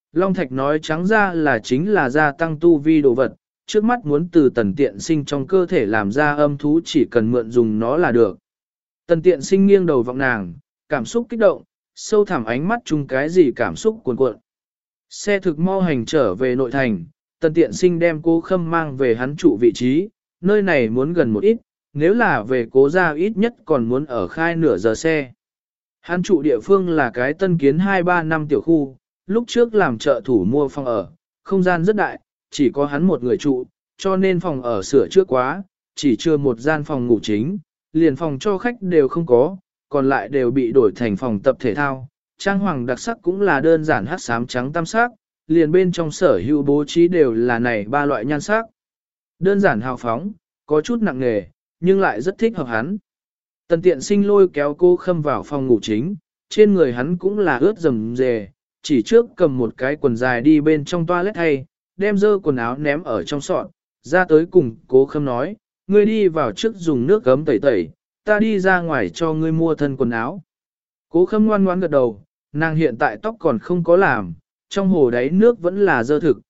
Long Thạch nói trắng ra là chính là gia tăng tu vi đồ vật, trước mắt muốn từ tần tiện sinh trong cơ thể làm ra âm thú chỉ cần mượn dùng nó là được. Tần tiện sinh nghiêng đầu vọng nàng, cảm xúc kích động, sâu thẳm ánh mắt chung cái gì cảm xúc cuồn cuộn. Xe thực mau hành trở về nội thành, tần tiện sinh đem Cố Khâm mang về hắn trụ vị trí, nơi này muốn gần một ít, nếu là về Cố gia ít nhất còn muốn ở khai nửa giờ xe. Hắn trụ địa phương là cái tân kiến 2-3 năm tiểu khu, lúc trước làm trợ thủ mua phòng ở, không gian rất đại, chỉ có hắn một người trụ, cho nên phòng ở sửa trước quá, chỉ chưa một gian phòng ngủ chính, liền phòng cho khách đều không có, còn lại đều bị đổi thành phòng tập thể thao. Trang hoàng đặc sắc cũng là đơn giản hắc xám trắng tam sắc, liền bên trong sở hữu bố trí đều là này ba loại nhan sắc. Đơn giản hào phóng, có chút nặng nề, nhưng lại rất thích hợp hắn. Tần tiện sinh lôi kéo Cố Khâm vào phòng ngủ chính, trên người hắn cũng là ướt rầm rề, chỉ trước cầm một cái quần dài đi bên trong toilet hay, đem dơ quần áo ném ở trong sọt, ra tới cùng Cố Khâm nói, ngươi đi vào trước dùng nước gấm tẩy tẩy, ta đi ra ngoài cho ngươi mua thân quần áo. Cố Khâm ngoan ngoãn gật đầu, nàng hiện tại tóc còn không có làm, trong hồ đáy nước vẫn là dơ thực,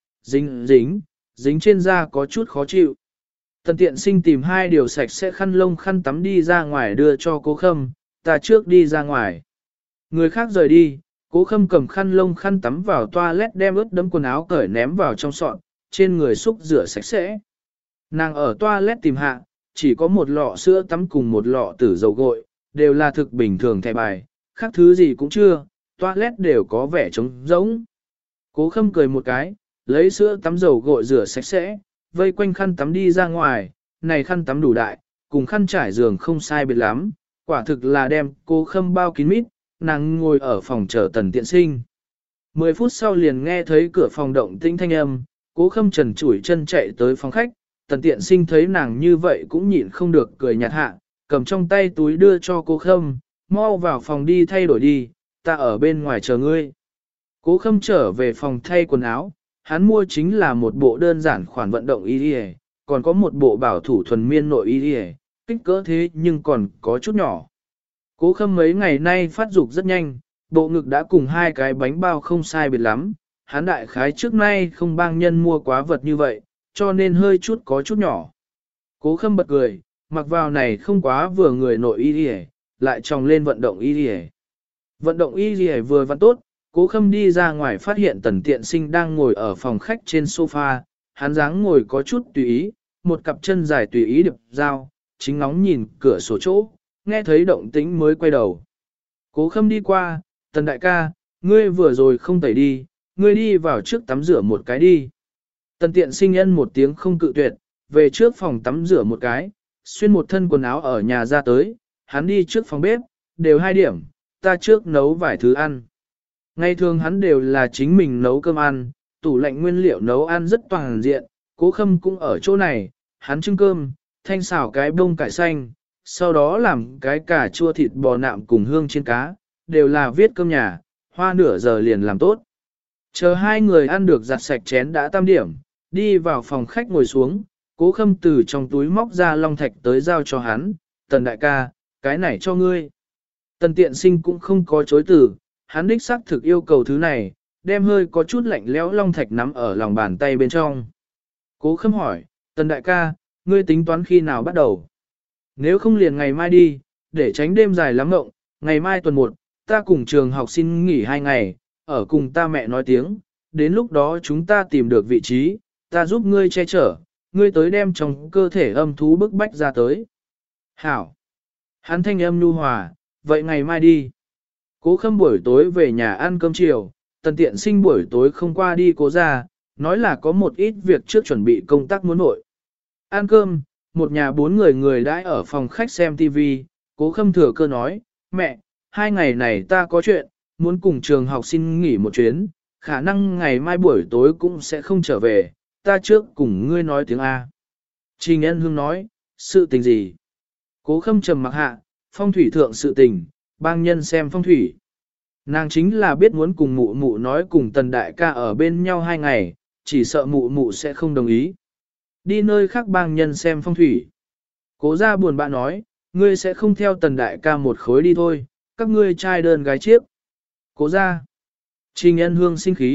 dính trên da có chút khó chịu. Tần tiện sinh tìm 2 điều sạch sẽ khăn lông khăn tắm đi ra ngoài đưa cho Cố Khâm, ta trước đi ra ngoài. Người khác rời đi, Cố Khâm cầm khăn lông khăn tắm vào toilet đem ướt đẫm quần áo cởi ném vào trong sọt, trên người xúc rửa sạch sẽ. Nàng ở toilet tìm hạ, chỉ có một lọ sữa tắm cùng một lọ tử dầu gội, đều là thực bình thường thẻ bài, khác thứ gì cũng chưa, toilet đều có vẻ trống rỗng. Cố Khâm cười một cái, lấy sữa tắm dầu gội rửa sạch sẽ, vây quanh khăn tắm đi ra ngoài, này khăn tắm đủ đại, cùng khăn trải giường không sai biệt lắm, quả thực là đem Cố Khâm bao kín mít, nàng ngồi ở phòng chờ tần tiện sinh. 10 phút sau liền nghe thấy cửa phòng động tĩnh thanh âm, Cố Khâm trần chủi chân chạy tới phòng khách, tần tiện sinh thấy nàng như vậy cũng nhịn không được cười nhạt hạ, cầm trong tay túi đưa cho Cố Khâm, mau vào phòng đi thay đổi đi, ta ở bên ngoài chờ ngươi. Cố Khâm trở về phòng thay quần áo, hắn mua chính là một bộ đơn giản khoản vận động y y, còn có một bộ bảo thủ thuần miên nội y y, kích cỡ thế nhưng còn có chút nhỏ. Cố Khâm mấy ngày nay phát dục rất nhanh, bộ ngực đã cùng 2 cái bánh bao không sai biệt lắm, hắn đại khái trước nay không bang nhân mua quá vật như vậy, cho nên hơi chút có chút nhỏ. Cố Khâm bật cười, mặc vào này không quá vừa người nội y y, lại tròng lên vận động y y. Vận động y y vừa vặn tốt, Cố Khâm đi ra ngoài phát hiện tần tiện sinh đang ngồi ở phòng khách trên sofa, hắn dáng ngồi có chút tùy ý, một cặp chân dài tùy ý điệp dao, chính ngóng nhìn cửa sổ chỗ, nghe thấy động tĩnh mới quay đầu. Cố Khâm đi qua, tần đại ca, ngươi vừa rồi không tẩy đi, ngươi đi vào trước tắm rửa một cái đi. Tần tiện sinh nhân một tiếng không cự tuyệt, về trước phòng tắm rửa một cái, xuyên một thân quần áo ở nhà ra tới, hắn đi trước phòng bếp, đều 2 điểm, ta trước nấu vài thứ ăn. Ngày thường hắn đều là chính mình nấu cơm ăn, tủ lạnh nguyên liệu nấu ăn rất toàn diện, Cố Khâm cũng ở chỗ này, hắn trưng cơm, thanh xào cái bông cải xanh, sau đó làm cái cà chua thịt bò nạm cùng hương chiên cá, đều là viết cơm nhà, hoa nửa giờ liền làm tốt. Chờ 2 người ăn được giặt sạch chén đã 8 điểm, đi vào phòng khách ngồi xuống, Cố Khâm từ trong túi móc ra long thạch tới giao cho hắn, tần đại ca, cái này cho ngươi. Tần tiện sinh cũng không có chối từ, hắn đích xác thực yêu cầu thứ này, đem hơi có chút lạnh lẽo long thạch nắm ở lòng bàn tay bên trong. Cố Khâm hỏi, tần đại ca, ngươi tính toán khi nào bắt đầu? Nếu không liền ngày mai đi, để tránh đêm dài lắm ngộng, ngày mai tuần 1, ta cùng trường học xin nghỉ 2 ngày, ở cùng ta mẹ nói tiếng, đến lúc đó chúng ta tìm được vị trí, ta giúp ngươi che chở, ngươi tới đem trong cơ thể âm thú bức bách ra tới. Hảo! Hắn thanh âm nhu hòa, vậy ngày mai đi. Cố Khâm buổi tối về nhà ăn cơm chiều, tần tiện sinh buổi tối không qua đi Cố ra, nói là có một ít việc trước chuẩn bị công tác muốn nội. Ăn cơm, một nhà 4 người đãi ở phòng khách xem TV, Cố Khâm thừa cơ nói, mẹ, 2 ngày này ta có chuyện, muốn cùng trường học xin nghỉ một chuyến, khả năng ngày mai buổi tối cũng sẽ không trở về, ta trước cùng ngươi nói tiếng A. Trình Ân Hương nói, sự tình gì? Cố Khâm trầm mặc hạ, phong thủy thượng sự tình, bang nhân xem phong thủy. Nàng chính là biết muốn cùng mụ mụ nói cùng tần đại ca ở bên nhau 2 ngày, chỉ sợ mụ mụ sẽ không đồng ý. Đi nơi khác bang nhân xem phong thủy. Cố ra buồn bã nói, ngươi sẽ không theo tần đại ca một khối đi thôi, các ngươi trai đơn gái chiếc. Cố ra. Trình Ân Hương sinh khí,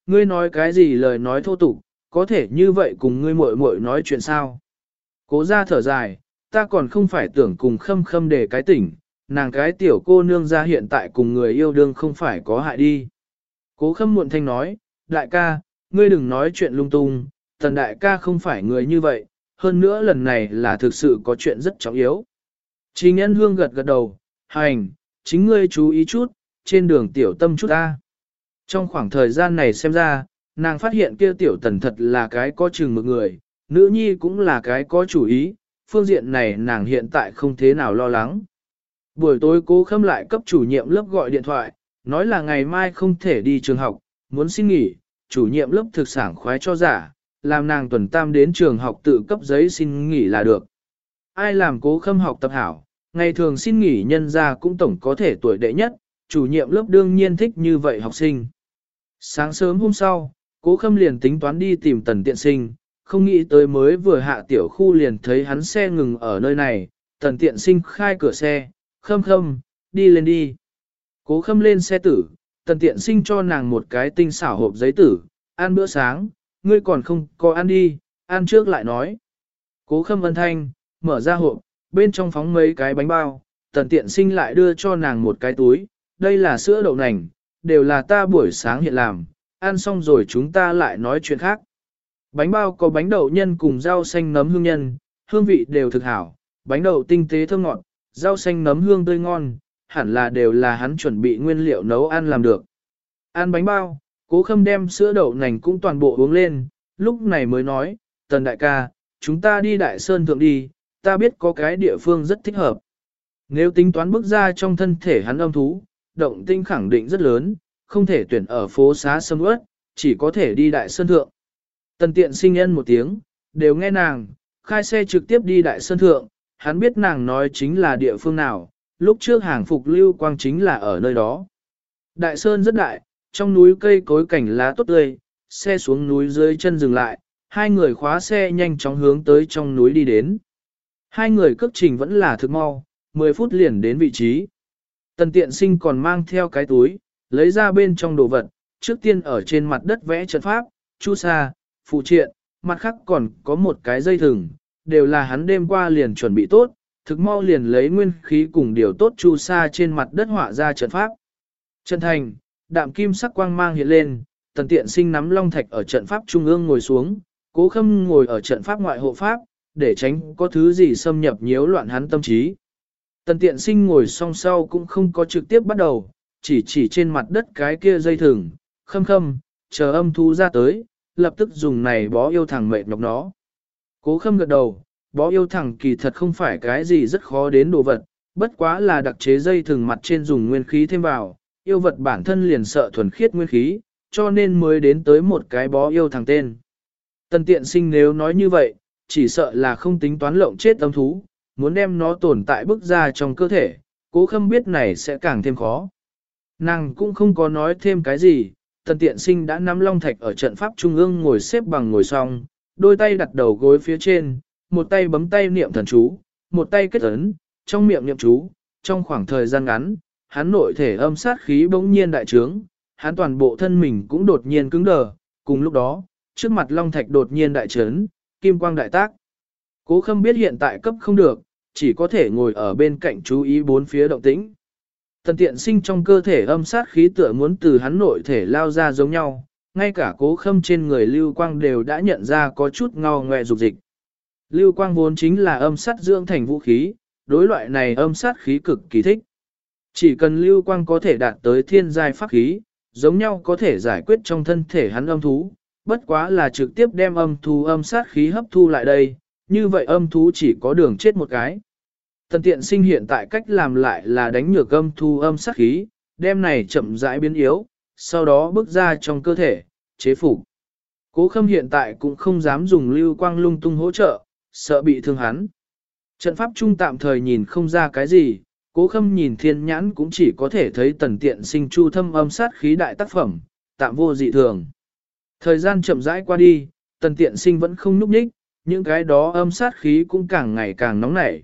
Ngươi nói cái gì lời nói thô tục, có thể như vậy cùng ngươi muội muội nói chuyện sao? Cố ra thở dài, ta còn không phải tưởng cùng khâm khâm để cái tỉnh, nàng cái tiểu cô nương ra hiện tại cùng người yêu đương không phải có hại đi. Cố khâm muộn thanh nói, đại ca, ngươi đừng nói chuyện lung tung, tần đại ca không phải người như vậy, hơn nữa lần này là thực sự có chuyện rất trọng yếu. Trình Nhân Hương gật gật đầu, hành, chính ngươi chú ý chút, trên đường tiểu tâm chút ta. Trong khoảng thời gian này xem ra, nàng phát hiện kia tiểu tần thật là cái có chừng một người, nữ nhi cũng là cái có chủ ý, phương diện này nàng hiện tại không thế nào lo lắng. Buổi tối Cố Khâm lại cấp chủ nhiệm lớp gọi điện thoại, nói là ngày mai không thể đi trường học, muốn xin nghỉ, chủ nhiệm lớp thực sảng khoái cho giả, làm nàng tuần tam đến trường học tự cấp giấy xin nghỉ là được. Ai làm Cố Khâm học tập hảo, ngày thường xin nghỉ nhân ra cũng tổng có thể tuổi đệ nhất, chủ nhiệm lớp đương nhiên thích như vậy học sinh. Sáng sớm hôm sau, Cố Khâm liền tính toán đi tìm Tần Tiện Sinh, không nghĩ tới mới vừa hạ tiểu khu liền thấy hắn xe ngừng ở nơi này, Tần Tiện Sinh khai cửa xe, Khâm Khâm, đi lên đi. Cố Khâm lên xe tử, Tần Tiện Sinh cho nàng một cái tinh xảo hộp giấy tử, ăn bữa sáng, ngươi còn không có ăn đi, ăn trước lại nói. Cố Khâm ân thanh, mở ra hộp, bên trong phóng mấy cái bánh bao, Tần Tiện Sinh lại đưa cho nàng một cái túi, đây là sữa đậu nành, đều là ta buổi sáng hiện làm, ăn xong rồi chúng ta lại nói chuyện khác. Bánh bao có bánh đậu nhân cùng rau xanh nấm hương nhân, hương vị đều thực hảo, bánh đậu tinh tế thơm ngọt, rau xanh nấm hương tươi ngon, hẳn là đều là hắn chuẩn bị nguyên liệu nấu ăn làm được. Ăn bánh bao, Cố Khâm đem sữa đậu nành cũng toàn bộ uống lên, lúc này mới nói, Tần đại ca, chúng ta đi Đại Sơn Thượng đi, ta biết có cái địa phương rất thích hợp. Nếu tính toán bước ra trong thân thể hắn âm thú, động tinh khẳng định rất lớn, không thể tuyển ở phố xá sâm ướt, chỉ có thể đi Đại Sơn Thượng. Tần Tiện Sinh nhân một tiếng, đều nghe nàng, khai xe trực tiếp đi Đại Sơn Thượng, hắn biết nàng nói chính là địa phương nào, lúc trước hàng phục lưu quang chính là ở nơi đó. Đại Sơn rất đại, trong núi cây cối cảnh lá tốt tươi, xe xuống núi dưới chân dừng lại, hai người khóa xe nhanh chóng hướng tới trong núi đi đến. Hai người cước trình vẫn là thực mau, 10 phút liền đến vị trí. Tần Tiện Sinh còn mang theo cái túi, lấy ra bên trong đồ vật, trước tiên ở trên mặt đất vẽ trận pháp, chu sa, phụ triện, mặt khác còn có một cái dây thừng, đều là hắn đêm qua liền chuẩn bị tốt, thực mau liền lấy nguyên khí cùng điều tốt chu sa trên mặt đất họa ra trận pháp. Trận thành, đạm kim sắc quang mang hiện lên, Tần Tiện Sinh nắm long thạch ở trận pháp trung ương ngồi xuống, Cố Khâm ngồi ở trận pháp ngoại hộ pháp, để tránh có thứ gì xâm nhập nhiễu loạn hắn tâm trí. Tần Tiện Sinh ngồi song sau cũng không có trực tiếp bắt đầu, chỉ trên mặt đất cái kia dây thừng, Khâm Khâm, chờ âm thú ra tới, lập tức dùng này bó yêu thằng mệt nhọc nó. Cố Khâm gật đầu, bó yêu thằng kỳ thật không phải cái gì rất khó đến đồ vật, bất quá là đặc chế dây thừng mặt trên dùng nguyên khí thêm vào, yêu vật bản thân liền sợ thuần khiết nguyên khí, cho nên mới đến tới một cái bó yêu thằng tên. Tần Tiện Sinh nếu nói như vậy, chỉ sợ là không tính toán lộng chết âm thú, muốn đem nó tồn tại bức ra trong cơ thể, Cố Khâm biết này sẽ càng thêm khó. Nàng cũng không có nói thêm cái gì, Tần Tiện Sinh đã nắm long thạch ở trận pháp trung ương ngồi xếp bằng ngồi xong, đôi tay đặt đầu gối phía trên, một tay bấm tay niệm thần chú, một tay kết ấn, trong miệng niệm chú, trong khoảng thời gian ngắn, hắn nội thể âm sát khí bỗng nhiên đại trướng, hắn toàn bộ thân mình cũng đột nhiên cứng đờ, cùng lúc đó, trước mặt long thạch đột nhiên đại trấn, kim quang đại tác. Cố Khâm biết hiện tại cấp không được, chỉ có thể ngồi ở bên cạnh chú ý bốn phía động tĩnh. Tần Tiện Sinh trong cơ thể âm sát khí tựa muốn từ hắn nội thể lao ra giống nhau, ngay cả Cố Khâm trên người lưu quang đều đã nhận ra có chút ngao ngoe dục dịch. Lưu quang vốn chính là âm sát dưỡng thành vũ khí, đối loại này âm sát khí cực kỳ thích. Chỉ cần lưu quang có thể đạt tới thiên giai pháp khí, giống nhau có thể giải quyết trong thân thể hắn âm thú, bất quá là trực tiếp đem âm thú âm sát khí hấp thu lại đây, như vậy âm thú chỉ có đường chết một cái. Tần Tiện Sinh hiện tại cách làm lại là đánh nhược âm thú âm sát khí, đem này chậm rãi biến yếu, sau đó bước ra trong cơ thể, chế phục. Cố Khâm hiện tại cũng không dám dùng lưu quang lung tung hỗ trợ, sợ bị thương hắn. Trận pháp trung tạm thời nhìn không ra cái gì, Cố Khâm nhìn thiên nhãn cũng chỉ có thể thấy Tần Tiện Sinh chu thâm âm sát khí đại tác phẩm, tạm vô dị thường. Thời gian chậm rãi qua đi, Tần Tiện Sinh vẫn không núp nhích, những cái đó âm sát khí cũng càng ngày càng nóng nảy.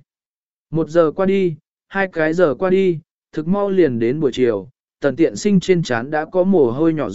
1 giờ qua đi, 2 cái giờ qua đi, thực mau liền đến buổi chiều, Tần Tiện Sinh trên trán đã có mồ hôi nhỏ dọn,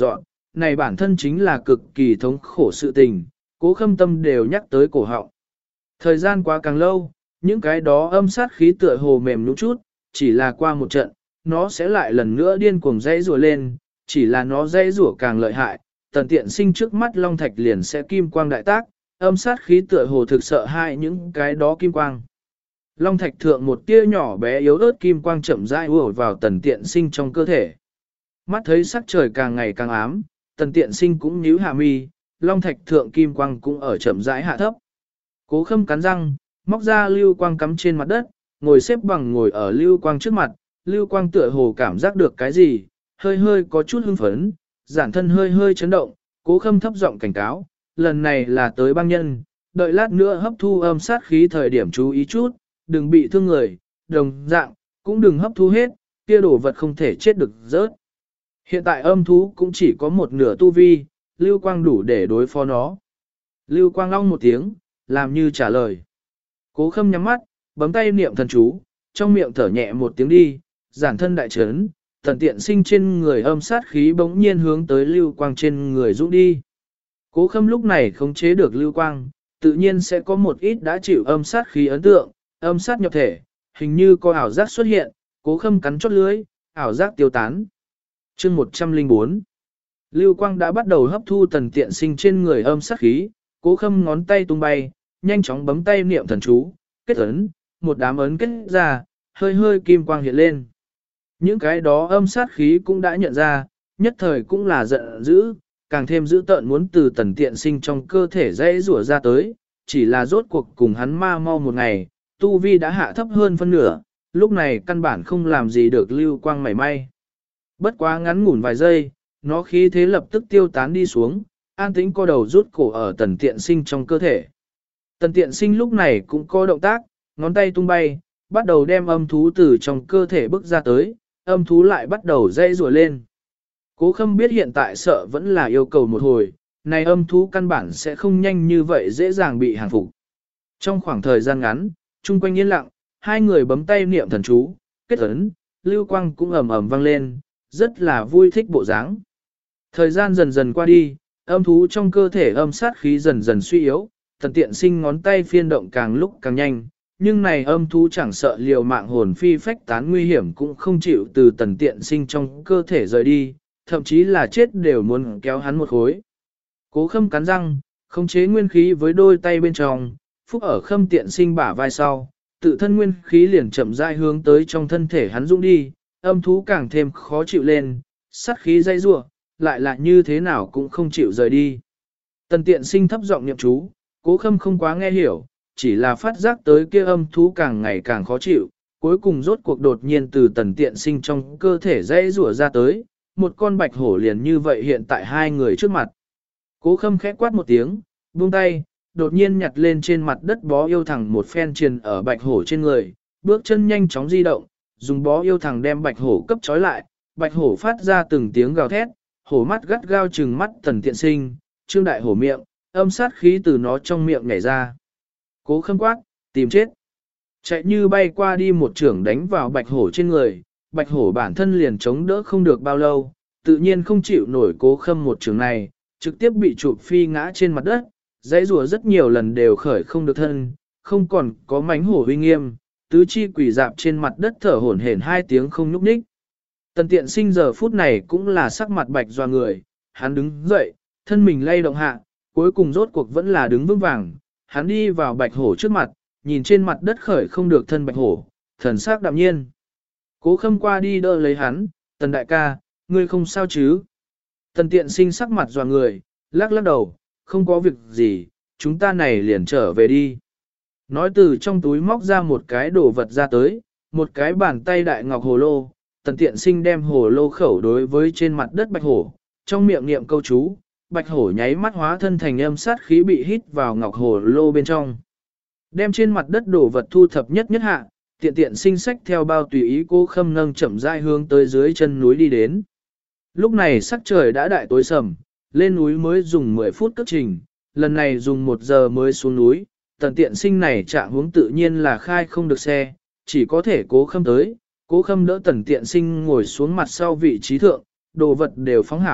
này bản thân chính là cực kỳ thống khổ sự tình, Cố Khâm tâm đều nhắc tới cổ họng. Thời gian quá càng lâu, những cái đó âm sát khí tựa hồ mềm nhũn chút, chỉ là qua một trận, nó sẽ lại lần nữa điên cuồng dãy rủa lên, chỉ là nó dãy rủa càng lợi hại, Tần Tiện Sinh trước mắt long thạch liền sẽ kim quang đại tác, âm sát khí tựa hồ thực sợ hại những cái đó kim quang. Long thạch thượng một tia nhỏ bé yếu ớt kim quang chậm rãi ùa vào Tần Tiện Sinh trong cơ thể. Mắt thấy sắc trời càng ngày càng ám, Tần Tiện Sinh cũng nhíu hạ mi, long thạch thượng kim quang cũng ở chậm rãi hạ thấp. Cố Khâm cắn răng, móc ra lưu quang cắm trên mặt đất, ngồi xếp bằng ngồi ở lưu quang trước mặt, lưu quang tựa hồ cảm giác được cái gì, hơi hơi có chút hưng phấn, giản thân hơi hơi chấn động, Cố Khâm thấp giọng cảnh cáo, lần này là tới băng nhân, đợi lát nữa hấp thu âm sát khí thời điểm chú ý chút, đừng bị thương người, đồng dạng, cũng đừng hấp thu hết, kia đồ vật không thể chết được rớt. Hiện tại âm thú cũng chỉ có một nửa tu vi, lưu quang đủ để đối phó nó. Lưu quang long một tiếng, làm như trả lời. Cố Khâm nhắm mắt, bấm tay niệm thần chú, trong miệng thở nhẹ một tiếng đi, giản thân đại chấn, Tần Tiện Sinh trên người âm sát khí bỗng nhiên hướng tới lưu quang trên người dũng đi. Cố Khâm lúc này khống chế được lưu quang, tự nhiên sẽ có một ít đã chịu âm sát khí ấn tượng, âm sát nhập thể, hình như có ảo giác xuất hiện, Cố Khâm cắn chót lưỡi, ảo giác tiêu tán. Chương 104. Lưu quang đã bắt đầu hấp thu Tần Tiện Sinh trên người âm sát khí, Cố Khâm ngón tay tung bay, nhanh chóng bấm tay niệm thần chú, kết ấn, một đám ấn kết ra, hơi hơi kim quang hiện lên. Những cái đó âm sát khí cũng đã nhận ra, nhất thời cũng là giận dữ, càng thêm dữ tợn muốn từ Tần Tiện Sinh trong cơ thể dãy rủa ra tới, chỉ là rốt cuộc cùng hắn ma mau một ngày, tu vi đã hạ thấp hơn phân nửa, lúc này căn bản không làm gì được lưu quang mảy may. Bất quá ngắn ngủn vài giây, nó khí thế lập tức tiêu tán đi xuống, an tĩnh co đầu rút cổ ở Tần Tiện Sinh trong cơ thể. Tần Tiện Sinh lúc này cũng có động tác, ngón tay tung bay, bắt đầu đem âm thú từ trong cơ thể bước ra tới, âm thú lại bắt đầu dãy rủa lên. Cố Khâm biết hiện tại sợ vẫn là yêu cầu một hồi, này âm thú căn bản sẽ không nhanh như vậy dễ dàng bị hàng phục. Trong khoảng thời gian ngắn, chung quanh yên lặng, hai người bấm tay niệm thần chú, kết ấn, lưu quang cũng ầm ầm vang lên, rất là vui thích bộ dáng. Thời gian dần dần qua đi, âm thú trong cơ thể âm sát khí dần dần suy yếu, Tần Tiện Sinh ngón tay phiên động càng lúc càng nhanh, nhưng này âm thú chẳng sợ liều mạng hồn phi phách tán nguy hiểm cũng không chịu từ Tần Tiện Sinh trong cơ thể rời đi, thậm chí là chết đều muốn kéo hắn một khối. Cố Khâm cắn răng, khống chế nguyên khí với đôi tay bên trong, phúc ở Khâm Tiện Sinh bả vai sau, tự thân nguyên khí liền chậm rãi hướng tới trong thân thể hắn dũng đi, âm thú càng thêm khó chịu lên, sát khí dây rủa, lại là như thế nào cũng không chịu rời đi. Tần Tiện Sinh thấp giọng niệm chú, Cố Khâm không quá nghe hiểu, chỉ là phát giác tới kia âm thú càng ngày càng khó chịu, cuối cùng rốt cuộc đột nhiên từ Tần Tiện Sinh trong cơ thể dây rủa ra tới, một con bạch hổ liền như vậy hiện tại hai người trước mặt. Cố Khâm khẽ quát một tiếng, buông tay, đột nhiên nhặt lên trên mặt đất bó yêu thẳng một phen truyền ở bạch hổ trên người, bước chân nhanh chóng di động, dùng bó yêu thẳng đem bạch hổ cấp trói lại, bạch hổ phát ra từng tiếng gào thét, hổ mắt gắt gao trừng mắt Tần Tiện Sinh, trương đại hổ miệng, âm sát khí từ nó trong miệng nhảy ra. Cố Khâm quát, tìm chết. Chạy như bay qua đi một trưởng đánh vào bạch hổ trên người, bạch hổ bản thân liền chống đỡ không được bao lâu, tự nhiên không chịu nổi Cố Khâm một trưởng này, trực tiếp bị chụp phi ngã trên mặt đất, dãy rùa rất nhiều lần đều khởi không được thân, không còn có mánh hổ uy nghiêm, tứ chi quỷ dạp trên mặt đất thở hổn hển hai tiếng không nhúc nhích. Tần Tiện Sinh giờ phút này cũng là sắc mặt bạch doa người, hắn đứng dậy, thân mình lay động hạ, cuối cùng rốt cuộc vẫn là đứng vững vàng, hắn đi vào bạch hổ trước mặt, nhìn trên mặt đất khởi không được thân bạch hổ, thần sắc đạm nhiên. Cố Khâm qua đi đỡ lấy hắn, Tần đại ca, ngươi không sao chứ? Tần Tiện Sinh sắc mặt doa người, lắc lắc đầu, không có việc gì, chúng ta này liền trở về đi. Nói từ trong túi móc ra một cái đồ vật ra tới, một cái bàn tay đại ngọc hồ lô, Tần Tiện Sinh đem hồ lô khẩu đối với trên mặt đất bạch hổ, trong miệng niệm câu chú, bạch hổ nháy mắt hóa thân thành âm sát khí bị hít vào ngọc hồ lô bên trong. Đem trên mặt đất đồ vật thu thập nhất nhất hạ, Tiện Sinh sách theo bao tùy ý Cố Khâm nâng chậm rãi hướng tới dưới chân núi đi đến. Lúc này sắc trời đã đại tối sầm, lên núi mới dùng 10 phút cất trình, lần này dùng 1 giờ mới xuống núi, Tần Tiện Sinh này trạng hướng tự nhiên là khai không được xe, chỉ có thể Cố Khâm tới, Cố Khâm đỡ Tần Tiện Sinh ngồi xuống mặt sau vị trí thượng, đồ vật đều phóng hảo,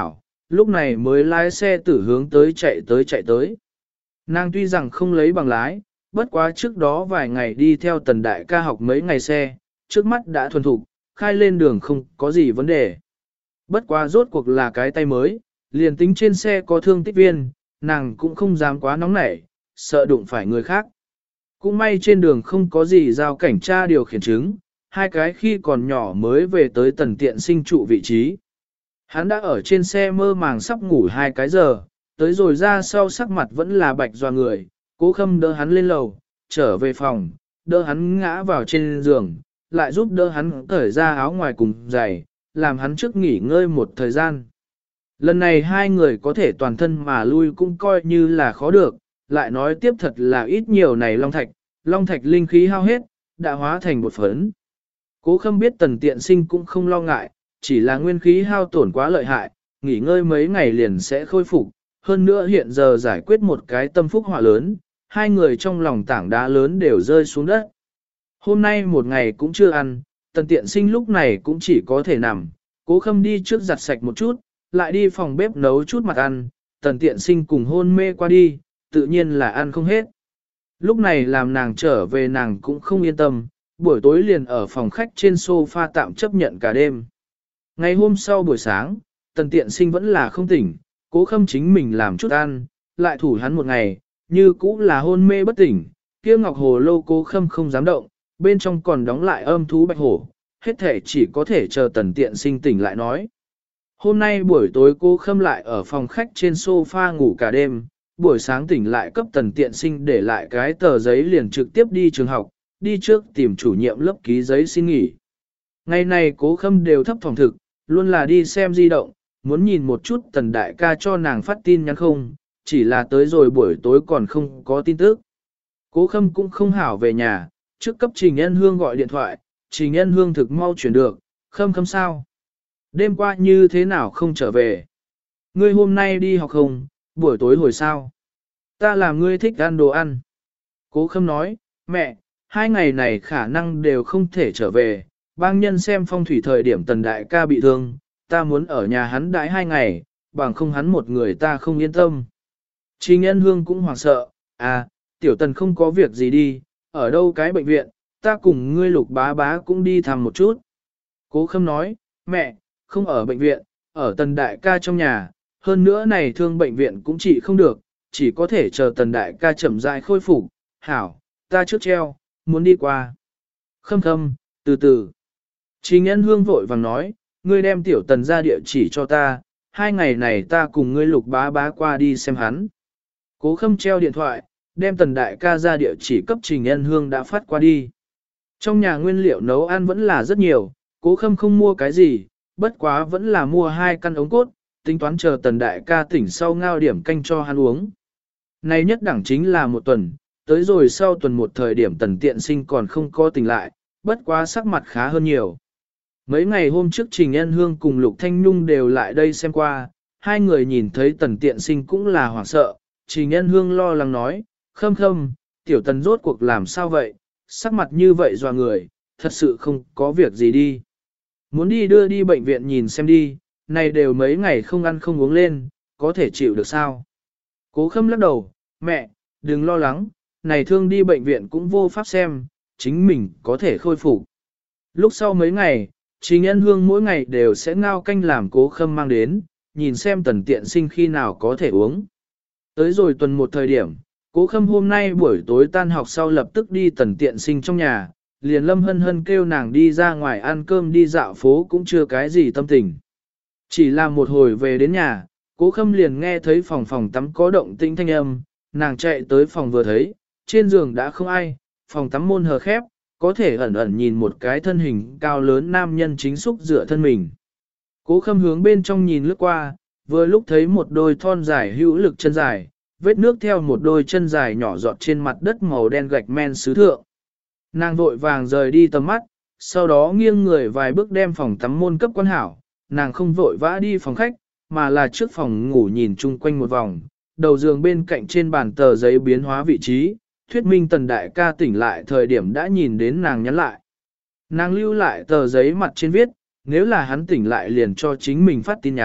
lúc này mới lái xe tử hướng tới chạy tới. Nàng tuy rằng không lấy bằng lái, bất quá trước đó vài ngày đi theo tần đại ca học mấy ngày xe, trước mắt đã thuần thục, khai lên đường không có gì vấn đề. Bất quá rốt cuộc là cái tay mới, liền tính trên xe có thương tích viên, nàng cũng không dám quá nóng nảy, sợ đụng phải người khác. Cũng may trên đường không có gì giao cảnh tra điều khiển chứng, hai cái khi còn nhỏ mới về tới tần tiện sinh trụ vị trí. Hắn đã ở trên xe mơ màng sắp ngủ 2 cái giờ, tới rồi ra sau sắc mặt vẫn là bạch doa người, Cố Khâm đỡ hắn lên lầu, trở về phòng, đỡ hắn ngã vào trên giường, lại giúp đỡ hắn cởi ra áo ngoài cùng giày, làm hắn trước nghỉ ngơi một thời gian. Lần này hai người có thể toàn thân mà lui cũng coi như là khó được, lại nói tiếp thật là ít nhiều này long thạch linh khí hao hết, đã hóa thành bột phấn. Cố Khâm biết tần tiện sinh cũng không lo ngại, chỉ là nguyên khí hao tổn quá lợi hại, nghỉ ngơi mấy ngày liền sẽ khôi phục, hơn nữa hiện giờ giải quyết một cái tâm phúc họa lớn, hai người trong lòng tảng đá lớn đều rơi xuống đất. Hôm nay một ngày cũng chưa ăn, tần tiện sinh lúc này cũng chỉ có thể nằm, Cố Khâm đi trước giặt sạch một chút, lại đi phòng bếp nấu chút mặt ăn, tần tiện sinh cùng hôn mê qua đi, tự nhiên là ăn không hết. Lúc này làm nàng trở về nàng cũng không yên tâm, buổi tối liền ở phòng khách trên sofa tạm chấp nhận cả đêm. Ngày hôm sau buổi sáng, tần tiện sinh vẫn là không tỉnh, Cố Khâm chính mình làm chút ăn, lại thủ hắn một ngày, như cũ là hôn mê bất tỉnh, kia ngọc hồ lô Cố Khâm không dám động, bên trong còn đóng lại âm thú bạch hổ, hết thể chỉ có thể chờ tần tiện sinh tỉnh lại nói. Hôm nay buổi tối Cố Khâm lại ở phòng khách trên sofa ngủ cả đêm, buổi sáng tỉnh lại cấp tần tiện sinh để lại cái tờ giấy liền trực tiếp đi trường học, đi trước tìm chủ nhiệm lớp ký giấy xin nghỉ. Ngày này Cố Khâm đều thấp phòng thực, luôn là đi xem di động, muốn nhìn một chút tần đại ca cho nàng phát tin nhắn không, chỉ là tới rồi buổi tối còn không có tin tức. Cố Khâm cũng không hảo về nhà, trước cấp Trình Nhân Hương gọi điện thoại, Trình Nhân Hương thực mau chuyển được, Khâm sao? Đêm qua như thế nào không trở về? Ngươi hôm nay đi học không, buổi tối hồi sao? Ta làm ngươi thích ăn đồ ăn. Cố Khâm nói, mẹ, 2 ngày này khả năng đều không thể trở về, bang nhân xem phong thủy thời điểm tần đại ca bị thương, ta muốn ở nhà hắn đãi 2 ngày, bằng không hắn một người ta không yên tâm. Trình Nhân Hương cũng hoảng sợ, tiểu tần không có việc gì đi, ở đâu cái bệnh viện, ta cùng ngươi Lục bá bá cũng đi thăm một chút. Cố Khâm nói, mẹ, không ở bệnh viện, ở tần đại ca trong nhà, hơn nữa này thương bệnh viện cũng trị không được, chỉ có thể chờ tần đại ca chậm rãi khôi phục. Hảo, ta trước treo, muốn đi qua. Khâm, từ từ. Trình Nhân Hương vội vàng nói, ngươi đem tiểu tần ra địa chỉ cho ta, 2 ngày này ta cùng ngươi Lục bá bá qua đi xem hắn. Cố Khâm treo điện thoại, đem tần đại ca ra địa chỉ cấp Trình Nhân Hương đã phát qua đi. Trong nhà nguyên liệu nấu ăn vẫn là rất nhiều, Cố Khâm không mua cái gì, bất quá vẫn là mua 2 căn ống cốt, tính toán chờ tần đại ca tỉnh sau ngao điểm canh cho hắn uống. Này nhất đẳng chính là 1 tuần, tới rồi sau tuần một thời điểm tần tiện sinh còn không có tỉnh lại, bất quá sắc mặt khá hơn nhiều. Mấy ngày hôm trước Trình Nhân Hương cùng Lục Thanh Nhung đều lại đây xem qua, hai người nhìn thấy tần tiện sinh cũng là hoảng sợ, Trình Nhân Hương lo lắng nói, Khâm, tiểu tần rốt cuộc làm sao vậy, sắc mặt như vậy dọa người, thật sự không có việc gì đi. Muốn đi đưa đi bệnh viện nhìn xem đi, này đều mấy ngày không ăn không uống lên, có thể chịu được sao? Cố Khâm lắc đầu, mẹ, đừng lo lắng, này thương đi bệnh viện cũng vô pháp xem, chính mình có thể khôi phục. Lúc sau mấy ngày, Trình Nhân Hương mỗi ngày đều sẽ ngao canh làm Cố Khâm mang đến, nhìn xem tần tiện sinh khi nào có thể uống. Tới rồi tuần một thời điểm, Cố Khâm hôm nay buổi tối tan học sau lập tức đi tần tiện sinh trong nhà, liền Lâm Hân Hân kêu nàng đi ra ngoài ăn cơm đi dạo phố cũng chưa cái gì tâm tình. Chỉ là một hồi về đến nhà, Cố Khâm liền nghe thấy phòng tắm có động tĩnh thanh âm, nàng chạy tới phòng vừa thấy, trên giường đã không ai, phòng tắm môn hờ khép, có thể ẩn ẩn nhìn một cái thân hình cao lớn nam nhân chính xúc dựa thân mình. Cố Khâm hướng bên trong nhìn lướt qua, vừa lúc thấy một đôi thon dài hữu lực chân dài, vết nước theo một đôi chân dài nhỏ giọt trên mặt đất màu đen gạch men sứ thượng. Nàng vội vàng rời đi tầm mắt, sau đó nghiêng người vài bước đem phòng tắm môn cấp quan hảo, nàng không vội vã đi phòng khách, mà là trước phòng ngủ nhìn chung quanh một vòng, đầu giường bên cạnh trên bàn tờ giấy biến hóa vị trí, thuyết minh tần đại ca tỉnh lại thời điểm đã nhìn đến nàng nhắn lại. Nàng lưu lại tờ giấy mặt trên viết, nếu là hắn tỉnh lại liền cho chính mình phát tin nhắn,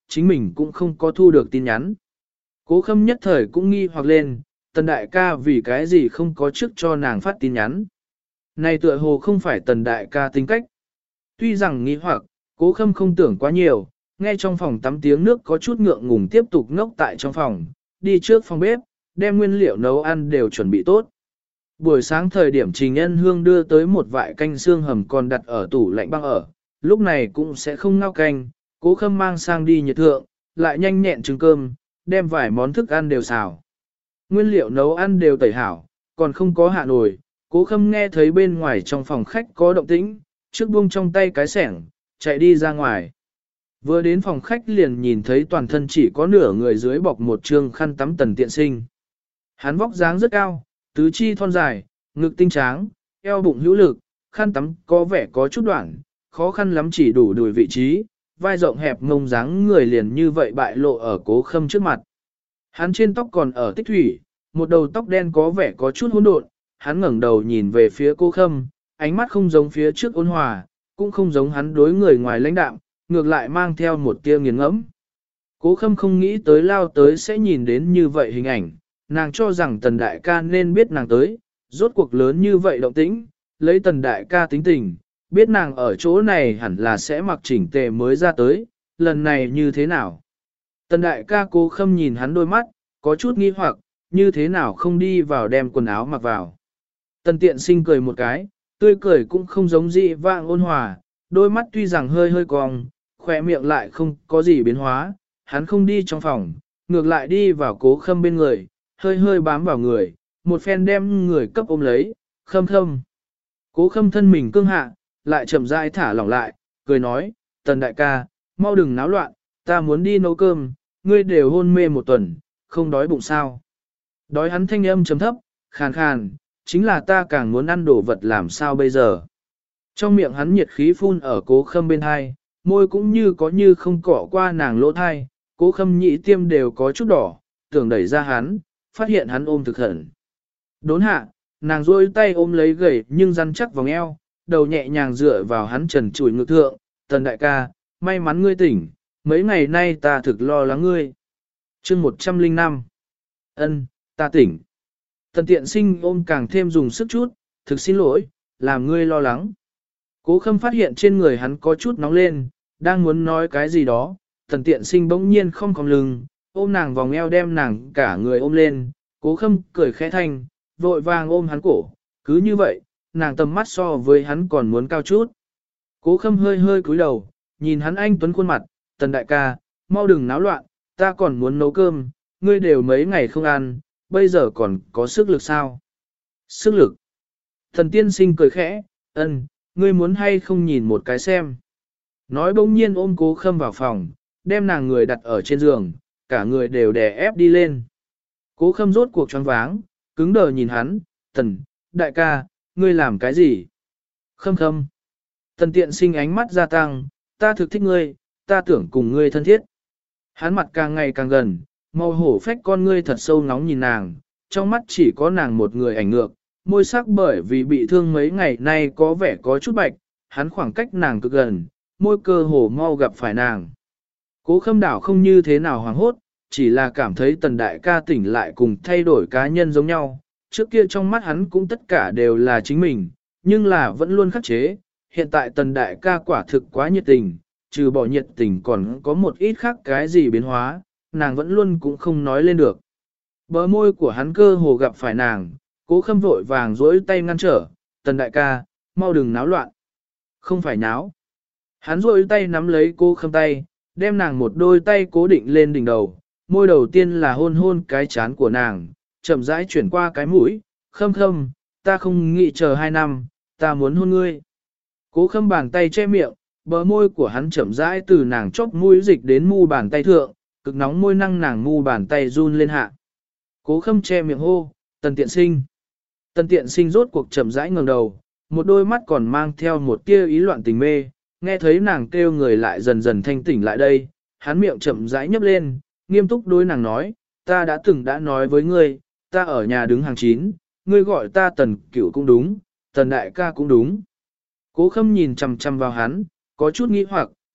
chính mình cũng không có thu được tin nhắn. Cố Khâm nhất thời cũng nghi hoặc lên, Tần đại ca vì cái gì không có trước cho nàng phát tin nhắn. Này tựa hồ không phải Tần đại ca tính cách. Tuy rằng nghi hoặc, Cố Khâm không tưởng quá nhiều, nghe trong phòng tắm tiếng nước có chút ngượng ngùng tiếp tục ngốc tại trong phòng, đi trước phòng bếp, đem nguyên liệu nấu ăn đều chuẩn bị tốt. Buổi sáng thời điểm Trình Ân Hương đưa tới một vại canh xương hầm còn đặt ở tủ lạnh băng ở, lúc này cũng sẽ không ngao canh, Cố Khâm mang sang đi nhiệt thượng, lại nhanh nhẹn trứng cơm, đem vài món thức ăn đều xào. Nguyên liệu nấu ăn đều tẩy hảo, còn không có hạ nồi, Cố Khâm nghe thấy bên ngoài trong phòng khách có động tĩnh, trước buông trong tay cái sẻng, chạy đi ra ngoài. Vừa đến phòng khách liền nhìn thấy toàn thân chỉ có nửa người dưới bọc một trương khăn tắm Tần Tiện Sinh. Hắn vóc dáng rất cao, tứ chi thon dài, ngực tinh tráng, eo bụng hữu lực, khăn tắm có vẻ có chút đoạn, khó khăn lắm chỉ đủ đùi vị trí, vai rộng hẹp mông dáng người liền như vậy bại lộ ở Cố Khâm trước mặt. Hắn trên tóc còn ở tích thủy, một đầu tóc đen có vẻ có chút hỗn độn, hắn ngẩng đầu nhìn về phía Cố Khâm, ánh mắt không giống phía trước ôn hòa, cũng không giống hắn đối người ngoài lãnh đạm, ngược lại mang theo một tia nghiền ngẫm. Cố Khâm không nghĩ tới lao tới sẽ nhìn đến như vậy hình ảnh, nàng cho rằng Tần đại ca nên biết nàng tới, rốt cuộc lớn như vậy động tĩnh, lấy Tần đại ca tính tình, biết nàng ở chỗ này hẳn là sẽ mặc chỉnh tề mới ra tới, lần này như thế nào. Tần đại ca Cố Khâm nhìn hắn đôi mắt, có chút nghi hoặc, như thế nào không đi vào đem quần áo mặc vào. Tần Tiện Sinh cười một cái, tươi cười cũng không giống dị vãng ôn hòa, đôi mắt tuy rằng hơi hơi cong, khỏe miệng lại không có gì biến hóa, hắn không đi trong phòng, ngược lại đi vào Cố Khâm bên người, hơi hơi bám vào người, một phen đem người cấp ôm lấy, Khâm Khâm. Cố Khâm thân mình cương hạ, lại chậm rãi thả lỏng lại, cười nói, Tần đại ca, mau đừng náo loạn, ta muốn đi nấu cơm, ngươi đều hôn mê một tuần, không đói bụng sao. Đói hắn thanh âm trầm thấp, khàn khàn, chính là ta càng muốn ăn đồ vật làm sao bây giờ. Trong miệng hắn nhiệt khí phun ở Cố Khâm bên hai, môi cũng như không cọ qua nàng lỗ thai, Cố Khâm nhị tiêm đều có chút đỏ, tưởng đẩy ra hắn, phát hiện hắn ôm thực hẳn. Đốn hạ, nàng rôi tay ôm lấy gầy nhưng rắn chắc vòng eo, đầu nhẹ nhàng dựa vào hắn trần trụi ngực thượng, Tần đại ca, may mắn ngươi tỉnh, mấy ngày nay ta thực lo lắng ngươi. Chương 105 Ân, ta tỉnh. Tần Tiện Sinh ôm càng thêm dùng sức chút, thực xin lỗi, làm ngươi lo lắng. Cố Khâm phát hiện trên người hắn có chút nóng lên, đang muốn nói cái gì đó, Tần Tiện Sinh bỗng nhiên không cong lưng, ôm nàng vòng eo đem nàng cả người ôm lên, Cố Khâm cười khẽ thanh, vội vàng ôm hắn cổ, cứ như vậy, nàng tầm mắt so với hắn còn muốn cao chút. Cố Khâm hơi hơi cúi đầu, nhìn hắn anh tuấn khuôn mặt, Tần đại ca, mau đừng náo loạn, ta còn muốn nấu cơm, ngươi đều mấy ngày không ăn, bây giờ còn có sức lực sao? Sức lực. Thần Tiên Sinh cười khẽ, ân, ngươi muốn hay không nhìn một cái xem. Nói bỗng nhiên ôm Cố Khâm vào phòng, đem nàng người đặt ở trên giường, cả người đều đè ép đi lên. Cố Khâm rốt cuộc choáng váng, cứng đờ nhìn hắn, Tần, đại ca, ngươi làm cái gì? Khâm Khâm. Tần Tiện Sinh ánh mắt gia tăng, ta thực thích ngươi, ta tưởng cùng ngươi thân thiết. Hắn mặt càng ngày càng gần, màu hổ phách con ngươi thật sâu nóng nhìn nàng, trong mắt chỉ có nàng một người ảnh ngược, môi sắc bởi vì bị thương mấy ngày nay có vẻ có chút bạch, hắn khoảng cách nàng cực gần, môi cơ hồ mau gặp phải nàng. Cố Khâm đảo không như thế nào hoảng hốt, chỉ là cảm thấy Tần đại ca tỉnh lại cùng thay đổi cá nhân giống nhau, trước kia trong mắt hắn cũng tất cả đều là chính mình, nhưng là vẫn luôn khắc chế, hiện tại Tần đại ca quả thực quá nhiệt tình, trừ bỏ nhiệt tình còn có một ít khác cái gì biến hóa, nàng vẫn luôn cũng không nói lên được. Bờ môi của hắn cơ hồ gặp phải nàng, Cố Khâm vội vàng dỗi tay ngăn trở, Tần đại ca, mau đừng náo loạn. Không phải náo. Hắn dỗi tay nắm lấy Cố Khâm tay, đem nàng một đôi tay cố định lên đỉnh đầu, môi đầu tiên là hôn hôn cái chán của nàng, chậm rãi chuyển qua cái mũi, Khâm Khâm, ta không nghĩ chờ 2 năm, ta muốn hôn ngươi. Cố Khâm bàn tay che miệng, bờ môi của hắn chậm rãi từ nàng chóp mũi dịch đến mu bàn tay thượng, cực nóng môi năng nàng mu bàn tay run lên hạ. Cố Khâm che miệng hô, Tần Tiện Sinh. Tần Tiện Sinh rốt cuộc chậm rãi ngẩng đầu, một đôi mắt còn mang theo một tia ý loạn tình mê, nghe thấy nàng kêu người lại dần dần thanh tỉnh lại đây, hắn miệng chậm rãi nhấp lên, nghiêm túc đối nàng nói, ta đã từng đã nói với ngươi, ta ở nhà đứng hàng 9, ngươi gọi ta Tần Cửu cũng đúng, Tần đại ca cũng đúng. Cố Khâm nhìn chằm chằm vào hắn, có chút nghi hoặc,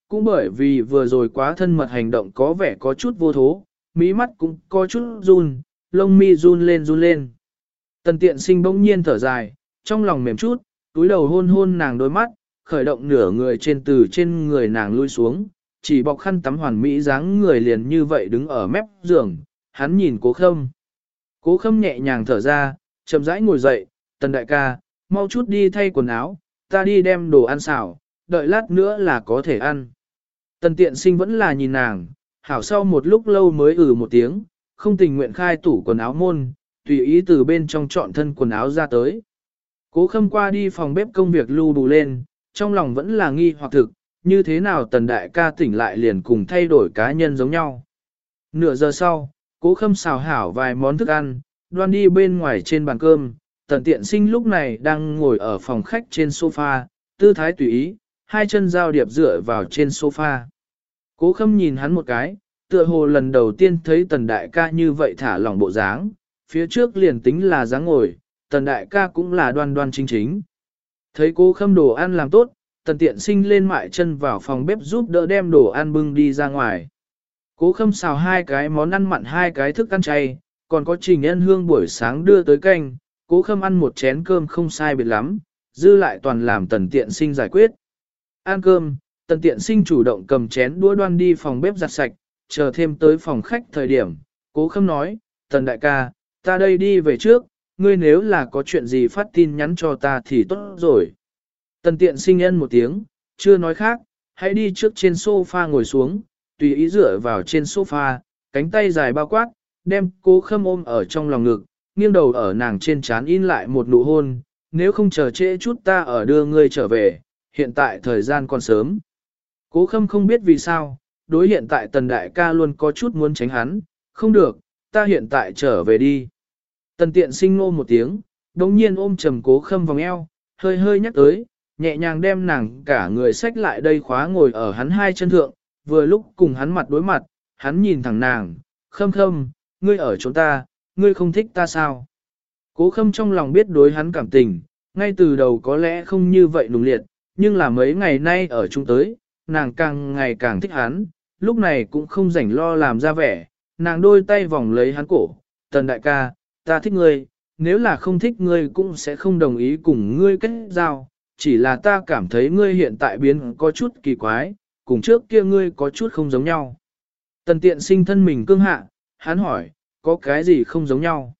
cũng bởi vì vừa rồi quá thân mật hành động có vẻ có chút vô thố, mí mắt cũng có chút run, lông mi run lên run lên. Tần tiện sinh bỗng nhiên thở dài, trong lòng mềm chút, túi đầu hôn hôn nàng đôi mắt, khởi động nửa người từ trên người nàng lui xuống, chỉ bọc khăn tắm hoàn mỹ dáng người liền như vậy đứng ở mép giường, hắn nhìn Cố Khâm. Cố Khâm nhẹ nhàng thở ra, chậm rãi ngồi dậy, Tần đại ca, mau chút đi thay quần áo, ta đi đem đồ ăn xào, đợi lát nữa là có thể ăn. Tần tiện sinh vẫn là nhìn nàng, hảo sau một lúc lâu mới một tiếng, không tình nguyện khai tủ quần áo môn, tùy ý từ bên trong chọn thân quần áo ra tới. Cố Khâm qua đi phòng bếp công việc lưu đủ lên, trong lòng vẫn là nghi hoặc thực, như thế nào Tần đại ca tỉnh lại liền cùng thay đổi cá nhân giống nhau. Nửa giờ sau, Cố Khâm xào hảo vài món thức ăn, đoan đi bên ngoài trên bàn cơm, Tần tiện sinh lúc này đang ngồi ở phòng khách trên sofa, tư thái tùy ý, hai chân giao điệp dựa vào trên sofa. Cố Khâm nhìn hắn một cái, tựa hồ lần đầu tiên thấy Tần đại ca như vậy thả lỏng bộ dáng, phía trước liền tính là dáng ngồi, Tần đại ca cũng là đoan đoan chính chính. Thấy Cố Khâm đồ ăn làm tốt, Tần tiện sinh lên mại chân vào phòng bếp giúp đỡ đem đồ ăn bưng đi ra ngoài. Cố Khâm xào hai cái món ăn mặn hai cái thức ăn chay, còn có Trình Ân Hương buổi sáng đưa tới canh, Cố Khâm ăn một chén cơm không sai biệt lắm, dư lại toàn làm Tần tiện sinh giải quyết. Ăn cơm, Tần tiện sinh chủ động cầm chén đũa đoan đi phòng bếp giặt sạch, chờ thêm tới phòng khách thời điểm, Cố Khâm nói, Tần đại ca, ta đây đi về trước, ngươi nếu là có chuyện gì phát tin nhắn cho ta thì tốt rồi. Tần tiện sinh ân một tiếng, chưa nói khác, hãy đi trước trên sofa ngồi xuống, tùy ý dựa vào trên sofa, cánh tay dài bao quát, đem Cố Khâm ôm ở trong lòng ngực, nghiêng đầu ở nàng trên trán in lại một nụ hôn, nếu không chờ trễ chút ta ở đưa ngươi trở về, hiện tại thời gian còn sớm. Cố Khâm không biết vì sao, đối hiện tại Tần đại ca luôn có chút muốn tránh hắn, không được, ta hiện tại trở về đi. Tần tiện sinh ngô một tiếng, đồng nhiên ôm trầm Cố Khâm vòng eo, hơi hơi nhắc tới, nhẹ nhàng đem nàng cả người xách lại đây khóa ngồi ở hắn hai chân thượng, vừa lúc cùng hắn mặt đối mặt, hắn nhìn thẳng nàng, Khâm Khâm, ngươi ở chỗ ta, ngươi không thích ta sao? Cố Khâm trong lòng biết đối hắn cảm tình, ngay từ đầu có lẽ không như vậy nùng liệt, nhưng là mấy ngày nay ở chung tới, nàng càng ngày càng thích hắn, lúc này cũng không rảnh lo làm ra vẻ, nàng đôi tay vòng lấy hắn cổ, Tần đại ca, ta thích ngươi, nếu là không thích ngươi cũng sẽ không đồng ý cùng ngươi kết giao, chỉ là ta cảm thấy ngươi hiện tại biến có chút kỳ quái, cùng trước kia ngươi có chút không giống nhau. Tần tiện sinh thân mình cương hạ, hắn hỏi, có cái gì không giống nhau?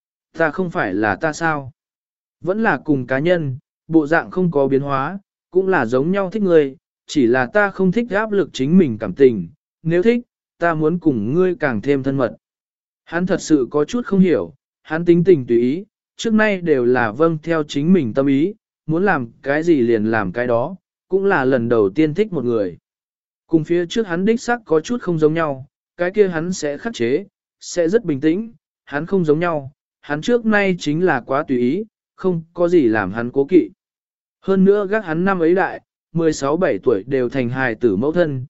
Ta không phải là ta sao? Vẫn là cùng cá nhân, bộ dạng không có biến hóa, cũng là giống nhau thích ngươi, chỉ là ta không thích áp lực chính mình cảm tình, nếu thích, ta muốn cùng ngươi càng thêm thân mật. Hắn thật sự có chút không hiểu, hắn tính tình tùy ý, trước nay đều là vâng theo chính mình tâm ý, muốn làm cái gì liền làm cái đó, cũng là lần đầu tiên thích một người. Cùng phía trước hắn đích xác có chút không giống nhau, cái kia hắn sẽ khắc chế, sẽ rất bình tĩnh, hắn không giống nhau, hắn trước nay chính là quá tùy ý, không có gì làm hắn cố kỵ. Hơn nữa gác hắn năm ấy đại, 16-17 tuổi đều thành hài tử mẫu thân,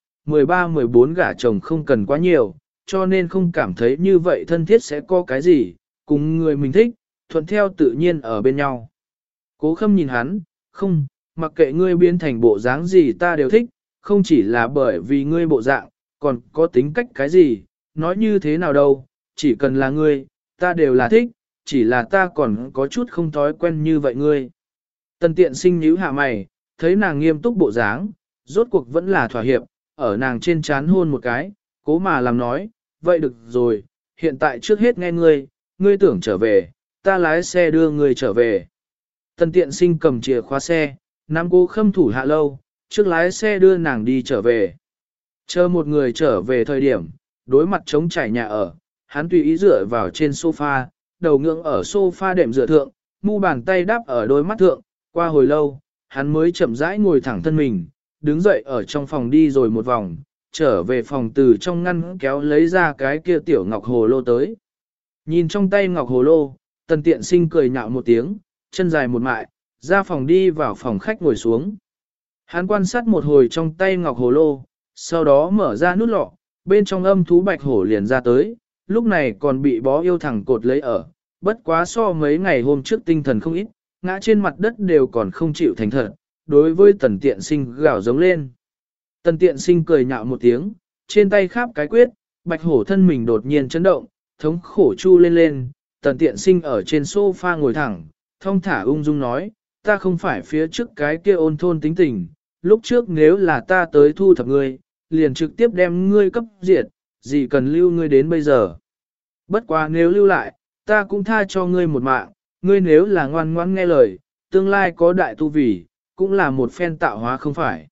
13-14 gả chồng không cần quá nhiều, cho nên không cảm thấy như vậy thân thiết sẽ có cái gì, cùng người mình thích, thuận theo tự nhiên ở bên nhau. Cố Khâm nhìn hắn, không, mặc kệ ngươi biến thành bộ dáng gì ta đều thích, không chỉ là bởi vì ngươi bộ dạng, còn có tính cách cái gì, nói như thế nào đâu, chỉ cần là ngươi, ta đều là thích, chỉ là ta còn có chút không thói quen như vậy ngươi. Tần tiện sinh nhíu hạ mày, thấy nàng nghiêm túc bộ dáng, rốt cuộc vẫn là thỏa hiệp, ở nàng trên trán hôn một cái, cố mà làm nói, vậy được rồi, hiện tại trước hết nghe ngươi, ngươi tưởng trở về, ta lái xe đưa ngươi trở về. Tần tiện sinh cầm chìa khóa xe, nắm Cố Khâm thủ hạ lâu, trước lái xe đưa nàng đi trở về. Chờ một người trở về thời điểm, đối mặt trống trải nhà ở, hắn tùy ý dựa vào trên sofa, đầu ngưỡng ở sofa đệm dựa thượng, mu bàn tay đáp ở đôi mắt thượng, qua hồi lâu, hắn mới chậm rãi ngồi thẳng thân mình, đứng dậy ở trong phòng đi rồi một vòng, trở về phòng từ trong ngăn kéo lấy ra cái kia tiểu ngọc hồ lô tới. Nhìn trong tay ngọc hồ lô, tần tiện sinh cười nhạo một tiếng, chân dài một mại, ra phòng đi vào phòng khách ngồi xuống. Hắn quan sát một hồi trong tay ngọc hồ lô, sau đó mở ra nút lọ, bên trong âm thú bạch hổ liền ra tới, lúc này còn bị bó yêu thẳng cột lấy ở, bất quá so mấy ngày hôm trước tinh thần không ít, ngã trên mặt đất đều còn không chịu thành thật, đối với tần tiện sinh gào giống lên. Tần tiện sinh cười nhạo một tiếng, trên tay khắp cái quyết, bạch hổ thân mình đột nhiên chấn động, thống khổ chu lên lên, tần tiện sinh ở trên sofa ngồi thẳng, thong thả ung dung nói, ta không phải phía trước cái kia ôn thôn tính tình, lúc trước nếu là ta tới thu thập ngươi, liền trực tiếp đem ngươi cấp diệt, gì cần lưu ngươi đến bây giờ. Bất quá nếu lưu lại, ta cũng tha cho ngươi một mạng, ngươi nếu là ngoan ngoãn nghe lời, tương lai có đại tu vì, cũng là một phen tạo hóa không phải.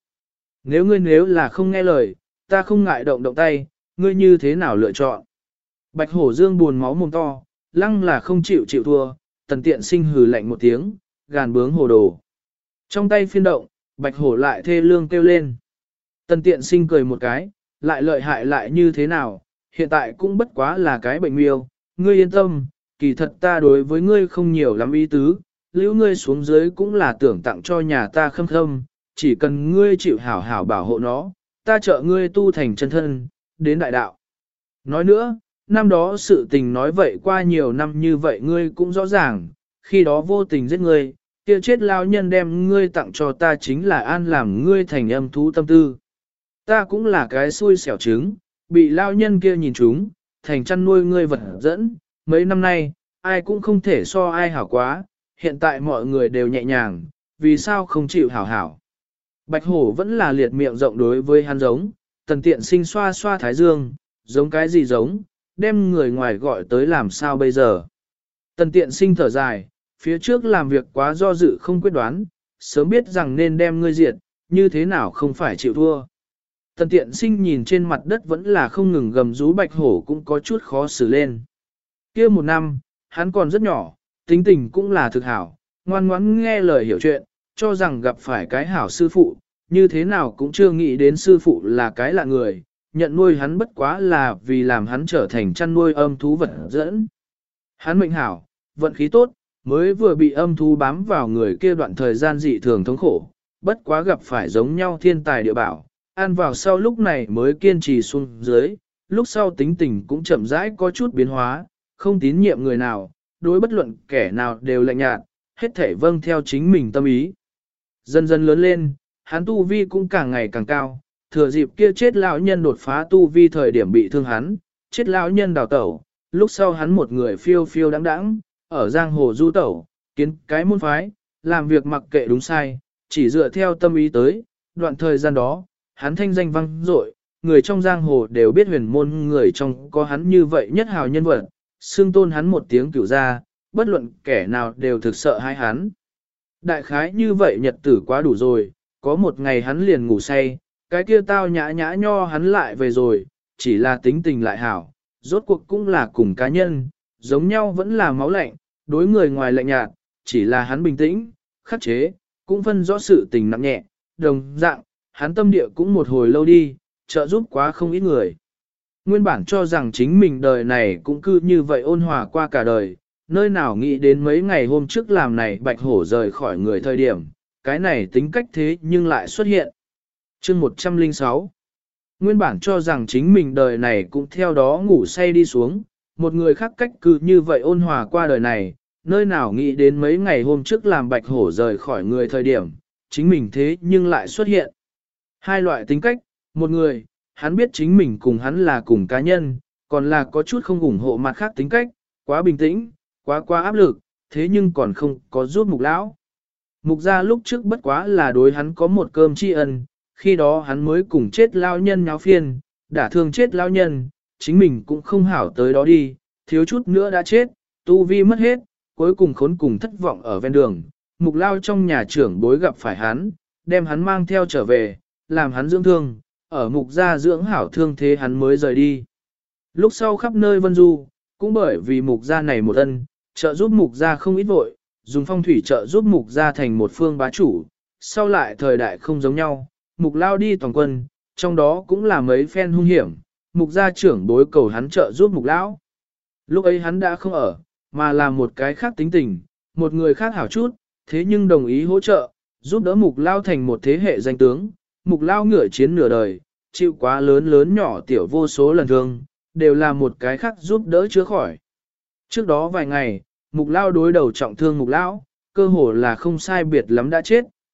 Nếu là không nghe lời, ta không ngại động tay, ngươi như thế nào lựa chọn. Bạch hổ dương buồn máu mồm to, lăng là không chịu thua, tần tiện sinh hừ lạnh một tiếng, gàn bướng hồ đồ. Trong tay phiên động, bạch hổ lại thê lương kêu lên. Tần tiện sinh cười một cái, lại lợi hại lại như thế nào, hiện tại cũng bất quá là cái bệnh miêu, ngươi yên tâm, kỳ thật ta đối với ngươi không nhiều lắm ý tứ, lưu ngươi xuống dưới cũng là tưởng tặng cho nhà ta khâm khâm, chỉ cần ngươi chịu hảo hảo bảo hộ nó, ta trợ ngươi tu thành chân thân, đến đại đạo. Nói nữa, năm đó sự tình nói vậy qua nhiều năm như vậy ngươi cũng rõ ràng, khi đó vô tình giết ngươi, kia chết lao nhân đem ngươi tặng cho ta chính là an làm ngươi thành âm thú tâm tư. Ta cũng là cái xui xẻo trứng, bị lao nhân kia nhìn chúng, thành chăn nuôi ngươi vật dẫn, mấy năm nay, ai cũng không thể so ai hảo quá, hiện tại mọi người đều nhẹ nhàng, vì sao không chịu hảo hảo. Bạch hổ vẫn là liệt miệng rộng đối với hắn giống, tần tiện sinh xoa xoa thái dương, giống cái gì giống, đem người ngoài gọi tới làm sao bây giờ. Tần tiện sinh thở dài, phía trước làm việc quá do dự không quyết đoán, sớm biết rằng nên đem ngươi diệt, như thế nào không phải chịu thua. Tần tiện sinh nhìn trên mặt đất vẫn là không ngừng gầm rú bạch hổ cũng có chút khó xử lên. Kia một năm, hắn còn rất nhỏ, tính tình cũng là thực hảo, ngoan ngoãn nghe lời hiểu chuyện, cho rằng gặp phải cái hảo sư phụ, như thế nào cũng chưa nghĩ đến sư phụ là cái lạ người, nhận nuôi hắn bất quá là vì làm hắn trở thành chăn nuôi âm thú vật dẫn. Hắn mệnh hảo, vận khí tốt, mới vừa bị âm thú bám vào người kia đoạn thời gian dị thường thống khổ, bất quá gặp phải giống nhau thiên tài địa bảo, ăn vào sau lúc này mới kiên trì xuống dưới, lúc sau tính tình cũng chậm rãi có chút biến hóa, không tín nhiệm người nào, đối bất luận kẻ nào đều lạnh nhạt, hết thể vâng theo chính mình tâm ý. Dần dần lớn lên, hắn tu vi cũng càng ngày càng cao, thừa dịp kia chết lão nhân đột phá tu vi thời điểm bị thương hắn, chết lão nhân đào tẩu, lúc sau hắn một người phiêu phiêu đáng đáng, ở giang hồ du tẩu, kiến cái môn phái, làm việc mặc kệ đúng sai, chỉ dựa theo tâm ý tới, đoạn thời gian đó, hắn thanh danh vang dội, người trong giang hồ đều biết huyền môn người trong có hắn như vậy nhất hào nhân vật, xưng tôn hắn một tiếng cửu gia, bất luận kẻ nào đều thực sợ hai hắn. Đại khái như vậy nhật tử quá đủ rồi, có một ngày hắn liền ngủ say, cái kia tao nhã nhã nho hắn lại về rồi, chỉ là tính tình lại hảo, rốt cuộc cũng là cùng cá nhân, giống nhau vẫn là máu lạnh, đối người ngoài lạnh nhạt, chỉ là hắn bình tĩnh, khắc chế, cũng phân rõ sự tình nặng nhẹ, đồng dạng, hắn tâm địa cũng một hồi lâu đi, trợ giúp quá không ít người. Nguyên bản cho rằng chính mình đời này cũng cứ như vậy ôn hòa qua cả đời, nơi nào nghĩ đến mấy ngày hôm trước làm này bạch hổ rời khỏi người thời điểm, cái này tính cách thế nhưng lại xuất hiện. Chương 106 Nguyên bản cho rằng chính mình đời này cũng theo đó ngủ say đi xuống, một người khác cách cứ như vậy ôn hòa qua đời này, nơi nào nghĩ đến mấy ngày hôm trước làm bạch hổ rời khỏi người thời điểm, chính mình thế nhưng lại xuất hiện. Hai loại tính cách, một người, hắn biết chính mình cùng hắn là cùng cá nhân, còn là có chút không ủng hộ mặt khác tính cách, quá bình tĩnh, quá áp lực, thế nhưng còn không có giúp mục lão. Mục gia lúc trước bất quá là đối hắn có một cơm tri ân, khi đó hắn mới cùng chết lao nhân nháo phiên, đã thương chết lao nhân, chính mình cũng không hảo tới đó đi, thiếu chút nữa đã chết, tu vi mất hết, cuối cùng khốn cùng thất vọng ở ven đường. Mục lao trong nhà trưởng bối gặp phải hắn, đem hắn mang theo trở về, làm hắn dưỡng thương, ở mục gia dưỡng hảo thương thế hắn mới rời đi. Lúc sau khắp nơi vân du, cũng bởi vì mục gia này một ân, trợ giúp mục gia không ít vội, dùng phong thủy trợ giúp mục gia thành một phương bá chủ, sau lại thời đại không giống nhau, mục lao đi toàn quân, trong đó cũng là mấy phen hung hiểm, mục gia trưởng bối cầu hắn trợ giúp mục lão. Lúc ấy hắn đã không ở, mà là một cái khác tính tình, một người khác hảo chút, thế nhưng đồng ý hỗ trợ, giúp đỡ mục lao thành một thế hệ danh tướng, mục lao ngựa chiến nửa đời, chịu quá lớn lớn nhỏ tiểu vô số lần thương, đều là một cái khác giúp đỡ chữa khỏi. Trước đó vài ngày, mục lao đối đầu trọng thương mục lão, cơ hồ là không sai biệt lắm đã chết,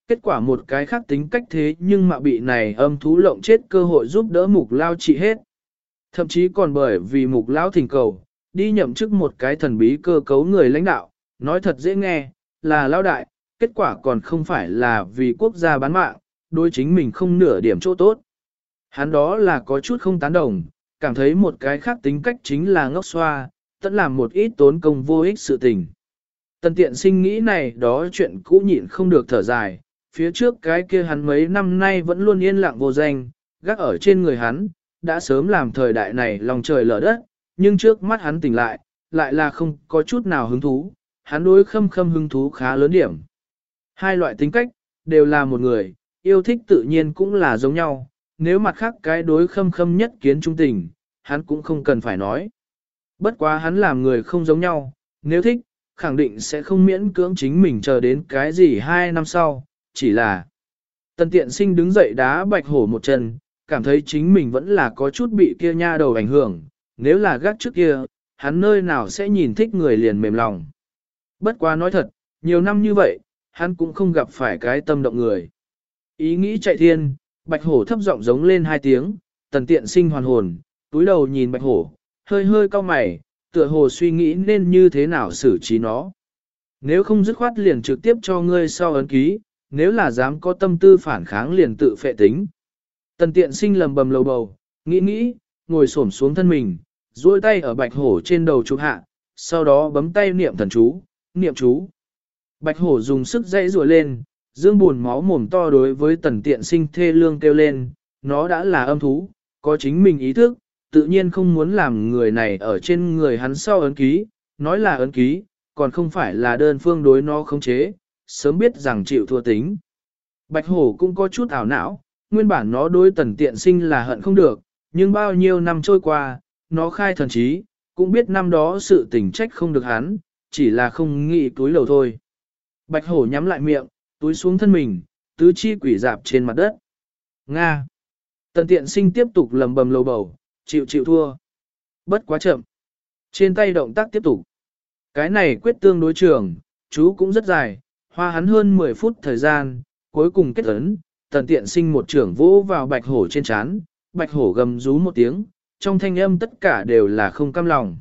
Kết quả một cái khác tính cách thế nhưng mà bị này âm thú lộng chết cơ hội giúp đỡ mục lao trị hết. Thậm chí còn bởi vì mục lao thỉnh cầu, đi nhậm chức một cái thần bí cơ cấu người lãnh đạo, nói thật dễ nghe, là lao đại, kết quả còn không phải là vì quốc gia bán mạng, đối chính mình không nửa điểm chỗ tốt. Hắn đó là có chút không tán đồng, cảm thấy một cái khác tính cách chính là ngốc xoa, tận làm một ít tốn công vô ích sự tình. Tần tiện sinh nghĩ này đó chuyện cũ nhịn không được thở dài, phía trước cái kia hắn mấy năm nay vẫn luôn yên lặng vô danh, gác ở trên người hắn, đã sớm làm thời đại này lòng trời lở đất, nhưng trước mắt hắn tỉnh lại là không có chút nào hứng thú, hắn đối Khâm Khâm hứng thú khá lớn điểm. Hai loại tính cách, đều là một người, yêu thích tự nhiên cũng là giống nhau, nếu mặt khác cái đối Khâm Khâm nhất kiến trung tình, hắn cũng không cần phải nói. Bất quá hắn làm người không giống nhau, nếu thích, khẳng định sẽ không miễn cưỡng chính mình chờ đến cái gì 2 năm sau, chỉ là Tần tiện sinh đứng dậy đá bạch hổ một chân, cảm thấy chính mình vẫn là có chút bị kia nha đầu ảnh hưởng, nếu là gác trước kia, hắn nơi nào sẽ nhìn thích người liền mềm lòng. Bất quá nói thật, nhiều năm như vậy, hắn cũng không gặp phải cái tâm động người. Ý nghĩ chạy thiên, bạch hổ thấp giọng giống lên 2 tiếng, tần tiện sinh hoàn hồn, túi đầu nhìn bạch hổ, hơi hơi cau mày, tựa hồ suy nghĩ nên như thế nào xử trí nó. Nếu không dứt khoát liền trực tiếp cho ngươi sau ấn ký, nếu là dám có tâm tư phản kháng liền tự phệ tính. Tần tiện sinh lầm bầm lầu bầu, nghĩ, ngồi xổm xuống thân mình, duỗi tay ở bạch hổ trên đầu chụp hạ, sau đó bấm tay niệm thần chú, niệm chú. Bạch hổ dùng sức dãy rùa lên, dương buồn máu mồm to đối với tần tiện sinh thê lương kêu lên, nó đã là âm thú, có chính mình ý thức, tự nhiên không muốn làm người này ở trên người hắn sau ấn ký, nói là ấn ký, còn không phải là đơn phương đối nó khống chế, sớm biết rằng chịu thua tính. Bạch hổ cũng có chút ảo não, nguyên bản nó đối tần tiện sinh là hận không được, nhưng bao nhiêu năm trôi qua, nó khai thần trí, cũng biết năm đó sự tình trách không được hắn, chỉ là không nghĩ túi lầu thôi. Bạch hổ nhắm lại miệng, túi xuống thân mình, tứ chi quỷ dạp trên mặt đất. Nga. Tần tiện sinh tiếp tục lầm bầm lầu bầu, chịu thua. Bất quá chậm. Trên tay động tác tiếp tục. Cái này quyết tương đối trường, chú cũng rất dài, hoa hắn hơn 10 phút thời gian, cuối cùng kết ấn, tần tiện sinh một trưởng vỗ vào bạch hổ trên chán, bạch hổ gầm rú một tiếng, trong thanh âm tất cả đều là không cam lòng.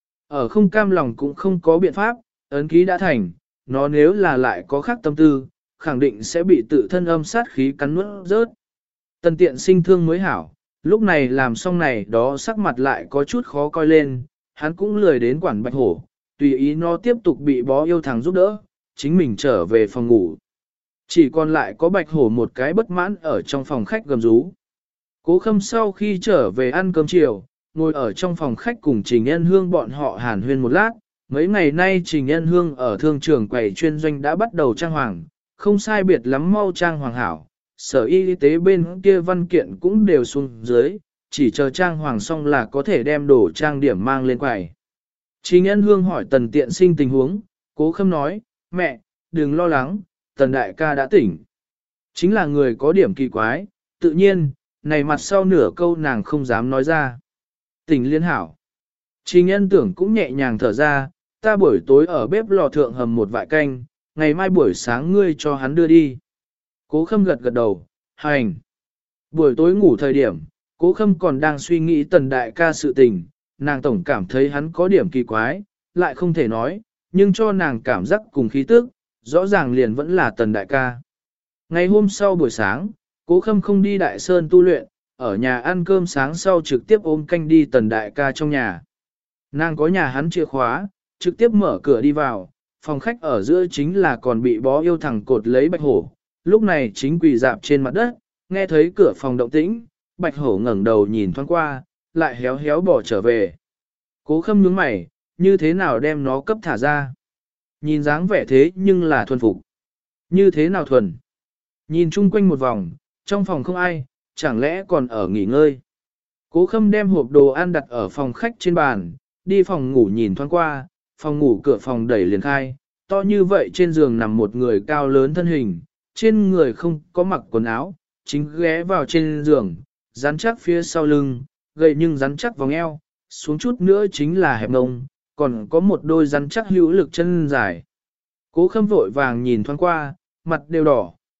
Ở không cam lòng cũng không có biện pháp, ấn ký đã thành, nó nếu là lại có khác tâm tư, khẳng định sẽ bị tự thân âm sát khí cắn nuốt rớt. Tần tiện sinh thương mới hảo, lúc này làm xong này đó sắc mặt lại có chút khó coi lên, hắn cũng lười đến quản bạch hổ, tùy ý nó tiếp tục bị bó yêu thằng giúp đỡ, chính mình trở về phòng ngủ. Chỉ còn lại có bạch hổ một cái bất mãn ở trong phòng khách gầm rú. Cố Khâm sau khi trở về ăn cơm chiều, ngồi ở trong phòng khách cùng Trình Nhân Hương bọn họ hàn huyên một lát. Mấy ngày nay Trình Nhân Hương ở thương trường quầy chuyên doanh đã bắt đầu trang hoàng, không sai biệt lắm mau trang hoàng hảo. Sở y tế bên kia văn kiện cũng đều xuống dưới, chỉ chờ trang hoàng xong là có thể đem đồ trang điểm mang lên quầy. Trình Nhân Hương hỏi Tần Tiện Sinh tình huống, Cố Khâm nói, mẹ, đừng lo lắng, Tần đại ca đã tỉnh. Chính là người có điểm kỳ quái, tự nhiên, này mặt sau nửa câu nàng không dám nói ra. Tỉnh liên hảo. Trình Nhân tưởng cũng nhẹ nhàng thở ra, ta buổi tối ở bếp lò thượng hầm một vại canh, ngày mai buổi sáng ngươi cho hắn đưa đi. Cố Khâm gật gật đầu, hành. Buổi tối ngủ thời điểm, Cố Khâm còn đang suy nghĩ Tần đại ca sự tình, nàng tổng cảm thấy hắn có điểm kỳ quái, lại không thể nói, nhưng cho nàng cảm giác cùng khí tức, rõ ràng liền vẫn là Tần đại ca. Ngày hôm sau buổi sáng, Cố Khâm không đi Đại Sơn tu luyện, ở nhà ăn cơm sáng sau trực tiếp ôm canh đi Tần đại ca trong nhà. Nàng có nhà hắn chìa khóa, trực tiếp mở cửa đi vào, phòng khách ở giữa chính là còn bị bó yêu thằng cột lấy bạch hổ, lúc này chính quỳ dạp trên mặt đất, nghe thấy cửa phòng động tĩnh, bạch hổ ngẩng đầu nhìn thoáng qua, lại héo héo bỏ trở về. Cố Khâm nhướng mày, như thế nào đem nó cấp thả ra? Nhìn dáng vẻ thế nhưng là thuần phục. Như thế nào thuần? Nhìn chung quanh một vòng, trong phòng không ai, chẳng lẽ còn ở nghỉ ngơi. Cố Khâm đem hộp đồ ăn đặt ở phòng khách trên bàn, đi phòng ngủ nhìn thoáng qua, phòng ngủ cửa phòng đẩy liền khai, to như vậy trên giường nằm một người cao lớn thân hình, trên người không có mặc quần áo, chính ghé vào trên giường, rắn chắc phía sau lưng, gầy nhưng rắn chắc vòng eo, xuống chút nữa chính là hẹp ngông, còn có một đôi rắn chắc hữu lực chân dài. Cố Khâm vội vàng nhìn thoáng qua, mặt đều đỏ,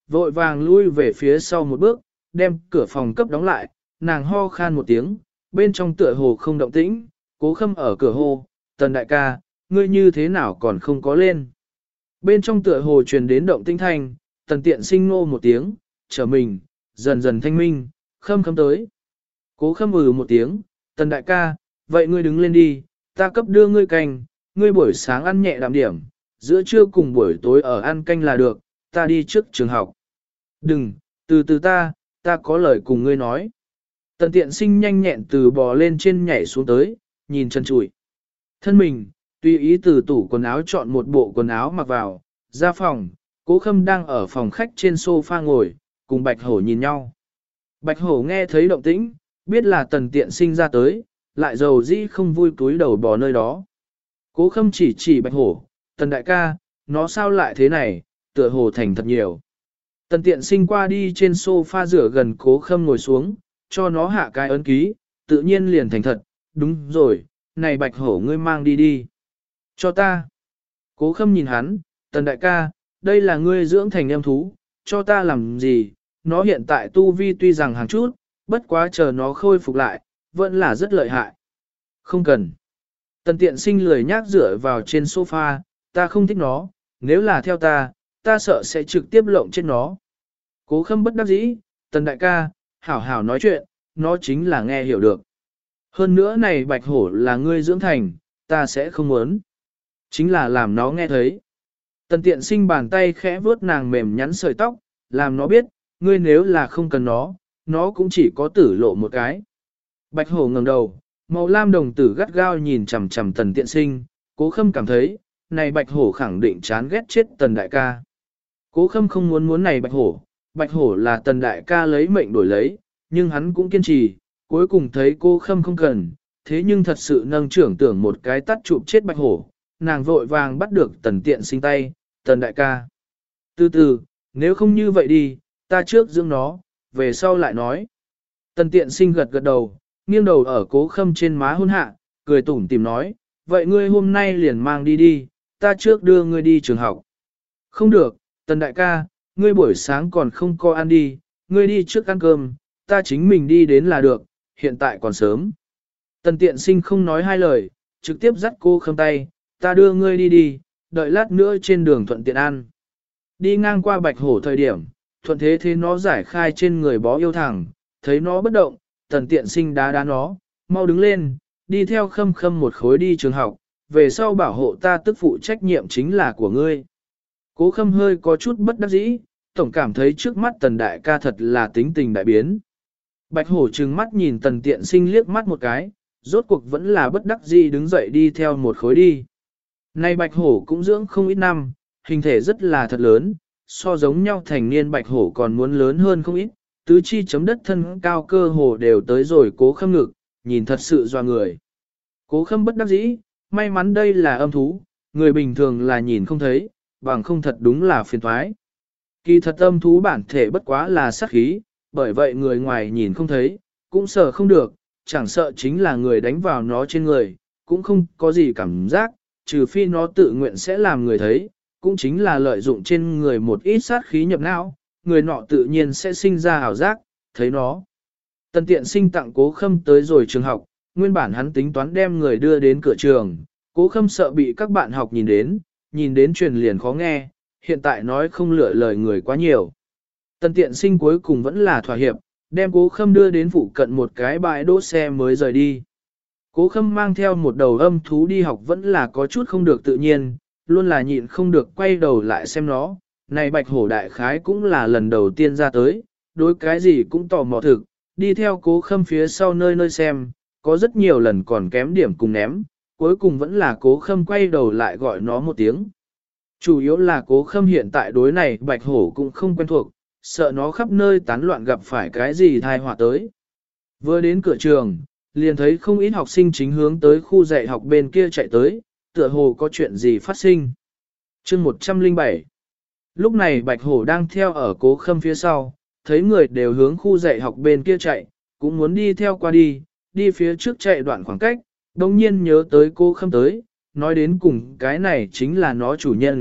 vội vàng lui về phía sau một bước, đem cửa phòng cấp đóng lại, nàng ho khan một tiếng, bên trong tựa hồ không động tĩnh, Cố Khâm ở cửa hô, Tần đại ca, ngươi như thế nào còn không có lên. Bên trong tựa hồ truyền đến động tĩnh thanh, Tần Tiện Sinh nô một tiếng, trở mình, dần dần thanh minh, Khâm Khâm tới. Cố Khâm một tiếng, Tần đại ca, vậy ngươi đứng lên đi, ta cấp đưa ngươi canh, ngươi buổi sáng ăn nhẹ đạm điểm, giữa trưa cùng buổi tối ở ăn canh là được, ta đi trước trường học. Đừng, từ từ ta có lời cùng ngươi nói. Tần Tiện Sinh nhanh nhẹn từ bò lên trên nhảy xuống tới, nhìn chân trụi. Thân mình, tùy ý từ tủ quần áo chọn một bộ quần áo mặc vào, ra phòng, Cố Khâm đang ở phòng khách trên sofa ngồi, cùng Bạch Hổ nhìn nhau. Bạch Hổ nghe thấy động tĩnh, biết là Tần Tiện Sinh ra tới, lại dầu dĩ không vui túi đầu bò nơi đó. Cố Khâm chỉ Bạch Hổ, Tần đại ca, nó sao lại thế này, tựa hồ thành thật nhiều. Tần Tiện Sinh qua đi trên sofa rửa gần Cố Khâm ngồi xuống, cho nó hạ cái ấn ký, tự nhiên liền thành thật, đúng rồi, này Bạch Hổ ngươi mang đi đi. Cho ta. Cố Khâm nhìn hắn, Tần đại ca, đây là ngươi dưỡng thành em thú, cho ta làm gì, nó hiện tại tu vi tuy rằng hàng chút, bất quá chờ nó khôi phục lại, vẫn là rất lợi hại. Không cần. Tần Tiện Sinh lười nhác dựa vào trên sofa, ta không thích nó, nếu là theo ta sợ sẽ trực tiếp lộng chết nó. Cố Khâm bất đắc dĩ, Tần đại ca, hảo hảo nói chuyện, nó chính là nghe hiểu được. Hơn nữa này Bạch Hổ là ngươi dưỡng thành, ta sẽ không muốn. Chính là làm nó nghe thấy. Tần Tiện Sinh bàn tay khẽ vuốt nàng mềm nhắn sợi tóc, làm nó biết, ngươi nếu là không cần nó cũng chỉ có tử lộ một cái. Bạch Hổ ngẩng đầu, màu lam đồng tử gắt gao nhìn chằm chằm Tần Tiện Sinh, Cố Khâm cảm thấy, này Bạch Hổ khẳng định chán ghét chết Tần đại ca. Cố Khâm không muốn này Bạch Hổ là Tần đại ca lấy mệnh đổi lấy, nhưng hắn cũng kiên trì, cuối cùng thấy Cố Khâm không cần, thế nhưng thật sự nâng trưởng tưởng một cái tắt chụp chết Bạch Hổ, nàng vội vàng bắt được Tần Tiện Sinh tay, Tần đại ca. Từ từ, nếu không như vậy đi, ta trước dưỡng nó, về sau lại nói. Tần Tiện Sinh gật gật đầu, nghiêng đầu ở Cố Khâm trên má hôn hạ, cười tủm tìm nói, vậy ngươi hôm nay liền mang đi, ta trước đưa ngươi đi trường học. Không được, Tần đại ca, ngươi buổi sáng còn không có ăn đi, ngươi đi trước ăn cơm, ta chính mình đi đến là được, hiện tại còn sớm. Tần Tiện Sinh không nói hai lời, trực tiếp dắt Cố Khâm tay, ta đưa ngươi đi, đợi lát nữa trên đường thuận tiện ăn. Đi ngang qua Bạch Hổ thời điểm, thuận thế nó giải khai trên người bó yêu thẳng, thấy nó bất động, Tần Tiện Sinh đá nó, mau đứng lên, đi theo Khâm Khâm một khối đi trường học, về sau bảo hộ ta tức phụ trách nhiệm chính là của ngươi. Cố Khâm hơi có chút bất đắc dĩ, tổng cảm thấy trước mắt Tần đại ca thật là tính tình đại biến. Bạch Hổ trừng mắt nhìn Tần Tiện Sinh liếc mắt một cái, rốt cuộc vẫn là bất đắc dĩ đứng dậy đi theo một khối đi. Nay Bạch Hổ cũng dưỡng không ít năm, hình thể rất là thật lớn, so giống nhau thành niên Bạch Hổ còn muốn lớn hơn không ít, tứ chi chấm đất thân cao cơ hồ đều tới rồi Cố Khâm ngực, nhìn thật sự doa người. Cố Khâm bất đắc dĩ, may mắn đây là âm thú, người bình thường là nhìn không thấy, bằng không thật đúng là phiền toái. Kỳ thật âm thú bản thể bất quá là sát khí, bởi vậy người ngoài nhìn không thấy, cũng sợ không được, chẳng sợ chính là người đánh vào nó trên người, cũng không có gì cảm giác, trừ phi nó tự nguyện sẽ làm người thấy, cũng chính là lợi dụng trên người một ít sát khí nhập não, người nọ tự nhiên sẽ sinh ra ảo giác, thấy nó. Tần Tiện Sinh tặng Cố Khâm tới rồi trường học, nguyên bản hắn tính toán đem người đưa đến cửa trường, Cố Khâm sợ bị các bạn học nhìn đến truyền liền khó nghe, hiện tại nói không lựa lời người quá nhiều. Tần Tiện Sinh cuối cùng vẫn là thỏa hiệp, đem Cố Khâm đưa đến phụ cận một cái bãi đỗ xe mới rời đi. Cố Khâm mang theo một đầu âm thú đi học vẫn là có chút không được tự nhiên, luôn là nhịn không được quay đầu lại xem nó. Này Bạch Hổ đại khái cũng là lần đầu tiên ra tới, đối cái gì cũng tò mò thực, đi theo Cố Khâm phía sau nơi xem, có rất nhiều lần còn kém điểm cùng ném, cuối cùng vẫn là Cố Khâm quay đầu lại gọi nó một tiếng. Chủ yếu là Cố Khâm hiện tại đối này Bạch Hổ cũng không quen thuộc, sợ nó khắp nơi tán loạn gặp phải cái gì tai họa tới. Vừa đến cửa trường, liền thấy không ít học sinh chính hướng tới khu dạy học bên kia chạy tới, tựa hồ có chuyện gì phát sinh. Chương 107. Lúc này Bạch Hổ đang theo ở Cố Khâm phía sau, thấy người đều hướng khu dạy học bên kia chạy, cũng muốn đi theo qua đi phía trước chạy đoạn khoảng cách, đồng nhiên nhớ tới Cố Khâm tới, nói đến cùng cái này chính là nó chủ nhân,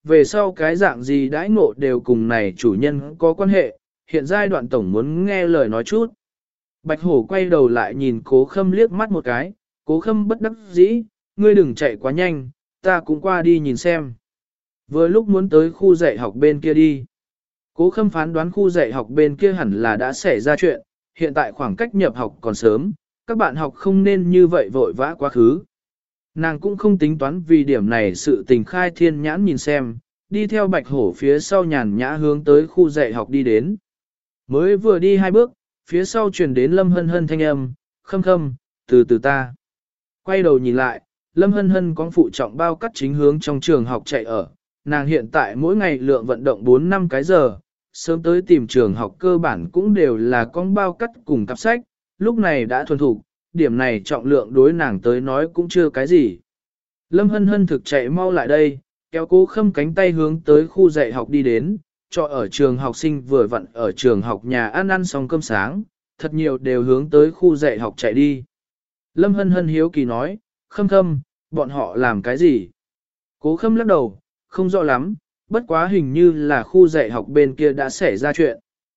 về sau cái dạng gì đãi ngộ đều cùng này chủ nhân có quan hệ, hiện giai đoạn tổng muốn nghe lời nói chút. Bạch hổ quay đầu lại nhìn cố khâm liếc mắt một cái, cố khâm bất đắc dĩ, ngươi đừng chạy quá nhanh, ta cũng qua đi nhìn xem. Vừa lúc muốn tới khu dạy học bên kia đi. Cố khâm phán đoán khu dạy học bên kia hẳn là đã xảy ra chuyện, hiện tại khoảng cách nhập học còn sớm, các bạn học không nên như vậy vội vã quá khứ. Nàng cũng không tính toán vì điểm này sự tình khai thiên nhãn nhìn xem, đi theo bạch hổ phía sau nhàn nhã hướng tới khu dạy học đi đến. Mới vừa đi 2 bước, phía sau truyền đến Lâm Hân Hân thanh âm, khâm khâm, từ từ ta. Quay đầu nhìn lại, Lâm Hân Hân có phụ trọng bao cắt chính hướng trong trường học chạy ở, nàng hiện tại mỗi ngày lượng vận động 4-5 cái giờ, sớm tới tìm trường học cơ bản cũng đều là con bao cắt cùng cặp sách, lúc này đã thuần thục, điểm này trọng lượng đối nàng tới nói cũng chưa cái gì. Lâm Hân Hân thực chạy mau lại đây, kéo Cố Khâm cánh tay hướng tới khu dạy học đi đến, cho ở trường học sinh vừa vặn ở trường học nhà ăn xong cơm sáng, thật nhiều đều hướng tới khu dạy học chạy đi. Lâm Hân Hân hiếu kỳ nói, Khâm Khâm, bọn họ làm cái gì? Cố Khâm lắc đầu, không rõ lắm, bất quá hình như là khu dạy học bên kia đã xảy ra chuyện.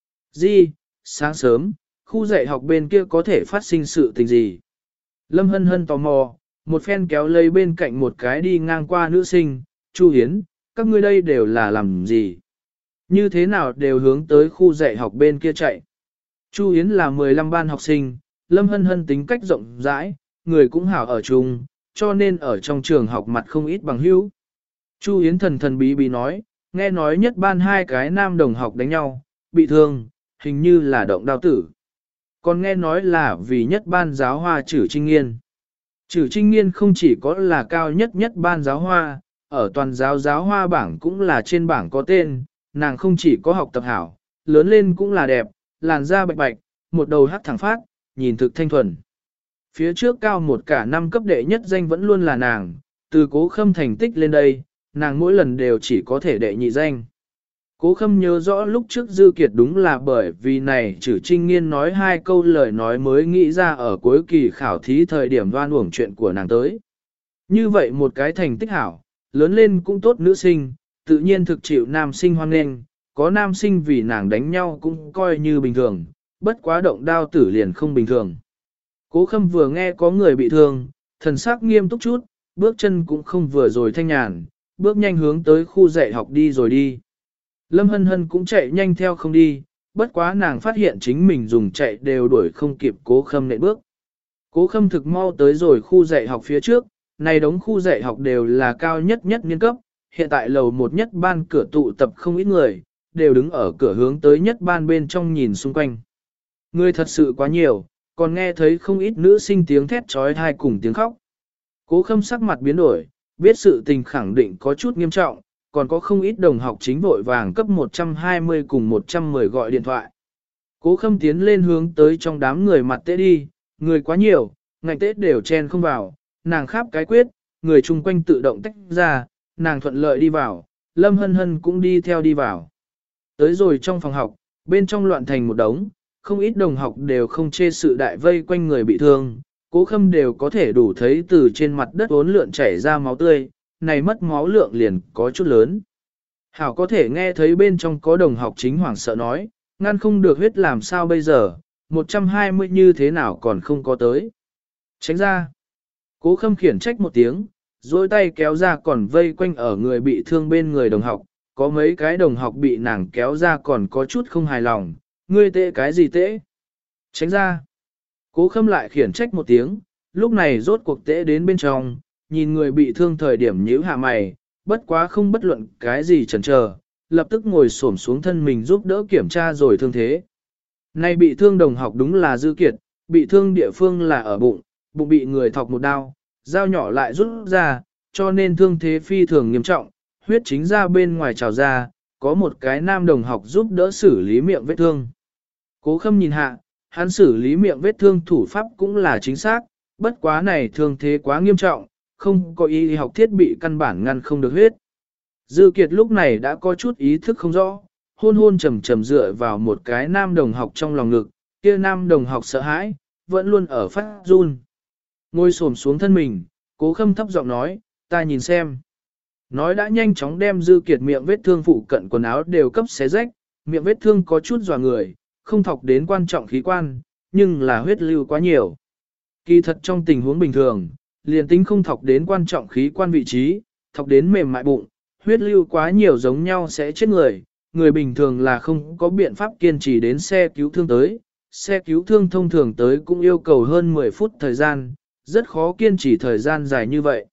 Gì? Sáng sớm, khu dạy học bên kia có thể phát sinh sự tình gì? Lâm Hân Hân tò mò, một phen kéo lấy bên cạnh một cái đi ngang qua nữ sinh, Chu Hiến, các ngươi đây đều là làm gì? Như thế nào đều hướng tới khu dạy học bên kia chạy? Chu Hiến là 15 ban học sinh, Lâm Hân Hân tính cách rộng rãi, người cũng hảo ở chung, cho nên ở trong trường học mặt không ít bằng hữu. Chu Hiến thần thần bí bí nói, nghe nói nhất ban 2 cái nam đồng học đánh nhau, bị thương, hình như là động đao tử. Còn nghe nói là vì nhất ban giáo hoa Trử Trinh Nghiên. Trử Trinh Nghiên không chỉ có là cao nhất nhất ban giáo hoa, ở toàn giáo hoa bảng cũng là trên bảng có tên, nàng không chỉ có học tập hảo, lớn lên cũng là đẹp, làn da bạch bạch, một đầu hắc thẳng phát, nhìn thực thanh thuần. Phía trước cao một cả năm cấp đệ nhất danh vẫn luôn là nàng, từ Cố Khâm thành tích lên đây, nàng mỗi lần đều chỉ có thể đệ nhị danh. Cố Khâm nhớ rõ lúc trước Dư Kiệt đúng là bởi vì này Trử Trinh Nghiên nói 2 câu lời nói mới nghĩ ra ở cuối kỳ khảo thí thời điểm đoan uổng chuyện của nàng tới. Như vậy một cái thành tích hảo, lớn lên cũng tốt nữ sinh, tự nhiên thực chịu nam sinh hoan nghênh, có nam sinh vì nàng đánh nhau cũng coi như bình thường, bất quá động đao tử liền không bình thường. Cố Khâm vừa nghe có người bị thương, thần sắc nghiêm túc chút, bước chân cũng không vừa rồi thanh nhàn, bước nhanh hướng tới khu dạy học đi rồi đi. Lâm Hân Hân cũng chạy nhanh theo không đi, bất quá nàng phát hiện chính mình dùng chạy đều đuổi không kịp Cố Khâm nện bước. Cố Khâm thực mau tới rồi khu dạy học phía trước, này đống khu dạy học đều là cao nhất nhất niên cấp, hiện tại lầu 1 nhất ban cửa tụ tập không ít người, đều đứng ở cửa hướng tới nhất ban bên trong nhìn xung quanh. Người thật sự quá nhiều, còn nghe thấy không ít nữ sinh tiếng thét trói thai cùng tiếng khóc. Cố Khâm sắc mặt biến đổi, biết sự tình khẳng định có chút nghiêm trọng, còn có không ít đồng học chính vội vàng cấp 120 cùng 110 gọi điện thoại. Cố Khâm tiến lên hướng tới trong đám người mặt tế đi, người quá nhiều, ngành tế đều chen không vào, nàng khắp cái quyết, người chung quanh tự động tách ra, nàng thuận lợi đi vào, Lâm Hân Hân cũng đi theo đi vào. Tới rồi trong phòng học, bên trong loạn thành một đống, không ít đồng học đều không chê sự đại vây quanh người bị thương, Cố Khâm đều có thể đủ thấy từ trên mặt đất uốn lượn chảy ra máu tươi, này mất máu lượng liền có chút lớn. Hảo có thể nghe thấy bên trong có đồng học chính hoảng sợ nói, ngăn không được huyết làm sao bây giờ, 120 như thế nào còn không có tới. Tránh ra. Cố Khâm khiển trách một tiếng, dối tay kéo ra còn vây quanh ở người bị thương bên người đồng học, có mấy cái đồng học bị nàng kéo ra còn có chút không hài lòng, ngươi tệ cái gì tệ? Tránh ra. Cố Khâm lại khiển trách một tiếng, lúc này rốt cuộc tệ đến bên trong, nhìn người bị thương thời điểm nhíu hạ mày, bất quá không bất luận cái gì chần chờ, lập tức ngồi xổm xuống thân mình giúp đỡ kiểm tra rồi thương thế. Này bị thương đồng học đúng là Dư Kiệt, bị thương địa phương là ở bụng, bụng bị người thọc một đao, dao nhỏ lại rút ra, cho nên thương thế phi thường nghiêm trọng, huyết chính ra bên ngoài trào ra, có một cái nam đồng học giúp đỡ xử lý miệng vết thương. Cố Khâm nhìn hạ, hắn xử lý miệng vết thương thủ pháp cũng là chính xác, bất quá này thương thế quá nghiêm trọng, không có y học thiết bị căn bản ngăn không được huyết. Dư Kiệt lúc này đã có chút ý thức không rõ, hôn hôn trầm trầm dựa vào một cái nam đồng học trong lòng ngực, kia nam đồng học sợ hãi, vẫn luôn ở phát run. Ngồi xổm xuống thân mình, Cố Khâm thấp giọng nói, ta nhìn xem. Nói đã nhanh chóng đem Dư Kiệt miệng vết thương phụ cận quần áo đều cấp xé rách, miệng vết thương có chút dọa người, không thọc đến quan trọng khí quan, nhưng là huyết lưu quá nhiều. Kỳ thật trong tình huống bình thường, liền tính không thọc đến quan trọng khí quan vị trí, thọc đến mềm mại bụng, huyết lưu quá nhiều giống nhau sẽ chết người. Người bình thường là không có biện pháp kiên trì đến xe cứu thương tới. Xe cứu thương thông thường tới cũng yêu cầu hơn 10 phút thời gian, rất khó kiên trì thời gian dài như vậy.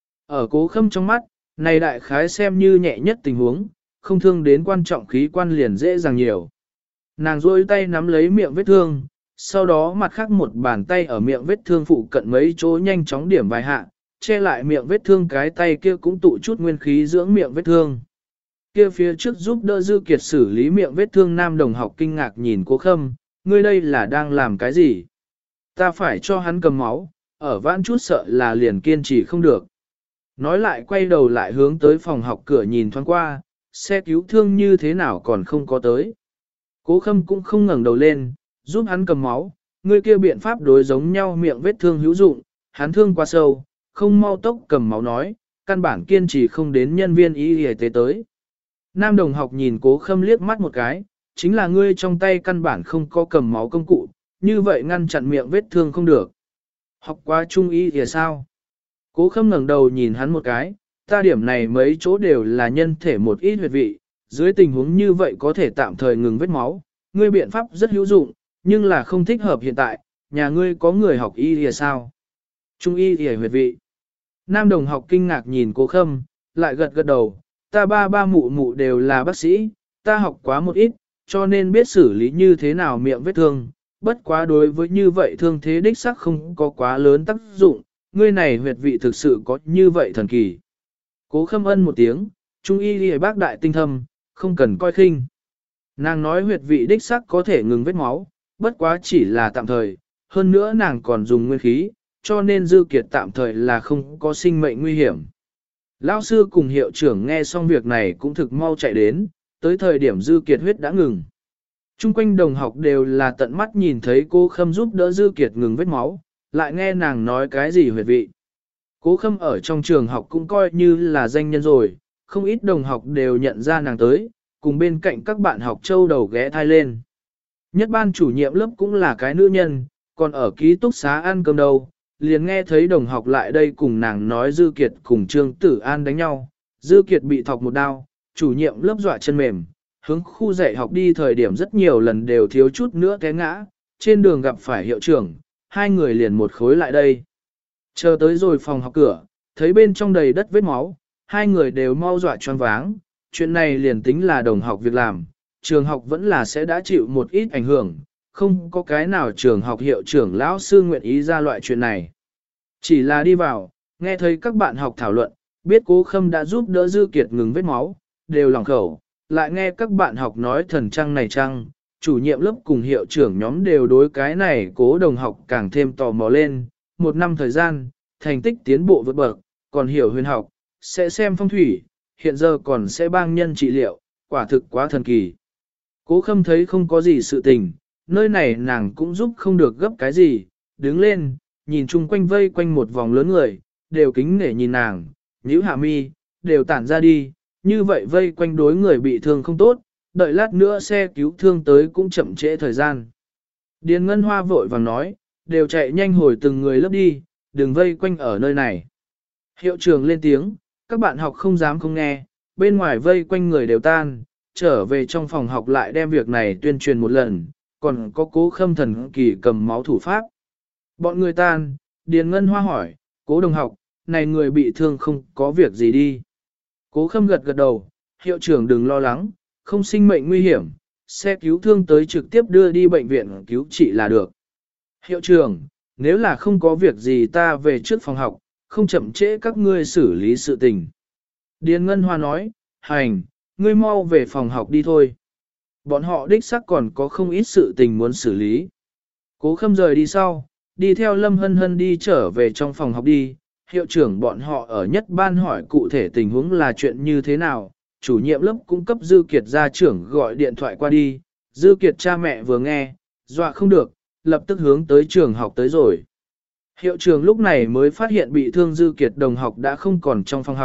Ở Cố Khâm trong mắt, này đại khái xem như nhẹ nhất tình huống, không thương đến quan trọng khí quan liền dễ dàng nhiều. Nàng duỗi tay nắm lấy miệng vết thương, sau đó mặt khác một bàn tay ở miệng vết thương phụ cận mấy chỗ nhanh chóng điểm vài hạ, che lại miệng vết thương, cái tay kia cũng tụ chút nguyên khí dưỡng miệng vết thương. Kia phía trước giúp đỡ Dư Kiệt xử lý miệng vết thương nam đồng học kinh ngạc nhìn Cố Khâm, ngươi đây là đang làm cái gì? Ta phải cho hắn cầm máu, ở vãn chút sợ là liền kiên trì không được. Nói lại quay đầu lại hướng tới phòng học cửa nhìn thoáng qua, xe cứu thương như thế nào còn không có tới. Cố Khâm cũng không ngẩng đầu lên, giúp hắn cầm máu, người kia biện pháp đối giống nhau miệng vết thương hữu dụng, hắn thương quá sâu, không mau tốc cầm máu nói, căn bản kiên trì không đến nhân viên y y tế tới. Nam đồng học nhìn Cố Khâm liếc mắt một cái, chính là ngươi trong tay căn bản không có cầm máu công cụ, như vậy ngăn chặn miệng vết thương không được. Học qua trung y thì sao? Cố Khâm ngẩng đầu nhìn hắn một cái, ta điểm này mấy chỗ đều là nhân thể một ít huyệt vị, dưới tình huống như vậy có thể tạm thời ngừng vết máu, ngươi biện pháp rất hữu dụng, nhưng là không thích hợp hiện tại, nhà ngươi có người học y thì sao? Trung y thì huyệt vị. Nam đồng học kinh ngạc nhìn Cố Khâm, lại gật gật đầu, ta ba mụ mụ đều là bác sĩ, ta học quá một ít, cho nên biết xử lý như thế nào miệng vết thương, bất quá đối với như vậy thương thế đích xác không có quá lớn tác dụng, ngươi này huyệt vị thực sự có như vậy thần kỳ. Cố Khâm ân một tiếng, trung y đi bác đại tinh thâm, không cần coi khinh. Nàng nói huyệt vị đích xác có thể ngừng vết máu, bất quá chỉ là tạm thời, hơn nữa nàng còn dùng nguyên khí, cho nên Dư Kiệt tạm thời là không có sinh mệnh nguy hiểm. Lão sư cùng hiệu trưởng nghe xong việc này cũng thực mau chạy đến, tới thời điểm Dư Kiệt huyết đã ngừng. Trung quanh đồng học đều là tận mắt nhìn thấy Cố Khâm giúp đỡ Dư Kiệt ngừng vết máu, lại nghe nàng nói cái gì huyệt vị. Cố Khâm ở trong trường học cũng coi như là danh nhân rồi, không ít đồng học đều nhận ra nàng tới, cùng bên cạnh các bạn học châu đầu ghé thai lên. Nhất ban chủ nhiệm lớp cũng là cái nữ nhân, còn ở ký túc xá ăn cơm đâu, liền nghe thấy đồng học lại đây cùng nàng nói Dư Kiệt cùng Trương Tử An đánh nhau. Dư Kiệt bị thọc một đao, chủ nhiệm lớp dọa chân mềm, hướng khu dạy học đi thời điểm rất nhiều lần đều thiếu chút nữa té ngã, trên đường gặp phải hiệu trưởng, hai người liền một khối lại đây. Chờ tới rồi phòng học cửa, thấy bên trong đầy đất vết máu, hai người đều mau dọa choáng váng, chuyện này liền tính là đồng học việc làm, trường học vẫn là sẽ đã chịu một ít ảnh hưởng, không có cái nào trường học hiệu trưởng lão sư nguyện ý ra loại chuyện này. Chỉ là đi vào, nghe thấy các bạn học thảo luận, biết Cố Khâm đã giúp đỡ Dư Kiệt ngừng vết máu, đều lòng khẩu, lại nghe các bạn học nói thần trăng này trăng, chủ nhiệm lớp cùng hiệu trưởng nhóm đều đối cái này Cố đồng học càng thêm tò mò lên, một năm thời gian, thành tích tiến bộ vượt bậc, còn hiểu huyền học, sẽ xem phong thủy, hiện giờ còn sẽ bang nhân trị liệu, quả thực quá thần kỳ. Cố Khâm thấy không có gì sự tình, nơi này nàng cũng giúp không được gấp cái gì, đứng lên, nhìn chung quanh vây quanh một vòng lớn người, đều kính nể nhìn nàng, nhíu hạ mi, đều tản ra đi, như vậy vây quanh đối người bị thương không tốt, đợi lát nữa xe cứu thương tới cũng chậm trễ thời gian. Điền Ngân Hoa vội vàng nói, đều chạy nhanh hồi từng người lớp đi, đừng vây quanh ở nơi này. Hiệu trưởng lên tiếng, các bạn học không dám không nghe, bên ngoài vây quanh người đều tan, trở về trong phòng học lại đem việc này tuyên truyền một lần, còn có Cố Khâm thần kỳ cầm máu thủ pháp. Bọn người tan, Điền Ngân Hoa hỏi, Cố đồng học, này người bị thương không có việc gì đi. Cố Khâm gật gật đầu, hiệu trưởng đừng lo lắng, không sinh mệnh nguy hiểm, xe cứu thương tới trực tiếp đưa đi bệnh viện cứu trị là được. Hiệu trưởng, nếu là không có việc gì ta về trước phòng học, không chậm trễ các ngươi xử lý sự tình. Điền Ngân Hoa nói, hành, ngươi mau về phòng học đi thôi. Bọn họ đích xác còn có không ít sự tình muốn xử lý. Cố Khâm rời đi sau, đi theo Lâm Hân Hân đi trở về trong phòng học đi. Hiệu trưởng bọn họ ở nhất ban hỏi cụ thể tình huống là chuyện như thế nào. Chủ nhiệm lớp cung cấp Dư Kiệt gia trưởng gọi điện thoại qua đi. Dư Kiệt cha mẹ vừa nghe, dọa không được, lập tức hướng tới trường học tới rồi. Hiệu trưởng lúc này mới phát hiện bị thương Dư Kiệt đồng học đã không còn trong phòng học,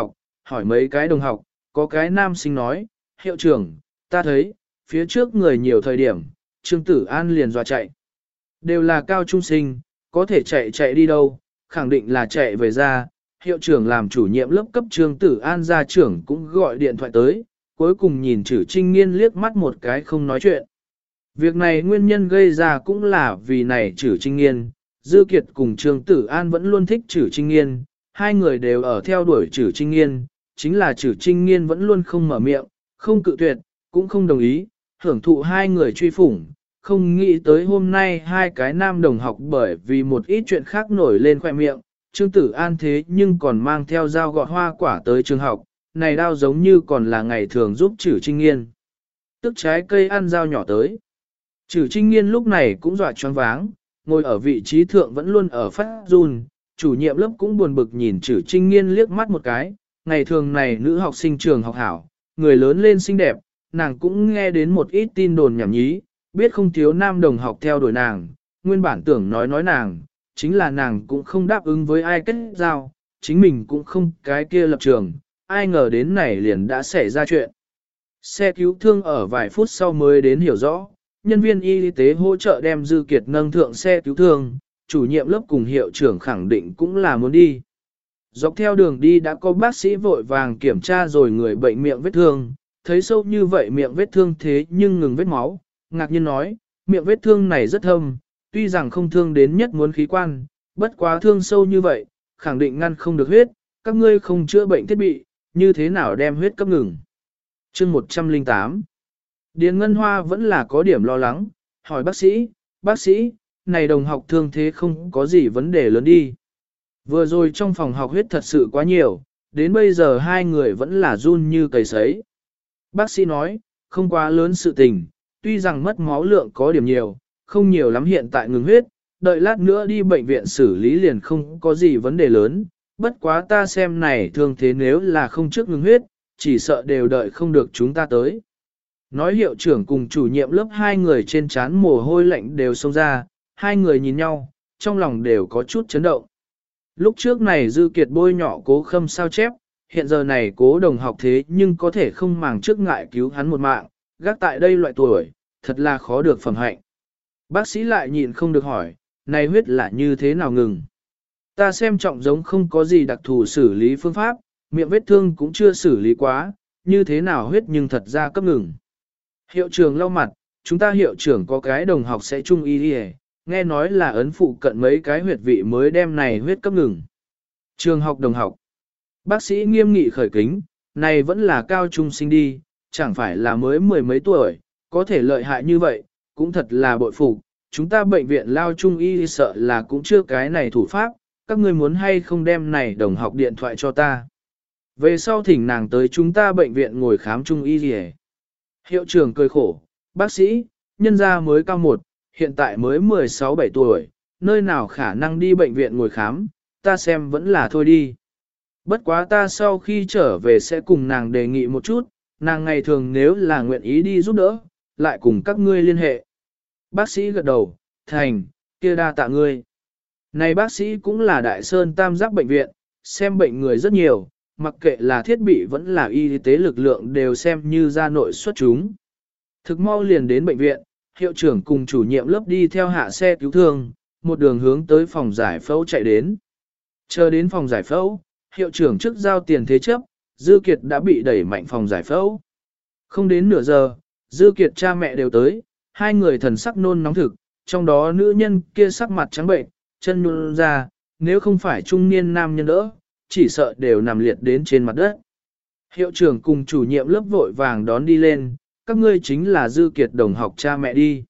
hỏi mấy cái đồng học, có cái nam sinh nói, hiệu trưởng, ta thấy, phía trước người nhiều thời điểm, Trương Tử An liền dọa chạy. Đều là cao trung sinh, có thể chạy đi đâu, khẳng định là chạy về ra. Hiệu trưởng làm chủ nhiệm lớp cấp Trương Tử An gia trưởng cũng gọi điện thoại tới, cuối cùng nhìn Trử Trinh Nghiên liếc mắt một cái không nói chuyện. Việc này nguyên nhân gây ra cũng là vì này Trử Trinh Nghiên, Dư Kiệt cùng Trương Tử An vẫn luôn thích Trử Trinh Nghiên, hai người đều ở theo đuổi Trử Trinh Nghiên, chính là Trử Trinh Nghiên vẫn luôn không mở miệng, không cự tuyệt, cũng không đồng ý, hưởng thụ hai người truy phủng. Không nghĩ tới hôm nay hai cái nam đồng học bởi vì một ít chuyện khác nổi lên khoe miệng, Trương Tử An thế nhưng còn mang theo dao gọt hoa quả tới trường học, này đao giống như còn là ngày thường giúp Trử Trinh Nghiên. Tức trái cây ăn dao nhỏ tới. Trử Trinh Nghiên lúc này cũng dọa choáng váng, ngồi ở vị trí thượng vẫn luôn ở phát run, chủ nhiệm lớp cũng buồn bực nhìn Trử Trinh Nghiên liếc mắt một cái, ngày thường này nữ học sinh trường học hảo, người lớn lên xinh đẹp, nàng cũng nghe đến một ít tin đồn nhảm nhí, biết không thiếu nam đồng học theo đuổi nàng, nguyên bản tưởng nói nàng, chính là nàng cũng không đáp ứng với ai kết giao, chính mình cũng không cái kia lập trường, ai ngờ đến này liền đã xảy ra chuyện. Xe cứu thương ở vài phút sau mới đến hiểu rõ, nhân viên y tế hỗ trợ đem Dư Kiệt nâng thượng xe cứu thương, chủ nhiệm lớp cùng hiệu trưởng khẳng định cũng là muốn đi. Dọc theo đường đi đã có bác sĩ vội vàng kiểm tra rồi người bệnh miệng vết thương, thấy sâu như vậy miệng vết thương thế nhưng ngừng vết máu, ngạc nhiên nói, miệng vết thương này rất thâm, tuy rằng không thương đến nhất muốn khí quan, bất quá thương sâu như vậy, khẳng định ngăn không được huyết, các ngươi không chữa bệnh thiết bị, như thế nào đem huyết cấp ngừng. Chương 108 Điền Ngân Hoa vẫn là có điểm lo lắng, hỏi bác sĩ, này đồng học thương thế không có gì vấn đề lớn đi. Vừa rồi trong phòng học huyết thật sự quá nhiều, đến bây giờ hai người vẫn là run như cầy sấy. Bác sĩ nói, không quá lớn sự tình, tuy rằng mất máu lượng có điểm nhiều, không nhiều lắm hiện tại ngừng huyết, đợi lát nữa đi bệnh viện xử lý liền không có gì vấn đề lớn, bất quá ta xem này thương thế nếu là không trước ngừng huyết, chỉ sợ đều đợi không được chúng ta tới. Nói hiệu trưởng cùng chủ nhiệm lớp hai người trên trán mồ hôi lạnh đều xông ra, hai người nhìn nhau, trong lòng đều có chút chấn động. Lúc trước này Dư Kiệt bôi nhỏ Cố Khâm sao chép, hiện giờ này Cố đồng học thế nhưng có thể không màng trước ngại cứu hắn một mạng, gác tại đây loại tuổi, thật là khó được phẩm hạnh. Bác sĩ lại nhịn không được hỏi, này huyết là như thế nào ngừng? Ta xem trọng giống không có gì đặc thù xử lý phương pháp, miệng vết thương cũng chưa xử lý quá, như thế nào huyết nhưng thật ra cấp ngừng. Hiệu trưởng lau mặt, chúng ta hiệu trưởng có cái đồng học sẽ chung y đi, nghe nói là ấn phụ cận mấy cái huyệt vị mới đem này huyết cấp ngừng. Trường học đồng học. Bác sĩ nghiêm nghị khởi kính, này vẫn là cao trung sinh đi, chẳng phải là mới mười mấy tuổi, có thể lợi hại như vậy, cũng thật là bội phục. Chúng ta bệnh viện lao trung y sợ là cũng chưa cái này thủ pháp, các ngươi muốn hay không đem này đồng học điện thoại cho ta. Về sau thỉnh nàng tới chúng ta bệnh viện ngồi khám trung y gì. Hiệu trưởng cười khổ, bác sĩ, nhân gia mới cao 1, hiện tại mới 16-17 tuổi, nơi nào khả năng đi bệnh viện ngồi khám, ta xem vẫn là thôi đi. Bất quá ta sau khi trở về sẽ cùng nàng đề nghị một chút, nàng ngày thường nếu là nguyện ý đi giúp đỡ, lại cùng các ngươi liên hệ. Bác sĩ gật đầu, thành, kia đa tạ ngươi. Này bác sĩ cũng là Đại Sơn Tam Giác bệnh viện, xem bệnh người rất nhiều, mặc kệ là thiết bị vẫn là y tế lực lượng đều xem như ra nội xuất chúng. Thực mau liền đến bệnh viện, hiệu trưởng cùng chủ nhiệm lớp đi theo hạ xe cứu thương, một đường hướng tới phòng giải phẫu chạy đến. Chờ đến phòng giải phẫu, hiệu trưởng trước giao tiền thế chấp, Dư Kiệt đã bị đẩy mạnh phòng giải phẫu. Không đến nửa giờ, Dư Kiệt cha mẹ đều tới, hai người thần sắc nôn nóng thực, trong đó nữ nhân kia sắc mặt trắng bệnh, chân nhún ra, nếu không phải trung niên nam nhân đỡ, chỉ sợ đều nằm liệt đến trên mặt đất. Hiệu trưởng cùng chủ nhiệm lớp vội vàng đón đi lên, các ngươi chính là Dư Kiệt đồng học cha mẹ đi.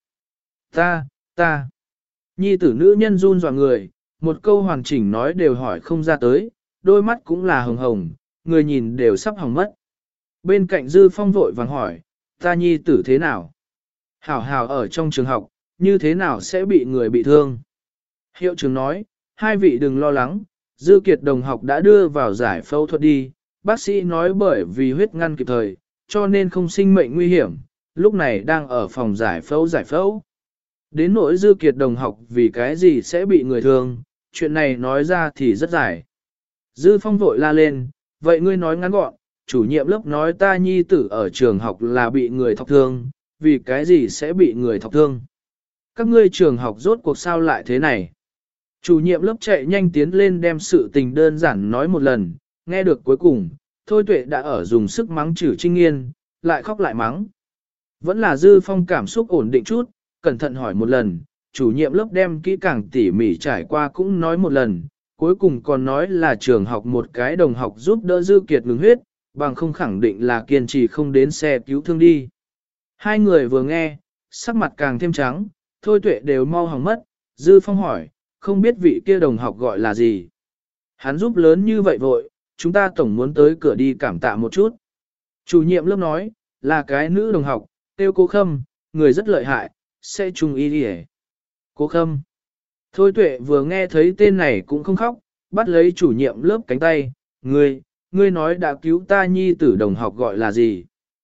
Ta. Nhi tử nữ nhân run dọa người, một câu hoàn chỉnh nói đều hỏi không ra tới, đôi mắt cũng là hồng hồng, người nhìn đều sắp hỏng mất. Bên cạnh Dư Phong vội vàng hỏi, ta nhi tử thế nào? Hảo hảo ở trong trường học, như thế nào sẽ bị người bị thương? Hiệu trưởng nói, hai vị đừng lo lắng, Dư Kiệt đồng học đã đưa vào giải phẫu thuật đi, bác sĩ nói bởi vì huyết ngăn kịp thời, cho nên không sinh mệnh nguy hiểm, lúc này đang ở phòng giải phẫu. Đến nỗi Dư Kiệt đồng học vì cái gì sẽ bị người thương, chuyện này nói ra thì rất dài. Dư Phong vội la lên, vậy ngươi nói ngắn gọn, chủ nhiệm lớp nói ta nhi tử ở trường học là bị người thọc thương, vì cái gì sẽ bị người thọc thương? Các ngươi trường học rốt cuộc sao lại thế này? Chủ nhiệm lớp chạy nhanh tiến lên đem sự tình đơn giản nói một lần, nghe được cuối cùng, Thôi Tuệ đã ở dùng sức mắng chửi Trinh Nghiên, lại khóc lại mắng. Vẫn là Dư Phong cảm xúc ổn định chút, cẩn thận hỏi một lần, chủ nhiệm lớp đem kỹ càng tỉ mỉ trải qua cũng nói một lần, cuối cùng còn nói là trường học một cái đồng học giúp đỡ Dư Kiệt ngừng huyết, bằng không khẳng định là kiên trì không đến xe cứu thương đi. Hai người vừa nghe, sắc mặt càng thêm trắng, Thôi Tuệ đều mau hỏng mất, Dư Phong hỏi, không biết vị kia đồng học gọi là gì. Hắn giúp lớn như vậy vội, chúng ta tổng muốn tới cửa đi cảm tạ một chút. Chủ nhiệm lớp nói, là cái nữ đồng học, tiêu Cố Khâm, người rất lợi hại, sẽ chung y đi. Cố Khâm. Thôi Tuệ vừa nghe thấy tên này cũng không khóc, bắt lấy chủ nhiệm lớp cánh tay, ngươi nói đã cứu ta nhi tử đồng học gọi là gì?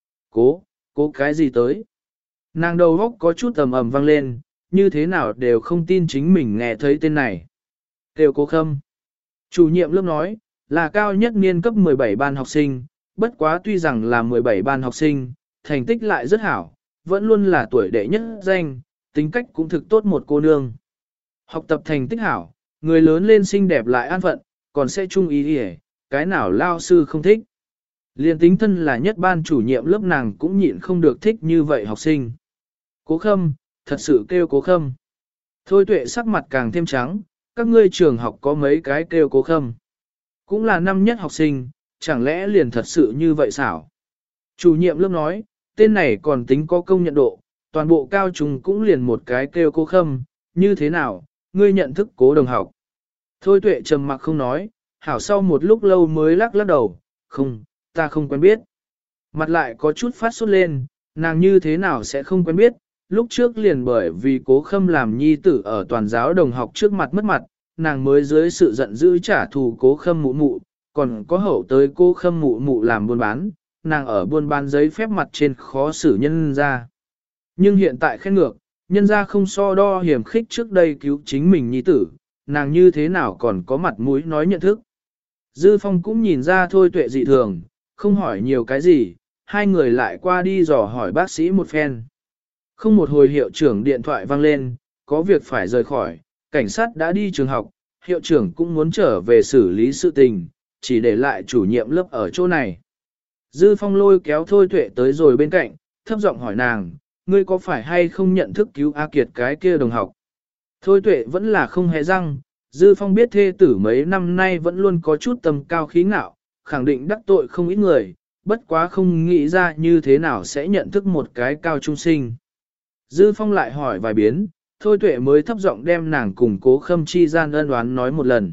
Cố cái gì tới? Nàng đầu góc có chút ầm ầm vang lên, như thế nào đều không tin chính mình nghe thấy tên này. Tiêu Cố Khâm. Chủ nhiệm lớp nói, là cao nhất niên cấp 17 ban học sinh, bất quá tuy rằng là 17 ban học sinh, thành tích lại rất hảo, vẫn luôn là tuổi đệ nhất danh, tính cách cũng thực tốt một cô nương. Học tập thành tích hảo, người lớn lên xinh đẹp lại an phận, còn sẽ chung ý hề, cái nào lao sư không thích. Liên tính thân là nhất ban chủ nhiệm lớp nàng cũng nhịn không được thích như vậy học sinh. Cố Khâm, thật sự kêu Cố Khâm. Thôi Tuệ sắc mặt càng thêm trắng, các ngươi trường học có mấy cái kêu Cố Khâm. Cũng là năm nhất học sinh, chẳng lẽ liền thật sự như vậy xảo? Chủ nhiệm lớp nói, tên này còn tính có công nhận độ, toàn bộ cao trung cũng liền một cái kêu Cố Khâm, như thế nào, ngươi nhận thức Cố đồng học. Thôi Tuệ trầm mặc không nói, hảo sau một lúc lâu mới lắc đầu, không, ta không quen biết. Mặt lại có chút phát sốt lên, nàng như thế nào sẽ không quen biết, lúc trước liền bởi vì Cố Khâm làm nhi tử ở toàn giáo đồng học trước mặt mất mặt, nàng mới dưới sự giận dữ trả thù Cố Khâm mụ mụ, còn có hậu tới Cố Khâm mụ mụ làm buôn bán, nàng ở buôn bán giấy phép mặt trên khó xử nhân ra. Nhưng hiện tại khen ngược, nhân ra không so đo hiểm khích trước đây cứu chính mình nhi tử, nàng như thế nào còn có mặt mũi nói nhận thức. Dư Phong cũng nhìn ra Thôi Tuệ dị thường, không hỏi nhiều cái gì, hai người lại qua đi dò hỏi bác sĩ một phen. Không một hồi hiệu trưởng điện thoại vang lên, có việc phải rời khỏi, cảnh sát đã đi trường học, hiệu trưởng cũng muốn trở về xử lý sự tình, chỉ để lại chủ nhiệm lớp ở chỗ này. Dư Phong lôi kéo Thôi Tuệ tới rồi bên cạnh, thấp giọng hỏi nàng, ngươi có phải hay không nhận thức cứu A Kiệt cái kia đồng học? Thôi Tuệ vẫn là không hề răng, Dư Phong biết thê tử mấy năm nay vẫn luôn có chút tầm cao khí ngạo, khẳng định đắc tội không ít người, bất quá không nghĩ ra như thế nào sẽ nhận thức một cái cao trung sinh. Dư Phong lại hỏi vài biến, Thôi Tuệ mới thấp giọng đem nàng cùng Cố Khâm chi gian ân oán nói một lần.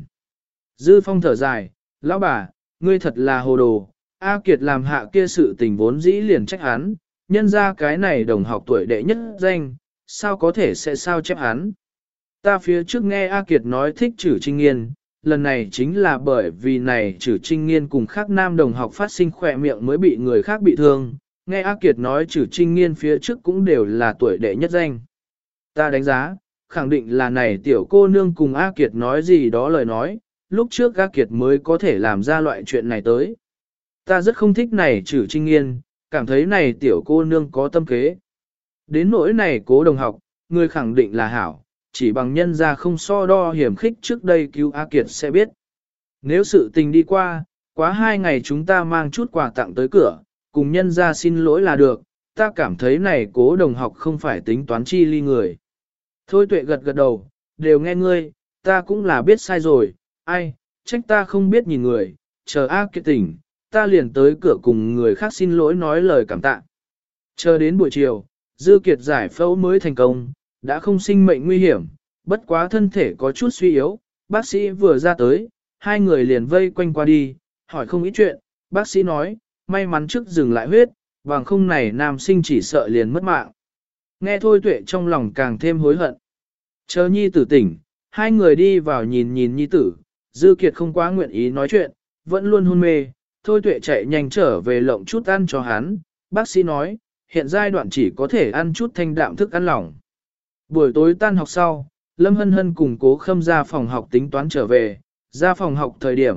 Dư Phong thở dài, lão bà, ngươi thật là hồ đồ, A Kiệt làm hạ kia sự tình vốn dĩ liền trách hắn, nhân ra cái này đồng học tuổi đệ nhất danh, sao có thể sẽ sao chép hắn. Ta phía trước nghe A Kiệt nói thích Trử Trinh Nghiên, lần này chính là bởi vì này Trử Trinh Nghiên cùng khác nam đồng học phát sinh khỏe miệng mới bị người khác bị thương, nghe A Kiệt nói Trử Trinh Nghiên phía trước cũng đều là tuổi đệ nhất danh. Ta đánh giá, khẳng định là này tiểu cô nương cùng A Kiệt nói gì đó lời nói, lúc trước A Kiệt mới có thể làm ra loại chuyện này tới. Ta rất không thích này Trử Trinh Nghiên, cảm thấy này tiểu cô nương có tâm kế. Đến nỗi này Cố đồng học, người khẳng định là hảo, chỉ bằng nhân ra không so đo hiểm khích trước đây cứu A Kiệt sẽ biết. Nếu sự tình đi qua, quá 2 ngày chúng ta mang chút quà tặng tới cửa, cùng nhân ra xin lỗi là được, ta cảm thấy này Cố đồng học không phải tính toán chi ly người. Thôi Tuệ gật gật đầu, đều nghe ngươi, ta cũng là biết sai rồi, ai, trách ta không biết nhìn người, chờ A Kiệt tỉnh, ta liền tới cửa cùng người khác xin lỗi nói lời cảm tạ. Chờ đến buổi chiều, Dư Kiệt giải phẫu mới thành công, đã không sinh mệnh nguy hiểm, bất quá thân thể có chút suy yếu, bác sĩ vừa ra tới, hai người liền vây quanh qua đi, hỏi không ít chuyện, bác sĩ nói, may mắn trước dừng lại huyết, bằng không này nam sinh chỉ sợ liền mất mạng. Nghe Thôi Tuệ trong lòng càng thêm hối hận. Chờ nhi tử tỉnh, hai người đi vào nhìn nhìn nhi tử, Dư Kiệt không quá nguyện ý nói chuyện, vẫn luôn hôn mê, Thôi Tuệ chạy nhanh trở về lộng chút ăn cho hắn, bác sĩ nói, hiện giai đoạn chỉ có thể ăn chút thanh đạm thức ăn lỏng. Buổi tối tan học sau, Lâm Hân Hân cùng Cố Khâm ra phòng học tính toán trở về, ra phòng học thời điểm,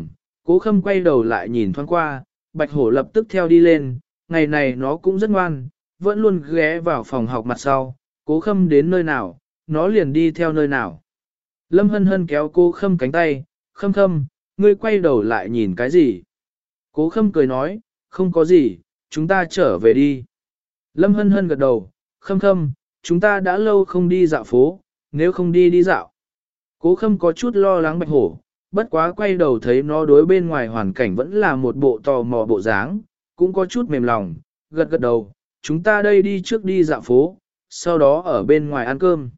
Cố Khâm quay đầu lại nhìn thoáng qua, Bạch Hổ lập tức theo đi lên, ngày này nó cũng rất ngoan, vẫn luôn ghé vào phòng học mặt sau, Cố Khâm đến nơi nào, nó liền đi theo nơi nào. Lâm Hân Hân kéo Cố Khâm cánh tay, Khâm Khâm, ngươi quay đầu lại nhìn cái gì? Cố Khâm cười nói, không có gì, chúng ta trở về đi. Lâm Hân Hân gật đầu, Khâm Khâm, chúng ta đã lâu không đi dạo phố, nếu không đi đi dạo. Cố Khâm có chút lo lắng Bạch Hổ, bất quá quay đầu thấy nó đối bên ngoài hoàn cảnh vẫn là một bộ tò mò bộ dáng, cũng có chút mềm lòng, gật gật đầu, chúng ta đây đi trước đi dạo phố, sau đó ở bên ngoài ăn cơm.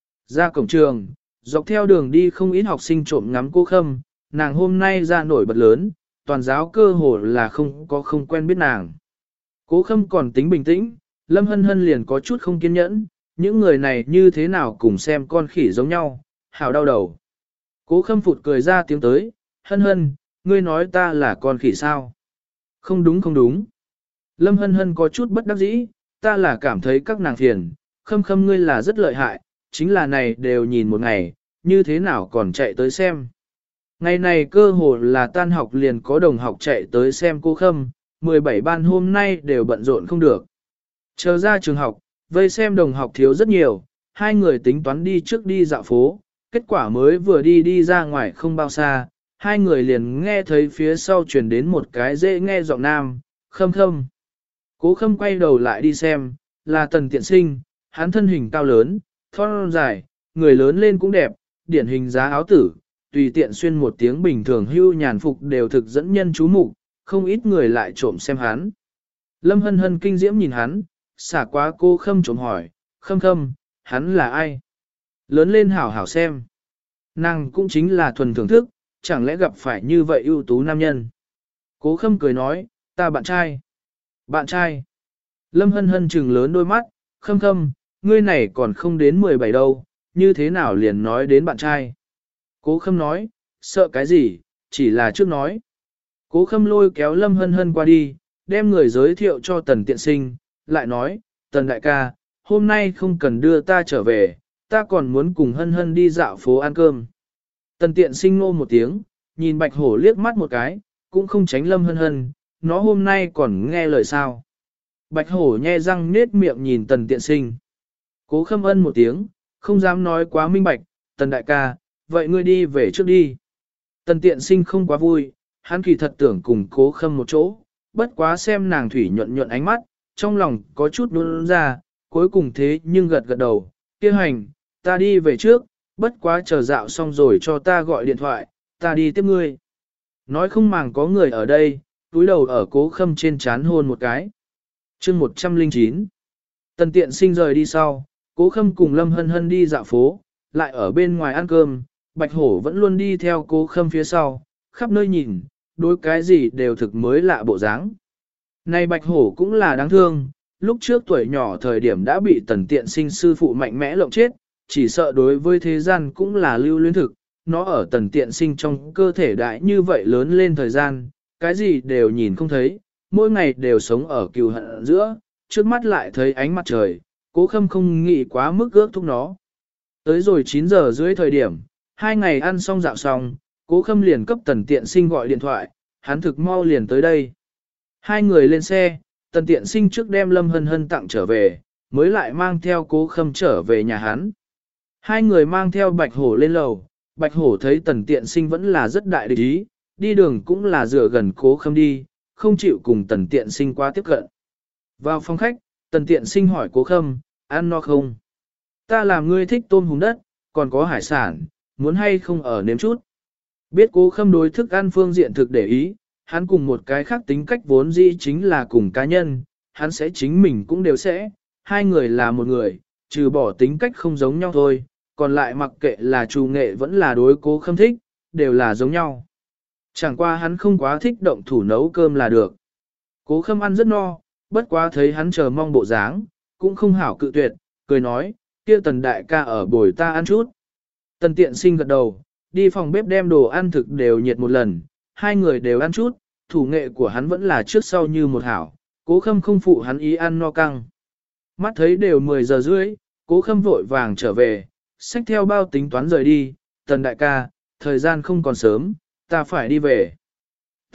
Ra cổng trường, dọc theo đường đi không ít học sinh trộm ngắm Cố Khâm, nàng hôm nay ra nổi bật lớn, toàn giáo cơ hồ là không quen biết nàng. Cố Khâm còn tính bình tĩnh, Lâm Hân Hân liền có chút không kiên nhẫn, những người này như thế nào cùng xem con khỉ giống nhau, hào đau đầu. Cố Khâm phụt cười ra tiếng tới, Hân Hân, ngươi nói ta là con khỉ sao? Không đúng không đúng. Lâm Hân Hân có chút bất đắc dĩ, ta là cảm thấy các nàng phiền, Khâm Khâm ngươi là rất lợi hại, chính là này đều nhìn một ngày, như thế nào còn chạy tới xem. Ngày này cơ hồ là tan học liền có đồng học chạy tới xem Cố Khâm, 17 ban hôm nay đều bận rộn không được. Chờ ra trường học, vây xem đồng học thiếu rất nhiều, hai người tính toán đi trước đi dạo phố, kết quả mới vừa đi ra ngoài không bao xa, hai người liền nghe thấy phía sau truyền đến một cái dễ nghe giọng nam, Khâm Khâm. Cố Khâm quay đầu lại đi xem, là Tần Tiện Sinh, hắn thân hình cao lớn, thon dài, người lớn lên cũng đẹp, điển hình giá áo tử, tùy tiện xuyên một tiếng bình thường hưu nhàn phục đều thực dẫn nhân chú mục, không ít người lại trộm xem hắn. Lâm Hân Hân kinh diễm nhìn hắn, xả quá Cố Khâm trộm hỏi, Khâm Khâm, hắn là ai? Lớn lên hảo hảo xem. Nàng cũng chính là thuần thưởng thức, chẳng lẽ gặp phải như vậy ưu tú nam nhân. Cố Khâm cười nói, ta bạn trai. Bạn trai. Lâm Hân Hân trừng lớn đôi mắt, Khâm Khâm, ngươi này còn không đến 17 đâu, như thế nào liền nói đến bạn trai. Cố Khâm nói, sợ cái gì, chỉ là trước nói. Cố Khâm lôi kéo Lâm Hân Hân qua đi, đem người giới thiệu cho Tần Tiện Sinh, lại nói, Tần đại ca, hôm nay không cần đưa ta trở về, ta còn muốn cùng Hân Hân đi dạo phố ăn cơm. Tần Tiện Sinh ngô một tiếng, nhìn Bạch Hổ liếc mắt một cái, cũng không tránh Lâm Hân Hân, nó hôm nay còn nghe lời sao. Bạch Hổ nhe răng nết miệng nhìn Tần Tiện Sinh. Cố Khâm ân một tiếng, không dám nói quá minh bạch, Tần đại ca, vậy ngươi đi về trước đi. Tần Tiện Sinh không quá vui, hắn kỳ thật tưởng cùng Cố Khâm một chỗ, bất quá xem nàng thủy nhuận nhuận ánh mắt, trong lòng có chút nôn ra, cuối cùng thế nhưng gật gật đầu, kia hành, ta đi về trước, bất quá chờ dạo xong rồi cho ta gọi điện thoại, ta đi tiếp ngươi. Nói không màng có người ở đây, túi đầu ở Cố Khâm trên chán hôn một cái. chương 109. Tần Tiện Sinh rời đi sau, Cố Khâm cùng Lâm Hân Hân đi dạo phố, lại ở bên ngoài ăn cơm, Bạch Hổ vẫn luôn đi theo Cố Khâm phía sau, khắp nơi nhìn, đối cái gì đều thực mới lạ bộ dáng. Này Bạch Hổ cũng là đáng thương, lúc trước tuổi nhỏ thời điểm đã bị Tần Tiện Sinh sư phụ mạnh mẽ lộng chết, chỉ sợ đối với thế gian cũng là lưu luyến thực, nó ở Tần Tiện Sinh trong cơ thể đại như vậy lớn lên thời gian, cái gì đều nhìn không thấy, mỗi ngày đều sống ở cừu hận giữa, trước mắt lại thấy ánh mặt trời, Cố Khâm không nghĩ quá mức ước thúc nó. Tới rồi 9 giờ dưới thời điểm, 2 ngày ăn xong dạo xong, Cố Khâm liền cấp Tần Tiện Sinh gọi điện thoại, hắn thực mau liền tới đây. Hai người lên xe, Tần Tiện Sinh trước đem Lâm Hân Hân tặng trở về, mới lại mang theo Cố Khâm trở về nhà hắn. Hai người mang theo Bạch Hổ lên lầu, Bạch Hổ thấy Tần Tiện Sinh vẫn là rất đại địch ý, đi đường cũng là dựa gần Cố Khâm đi, không chịu cùng Tần Tiện Sinh quá tiếp cận. Vào phòng khách, Tần Tiện Sinh hỏi Cố Khâm, ăn no không? Ta làm ngươi thích tôm hùm đất, còn có hải sản, muốn hay không ở nếm chút. Biết Cố Khâm đối thức ăn phương diện thực để ý, hắn cùng một cái khác tính cách vốn dĩ chính là cùng cá nhân, hắn sẽ chính mình cũng đều sẽ, hai người là một người, trừ bỏ tính cách không giống nhau thôi, còn lại mặc kệ là trù nghệ vẫn là đối Cố Khâm thích, đều là giống nhau. Chẳng qua hắn không quá thích động thủ nấu cơm là được. Cố Khâm ăn rất no, bất quá thấy hắn chờ mong bộ dáng, cũng không hảo cự tuyệt, cười nói, kia Tần đại ca ở bồi ta ăn chút. Tần Tiện Sinh gật đầu, đi phòng bếp đem đồ ăn thực đều nhiệt một lần, hai người đều ăn chút, thủ nghệ của hắn vẫn là trước sau như một hảo, Cố Khâm không phụ hắn ý ăn no căng. Mắt thấy đều 10 giờ rưỡi, Cố Khâm vội vàng trở về, xách theo bao tính toán rời đi, Tần đại ca, thời gian không còn sớm, ta phải đi về.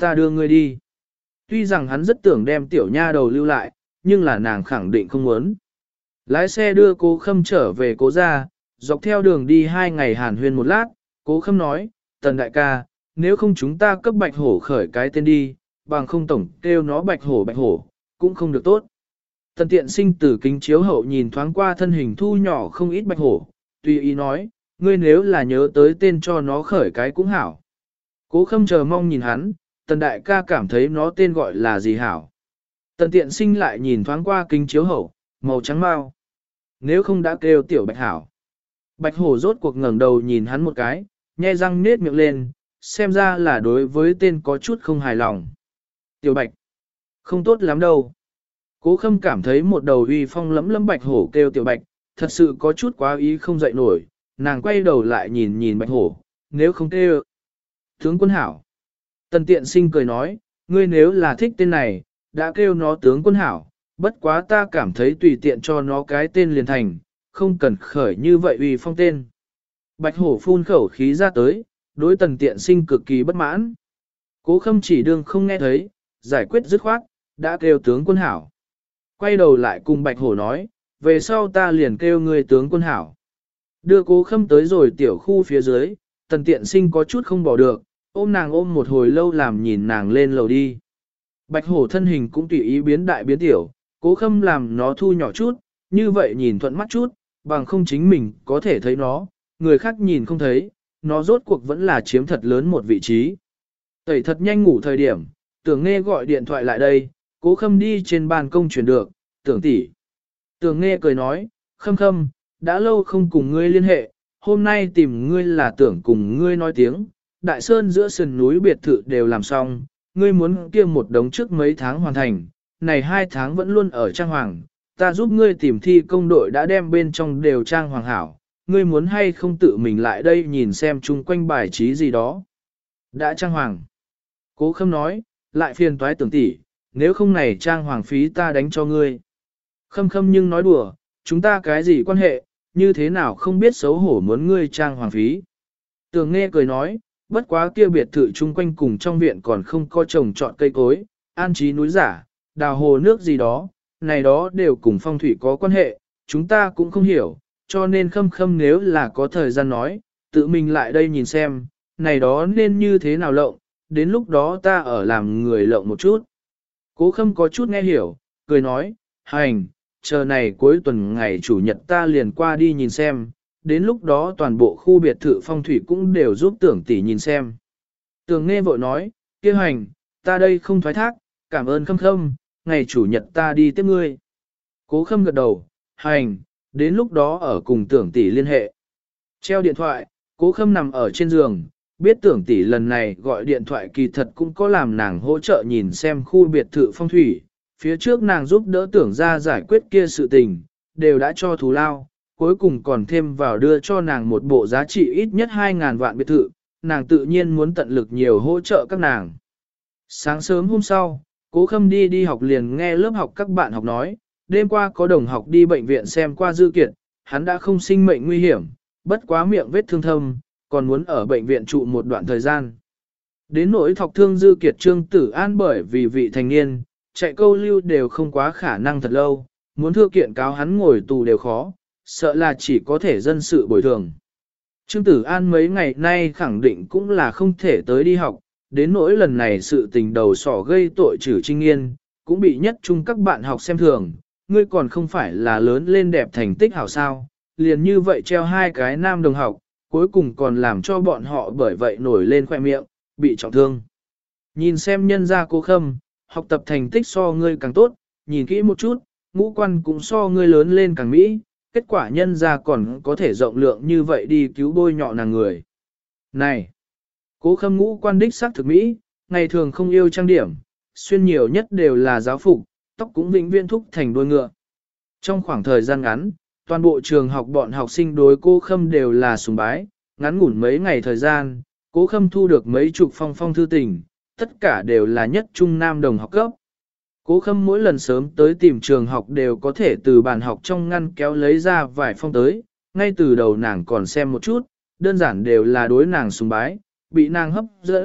ta đưa ngươi đi. Tuy rằng hắn rất tưởng đem tiểu nha đầu lưu lại, nhưng là nàng khẳng định không muốn. Lái xe đưa Cố Khâm trở về Cố gia, dọc theo đường đi 2 ngày hàn huyên một lát, Cố Khâm nói, Tần đại ca, nếu không chúng ta cấp bạch hổ khởi cái tên đi, bằng không tổng kêu nó bạch hổ, cũng không được tốt. Tần Tiện Sinh từ kính chiếu hậu nhìn thoáng qua thân hình thu nhỏ không ít bạch hổ, tùy ý nói, ngươi nếu là nhớ tới tên cho nó khởi cái cũng hảo. Cố Khâm chờ mong nhìn hắn, Tần đại ca cảm thấy nó tên gọi là gì hảo. Tần Tiện Sinh lại nhìn thoáng qua kính chiếu hậu, màu trắng mau. Nếu không đã kêu tiểu bạch hảo. Bạch hổ rốt cuộc ngẩng đầu nhìn hắn một cái, nhe răng nết miệng lên, xem ra là đối với tên có chút không hài lòng. Tiểu bạch, không tốt lắm đâu. Cố Khâm cảm thấy một đầu uy phong lẫm lẫm bạch hổ kêu tiểu bạch, thật sự có chút quá ý không dậy nổi, nàng quay đầu lại nhìn nhìn bạch hổ, nếu không kêu. Tướng quân hảo. Tần Tiện Sinh cười nói, ngươi nếu là thích tên này, đã kêu nó tướng quân hảo, bất quá ta cảm thấy tùy tiện cho nó cái tên liền thành, không cần khởi như vậy uy phong tên. Bạch hổ phun khẩu khí ra tới, đối Tần Tiện Sinh cực kỳ bất mãn. Cố Khâm chỉ đương không nghe thấy, giải quyết dứt khoát, đã kêu tướng quân hảo. Quay đầu lại cùng Bạch hổ nói, về sau ta liền kêu ngươi tướng quân hảo. Đưa Cố Khâm tới rồi tiểu khu phía dưới, Tần Tiện Sinh có chút không bỏ được, ôm nàng ôm một hồi lâu làm nhìn nàng lên lầu đi. Bạch hổ thân hình cũng tùy ý biến đại biến tiểu, Cố Khâm làm nó thu nhỏ chút, như vậy nhìn thuận mắt chút, bằng không chính mình có thể thấy nó, người khác nhìn không thấy, nó rốt cuộc vẫn là chiếm thật lớn một vị trí. Tẩy thật nhanh ngủ thời điểm, Tưởng Nghe gọi điện thoại lại đây, Cố Khâm đi trên ban công chuyển được, Tưởng tỷ. Tưởng Nghe cười nói, Khâm, đã lâu không cùng ngươi liên hệ, hôm nay tìm ngươi là tưởng cùng ngươi nói tiếng, Đại Sơn giữa sườn núi biệt thự đều làm xong, ngươi muốn kia một đống trước mấy tháng hoàn thành, này 2 tháng vẫn luôn ở trang hoàng, ta giúp ngươi tìm thi công đội đã đem bên trong đều trang hoàng hảo, ngươi muốn hay không tự mình lại đây nhìn xem chung quanh bài trí gì đó. Đã trang hoàng. Cố Khâm nói, lại phiền toái Tưởng tỷ, nếu không này trang hoàng phí ta đánh cho ngươi. Khâm nhưng nói đùa, chúng ta cái gì quan hệ, như thế nào không biết xấu hổ muốn ngươi trang hoàng phí. Tưởng Nghe cười nói, bất quá kia biệt thự chung quanh cùng trong viện còn không có trồng trọt cây cối, an trí núi giả, đào hồ nước gì đó, này đó đều cùng phong thủy có quan hệ, chúng ta cũng không hiểu, cho nên Khâm nếu là có thời gian nói, tự mình lại đây nhìn xem, này đó nên như thế nào lộng, đến lúc đó ta ở làm người lộng một chút. Cố Khâm có chút nghe hiểu, cười nói, hành, chờ này cuối tuần ngày chủ nhật ta liền qua đi nhìn xem, đến lúc đó toàn bộ khu biệt thự phong thủy cũng đều giúp Tưởng tỷ nhìn xem. Tưởng Nghe vội nói, kia hành, ta đây không thoái thác, cảm ơn Khâm, ngày chủ nhật ta đi tiếp ngươi. Cố Khâm gật đầu, hành, đến lúc đó ở cùng Tưởng tỷ liên hệ. Treo điện thoại, Cố Khâm nằm ở trên giường, biết Tưởng tỷ lần này gọi điện thoại kỳ thật cũng có làm nàng hỗ trợ nhìn xem khu biệt thự phong thủy, phía trước nàng giúp đỡ Tưởng ra giải quyết kia sự tình, đều đã cho thù lao, cuối cùng còn thêm vào đưa cho nàng một bộ giá trị ít nhất 2.000 vạn biệt thự, nàng tự nhiên muốn tận lực nhiều hỗ trợ các nàng. Sáng sớm hôm sau, Cố Khâm đi học liền nghe lớp học các bạn học nói, đêm qua có đồng học đi bệnh viện xem qua dư kiện, hắn đã không sinh mệnh nguy hiểm, bất quá miệng vết thương thâm, còn muốn ở bệnh viện trụ một đoạn thời gian. Đến nỗi thọc thương dư kiệt Trương Tử An bởi vì vị thành niên, chạy câu lưu đều không quá khả năng thật lâu, muốn thưa kiện cáo hắn ngồi tù đều khó, sợ là chỉ có thể dân sự bồi thường. Trương Tử An mấy ngày nay khẳng định cũng là không thể tới đi học, đến nỗi lần này sự tình đầu sỏ gây tội trừ Trinh Nghiên, cũng bị nhất chung các bạn học xem thường, ngươi còn không phải là lớn lên đẹp thành tích hảo sao, liền như vậy treo 2 cái nam đồng học, cuối cùng còn làm cho bọn họ bởi vậy nổi lên khoe miệng, bị trọng thương. Nhìn xem nhân gia Cố Khâm, học tập thành tích so ngươi càng tốt, nhìn kỹ một chút, ngũ quan cũng so ngươi lớn lên càng mỹ, kết quả nhân gia còn có thể rộng lượng như vậy đi cứu bôi nhọ nàng người. Này! Cố Khâm ngũ quan đích sắc thực mỹ, ngày thường không yêu trang điểm, xuyên nhiều nhất đều là giáo phục, tóc cũng vĩnh viễn thúc thành đuôi ngựa. Trong khoảng thời gian ngắn, toàn bộ trường học bọn học sinh đối Cố Khâm đều là sùng bái, ngắn ngủn mấy ngày thời gian, Cố Khâm thu được mấy chục phong thư tình, tất cả đều là nhất trung nam đồng học cấp. Cố Khâm mỗi lần sớm tới tìm trường học đều có thể từ bàn học trong ngăn kéo lấy ra vài phong tới, ngay từ đầu nàng còn xem một chút, đơn giản đều là đối nàng sùng bái, bị nàng hấp dẫn,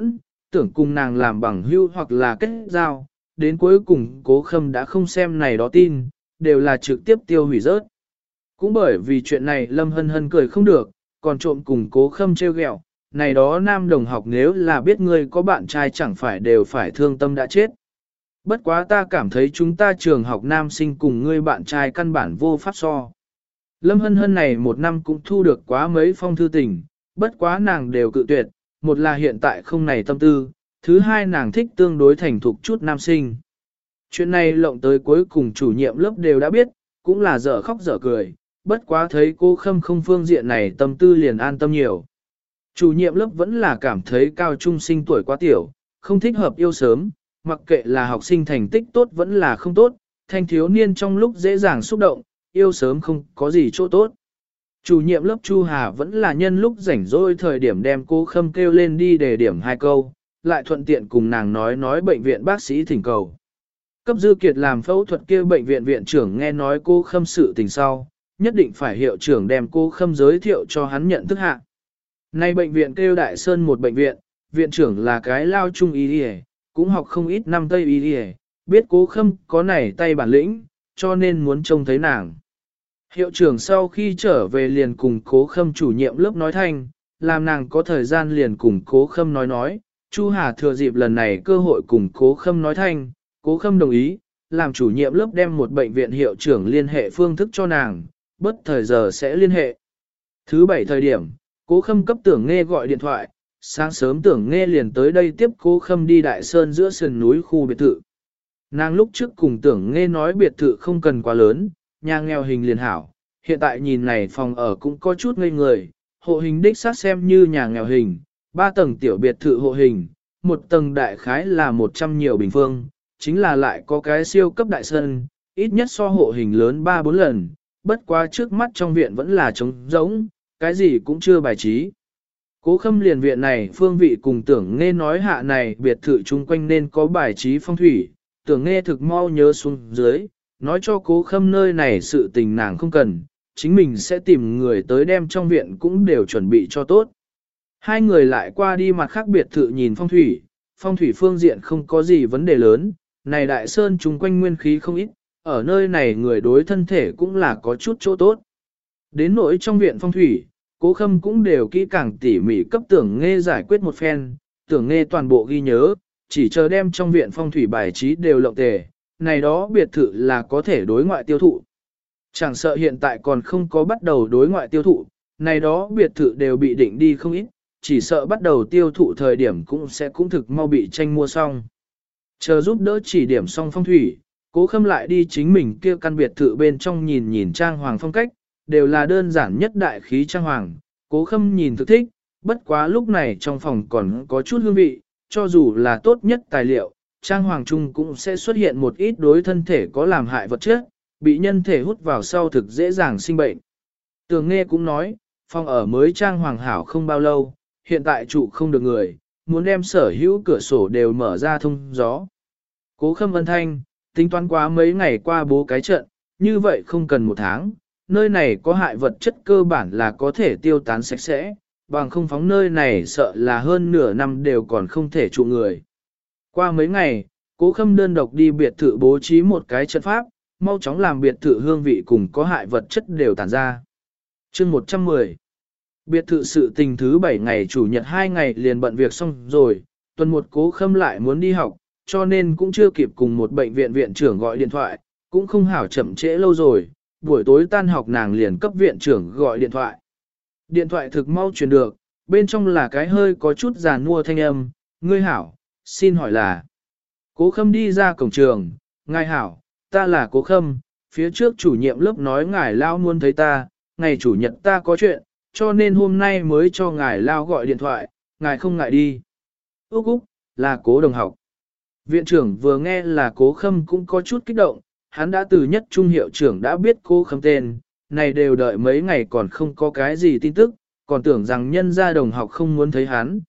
tưởng cùng nàng làm bằng hữu hoặc là kết giao, đến cuối cùng Cố Khâm đã không xem này đó tin, đều là trực tiếp tiêu hủy rớt. Cũng bởi vì chuyện này Lâm Hân Hân cười không được, còn trộm cùng Cố Khâm trêu ghẹo, này đó nam đồng học nếu là biết ngươi có bạn trai chẳng phải đều phải thương tâm đã chết. Bất quá ta cảm thấy chúng ta trường học nam sinh cùng ngươi bạn trai căn bản vô pháp so. Lâm Hân Hân này một năm cũng thu được quá mấy phong thư tình, bất quá nàng đều cự tuyệt, một là hiện tại không này tâm tư, thứ hai nàng thích tương đối thành thục chút nam sinh. Chuyện này lộng tới cuối cùng chủ nhiệm lớp đều đã biết, cũng là dở khóc dở cười, bất quá thấy cô Khâm không phương diện này tâm tư liền an tâm nhiều. Chủ nhiệm lớp vẫn là cảm thấy cao trung sinh tuổi quá tiểu, không thích hợp yêu sớm, mặc kệ là học sinh thành tích tốt vẫn là không tốt, thanh thiếu niên trong lúc dễ dàng xúc động, yêu sớm không có gì chỗ tốt. Chủ nhiệm lớp Chu Hà vẫn là nhân lúc rảnh rỗi thời điểm đem cô Khâm kêu lên đi để điểm 2 câu, lại thuận tiện cùng nàng nói bệnh viện bác sĩ thỉnh cầu. Cấp Dư Kiệt làm phẫu thuật kia bệnh viện viện trưởng nghe nói cô Khâm sự tình sau, nhất định phải hiệu trưởng đem cô Khâm giới thiệu cho hắn nhận thức hạ. Nay bệnh viện kêu Đại Sơn một bệnh viện, viện trưởng là cái lao trung y y, cũng học không ít năm Tây y y, biết Cố Khâm có này tay bản lĩnh, cho nên muốn trông thấy nàng. Hiệu trưởng sau khi trở về liền cùng Cố Khâm chủ nhiệm lớp nói thanh, làm nàng có thời gian liền cùng Cố Khâm nói, Chu Hà thừa dịp lần này cơ hội cùng Cố Khâm nói thanh, Cố Khâm đồng ý, làm chủ nhiệm lớp đem một bệnh viện hiệu trưởng liên hệ phương thức cho nàng, bất thời giờ sẽ liên hệ. Thứ 7 thời điểm, Cố Khâm cấp Tưởng Nghê gọi điện thoại, sáng sớm Tưởng Nghê liền tới đây tiếp Cố Khâm đi Đại Sơn giữa sườn núi khu biệt thự. Nàng lúc trước cùng Tưởng Nghê nói biệt thự không cần quá lớn, nhà nghèo hình liền hảo, hiện tại nhìn này phòng ở cũng có chút ngây người, hộ hình đích xác xem như nhà nghèo hình, 3 tầng tiểu biệt thự hộ hình, một tầng đại khái là 100 nhiều bình phương, chính là lại có cái siêu cấp đại sân, ít nhất so hộ hình lớn 3-4 lần, bất quá trước mắt trong viện vẫn là trống rỗng, cái gì cũng chưa bài trí. Cố Khâm liền viện này phương vị cùng Tưởng Nghê nói hạ này biệt thự chung quanh nên có bài trí phong thủy, Tưởng Nghê thực mau nhớ xuống dưới, nói cho Cố Khâm nơi này sự tình nàng không cần, chính mình sẽ tìm người tới đem trong viện cũng đều chuẩn bị cho tốt. Hai người lại qua đi mặt khác biệt thự nhìn phong thủy phương diện không có gì vấn đề lớn, này Đại Sơn chung quanh nguyên khí không ít, ở nơi này người đối thân thể cũng là có chút chỗ tốt. Đến nỗi trong viện phong thủy, Cố Khâm cũng đều kỹ càng tỉ mỉ cấp Tưởng Nghê giải quyết một phen, Tưởng Nghê toàn bộ ghi nhớ, chỉ chờ đem trong viện phong thủy bài trí đều lộng tề, này đó biệt thự là có thể đối ngoại tiêu thụ. Chẳng sợ hiện tại còn không có bắt đầu đối ngoại tiêu thụ, này đó biệt thự đều bị định đi không ít, chỉ sợ bắt đầu tiêu thụ thời điểm cũng thực mau bị tranh mua xong. Chờ giúp đỡ chỉ điểm xong phong thủy, Cố Khâm lại đi chính mình kia căn biệt thự bên trong nhìn nhìn trang hoàng phong cách, đều là đơn giản nhất đại khí trang hoàng, Cố Khâm nhìn thực thích, bất quá lúc này trong phòng còn có chút hương vị, cho dù là tốt nhất tài liệu, trang hoàng chung cũng sẽ xuất hiện một ít đối thân thể có làm hại vật chất, bị nhân thể hút vào sau thực dễ dàng sinh bệnh. Tưởng Nghê cũng nói, phòng ở mới trang hoàng hảo không bao lâu, hiện tại trụ không được người, muốn đem sở hữu cửa sổ đều mở ra thông gió. Cố Khâm ân thanh, tính toán quá mấy ngày qua bố cái trận, như vậy không cần 1 tháng, nơi này có hại vật chất cơ bản là có thể tiêu tán sạch sẽ, bằng không phóng nơi này sợ là hơn nửa năm đều còn không thể trụ người. Qua mấy ngày, Cố Khâm đơn độc đi biệt thự bố trí một cái trận pháp, mau chóng làm biệt thự hương vị cùng có hại vật chất đều tản ra. Chương 110. Biệt thự sự tình thứ 7 ngày chủ nhật 2 ngày liền bận việc xong rồi, tuần 1 Cố Khâm lại muốn đi học, cho nên cũng chưa kịp cùng một bệnh viện viện trưởng gọi điện thoại, cũng không hảo chậm trễ lâu rồi, buổi tối tan học nàng liền cấp viện trưởng gọi điện thoại. Điện thoại thực mau truyền được, bên trong là cái hơi có chút giàn mua thanh âm, ngươi hảo, xin hỏi là. Cố Khâm đi ra cổng trường, ngài hảo, ta là Cố Khâm, phía trước chủ nhiệm lớp nói ngài lao muốn thấy ta, ngày chủ nhật ta có chuyện, cho nên hôm nay mới cho ngài lao gọi điện thoại, ngài không ngại đi. Úc Úc, là Cố đồng học. Viện trưởng vừa nghe là Cố Khâm cũng có chút kích động, hắn đã từ nhất trung hiệu trưởng đã biết Cố Khâm tên, này đều đợi mấy ngày còn không có cái gì tin tức, còn tưởng rằng nhân gia đồng học không muốn thấy hắn,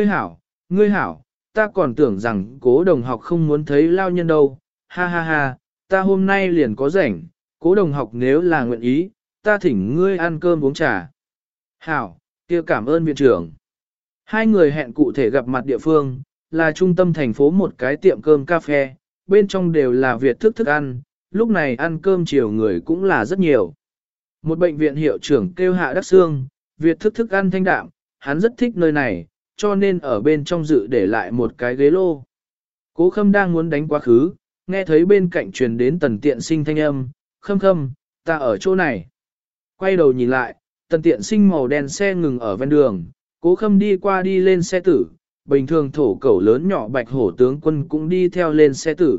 ngươi hảo, ta còn tưởng rằng Cố đồng học không muốn thấy lao nhân đâu, ha ha ha, ta hôm nay liền có rảnh, Cố đồng học nếu là nguyện ý, ta thỉnh ngươi ăn cơm uống trà. Hảo, kia cảm ơn viện trưởng. Hai người hẹn cụ thể gặp mặt địa phương, là trung tâm thành phố một cái tiệm cơm cà phê, bên trong đều là Việt thức thức ăn, lúc này ăn cơm chiều người cũng là rất nhiều. Một bệnh viện hiệu trưởng kêu Hạ Đắc Sương, Việt thức thức ăn thanh đạm, hắn rất thích nơi này, cho nên ở bên trong dự để lại một cái ghế lô. Cố Khâm đang muốn đánh quá khứ, nghe thấy bên cạnh truyền đến Tần Tiện Sinh thanh âm, Khâm Khâm, ta ở chỗ này. Quay đầu nhìn lại, Tần Tiện Sinh màu đen xe ngừng ở ven đường, Cố Khâm đi qua đi lên xe tử, bình thường thổ cẩu lớn nhỏ Bạch Hổ tướng quân cũng đi theo lên xe tử.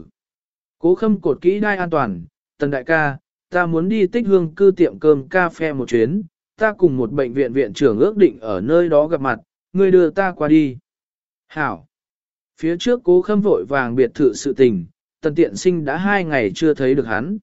Cố Khâm cột kỹ đai an toàn, Tần đại ca, ta muốn đi Tích Hương cư tiệm cơm cà phê một chuyến, ta cùng một bệnh viện viện trưởng ước định ở nơi đó gặp mặt, ngươi đưa ta qua đi. Hảo. Phía trước Cố Khâm vội vàng biệt thự sự tình, Tần Tiện Sinh đã 2 ngày chưa thấy được hắn.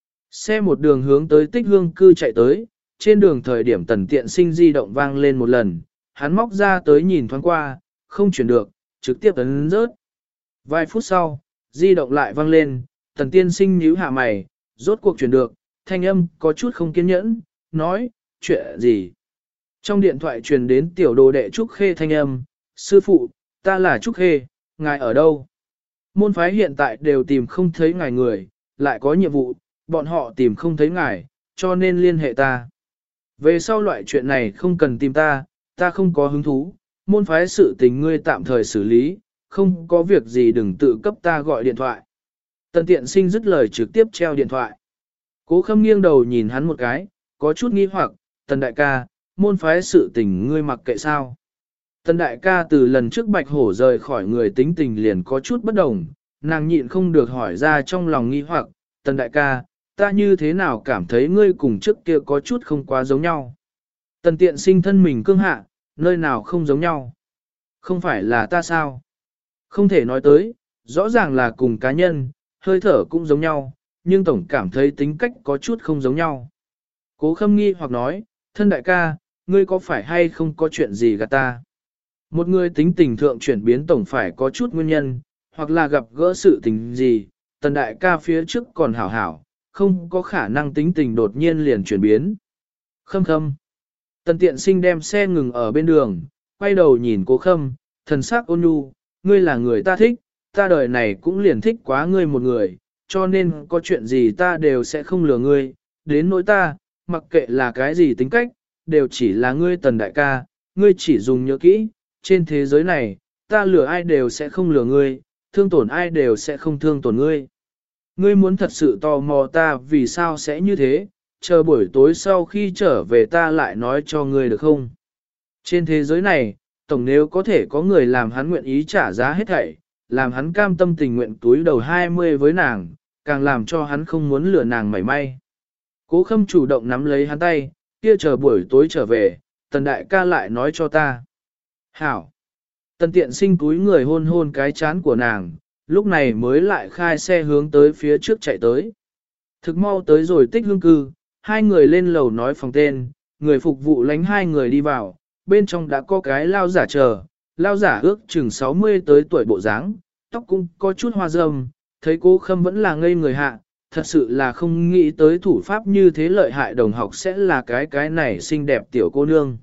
Xe một đường hướng tới Tích Hương cư chạy tới, trên đường thời điểm Tần Tiện Sinh di động vang lên một lần, hắn móc ra tới nhìn thoáng qua, không chuyển được, trực tiếp ấn rớt. Vài phút sau, di động lại vang lên, Tần Tiên Sinh nhíu hạ mày, rốt cuộc chuyển được, thanh âm có chút không kiên nhẫn, nói, chuyện gì? Trong điện thoại truyền đến tiểu đồ đệ Trúc Khê thanh âm, sư phụ, ta là Trúc Khê, ngài ở đâu? Môn phái hiện tại đều tìm không thấy ngài người, lại có nhiệm vụ, bọn họ tìm không thấy ngài, cho nên liên hệ ta. Về sau loại chuyện này không cần tìm ta, ta không có hứng thú, môn phái sự tình ngươi tạm thời xử lý, không có việc gì đừng tự cấp ta gọi điện thoại. Tần Tiện Sinh dứt lời trực tiếp treo điện thoại. Cố Khâm nghiêng đầu nhìn hắn một cái, có chút nghi hoặc, Tần đại ca, môn phái sự tình ngươi mặc kệ sao? Tần đại ca từ lần trước Bạch Hổ rời khỏi người tính tình liền có chút bất đồng, nàng nhịn không được hỏi ra trong lòng nghi hoặc, Tần đại ca, ta như thế nào cảm thấy ngươi cùng trước kia có chút không quá giống nhau? Tần Tiện Sinh thân mình cương hạ, nơi nào không giống nhau? Không phải là ta sao? Không thể nói tới, rõ ràng là cùng cá nhân, hơi thở cũng giống nhau, nhưng tổng cảm thấy tính cách có chút không giống nhau. Cố Khâm nghi hoặc nói, thân đại ca, ngươi có phải hay không có chuyện gì gạt ta? Một người tính tình thượng chuyển biến tổng phải có chút nguyên nhân, hoặc là gặp gỡ sự tình gì, tần đại ca phía trước còn hảo hảo, không có khả năng tính tình đột nhiên liền chuyển biến. Khâm Khâm. Tần Tiện Sinh đem xe ngừng ở bên đường, quay đầu nhìn Cố Khâm, thần sắc ôn nhu, ngươi là người ta thích, ta đời này cũng liền thích quá ngươi một người, cho nên có chuyện gì ta đều sẽ không lừa ngươi, đến nỗi ta, mặc kệ là cái gì tính cách, đều chỉ là ngươi Tần đại ca, ngươi chỉ dùng nhớ kỹ, trên thế giới này, ta lừa ai đều sẽ không lừa ngươi, thương tổn ai đều sẽ không thương tổn ngươi. Ngươi muốn thật sự tò mò ta vì sao sẽ như thế, chờ buổi tối sau khi trở về ta lại nói cho ngươi được không? Trên thế giới này, tổng nếu có thể có người làm hắn nguyện ý trả giá hết thảy, làm hắn cam tâm tình nguyện túi đầu 20 với nàng, càng làm cho hắn không muốn lừa nàng mảy may. Cố Khâm chủ động nắm lấy hắn tay, kia chờ buổi tối trở về, Tần đại ca lại nói cho ta. Hảo! Tần Tiện Sinh túi người hôn hôn cái chán của nàng, lúc này mới lại khai xe hướng tới phía trước chạy tới. Thực mau tới rồi Tích Hương cư, hai người lên lầu nói phòng tên, người phục vụ lánh hai người đi vào, bên trong đã có cái lao giả chờ, lao giả ước chừng 60 tới tuổi bộ dáng, tóc cũng có chút hoa râm, thấy Cố Khâm vẫn là ngây người hạ, thật sự là không nghĩ tới thủ pháp như thế lợi hại đồng học sẽ là cái này xinh đẹp tiểu cô nương.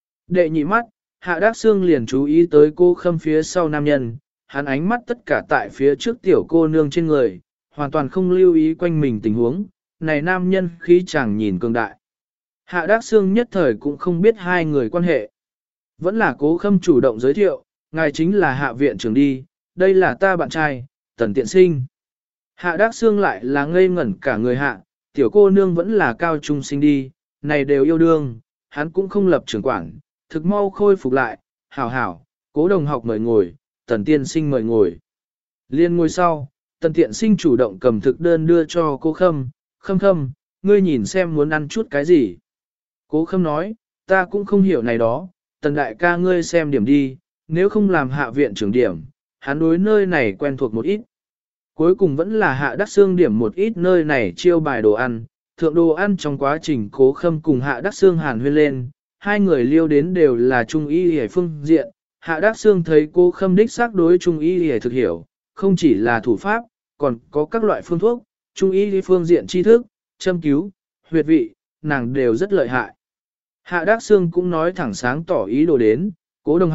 Đệ nhị mắt, Hạ Đắc Sương liền chú ý tới Cố Khâm phía sau nam nhân, hắn ánh mắt tất cả tại phía trước tiểu cô nương trên người, hoàn toàn không lưu ý quanh mình tình huống, này nam nhân khí chẳng nhìn cường đại. Hạ Đắc Sương nhất thời cũng không biết hai người quan hệ. Vẫn là Cố Khâm chủ động giới thiệu, ngài chính là Hạ viện trưởng đi, đây là ta bạn trai, Tần Tiện Sinh. Hạ Đắc Sương lại là ngây ngẩn cả người hạ, tiểu cô nương vẫn là cao trung sinh đi, này đều yêu đương, hắn cũng không lập trưởng quản, thực mau khôi phục lại, hảo hảo, Cố đồng học mời ngồi, Tần Tiên Sinh mời ngồi. Liên ngồi sau, Tần Tiện Sinh chủ động cầm thực đơn đưa cho Cố Khâm, Khâm, ngươi nhìn xem muốn ăn chút cái gì. Cố Khâm nói, ta cũng không hiểu này đó, Tần đại ca ngươi xem điểm đi, nếu không làm Hạ viện trưởng điểm, hắn đối nơi này quen thuộc một ít. Cuối cùng vẫn là Hạ Đắc Sương điểm một ít nơi này chiêu bài đồ ăn, thượng đồ ăn trong quá trình Cố Khâm cùng Hạ Đắc Sương hàn huyên lên, hai người liêu đến đều là trung y hề phương diện. Hạ Đắc Sương thấy Cố Khâm đích xác đối trung y hề thực hiểu, không chỉ là thủ pháp, còn có các loại phương thuốc, trung y phương diện tri thức, châm cứu, huyệt vị, nàng đều rất lợi hại. Hạ Đắc Sương cũng nói thẳng sáng tỏ ý đồ đến, Cố đồng học,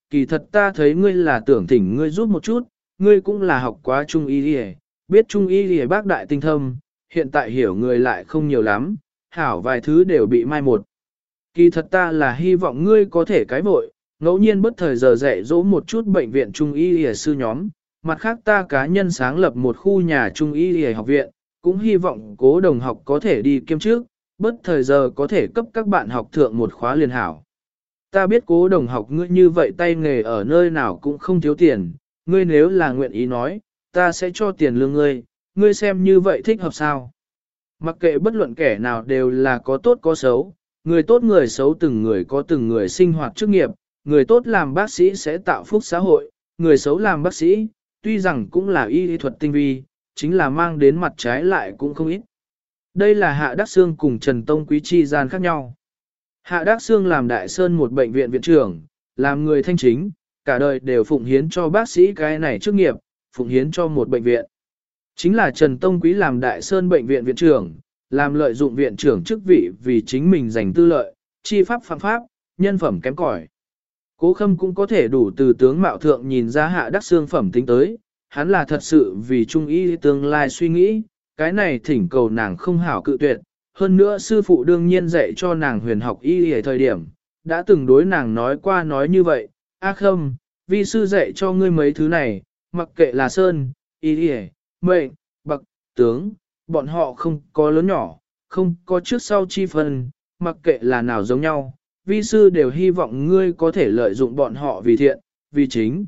kỳ thật ta thấy ngươi là tưởng thỉnh ngươi giúp một chút, ngươi cũng là học quá trung y đi, biết trung y đi bác đại tinh thâm, hiện tại hiểu người lại không nhiều lắm, hảo vài thứ đều bị mai một. Kỳ thật ta là hy vọng ngươi có thể cái vội, ngẫu nhiên bất thời giờ dạy dỗ một chút bệnh viện trung y y sư nhóm, mặt khác ta cá nhân sáng lập một khu nhà trung y y học viện, cũng hy vọng cố đồng học có thể đi kiêm trước, bất thời giờ có thể cấp các bạn học thượng một khóa liền hảo. Ta biết cố đồng học ngươi như vậy tay nghề ở nơi nào cũng không thiếu tiền, ngươi nếu là nguyện ý nói, ta sẽ cho tiền lương ngươi, ngươi xem như vậy thích hợp sao. Mặc kệ bất luận kẻ nào đều là có tốt có xấu, người tốt người xấu từng người có từng người sinh hoạt chức nghiệp, người tốt làm bác sĩ sẽ tạo phúc xã hội, người xấu làm bác sĩ, tuy rằng cũng là y thuật tinh vi, chính là mang đến mặt trái lại cũng không ít. Đây là Hạ Đắc Sương cùng Trần Tông Quý chi gian khác nhau. Hạ Đắc Sương làm Đại Sơn một bệnh viện viện trưởng, làm người thanh chính, cả đời đều phụng hiến cho bác sĩ cái này chức nghiệp, phụng hiến cho một bệnh viện. Chính là Trần Tông Quý làm Đại Sơn bệnh viện viện trưởng, làm lợi dụng viện trưởng chức vị vì chính mình giành tư lợi, chi pháp phạm pháp, nhân phẩm kém cỏi. Cố Khâm cũng có thể đủ từ tướng mạo thượng nhìn ra Hạ Đắc Sương phẩm tính tới, hắn là thật sự vì trung y tương lai suy nghĩ, cái này thỉnh cầu nàng không hảo cự tuyệt, hơn nữa sư phụ đương nhiên dạy cho nàng huyền học y ở thời điểm, đã từng đối nàng nói qua nói như vậy, A Khâm, vi sư dạy cho ngươi mấy thứ này, mặc kệ là sơn, y mệnh, bậc, tướng, bọn họ không có lớn nhỏ, không có trước sau chi phân, mặc kệ là nào giống nhau, vi sư đều hy vọng ngươi có thể lợi dụng bọn họ vì thiện, vì chính.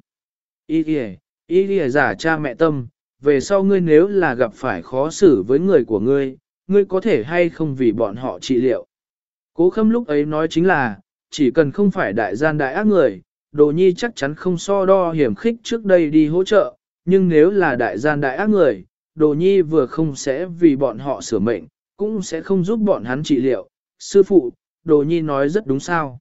Y giả cha mẹ tâm, về sau ngươi nếu là gặp phải khó xử với người của ngươi có thể hay không vì bọn họ trị liệu. Cố Khâm lúc ấy nói chính là, chỉ cần không phải đại gian đại ác người, Đồ Nhi chắc chắn không so đo hiểm khích trước đây đi hỗ trợ, nhưng nếu là đại gian đại ác người, Đồ Nhi vừa không sẽ vì bọn họ sửa mệnh, cũng sẽ không giúp bọn hắn trị liệu. Sư phụ, Đồ Nhi nói rất đúng sao.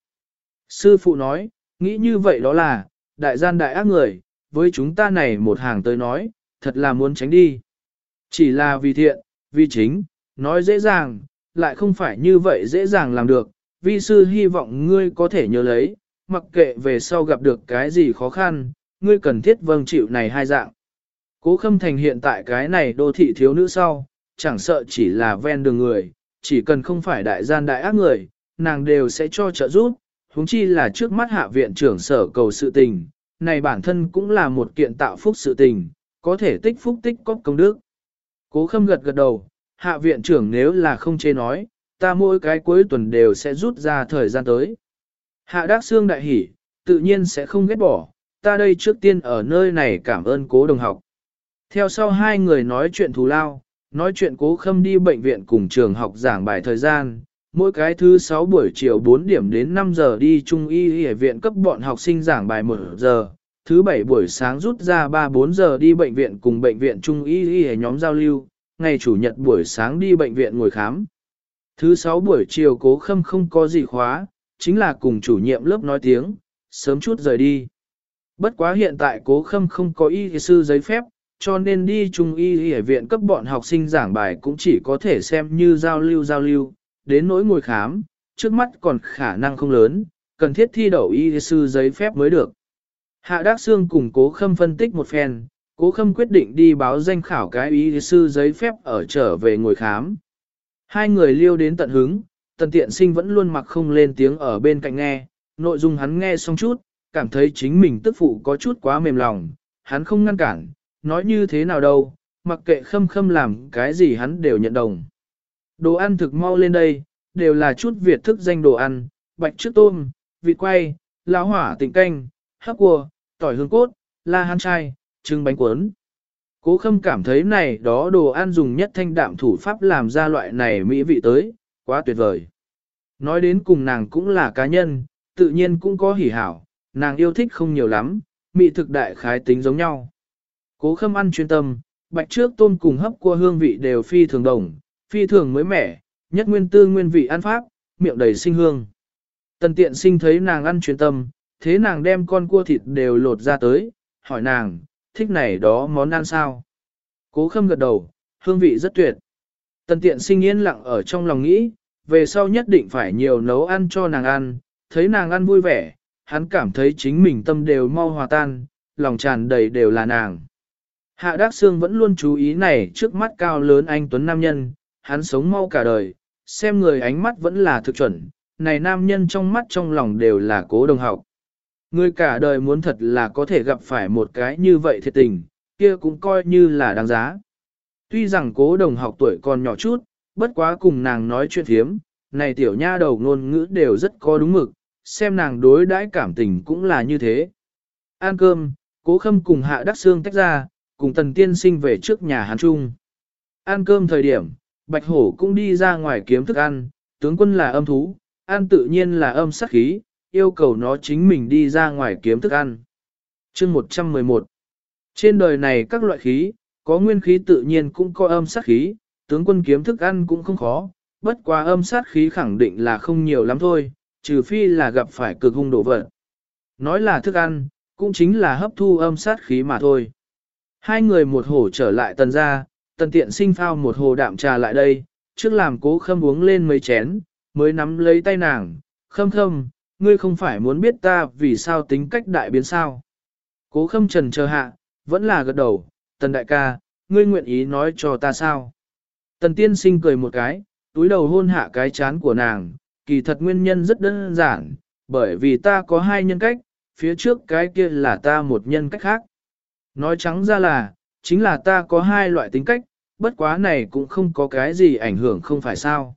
Sư phụ nói, nghĩ như vậy đó là, đại gian đại ác người, với chúng ta này một hàng tới nói, thật là muốn tránh đi. Chỉ là vì thiện, vì chính, nói dễ dàng, lại không phải như vậy dễ dàng làm được. Vi sư hy vọng ngươi có thể nhớ lấy, mặc kệ về sau gặp được cái gì khó khăn, ngươi cần thiết vâng chịu này hai dạng. Cố Khâm Thành hiện tại cái này đô thị thiếu nữ sau, chẳng sợ chỉ là ven đường người, chỉ cần không phải đại gian đại ác người, nàng đều sẽ cho trợ giúp, huống chi là trước mắt hạ viện trưởng sở cầu sự tình, này bản thân cũng là một kiện tạo phúc sự tình, có thể tích phúc tích cóp công đức. Cố Khâm gật gật đầu, hạ viện trưởng nếu là không chê nói, ta mỗi cái cuối tuần đều sẽ rút ra thời gian tới. Hạ Đắc Sương đại hỉ, tự nhiên sẽ không ghét bỏ, ta đây trước tiên ở nơi này cảm ơn Cố đồng học. Theo sau hai người nói chuyện thù lao, nói chuyện Cố Khâm đi bệnh viện cùng trường học giảng bài thời gian, mỗi cái thứ 6 buổi chiều 4 điểm đến 5 giờ đi trung y y viện cấp bọn học sinh giảng bài 1 giờ, thứ 7 buổi sáng rút ra 3-4 giờ đi bệnh viện cùng bệnh viện trung y y nhóm giao lưu, ngày chủ nhật buổi sáng đi bệnh viện ngồi khám. Thứ 6 buổi chiều Cố Khâm không có gì khóa, chính là cùng chủ nhiệm lớp nói tiếng, sớm chút rời đi. Bất quá hiện tại Cố Khâm không có y sư giấy phép, cho nên đi trung y y viện cấp bọn học sinh giảng bài cũng chỉ có thể xem như giao lưu, đến nỗi ngồi khám, trước mắt còn khả năng không lớn, cần thiết thi đậu y sư giấy phép mới được. Hạ Đắc Sương cùng Cố Khâm phân tích một phen, Cố Khâm quyết định đi báo danh khảo cái y sư giấy phép ở trở về ngồi khám. Hai người liêu đến tận hứng, Tần Tiện Sinh vẫn luôn mặc không lên tiếng ở bên cạnh nghe, nội dung hắn nghe xong chút, cảm thấy chính mình tức phụ có chút quá mềm lòng, hắn không ngăn cản, nói như thế nào đâu, mặc kệ Khâm Khâm làm cái gì hắn đều nhận đồng. Đồ ăn thực mau lên đây, đều là chút Việt thức danh đồ ăn, bạch trước tôm, vịt quay, lá hỏa tịnh canh, hấp cua, tỏi hương cốt, la hán chay, trứng bánh cuốn. Cố Khâm cảm thấy này đó đồ ăn dùng nhất thanh đạm thủ pháp làm ra loại này mỹ vị tới, quá tuyệt vời. Nói đến cùng nàng cũng là cá nhân, tự nhiên cũng có hỉ hảo, nàng yêu thích không nhiều lắm, mỹ thực đại khái tính giống nhau. Cố Khâm ăn chuyên tâm, bạch trước tôm cùng hấp cua hương vị đều phi thường đồng, phi thường mới mẻ, nhất nguyên tư nguyên vị ăn pháp, miệng đầy sinh hương. Tần Tiện Sinh thấy nàng ăn chuyên tâm, thế nàng đem con cua thịt đều lột ra tới, hỏi nàng, thích này đó món ăn sao? Cố Khâm gật đầu, hương vị rất tuyệt. Tần Tiện Sinh yên lặng ở trong lòng nghĩ, về sau nhất định phải nhiều nấu ăn cho nàng ăn, thấy nàng ăn vui vẻ, hắn cảm thấy chính mình tâm đều mau hòa tan, lòng tràn đầy đều là nàng. Hạ Đắc Sương vẫn luôn chú ý này trước mắt cao lớn anh tuấn nam nhân, hắn sống mau cả đời, xem người ánh mắt vẫn là thực chuẩn, này nam nhân trong mắt trong lòng đều là Cố Đồng Học. Người cả đời muốn thật là có thể gặp phải một cái như vậy thiệt tình, kia cũng coi như là đáng giá. Tuy rằng Cố Đồng Học tuổi còn nhỏ chút, bất quá cùng nàng nói chuyện thiếm, này tiểu nha đầu ngôn ngữ đều rất có đúng mực, xem nàng đối đãi cảm tình cũng là như thế. Ăn cơm, Cố Khâm cùng Hạ Đắc Sương tách ra, cùng Tần Tiên Sinh về trước nhà hắn chung. Ăn cơm thời điểm, Bạch Hổ cũng đi ra ngoài kiếm thức ăn, tướng quân là âm thú, ăn tự nhiên là âm sát khí, yêu cầu nó chính mình đi ra ngoài kiếm thức ăn. Chương 111. Trên đời này các loại khí, có nguyên khí tự nhiên cũng có âm sát khí, tướng quân kiếm thức ăn cũng không khó, bất quá âm sát khí khẳng định là không nhiều lắm thôi, trừ phi là gặp phải cực hung độ vật. Nói là thức ăn, cũng chính là hấp thu âm sát khí mà thôi. Hai người một hổ trở lại Tần gia, Tần Tiện Sinh phao một hồ đạm trà lại đây, trước làm Cố Khâm uống lên mấy chén, mới nắm lấy tay nàng, Khâm Khâm, ngươi không phải muốn biết ta vì sao tính cách đại biến sao. Cố Khâm trần chờ hạ, vẫn là gật đầu, Tần đại ca, ngươi nguyện ý nói cho ta sao. Tần Tiên Sinh cười một cái, túi đầu hôn hạ cái chán của nàng, kỳ thật nguyên nhân rất đơn giản, bởi vì ta có hai nhân cách, phía trước cái kia là ta một nhân cách khác. Nói trắng ra là, chính là ta có hai loại tính cách, bất quá này cũng không có cái gì ảnh hưởng không phải sao.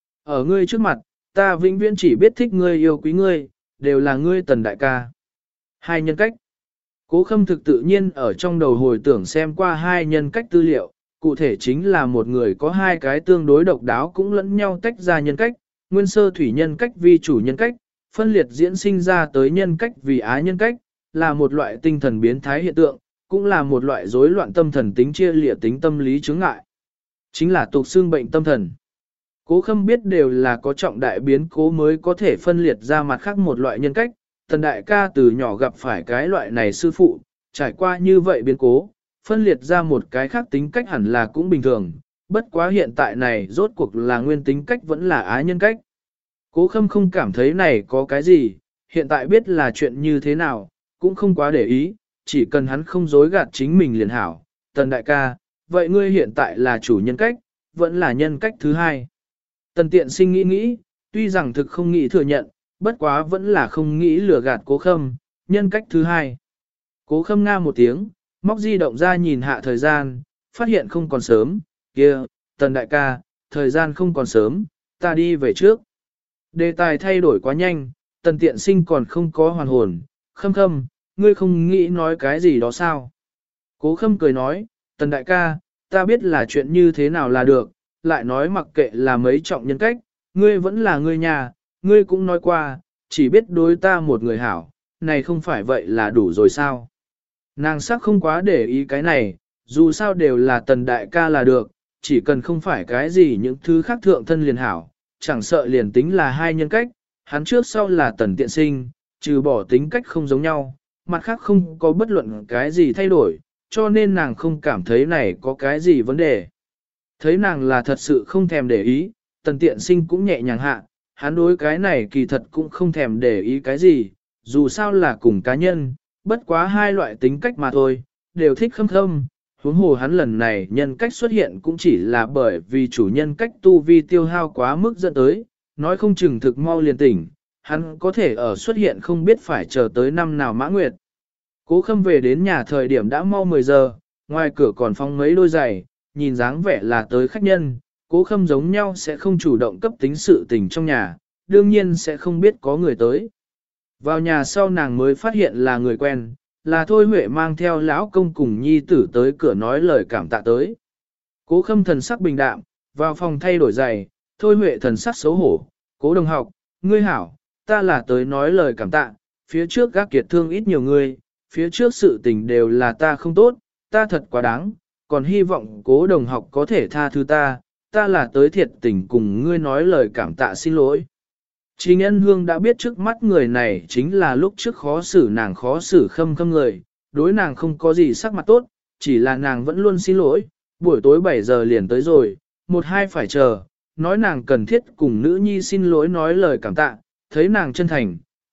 Ở ngươi trước mặt, ta vĩnh viễn chỉ biết thích ngươi yêu quý ngươi, đều là ngươi Tần đại ca. Hai nhân cách. Cố Khâm thực tự nhiên ở trong đầu hồi tưởng xem qua hai nhân cách tư liệu, cụ thể chính là một người có hai cái tương đối độc đáo cũng lẫn nhau tách ra nhân cách, nguyên sơ thủy nhân cách vi chủ nhân cách, phân liệt diễn sinh ra tới nhân cách vì á nhân cách, là một loại tinh thần biến thái hiện tượng, cũng là một loại rối loạn tâm thần tính chia lịa tính tâm lý chứng ngại. Chính là tục xương bệnh tâm thần. Cố Khâm biết đều là có trọng đại biến cố mới có thể phân liệt ra mặt khác một loại nhân cách, Tần đại ca từ nhỏ gặp phải cái loại này sư phụ, trải qua như vậy biến cố, phân liệt ra một cái khác tính cách hẳn là cũng bình thường, bất quá hiện tại này rốt cuộc là nguyên tính cách vẫn là á nhân cách. Cố Khâm không cảm thấy này có cái gì, hiện tại biết là chuyện như thế nào, cũng không quá để ý, chỉ cần hắn không dối gạt chính mình liền hảo. Tần đại ca, vậy ngươi hiện tại là chủ nhân cách, vẫn là nhân cách thứ hai. Tần Tiện Sinh nghĩ, tuy rằng thực không nghĩ thừa nhận, bất quá vẫn là không nghĩ lừa gạt Cố Khâm, nhân cách thứ hai. Cố Khâm nga một tiếng, móc di động ra nhìn hạ thời gian, phát hiện không còn sớm, kia, Tần đại ca, thời gian không còn sớm, ta đi về trước. Đề tài thay đổi quá nhanh, Tần Tiện Sinh còn không có hoàn hồn, Khâm, ngươi không nghĩ nói cái gì đó sao? Cố Khâm cười nói, Tần đại ca, ta biết là chuyện như thế nào là được, lại nói mặc kệ là mấy trọng nhân cách, ngươi vẫn là ngươi nhà, ngươi cũng nói qua, chỉ biết đối ta một người hảo, này không phải vậy là đủ rồi sao? Nàng sắc không quá để ý cái này, dù sao đều là Tần đại ca là được, chỉ cần không phải cái gì những thứ khác thượng thân liền hảo, chẳng sợ liền tính là hai nhân cách, hắn trước sau là Tần Tiện Sinh, trừ bỏ tính cách không giống nhau, mặt khác không có bất luận cái gì thay đổi, cho nên nàng không cảm thấy này có cái gì vấn đề. Thấy nàng là thật sự không thèm để ý, Tần Tiện Sinh cũng nhẹ nhàng hạ, hắn đối cái này kỳ thật cũng không thèm để ý cái gì, dù sao là cùng cá nhân, bất quá hai loại tính cách mà thôi, đều thích Khâm, huống hồ hắn lần này nhân cách xuất hiện cũng chỉ là bởi vì chủ nhân cách tu vi tiêu hao quá mức dẫn tới, nói không chừng thực mau liền tỉnh, hắn có thể ở xuất hiện không biết phải chờ tới năm nào Mã Nguyệt. Cố Khâm về đến nhà thời điểm đã mau 10 giờ, ngoài cửa còn phong mấy đôi giày, nhìn dáng vẻ là tới khách nhân, Cố Khâm giống nhau sẽ không chủ động cấp tính sự tình trong nhà, đương nhiên sẽ không biết có người tới. Vào nhà sau nàng mới phát hiện là người quen, là Thôi Huệ mang theo lão công cùng nhi tử tới cửa nói lời cảm tạ tới. Cố Khâm thần sắc bình đạm, vào phòng thay đổi giày, Thôi Huệ thần sắc xấu hổ, Cố đồng học, ngươi hảo, ta là tới nói lời cảm tạ, phía trước gác kiệt thương ít nhiều người, phía trước sự tình đều là ta không tốt, ta thật quá đáng, còn hy vọng Cố đồng học có thể tha thứ ta là tới thiệt tình cùng ngươi nói lời cảm tạ xin lỗi. Trình Ân Hương đã biết trước mắt người này chính là lúc trước khó xử nàng khó xử Khâm người, đối nàng không có gì sắc mặt tốt, chỉ là nàng vẫn luôn xin lỗi, buổi tối 7 giờ liền tới rồi, 1-2 phải chờ, nói nàng cần thiết cùng nữ nhi xin lỗi nói lời cảm tạ, thấy nàng chân thành,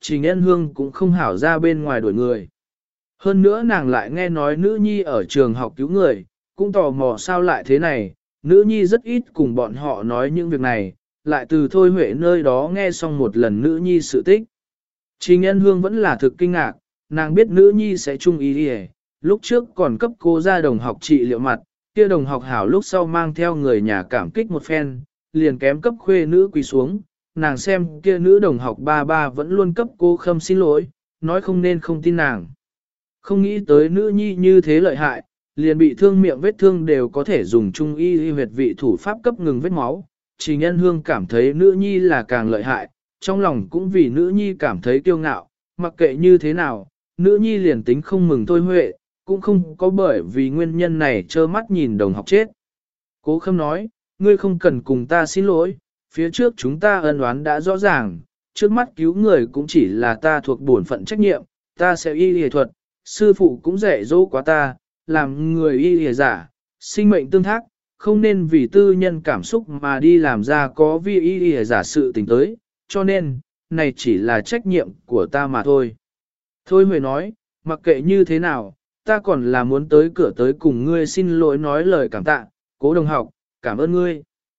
Trình Nhân Hương cũng không hảo ra bên ngoài đuổi người. Hơn nữa nàng lại nghe nói nữ nhi ở trường học cứu người, cũng tò mò sao lại thế này, nữ nhi rất ít cùng bọn họ nói những việc này, lại từ Thôi Huệ nơi đó nghe xong một lần nữ nhi sự tích. Trình Nhân Hương vẫn là thực kinh ngạc, nàng biết nữ nhi sẽ chung ý đi, lúc trước còn cấp cô ra đồng học trị liệu mặt, kia đồng học hảo lúc sau mang theo người nhà cảm kích một phen, liền kém cấp khuê nữ quỳ xuống, nàng xem kia nữ đồng học ba vẫn luôn cấp cô Khâm xin lỗi, nói không nên không tin nàng. Không nghĩ tới nữ nhi như thế lợi hại, liền bị thương miệng vết thương đều có thể dùng trung y huyệt vị thủ pháp cấp ngừng vết máu. Trình Nhân Hương cảm thấy nữ nhi là càng lợi hại, trong lòng cũng vì nữ nhi cảm thấy kiêu ngạo, mặc kệ như thế nào, nữ nhi liền tính không mừng Thôi Huệ, cũng không có bởi vì nguyên nhân này trơ mắt nhìn đồng học chết. Cố Khâm nói, ngươi không cần cùng ta xin lỗi, phía trước chúng ta ân oán đã rõ ràng, trước mắt cứu người cũng chỉ là ta thuộc bổn phận trách nhiệm, ta sẽ y y thuật, sư phụ cũng dạy dỗ quá ta, làm người y y giả, sinh mệnh tương thác, không nên vì tư nhân cảm xúc mà đi làm ra có vi y y giả sự tình tới, cho nên, này chỉ là trách nhiệm của ta mà thôi. Thôi Huệ nói, mặc kệ như thế nào, ta còn là muốn tới cửa tới cùng ngươi xin lỗi nói lời cảm tạ, Cố đồng học, cảm ơn ngươi.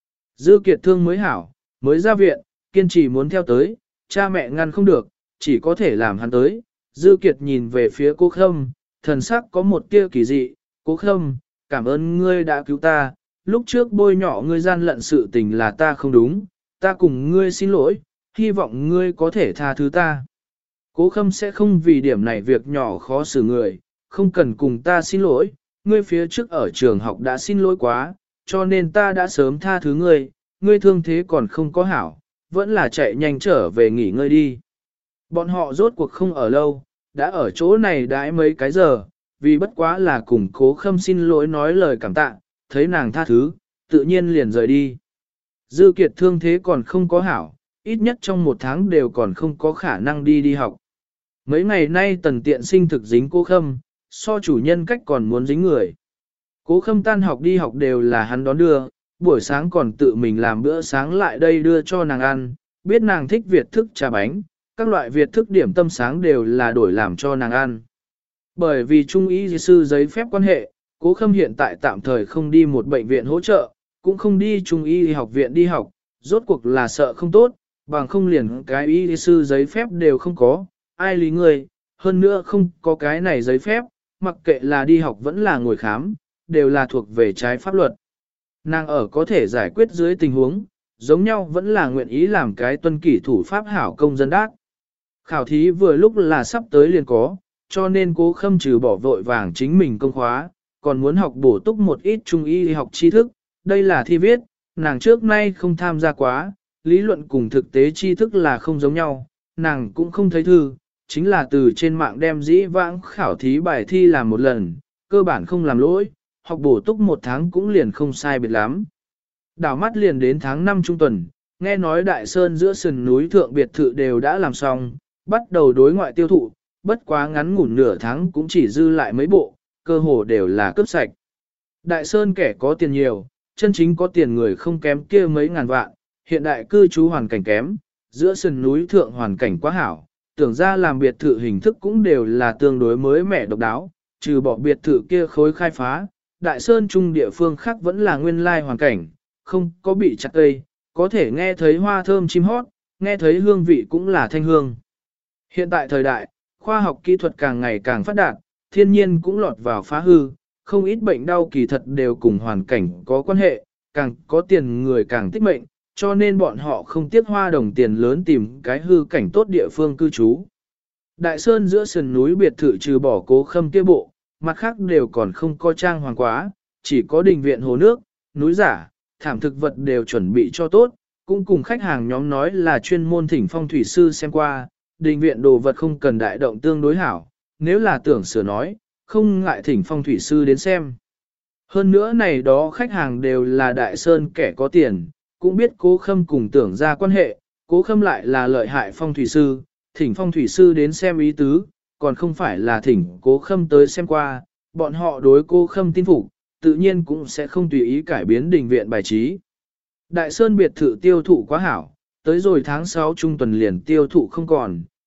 Dư Kiệt thương mới hảo, mới ra viện, kiên trì muốn theo tới, cha mẹ ngăn không được, chỉ có thể làm hắn tới. Dư Kiệt nhìn về phía Cố Khâm, thần sắc có một tia kỳ dị, Cố Khâm, cảm ơn ngươi đã cứu ta, lúc trước bôi nhỏ ngươi gian lận sự tình là ta không đúng, ta cùng ngươi xin lỗi, hy vọng ngươi có thể tha thứ ta. Cố Khâm sẽ không vì điểm này việc nhỏ khó xử người, không cần cùng ta xin lỗi, ngươi phía trước ở trường học đã xin lỗi quá, cho nên ta đã sớm tha thứ ngươi, ngươi thương thế còn không có hảo, vẫn là chạy nhanh trở về nghỉ ngơi đi. Bọn họ rốt cuộc không ở lâu, đã ở chỗ này đãi mấy cái giờ, vì bất quá là cùng Cố Khâm xin lỗi nói lời cảm tạ, thấy nàng tha thứ, tự nhiên liền rời đi. Dư Kiệt thương thế còn không có hảo, ít nhất trong một tháng đều còn không có khả năng đi học. Mấy ngày nay Tần Tiện Sinh thực dính Cố Khâm, so chủ nhân cách còn muốn dính người. Cố Khâm tan học đi học đều là hắn đón đưa, buổi sáng còn tự mình làm bữa sáng lại đây đưa cho nàng ăn, biết nàng thích Việt thức trà bánh, các loại Việt thức điểm tâm sáng đều là đổi làm cho nàng ăn. Bởi vì trung y sư giấy phép quan hệ, Cố Khâm hiện tại tạm thời không đi một bệnh viện hỗ trợ, cũng không đi trung y học viện đi học, rốt cuộc là sợ không tốt, bằng không liền cái y sư giấy phép đều không có, ai lý người, hơn nữa không có cái này giấy phép, mặc kệ là đi học vẫn là ngồi khám, đều là thuộc về trái pháp luật. Nàng ở có thể giải quyết dưới tình huống, giống nhau vẫn là nguyện ý làm cái tuân kỷ thủ pháp hảo công dân đắc. Khảo thí vừa lúc là sắp tới liền có, cho nên Cố Khâm trừ bỏ vội vàng chính mình công khóa, còn muốn học bổ túc một ít trung y học tri thức, đây là thi viết, nàng trước nay không tham gia quá, lý luận cùng thực tế tri thức là không giống nhau, nàng cũng không thấy thư, chính là từ trên mạng đem dĩ vãng khảo thí bài thi làm một lần, cơ bản không làm lỗi, học bổ túc một tháng cũng liền không sai biệt lắm. Đảo mắt liền đến tháng 5 trung tuần, nghe nói Đại Sơn giữa sườn núi thượng biệt thự đều đã làm xong, bắt đầu đối ngoại tiêu thụ, bất quá ngắn ngủn nửa tháng cũng chỉ dư lại mấy bộ, cơ hồ đều là cướp sạch. Đại Sơn kẻ có tiền nhiều, chân chính có tiền người không kém kia mấy ngàn vạn, hiện đại cư trú hoàn cảnh kém, giữa sườn núi thượng hoàn cảnh quá hảo, tưởng ra làm biệt thự hình thức cũng đều là tương đối mới mẻ độc đáo, trừ bỏ biệt thự kia khối khai phá, Đại Sơn Trung địa phương khác vẫn là nguyên lai hoàn cảnh, không có bị chặt cây, có thể nghe thấy hoa thơm chim hót, nghe thấy hương vị cũng là thanh hương. Hiện tại thời đại, khoa học kỹ thuật càng ngày càng phát đạt, thiên nhiên cũng lọt vào phá hư, không ít bệnh đau kỳ thật đều cùng hoàn cảnh có quan hệ, càng có tiền người càng tích mệnh, cho nên bọn họ không tiếc hoa đồng tiền lớn tìm cái hư cảnh tốt địa phương cư trú. Đại Sơn giữa sườn núi biệt thự trừ bỏ Cố Khâm kia bộ, mặt khác đều còn không có trang hoàng quá, chỉ có đình viện hồ nước, núi giả, thảm thực vật đều chuẩn bị cho tốt, cũng cùng khách hàng nhóm nói là chuyên môn thỉnh phong thủy sư xem qua, đình viện đồ vật không cần đại động tương đối hảo, nếu là tưởng sửa nói, không ngại thỉnh phong thủy sư đến xem. Hơn nữa này đó khách hàng đều là Đại Sơn kẻ có tiền, cũng biết Cố Khâm cùng tưởng ra quan hệ, Cố Khâm lại là lợi hại phong thủy sư, thỉnh phong thủy sư đến xem ý tứ, còn không phải là thỉnh Cố Khâm tới xem qua, bọn họ đối Cố Khâm tin phục, tự nhiên cũng sẽ không tùy ý cải biến đình viện bài trí. Đại Sơn biệt thự tiêu thụ quá hảo, tới rồi tháng 6 trung tuần liền tiêu thụ không còn,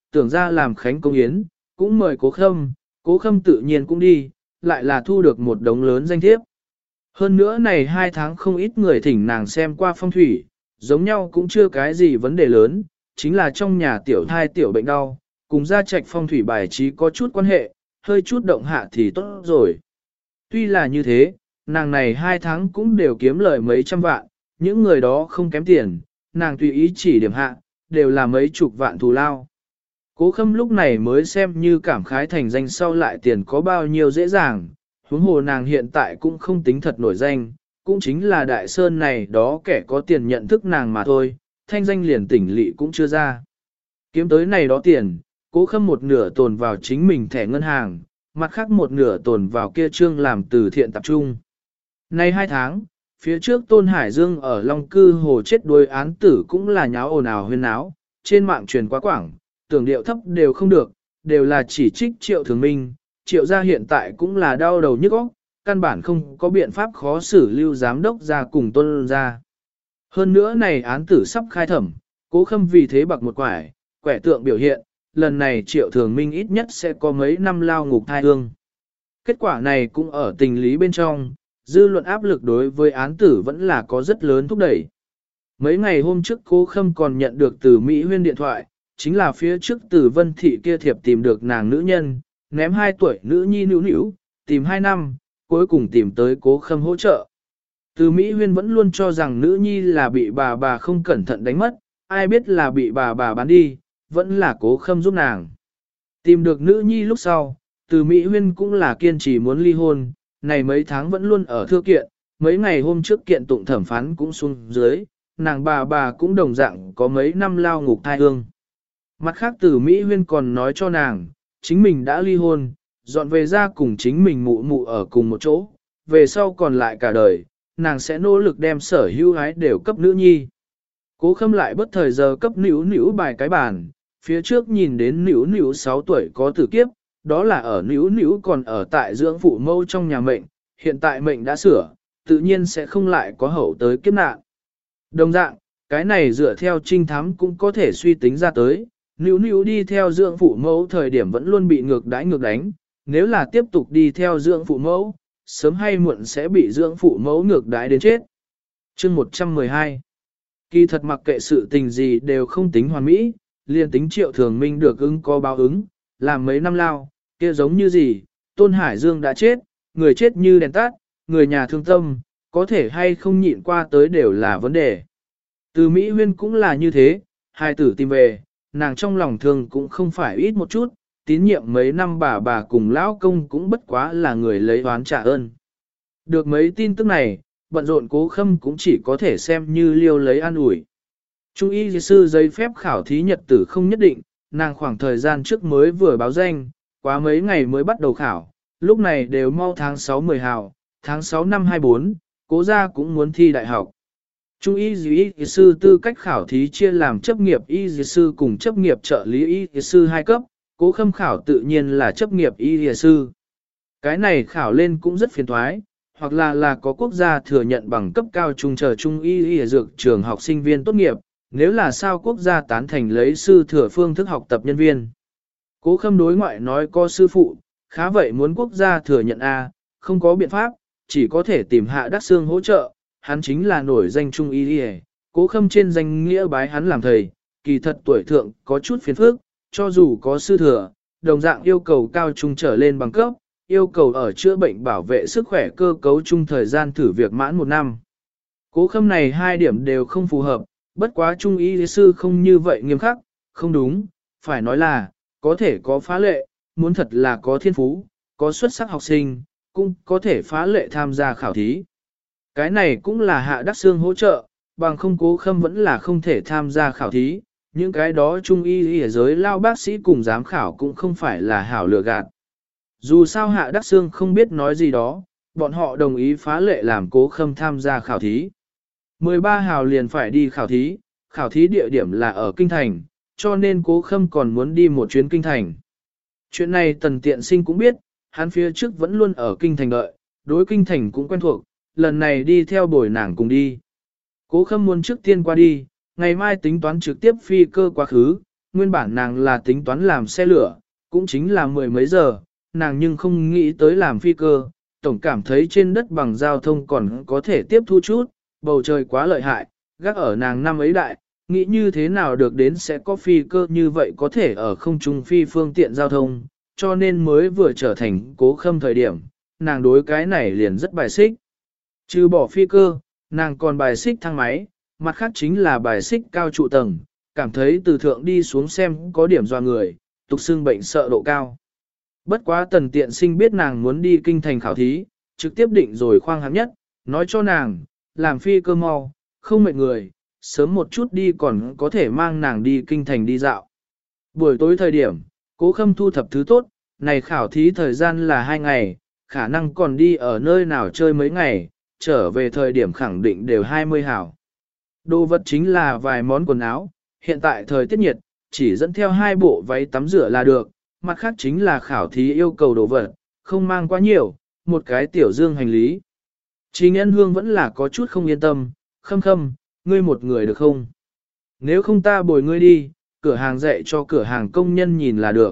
tưởng ra làm khánh công yến, cũng mời Cố Khâm tự nhiên cũng đi, lại là thu được một đống lớn danh thiếp. Hơn nữa này 2 tháng không ít người thỉnh nàng xem qua phong thủy, giống nhau cũng chưa cái gì vấn đề lớn, chính là trong nhà tiểu thai tiểu bệnh đau, cùng gia trạch phong thủy bài trí có chút quan hệ, hơi chút động hạ thì tốt rồi. Tuy là như thế, nàng này 2 tháng cũng đều kiếm lời mấy trăm vạn, những người đó không kém tiền, nàng tùy ý chỉ điểm hạ, đều là mấy chục vạn thù lao. Cố Khâm lúc này mới xem như cảm khái thành danh sau lại tiền có bao nhiêu dễ dàng, huống hồ nàng hiện tại cũng không tính thật nổi danh, cũng chính là đại sơn này đó kẻ có tiền nhận thức nàng mà thôi, thanh danh liền tỉnh lỵ cũng chưa ra. Kiếm tới này đó tiền, Cố Khâm một nửa tồn vào chính mình thẻ ngân hàng, mặt khác một nửa tồn vào kia trương làm từ thiện tập trung. Nay 2 tháng, phía trước Tôn Hải Dương ở Long Cư Hồ chết đuối án tử cũng là nháo ồn ào huyên náo, trên mạng truyền quá quảng, tưởng điệu thấp đều không được, đều là chỉ trích Triệu Thường Minh, Triệu gia hiện tại cũng là đau đầu nhức óc, căn bản không có biện pháp khó xử lưu giám đốc ra cùng Tôn gia. Hơn nữa này án tử sắp khai thẩm, Cố Khâm vì thế bạc một quẻ tượng biểu hiện, lần này Triệu Thường Minh ít nhất sẽ có mấy năm lao ngục thai hương. Kết quả này cũng ở tình lý bên trong, dư luận áp lực đối với án tử vẫn là có rất lớn thúc đẩy. Mấy ngày hôm trước Cố Khâm còn nhận được từ Mỹ Huyên điện thoại, chính là phía trước từ Vân Thị kia thiệp tìm được nàng nữ nhân, ném 2 tuổi nữ nhi nữu nữu, tìm 2 năm, cuối cùng tìm tới Cố Khâm hỗ trợ. Từ Mỹ Huyên vẫn luôn cho rằng nữ nhi là bị bà không cẩn thận đánh mất, ai biết là bị bà bán đi, vẫn là Cố Khâm giúp nàng. Tìm được nữ nhi lúc sau, từ Mỹ Huyên cũng là kiên trì muốn ly hôn, này mấy tháng vẫn luôn ở thư kiện, mấy ngày hôm trước kiện tụng thẩm phán cũng xuống dưới, nàng bà cũng đồng dạng có mấy năm lao ngục thai hương. Mặt khác từ Mỹ Huyên còn nói cho nàng, chính mình đã ly hôn, dọn về ra cùng chính mình mụ ở cùng một chỗ, về sau còn lại cả đời, nàng sẽ nỗ lực đem sở hữu ái đều cấp nữ nhi. Cố Khâm lại bất thời giờ cấp nữu bài cái bàn, phía trước nhìn đến nữu 6 tuổi có tử kiếp, đó là ở nữu còn ở tại dưỡng phụ mâu trong nhà mệnh, hiện tại mệnh đã sửa, tự nhiên sẽ không lại có hậu tới kiếp nạn. Đồng dạng, cái này dựa theo trinh thám cũng có thể suy tính ra tới, nữu đi theo dưỡng phụ mẫu thời điểm vẫn luôn bị ngược đánh, nếu là tiếp tục đi theo dưỡng phụ mẫu, sớm hay muộn sẽ bị dưỡng phụ mẫu ngược đãi đến chết. Chương 112. Kỳ thật mặc kệ sự tình gì đều không tính hoàn mỹ, liền tính Triệu Thường Minh được ứng có báo ứng, làm mấy năm lao, kia giống như gì, Tôn Hải Dương đã chết, người chết như đèn tắt, người nhà thương tâm, có thể hay không nhịn qua tới đều là vấn đề. Từ Mỹ Huyên cũng là như thế, hai tử tìm về, nàng trong lòng thương cũng không phải ít một chút, tín nhiệm mấy năm bà cùng lão công cũng bất quá là người lấy oán trả ơn. Được mấy tin tức này, bận rộn Cố Khâm cũng chỉ có thể xem như liêu lấy an ủi. Trung y sư giấy phép khảo thí nhật tử không nhất định, nàng khoảng thời gian trước mới vừa báo danh, quá mấy ngày mới bắt đầu khảo, lúc này đều mau tháng 6-10 hào, tháng 6 năm 24, Cố gia cũng muốn thi đại học. Trung y sư tư cách khảo thí chia làm chấp nghiệp y sư cùng chấp nghiệp trợ lý y sư 2 cấp, Cố Khâm khảo tự nhiên là chấp nghiệp y sư. Cái này khảo lên cũng rất phiền toái, hoặc là có quốc gia thừa nhận bằng cấp cao trung chờ trung y dược trường học sinh viên tốt nghiệp, nếu là sao quốc gia tán thành lấy sư thừa phương thức học tập nhân viên. Cố Khâm đối ngoại nói có sư phụ, khá vậy muốn quốc gia thừa nhận A, không có biện pháp, chỉ có thể tìm Hạ Đắc Sương hỗ trợ, hắn chính là nổi danh trung y. Cố Khâm trên danh nghĩa bái hắn làm thầy, kỳ thật tuổi thượng có chút phiền phức, cho dù có sư thừa, đồng dạng yêu cầu cao trung trở lên bằng cấp, yêu cầu ở chữa bệnh bảo vệ sức khỏe cơ cấu chung thời gian thử việc mãn 1 năm. Cố Khâm này 2 điểm đều không phù hợp, bất quá trung y sư không như vậy nghiêm khắc, không đúng, phải nói là, có thể có phá lệ, muốn thật là có thiên phú, có xuất sắc học sinh, cũng có thể phá lệ tham gia khảo thí. Cái này cũng là Hạ Đắc Sương hỗ trợ, bằng không Cố Khâm vẫn là không thể tham gia khảo thí, những cái đó trung y ở giới lao bác sĩ cùng giám khảo cũng không phải là hảo lừa gạt. Dù sao Hạ Đắc Sương không biết nói gì đó, bọn họ đồng ý phá lệ làm Cố Khâm tham gia khảo thí. 13 hào liền phải đi khảo thí địa điểm là ở Kinh Thành, cho nên Cố Khâm còn muốn đi một chuyến Kinh Thành. Chuyện này Tần Tiện Sinh cũng biết, hắn phía trước vẫn luôn ở Kinh Thành đợi, đối Kinh Thành cũng quen thuộc, lần này đi theo bồi nàng cùng đi. Cố Khâm muốn trước tiên qua đi, ngày mai tính toán trực tiếp phi cơ quá khứ, nguyên bản nàng là tính toán làm xe lửa, cũng chính là mười mấy giờ, nàng nhưng không nghĩ tới làm phi cơ, tổng cảm thấy trên đất bằng giao thông còn có thể tiếp thu chút, bầu trời quá lợi hại, gác ở nàng năm ấy đại, nghĩ như thế nào được đến sẽ có phi cơ như vậy có thể ở không trung phi phương tiện giao thông, cho nên mới vừa trở thành Cố Khâm thời điểm, nàng đối cái này liền rất bài xích. Trừ bỏ phi cơ, nàng còn bài xích thang máy, mặt khác chính là bài xích cao trụ tầng, cảm thấy từ thượng đi xuống xem có điểm doa người, tục xương bệnh sợ độ cao. Bất quá Tần Tiện Sinh biết nàng muốn đi kinh thành khảo thí, trực tiếp định rồi khoang hạng nhất, nói cho nàng, làm phi cơ mau, không mệt người, sớm một chút đi còn có thể mang nàng đi kinh thành đi dạo. Buổi tối thời điểm, Cố Khâm thu thập thứ tốt, này khảo thí thời gian là 2 ngày, khả năng còn đi ở nơi nào chơi mấy ngày, trở về thời điểm khẳng định đều 20 hảo. Đồ vật chính là vài món quần áo, hiện tại thời tiết nhiệt, chỉ dẫn theo 2 bộ váy tắm rửa là được, mặt khác chính là khảo thí yêu cầu đồ vật, không mang quá nhiều, một cái tiểu dương hành lý. Trình Ân Hương vẫn là có chút không yên tâm, Khâm Khâm, ngươi một người được không? Nếu không ta bồi ngươi đi, cửa hàng dạy cho cửa hàng công nhân nhìn là được.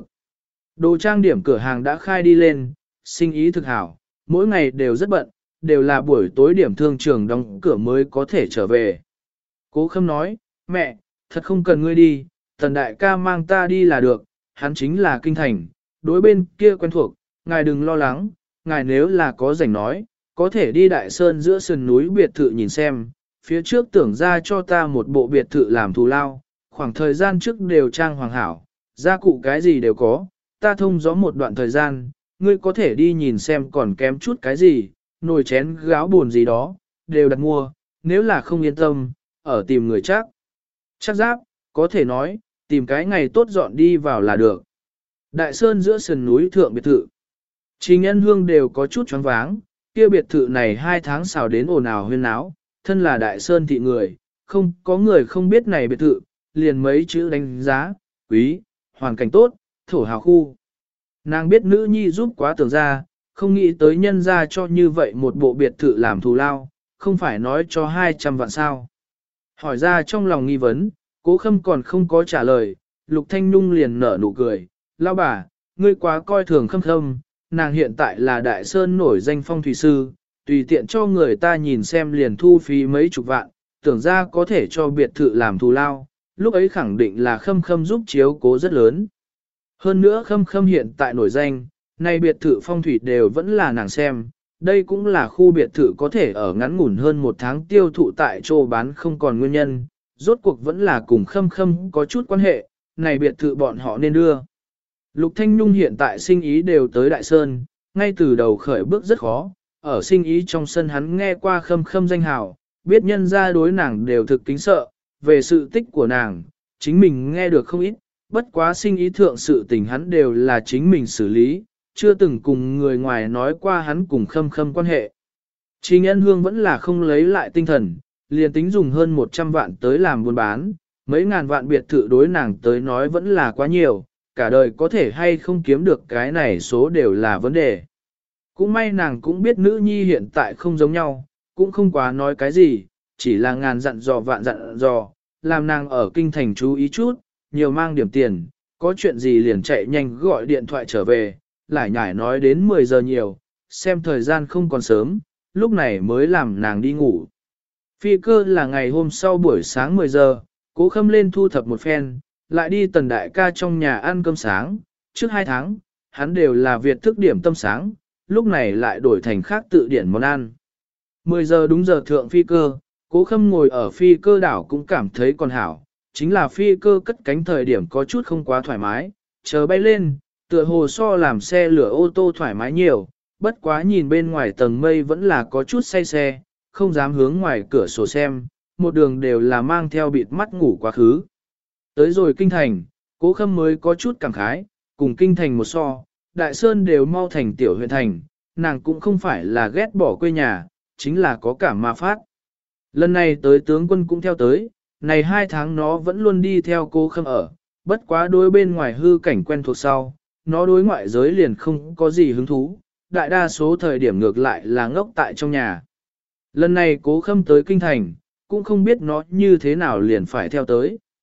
Đồ trang điểm cửa hàng đã khai đi lên, sinh ý thực hảo, mỗi ngày đều rất bận, đều là buổi tối điểm thương trường đóng cửa mới có thể trở về. Cố Khâm nói, mẹ, thật không cần ngươi đi, Tần đại ca mang ta đi là được, hắn chính là kinh thành, đối bên kia quen thuộc, ngài đừng lo lắng, ngài nếu là có rảnh nói, có thể đi Đại Sơn giữa sườn núi biệt thự nhìn xem, phía trước tưởng ra cho ta một bộ biệt thự làm thù lao, khoảng thời gian trước đều trang hoàng hảo, gia cụ cái gì đều có, ta thông gió một đoạn thời gian, ngươi có thể đi nhìn xem còn kém chút cái gì, nồi chén gáo buồn gì đó, đều đặt mua, nếu là không yên tâm, ở tìm người chắc. Chắc giáp, có thể nói, tìm cái ngày tốt dọn đi vào là được. Đại Sơn giữa sườn núi thượng biệt thự. Trình Ân Hương đều có chút choáng váng, kia biệt thự này 2 tháng xào đến ồn ào huyên náo, thân là Đại Sơn thị người, không có người không biết này biệt thự, liền mấy chữ đánh giá, quý, hoàn cảnh tốt, thổ hào khu. Nàng biết nữ nhi giúp quá tưởng ra, không nghĩ tới nhân ra cho như vậy một bộ biệt thự làm thù lao, không phải nói cho 200 vạn sao. Hỏi ra trong lòng nghi vấn, Cố Khâm còn không có trả lời, Lục Thanh Nhung liền nở nụ cười, lao bà, ngươi quá coi thường Khâm Khâm, nàng hiện tại là Đại Sơn nổi danh phong thủy sư, tùy tiện cho người ta nhìn xem liền thu phí mấy chục vạn, tưởng ra có thể cho biệt thự làm thù lao, lúc ấy khẳng định là Khâm Khâm giúp chiếu cố rất lớn. Hơn nữa Khâm Khâm hiện tại nổi danh, nay biệt thự phong thủy đều vẫn là nàng xem, đây cũng là khu biệt thự có thể ở ngắn ngủn hơn 1 tháng tiêu thụ tại chỗ bán không còn nguyên nhân, rốt cuộc vẫn là cùng Khâm Khâm có chút quan hệ, này biệt thự bọn họ nên đưa. Lục Thanh Nhung hiện tại sinh ý đều tới Đại Sơn, ngay từ đầu khởi bước rất khó, ở sinh ý trong sân hắn nghe qua Khâm Khâm danh hào, biết nhân ra đối nàng đều thực kính sợ, về sự tích của nàng, chính mình nghe được không ít, bất quá sinh ý thượng sự tình hắn đều là chính mình xử lý, chưa từng cùng người ngoài nói qua hắn cùng Khâm Khâm quan hệ. Trình Ân Hương vẫn là không lấy lại tinh thần, liền tính dùng hơn 100 vạn tới làm buôn bán, mấy ngàn vạn biệt thự đối nàng tới nói vẫn là quá nhiều, cả đời có thể hay không kiếm được cái này số đều là vấn đề. Cũng may nàng cũng biết nữ nhi hiện tại không giống nhau, cũng không quá nói cái gì, chỉ là ngàn dặn dò vạn dặn dò, làm nàng ở kinh thành chú ý chút, nhiều mang điểm tiền, có chuyện gì liền chạy nhanh gọi điện thoại trở về, lại nhải nói đến 10 giờ nhiều, xem thời gian không còn sớm, lúc này mới làm nàng đi ngủ. Phi cơ là ngày hôm sau buổi sáng 10 giờ, Cố Khâm lên thu thập một phen, lại đi Tần đại ca trong nhà ăn cơm sáng, trước 2 tháng, hắn đều là Việt thức điểm tâm sáng, lúc này lại đổi thành khác tự điển món ăn. 10 giờ đúng giờ thượng phi cơ, Cố Khâm ngồi ở phi cơ đảo cũng cảm thấy còn hảo, chính là phi cơ cất cánh thời điểm có chút không quá thoải mái, chờ bay lên, tựa hồ so làm xe lửa ô tô thoải mái nhiều, bất quá nhìn bên ngoài tầng mây vẫn là có chút say xe, không dám hướng ngoài cửa sổ xem, một đường đều là mang theo bịt mắt ngủ quá khứ. Tới rồi kinh thành, Cố Khâm mới có chút cảm khái, cùng kinh thành một so, Đại Sơn đều mau thành tiểu huyện thành, nàng cũng không phải là ghét bỏ quê nhà, chính là có cảm ma phát. Lần này tới tướng quân cũng theo tới, này 2 tháng nó vẫn luôn đi theo Cố Khâm ở, bất quá đối bên ngoài hư cảnh quen thuộc sau, nó đối ngoại giới liền không có gì hứng thú, đại đa số thời điểm ngược lại là ngốc tại trong nhà. Lần này Cố Khâm tới kinh thành, cũng không biết nó như thế nào liền phải theo tới.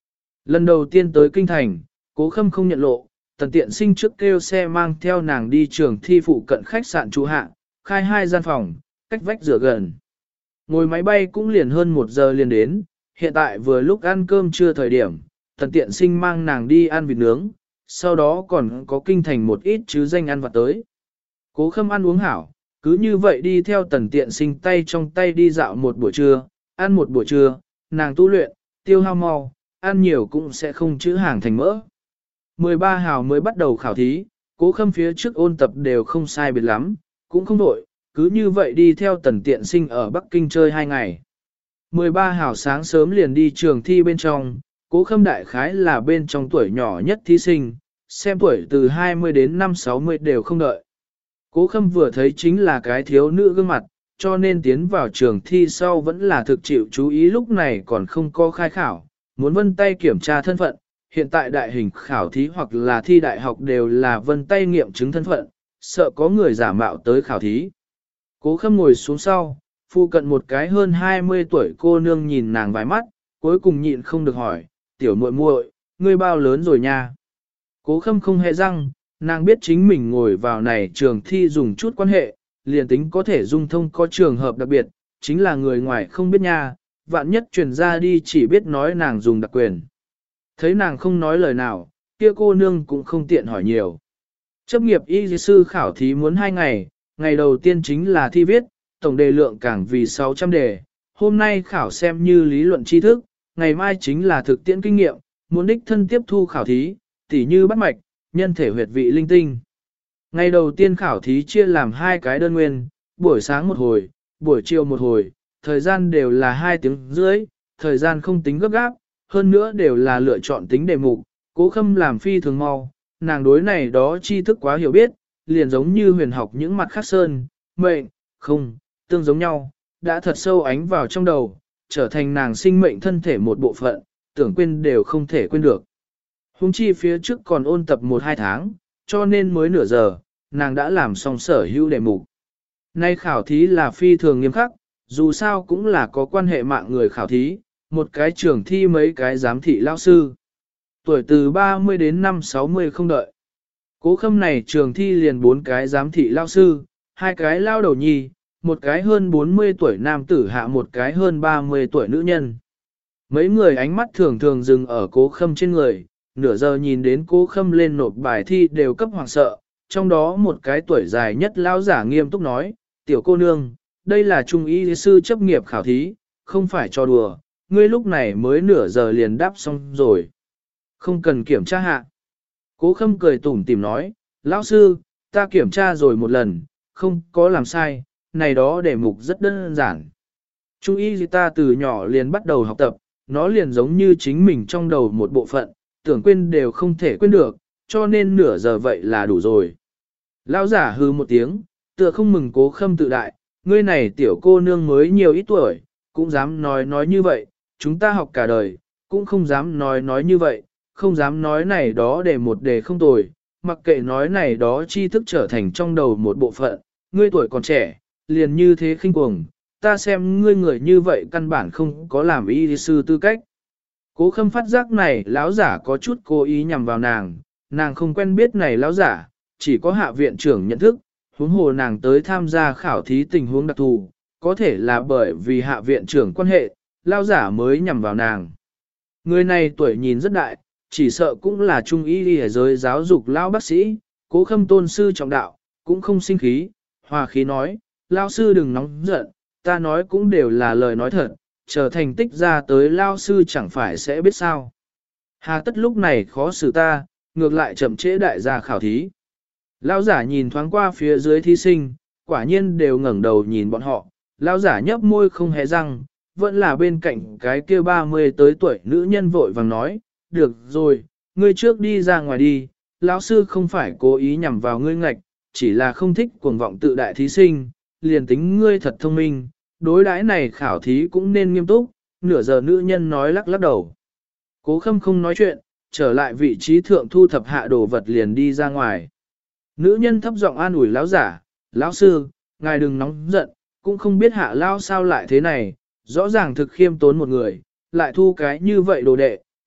Lần đầu tiên tới kinh thành, Cố Khâm không nhận lộ, Tần Tiện Sinh trước kêu xe mang theo nàng đi trường thi phụ cận khách sạn trụ hạ, khai 2 gian phòng, cách vách rửa gần. Ngồi máy bay cũng liền hơn 1 giờ liền đến, hiện tại vừa lúc ăn cơm trưa thời điểm, Tần Tiện Sinh mang nàng đi ăn vịt nướng, sau đó còn có kinh thành một ít chứ danh ăn vặt tới. Cố Khâm ăn uống hảo, cứ như vậy đi theo Tần Tiện Sinh tay trong tay đi dạo một buổi trưa, ăn một buổi trưa, nàng tu luyện, tiêu hao mau, ăn nhiều cũng sẽ không chữ hàng thành mỡ. 13 hào mới bắt đầu khảo thí, Cố Khâm phía trước ôn tập đều không sai biệt lắm, cũng không đổi, cứ như vậy đi theo Tần Tiện Sinh ở Bắc Kinh chơi 2 ngày. 13 hào sáng sớm liền đi trường thi bên trong, Cố Khâm đại khái là bên trong tuổi nhỏ nhất thí sinh, xem tuổi từ 20 đến năm 60 đều không đợi. Cố Khâm vừa thấy chính là cái thiếu nữ gương mặt, cho nên tiến vào trường thi sau vẫn là thực chịu chú ý, lúc này còn không có khai khảo, muốn vân tay kiểm tra thân phận. Hiện tại đại hình khảo thí hoặc là thi đại học đều là vân tay nghiệm chứng thân phận, sợ có người giả mạo tới khảo thí. Cố Khâm ngồi xuống sau, phụ cận một cái hơn 20 tuổi cô nương nhìn nàng vài mắt, cuối cùng nhịn không được hỏi, tiểu muội muội, ngươi bao lớn rồi nha? Cố Khâm không hề răng, nàng biết chính mình ngồi vào này trường thi dùng chút quan hệ, liền tính có thể dung thông có trường hợp đặc biệt, chính là người ngoài không biết nha, vạn nhất truyền ra đi chỉ biết nói nàng dùng đặc quyền. Thấy nàng không nói lời nào, kia cô nương cũng không tiện hỏi nhiều. Chấp nghiệp y sư khảo thí muốn 2 ngày, ngày đầu tiên chính là thi viết, tổng đề lượng càng vì 600 đề. Hôm nay khảo xem như lý luận tri thức, ngày mai chính là thực tiễn kinh nghiệm, muốn đích thân tiếp thu khảo thí, tỉ như bắt mạch, nhân thể huyệt vị linh tinh. Ngày đầu tiên khảo thí chia làm 2 cái đơn nguyên, buổi sáng một hồi, buổi chiều một hồi, thời gian đều là 2 tiếng rưỡi, thời gian không tính gấp gáp, hơn nữa đều là lựa chọn tính đề mục. Cố Khâm làm phi thường mau, nàng đối này đó tri thức quá hiểu biết, liền giống như huyền học những mặt khác sơn, mệnh, không, tương giống nhau, đã thật sâu ánh vào trong đầu, trở thành nàng sinh mệnh thân thể một bộ phận, tưởng quên đều không thể quên được. Hùng chi phía trước còn ôn tập 1-2 tháng, cho nên mới nửa giờ, nàng đã làm xong sở hữu đề mục. Nay khảo thí là phi thường nghiêm khắc, dù sao cũng là có quan hệ mạng người khảo thí, một cái trường thi mấy cái giám thị lao sư. Tuổi từ 30 đến năm 60 không đợi. Cố Khâm này trường thi liền 4 cái giám thị lao sư, 2 cái lao đầu nhi, một cái hơn 40 tuổi nam tử hạ một cái hơn 30 tuổi nữ nhân. Mấy người ánh mắt thường thường dừng ở Cố Khâm trên người, nửa giờ nhìn đến Cố Khâm lên nộp bài thi đều cấp hoàng sợ, trong đó một cái tuổi dài nhất lão giả nghiêm túc nói, tiểu cô nương, đây là trung y sư chấp nghiệp khảo thí, không phải cho đùa, ngươi lúc này mới nửa giờ liền đáp xong rồi. Không cần kiểm tra hạ. Cố Khâm cười tủm tỉm nói, lão sư, ta kiểm tra rồi một lần, không có làm sai, này đó đề mục rất đơn giản. Trung y ta từ nhỏ liền bắt đầu học tập, nó liền giống như chính mình trong đầu một bộ phận, tưởng quên đều không thể quên được, cho nên nửa giờ vậy là đủ rồi. Lão giả hư một tiếng, tựa không mừng Cố Khâm tự đại, ngươi này tiểu cô nương mới nhiều ít tuổi, cũng dám nói như vậy, chúng ta học cả đời, cũng không dám nói như vậy, không dám nói này đó để một đề không tồi, mặc kệ nói này đó tri thức trở thành trong đầu một bộ phận, ngươi tuổi còn trẻ, liền như thế khinh cuồng, ta xem ngươi người như vậy căn bản không có làm y sư tư cách. Cố Khâm phát giác này lão giả có chút cố ý nhằm vào nàng, nàng không quen biết này lão giả, chỉ có hạ viện trưởng nhận thức, huống hồ nàng tới tham gia khảo thí tình huống đặc thù, có thể là bởi vì hạ viện trưởng quan hệ, lão giả mới nhằm vào nàng. Người này tuổi nhìn rất đại, chỉ sợ cũng là trung y ở giới giáo dục lão bác sĩ, Cố Khâm tôn sư trọng đạo, cũng không sinh khí, hòa khí nói, lão sư đừng nóng giận, ta nói cũng đều là lời nói thật, chờ thành tích ra tới lão sư chẳng phải sẽ biết sao. Hà tất lúc này khó xử ta, ngược lại chậm trễ đại gia khảo thí. Lão giả nhìn thoáng qua phía dưới thí sinh, quả nhiên đều ngẩng đầu nhìn bọn họ, lão giả nhấp môi không hé răng, vẫn là bên cạnh cái kia 30 tới tuổi nữ nhân vội vàng nói, được rồi, ngươi trước đi ra ngoài đi, lão sư không phải cố ý nhằm vào ngươi ngạch, chỉ là không thích cuồng vọng tự đại thí sinh, liền tính ngươi thật thông minh, đối đãi này khảo thí cũng nên nghiêm túc, nửa giờ nữ nhân nói lắc lắc đầu. Cố Khâm không nói chuyện, trở lại vị trí thượng thu thập hạ đồ vật liền đi ra ngoài. Nữ nhân thấp giọng an ủi lão giả, lão sư, ngài đừng nóng giận, cũng không biết hạ lao sao lại thế này, rõ ràng thực khiêm tốn một người, lại thu cái như vậy đồ đệ,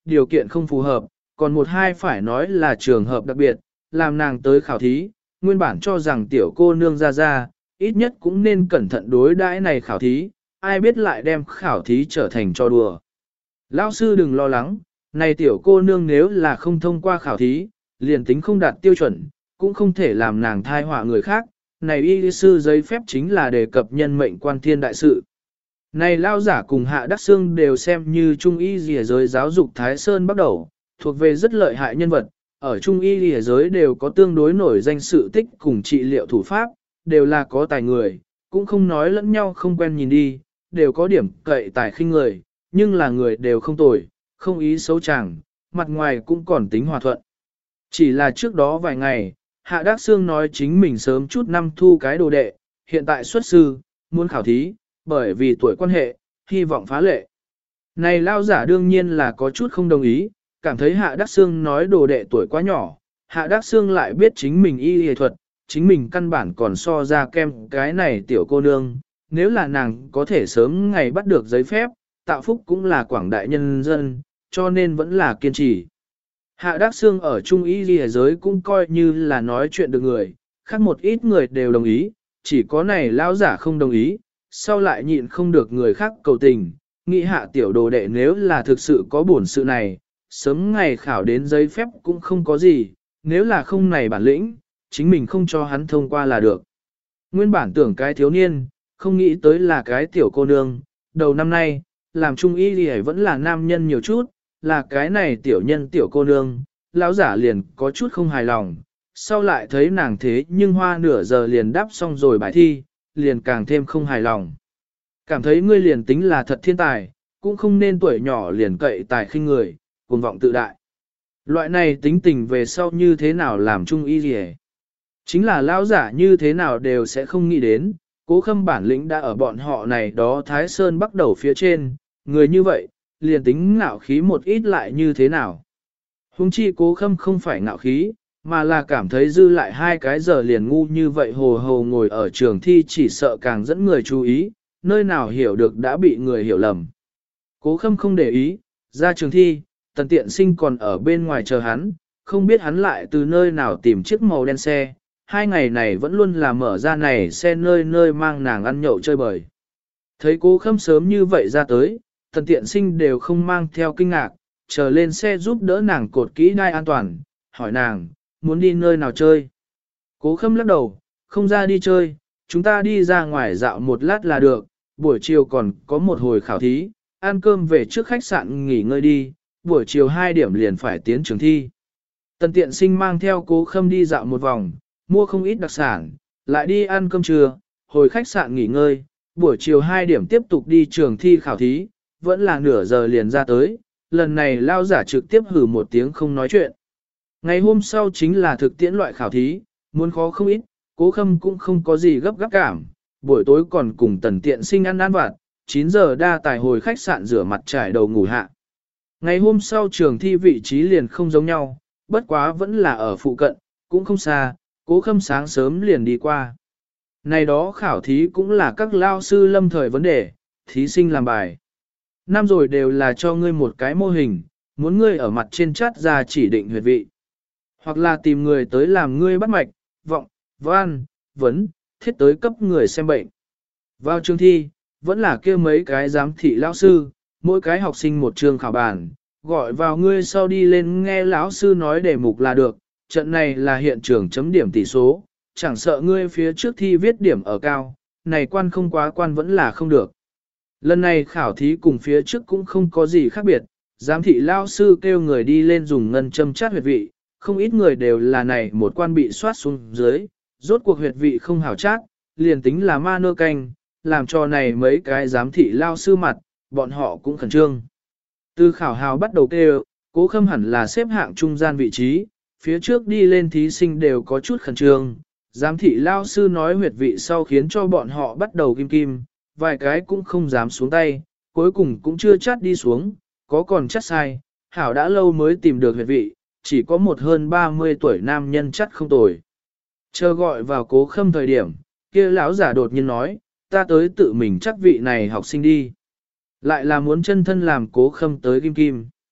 điều kiện không phù hợp, còn một hai phải nói là trường hợp đặc biệt, làm nàng tới khảo thí, nguyên bản cho rằng tiểu cô nương ra, ít nhất cũng nên cẩn thận đối đãi này khảo thí, ai biết lại đem khảo thí trở thành trò đùa. Lão sư đừng lo lắng, này tiểu cô nương nếu là không thông qua khảo thí, liền tính không đạt tiêu chuẩn, cũng không thể làm nàng thai họa người khác, này y sư giấy phép chính là đề cập nhân mệnh quan thiên đại sự. Này lao giả cùng Hạ Đắc Sương đều xem như trung y rìa giới giáo dục Thái Sơn bắt đầu, thuộc về rất lợi hại nhân vật, ở trung y rìa giới đều có tương đối nổi danh sự tích cùng trị liệu thủ pháp, đều là có tài người, cũng không nói lẫn nhau không quen nhìn đi, đều có điểm cậy tài khinh người, nhưng là người đều không tồi, không ý xấu chẳng, mặt ngoài cũng còn tính hòa thuận. Chỉ là trước đó vài ngày, Hạ Đắc Sương nói chính mình sớm chút năm thu cái đồ đệ, hiện tại xuất sư, muốn khảo thí, bởi vì tuổi quan hệ, hy vọng phá lệ. Này lao giả đương nhiên là có chút không đồng ý, cảm thấy Hạ Đắc Sương nói đồ đệ tuổi quá nhỏ, Hạ Đắc Sương lại biết chính mình y y thuật, chính mình căn bản còn so ra kem cái này tiểu cô nương, nếu là nàng có thể sớm ngày bắt được giấy phép, tạo phúc cũng là quảng đại nhân dân, cho nên vẫn là kiên trì. Hạ Đắc Sương ở Trung y y giới cũng coi như là nói chuyện được người, khác một ít người đều đồng ý, chỉ có này lão giả không đồng ý, sau lại nhịn không được người khác cầu tình, nghĩ Hạ tiểu đồ đệ nếu là thực sự có bổn sự này, sớm ngày khảo đến giấy phép cũng không có gì, nếu là không này bản lĩnh, chính mình không cho hắn thông qua là được. Nguyên bản tưởng cái thiếu niên, không nghĩ tới là cái tiểu cô nương, đầu năm nay, làm trung y thì vẫn là nam nhân nhiều chút, là cái này tiểu nhân tiểu cô nương, lão giả liền có chút không hài lòng, sau lại thấy nàng thế nhưng hoa nửa giờ liền đáp xong rồi bài thi, liền càng thêm không hài lòng. Cảm thấy ngươi liền tính là thật thiên tài, cũng không nên tuổi nhỏ liền cậy tài khinh người, cuồng vọng tự đại. Loại này tính tình về sau như thế nào làm trung y gì hết. Chính là lão giả như thế nào đều sẽ không nghĩ đến, Cố Khâm bản lĩnh đã ở bọn họ này đó Thái Sơn bắt đầu phía trên, người như vậy, liền tính ngạo khí một ít lại như thế nào. Hùng chi Cố Khâm không phải ngạo khí, mà là cảm thấy dư lại 2 cái giờ liền ngu như vậy hồ hồ ngồi ở trường thi chỉ sợ càng dẫn người chú ý, nơi nào hiểu được đã bị người hiểu lầm. Cố Khâm không để ý, ra trường thi, Tần Tiện Sinh còn ở bên ngoài chờ hắn, không biết hắn lại từ nơi nào tìm chiếc màu đen xe, 2 ngày này vẫn luôn là mở ra này xe nơi nơi mang nàng ăn nhậu chơi bời. Thấy Cố Khâm sớm như vậy ra tới, Tần Tiện Sinh đều không mang theo kinh ngạc, chờ lên xe giúp đỡ nàng cột kỹ đai an toàn, hỏi nàng, muốn đi nơi nào chơi. Cố Khâm lắc đầu, không ra đi chơi, chúng ta đi ra ngoài dạo một lát là được, buổi chiều còn có một hồi khảo thí, ăn cơm về trước khách sạn nghỉ ngơi đi, buổi chiều 2 điểm liền phải tiến trường thi. Tần Tiện Sinh mang theo Cố Khâm đi dạo một vòng, mua không ít đặc sản, lại đi ăn cơm trưa, hồi khách sạn nghỉ ngơi, buổi chiều 2 điểm tiếp tục đi trường thi khảo thí, vẫn là nửa giờ liền ra tới, lần này lao giả trực tiếp hử một tiếng không nói chuyện. Ngày hôm sau chính là thực tiễn loại khảo thí, muốn khó không ít, Cố Khâm cũng không có gì gấp gáp cảm, buổi tối còn cùng Tần Tiện Sinh ăn vặt, 9 giờ đa tài hồi khách sạn rửa mặt trải đầu ngủ hạ. Ngày hôm sau trường thi vị trí liền không giống nhau, bất quá vẫn là ở phụ cận, cũng không xa, Cố Khâm sáng sớm liền đi qua. Này đó khảo thí cũng là các lao sư lâm thời vấn đề, thí sinh làm bài. Năm rồi đều là cho ngươi một cái mô hình, muốn ngươi ở mặt trên chát ra chỉ định huyệt vị. Hoặc là tìm người tới làm ngươi bắt mạch, vọng, văn, vấn, thiết tới cấp người xem bệnh. Vào trường thi, vẫn là kêu mấy cái giám thị lão sư, mỗi cái học sinh một trường khảo bản, gọi vào ngươi sau đi lên nghe lão sư nói đề mục là được, trận này là hiện trường chấm điểm tỷ số, chẳng sợ ngươi phía trước thi viết điểm ở cao, này quan không quá quan vẫn là không được. Lần này khảo thí cùng phía trước cũng không có gì khác biệt, giám thị lão sư kêu người đi lên dùng ngân châm chát huyệt vị, không ít người đều là này một quan bị soát xuống dưới, rốt cuộc huyệt vị không hảo chát, liền tính là ma nơ canh, làm cho này mấy cái giám thị lao sư mặt, bọn họ cũng khẩn trương. Từ khảo hào bắt đầu kêu, Cố Khâm hẳn là xếp hạng trung gian vị trí, phía trước đi lên thí sinh đều có chút khẩn trương, giám thị lao sư nói huyệt vị sau khiến cho bọn họ bắt đầu kim kim, vài cái cũng không dám xuống tay, cuối cùng cũng chưa chát đi xuống, có còn chát sai, hảo đã lâu mới tìm được huyệt vị, chỉ có một hơn 30 tuổi nam nhân chát không tồi. Chờ gọi vào Cố Khâm thời điểm, kia lão giả đột nhiên nói, ta tới tự mình chắc vị này học sinh đi. Lại là muốn chân thân làm Cố Khâm tới kim kim.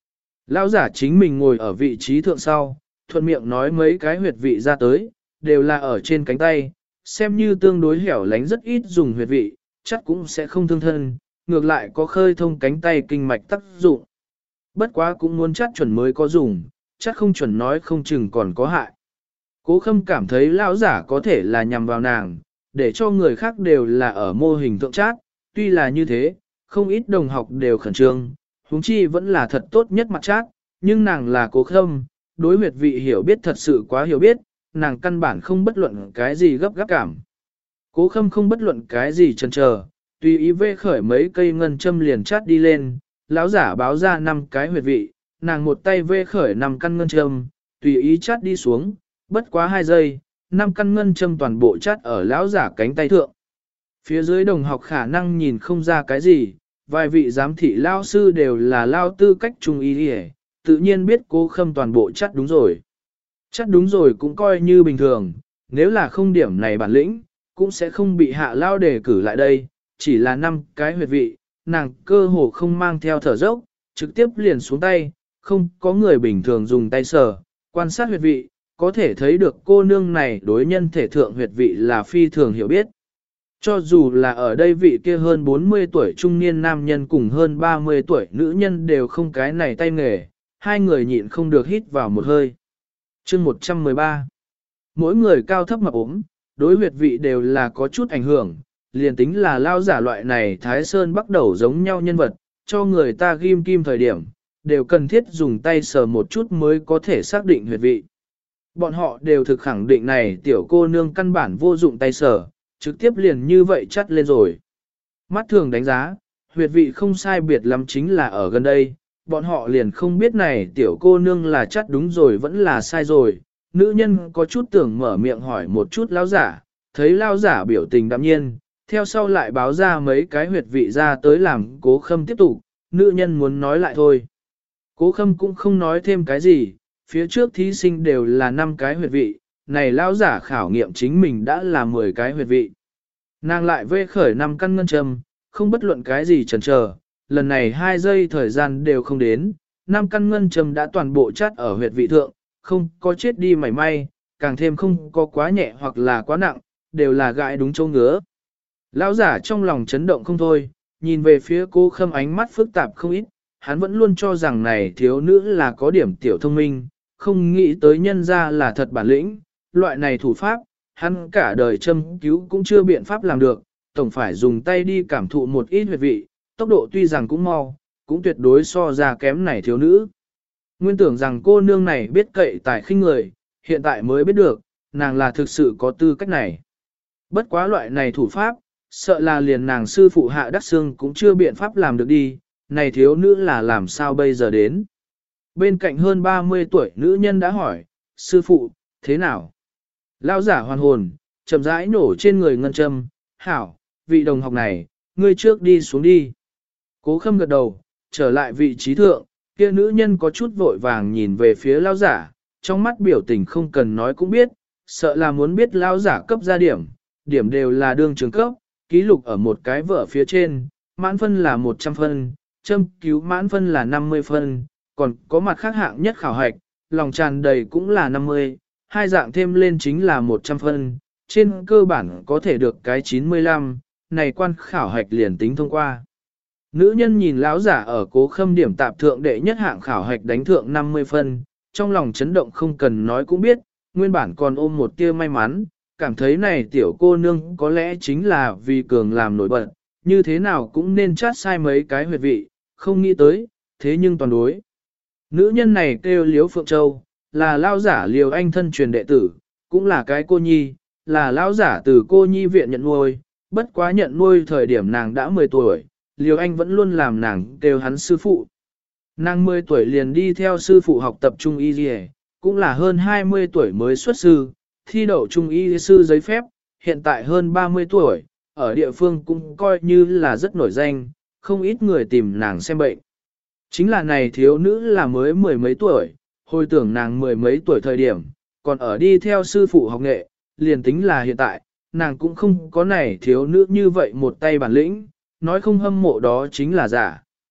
Lão giả chính mình ngồi ở vị trí thượng sau, thuận miệng nói mấy cái huyệt vị ra tới, đều là ở trên cánh tay, xem như tương đối hẻo lánh rất ít dùng huyệt vị, chắc cũng sẽ không thương thân, ngược lại có khơi thông cánh tay kinh mạch tác dụng. Bất quá cũng muốn chắc chuẩn mới có dùng, chắc không chuẩn nói không chừng còn có hại. Cố Khâm cảm thấy lão giả có thể là nhằm vào nàng, để cho người khác đều là ở mô hình thượng trát, tuy là như thế, không ít đồng học đều khẩn trương, huống chi vẫn là thật tốt nhất mặt trát, nhưng nàng là Cố Khâm, đối huyệt vị hiểu biết thật sự quá hiểu biết, nàng căn bản không bất luận cái gì gấp gáp cảm. Cố Khâm không bất luận cái gì chần chờ, tùy ý vê khởi mấy cây ngân châm liền chát đi lên, lão giả báo ra 5 cái huyệt vị, nàng một tay vê khởi 5 căn ngân châm, tùy ý chát đi xuống, bất quá 2 giây, 5 căn ngân châm toàn bộ chát ở lão giả cánh tay thượng. Phía dưới đồng học khả năng nhìn không ra cái gì, vài vị giám thị lao sư đều là lao tư cách trung y đi, tự nhiên biết Cố Khâm toàn bộ chát đúng rồi. Chát đúng rồi cũng coi như bình thường, nếu là không điểm này bản lĩnh, cũng sẽ không bị hạ lao đề cử lại đây, chỉ là 5 cái huyệt vị, nàng cơ hồ không mang theo thở dốc, trực tiếp liền xuống tay, không có người bình thường dùng tay sờ, quan sát huyệt vị, có thể thấy được cô nương này đối nhân thể thượng huyệt vị là phi thường hiểu biết. Cho dù là ở đây vị kia hơn 40 tuổi trung niên nam nhân cùng hơn 30 tuổi nữ nhân đều không cái này tay nghề, hai người nhịn không được hít vào một hơi. Chương 113. Mỗi người cao thấp mập ốm, đối huyệt vị đều là có chút ảnh hưởng, liền tính là lao giả loại này Thái Sơn bắt đầu giống nhau nhân vật, cho người ta ghim kim thời điểm, đều cần thiết dùng tay sờ một chút mới có thể xác định huyệt vị. Bọn họ đều thực khẳng định này tiểu cô nương căn bản vô dụng tay sờ, trực tiếp liền như vậy chắt lên rồi. Mắt thường đánh giá, huyệt vị không sai biệt lắm chính là ở gần đây, bọn họ liền không biết này tiểu cô nương là chắt đúng rồi vẫn là sai rồi. Nữ nhân có chút tưởng mở miệng hỏi một chút lao giả, thấy lao giả biểu tình đạm nhiên, theo sau lại báo ra mấy cái huyệt vị ra tới làm Cố Khâm tiếp tục, nữ nhân muốn nói lại thôi. Cố Khâm cũng không nói thêm cái gì, phía trước thí sinh đều là 5 cái huyệt vị, này lao giả khảo nghiệm chính mình đã là 10 cái huyệt vị. Nàng lại vê khởi 5 căn ngân châm, không bất luận cái gì chần chờ, lần này 2 giây thời gian đều không đến, 5 căn ngân châm đã toàn bộ chát ở huyệt vị thượng, không có chết đi mảy may, càng thêm không có quá nhẹ hoặc là quá nặng, đều là gãi đúng chỗ ngứa. Lão giả trong lòng chấn động không thôi, nhìn về phía Cố Khâm ánh mắt phức tạp không ít, hắn vẫn luôn cho rằng này thiếu nữ là có điểm tiểu thông minh, không nghĩ tới nhân ra là thật bản lĩnh, loại này thủ pháp, hắn cả đời châm cứu cũng chưa biện pháp làm được, tổng phải dùng tay đi cảm thụ một ít huyệt vị, tốc độ tuy rằng cũng mau, cũng tuyệt đối so ra kém này thiếu nữ. Nguyên tưởng rằng cô nương này biết cậy tài khinh người, hiện tại mới biết được, nàng là thực sự có tư cách này. Bất quá loại này thủ pháp, sợ là liền nàng sư phụ Hạ Đắc Sương cũng chưa biện pháp làm được đi, này thiếu nữ là làm sao bây giờ đến. Bên cạnh hơn 30 tuổi nữ nhân đã hỏi, sư phụ, thế nào? Lão giả hoàn hồn, chậm rãi nổ trên người ngân châm, hảo, vị đồng học này, ngươi trước đi xuống đi. Cố Khâm gật đầu, trở lại vị trí thượng, kia nữ nhân có chút vội vàng nhìn về phía lão giả, trong mắt biểu tình không cần nói cũng biết, sợ là muốn biết lão giả cấp ra điểm, điểm đều là đương trường cấp, ký lục ở một cái vở phía trên, mãn phân là 100 phân, châm cứu mãn phân là 50 phân, còn có mặt khác hạng nhất khảo hạch, lòng tràn đầy cũng là 50, hai dạng thêm lên chính là 100 phân, trên cơ bản có thể được cái 95, này quan khảo hạch liền tính thông qua. Nữ nhân nhìn lão giả ở Cố Khâm điểm tạp thượng đệ nhất hạng khảo hạch đánh thượng 50 phân, trong lòng chấn động không cần nói cũng biết, nguyên bản còn ôm một tia may mắn, cảm thấy này tiểu cô nương có lẽ chính là vì cường làm nổi bật, như thế nào cũng nên chát sai mấy cái huyệt vị, không nghĩ tới, thế nhưng toàn đối. Nữ nhân này kêu Liễu Phượng Châu, là lao giả Liều Anh thân truyền đệ tử, cũng là cái cô nhi, là lao giả từ cô nhi viện nhận nuôi, bất quá nhận nuôi thời điểm nàng đã 10 tuổi, Liều Anh vẫn luôn làm nàng kêu hắn sư phụ. Nàng 10 tuổi liền đi theo sư phụ học tập trung y dì, cũng là hơn 20 tuổi mới xuất sư, thi đậu trung y sư giấy phép, hiện tại hơn 30 tuổi, ở địa phương cũng coi như là rất nổi danh, không ít người tìm nàng xem bệnh. Chính là này thiếu nữ là mới 10 mấy tuổi, hồi tưởng nàng 10 mấy tuổi thời điểm, còn ở đi theo sư phụ học nghệ, liền tính là hiện tại, nàng cũng không có này thiếu nữ như vậy một tay bản lĩnh, nói không hâm mộ đó chính là giả.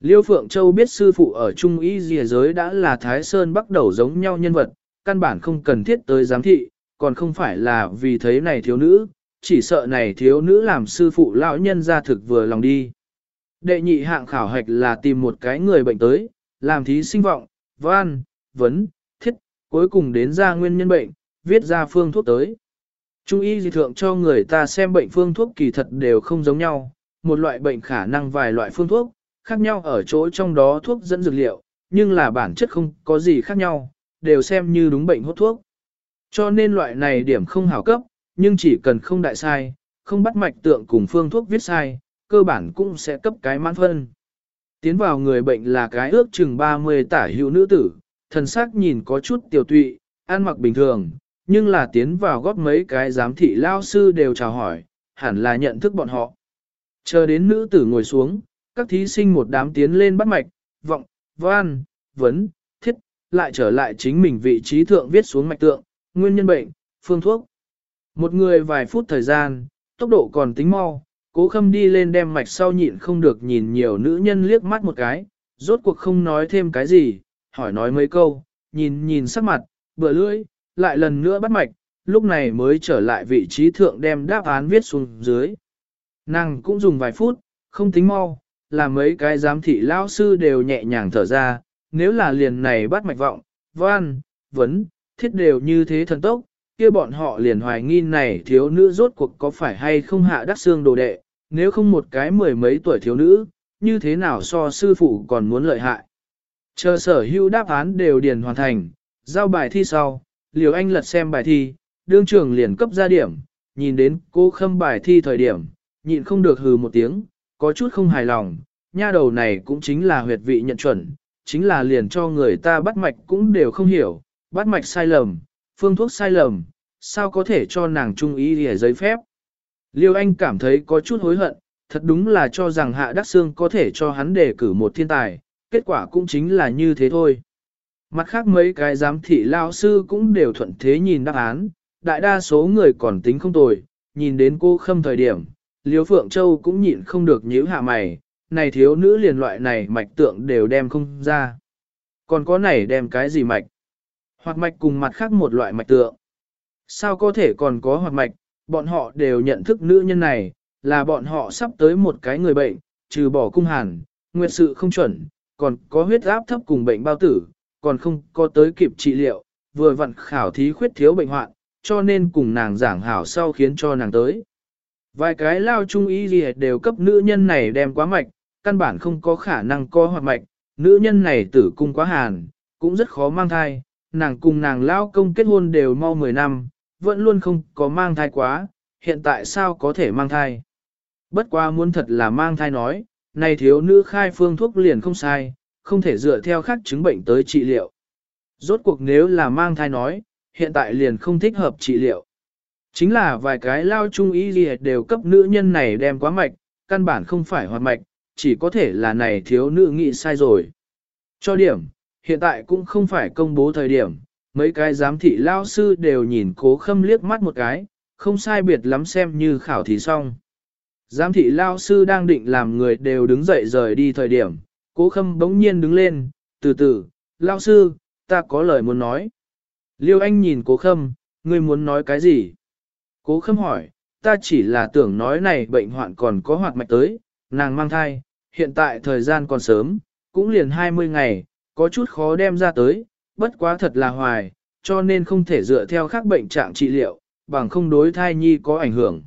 Liêu Phượng Châu biết sư phụ ở Trung Y Dìa giới đã là Thái Sơn bắt đầu giống nhau nhân vật, căn bản không cần thiết tới giám thị, còn không phải là vì thấy này thiếu nữ, chỉ sợ này thiếu nữ làm sư phụ lão nhân ra thực vừa lòng đi. Đệ nhị hạng khảo hạch là tìm một cái người bệnh tới, làm thí sinh vọng, văn, vấn, thiết, cuối cùng đến ra nguyên nhân bệnh, viết ra phương thuốc tới. Trung y dị thượng cho người ta xem bệnh phương thuốc kỳ thật đều không giống nhau, một loại bệnh khả năng vài loại phương thuốc, khác nhau ở chỗ trong đó thuốc dẫn dược liệu, nhưng là bản chất không có gì khác nhau, đều xem như đúng bệnh hốt thuốc. Cho nên loại này điểm không hảo cấp, nhưng chỉ cần không đại sai, không bắt mạch tượng cùng phương thuốc viết sai, cơ bản cũng sẽ cấp cái mãn phân. Tiến vào người bệnh là cái ước chừng 30 tả hữu nữ tử, thần sắc nhìn có chút tiểu tụy, ăn mặc bình thường, nhưng là tiến vào góp mấy cái giám thị lao sư đều chào hỏi, hẳn là nhận thức bọn họ. Chờ đến nữ tử ngồi xuống, các thí sinh một đám tiến lên bắt mạch, vọng, văn, vấn, thiết, lại trở lại chính mình vị trí thượng viết xuống mạch tượng, nguyên nhân bệnh, phương thuốc. Một người vài phút thời gian, tốc độ còn tính mau, Cố Khâm đi lên đem mạch sau nhịn không được nhìn nhiều nữ nhân liếc mắt một cái, rốt cuộc không nói thêm cái gì, hỏi nói mấy câu, nhìn sắc mặt, bừa lưỡi, lại lần nữa bắt mạch, lúc này mới trở lại vị trí thượng đem đáp án viết xuống dưới. Nàng cũng dùng vài phút, không tính mau, là mấy cái giám thị lao sư đều nhẹ nhàng thở ra, nếu là liền này bắt mạch vọng, văn, vấn, thiết đều như thế thần tốc, kia bọn họ liền hoài nghi này thiếu nữ rốt cuộc có phải hay không hạ đắc xương đồ đệ, nếu không một cái mười mấy tuổi thiếu nữ, như thế nào so sư phụ còn muốn lợi hại. Chờ sở hữu đáp án đều điền hoàn thành, giao bài thi sau, Liều Anh lật xem bài thi, đương trường liền cấp ra điểm, nhìn đến Cố Khâm bài thi thời điểm, nhịn không được hừ một tiếng, có chút không hài lòng, nha đầu này cũng chính là huyệt vị nhận chuẩn, chính là liền cho người ta bắt mạch cũng đều không hiểu, bắt mạch sai lầm, phương thuốc sai lầm, sao có thể cho nàng trung ý để giấy phép. Liêu Anh cảm thấy có chút hối hận, thật đúng là cho rằng Hạ Đắc Sương có thể cho hắn đề cử một thiên tài, kết quả cũng chính là như thế thôi. Mặt khác mấy cái giám thị lao sư cũng đều thuận thế nhìn đáp án, đại đa số người còn tính không tồi, nhìn đến cô Khâm thời điểm, Liêu Phượng Châu cũng nhịn không được nhíu hạ mày, này thiếu nữ liền loại này mạch tượng đều đem không ra. Còn có này đem cái gì mạch? Hoạt mạch cùng mặt khác một loại mạch tượng. Sao có thể còn có hoạt mạch, bọn họ đều nhận thức nữ nhân này, là bọn họ sắp tới một cái người bệnh, trừ bỏ cung hàn, nguyệt sự không chuẩn, còn có huyết áp thấp cùng bệnh bao tử, còn không có tới kịp trị liệu, vừa vặn khảo thí khuyết thiếu bệnh hoạn, cho nên cùng nàng giảng hảo sau khiến cho nàng tới. Vài cái lao trung y gì đều cấp nữ nhân này đem quá mạch, căn bản không có khả năng co hoạt mạch, nữ nhân này tử cung quá hàn, cũng rất khó mang thai, nàng cùng nàng lao công kết hôn đều mau 10 năm, vẫn luôn không có mang thai quá, hiện tại sao có thể mang thai. Bất quá muốn thật là mang thai nói, này thiếu nữ khai phương thuốc liền không sai, không thể dựa theo khác chứng bệnh tới trị liệu. Rốt cuộc nếu là mang thai nói, hiện tại liền không thích hợp trị liệu. Chính là vài cái lao trung y gì đều cấp nữ nhân này đem quá mạch, căn bản không phải hoạt mạch, chỉ có thể là này thiếu nữ nghĩ sai rồi. Cho điểm, hiện tại cũng không phải công bố thời điểm, mấy cái giám thị lao sư đều nhìn Cố Khâm liếc mắt một cái, không sai biệt lắm xem như khảo thí xong. Giám thị lao sư đang định làm người đều đứng dậy rời đi thời điểm, Cố Khâm bỗng nhiên đứng lên, từ từ, lao sư, ta có lời muốn nói. Liêu Anh nhìn Cố Khâm, ngươi muốn nói cái gì? Cố Khâm hỏi, ta chỉ là tưởng nói này bệnh hoạn còn có hoạt mạch tới, nàng mang thai, hiện tại thời gian còn sớm, cũng liền 20 ngày, có chút khó đem ra tới, bất quá thật là hoài, cho nên không thể dựa theo các bệnh trạng trị liệu, bằng không đối thai nhi có ảnh hưởng.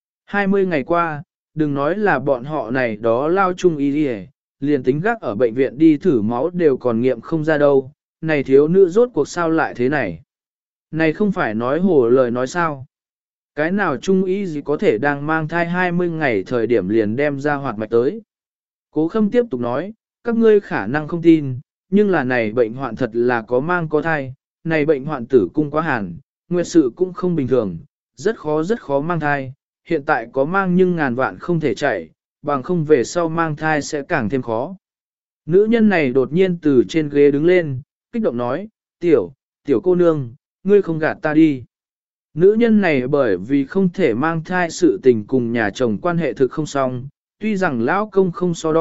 20 ngày qua, đừng nói là bọn họ này đó lao chung y đi liền tính gác ở bệnh viện đi thử máu đều còn nghiệm không ra đâu, này thiếu nữ rốt cuộc sao lại thế này. Này không phải nói hồ lời nói sao. Cái nào trung y gì có thể đang mang thai 20 ngày thời điểm liền đem ra hoạt mạch tới. Cố Khâm tiếp tục nói, các ngươi khả năng không tin, nhưng là này bệnh hoạn thật là có mang có thai, này bệnh hoạn tử cung quá hàn, nguyệt sự cũng không bình thường, rất khó mang thai, hiện tại có mang nhưng ngàn vạn không thể chạy, bằng không về sau mang thai sẽ càng thêm khó. Nữ nhân này đột nhiên từ trên ghế đứng lên, kích động nói, tiểu cô nương, ngươi không gạt ta đi. Nữ nhân này bởi vì không thể mang thai sự tình cùng nhà chồng quan hệ thực không xong, tuy rằng lão công không so đo,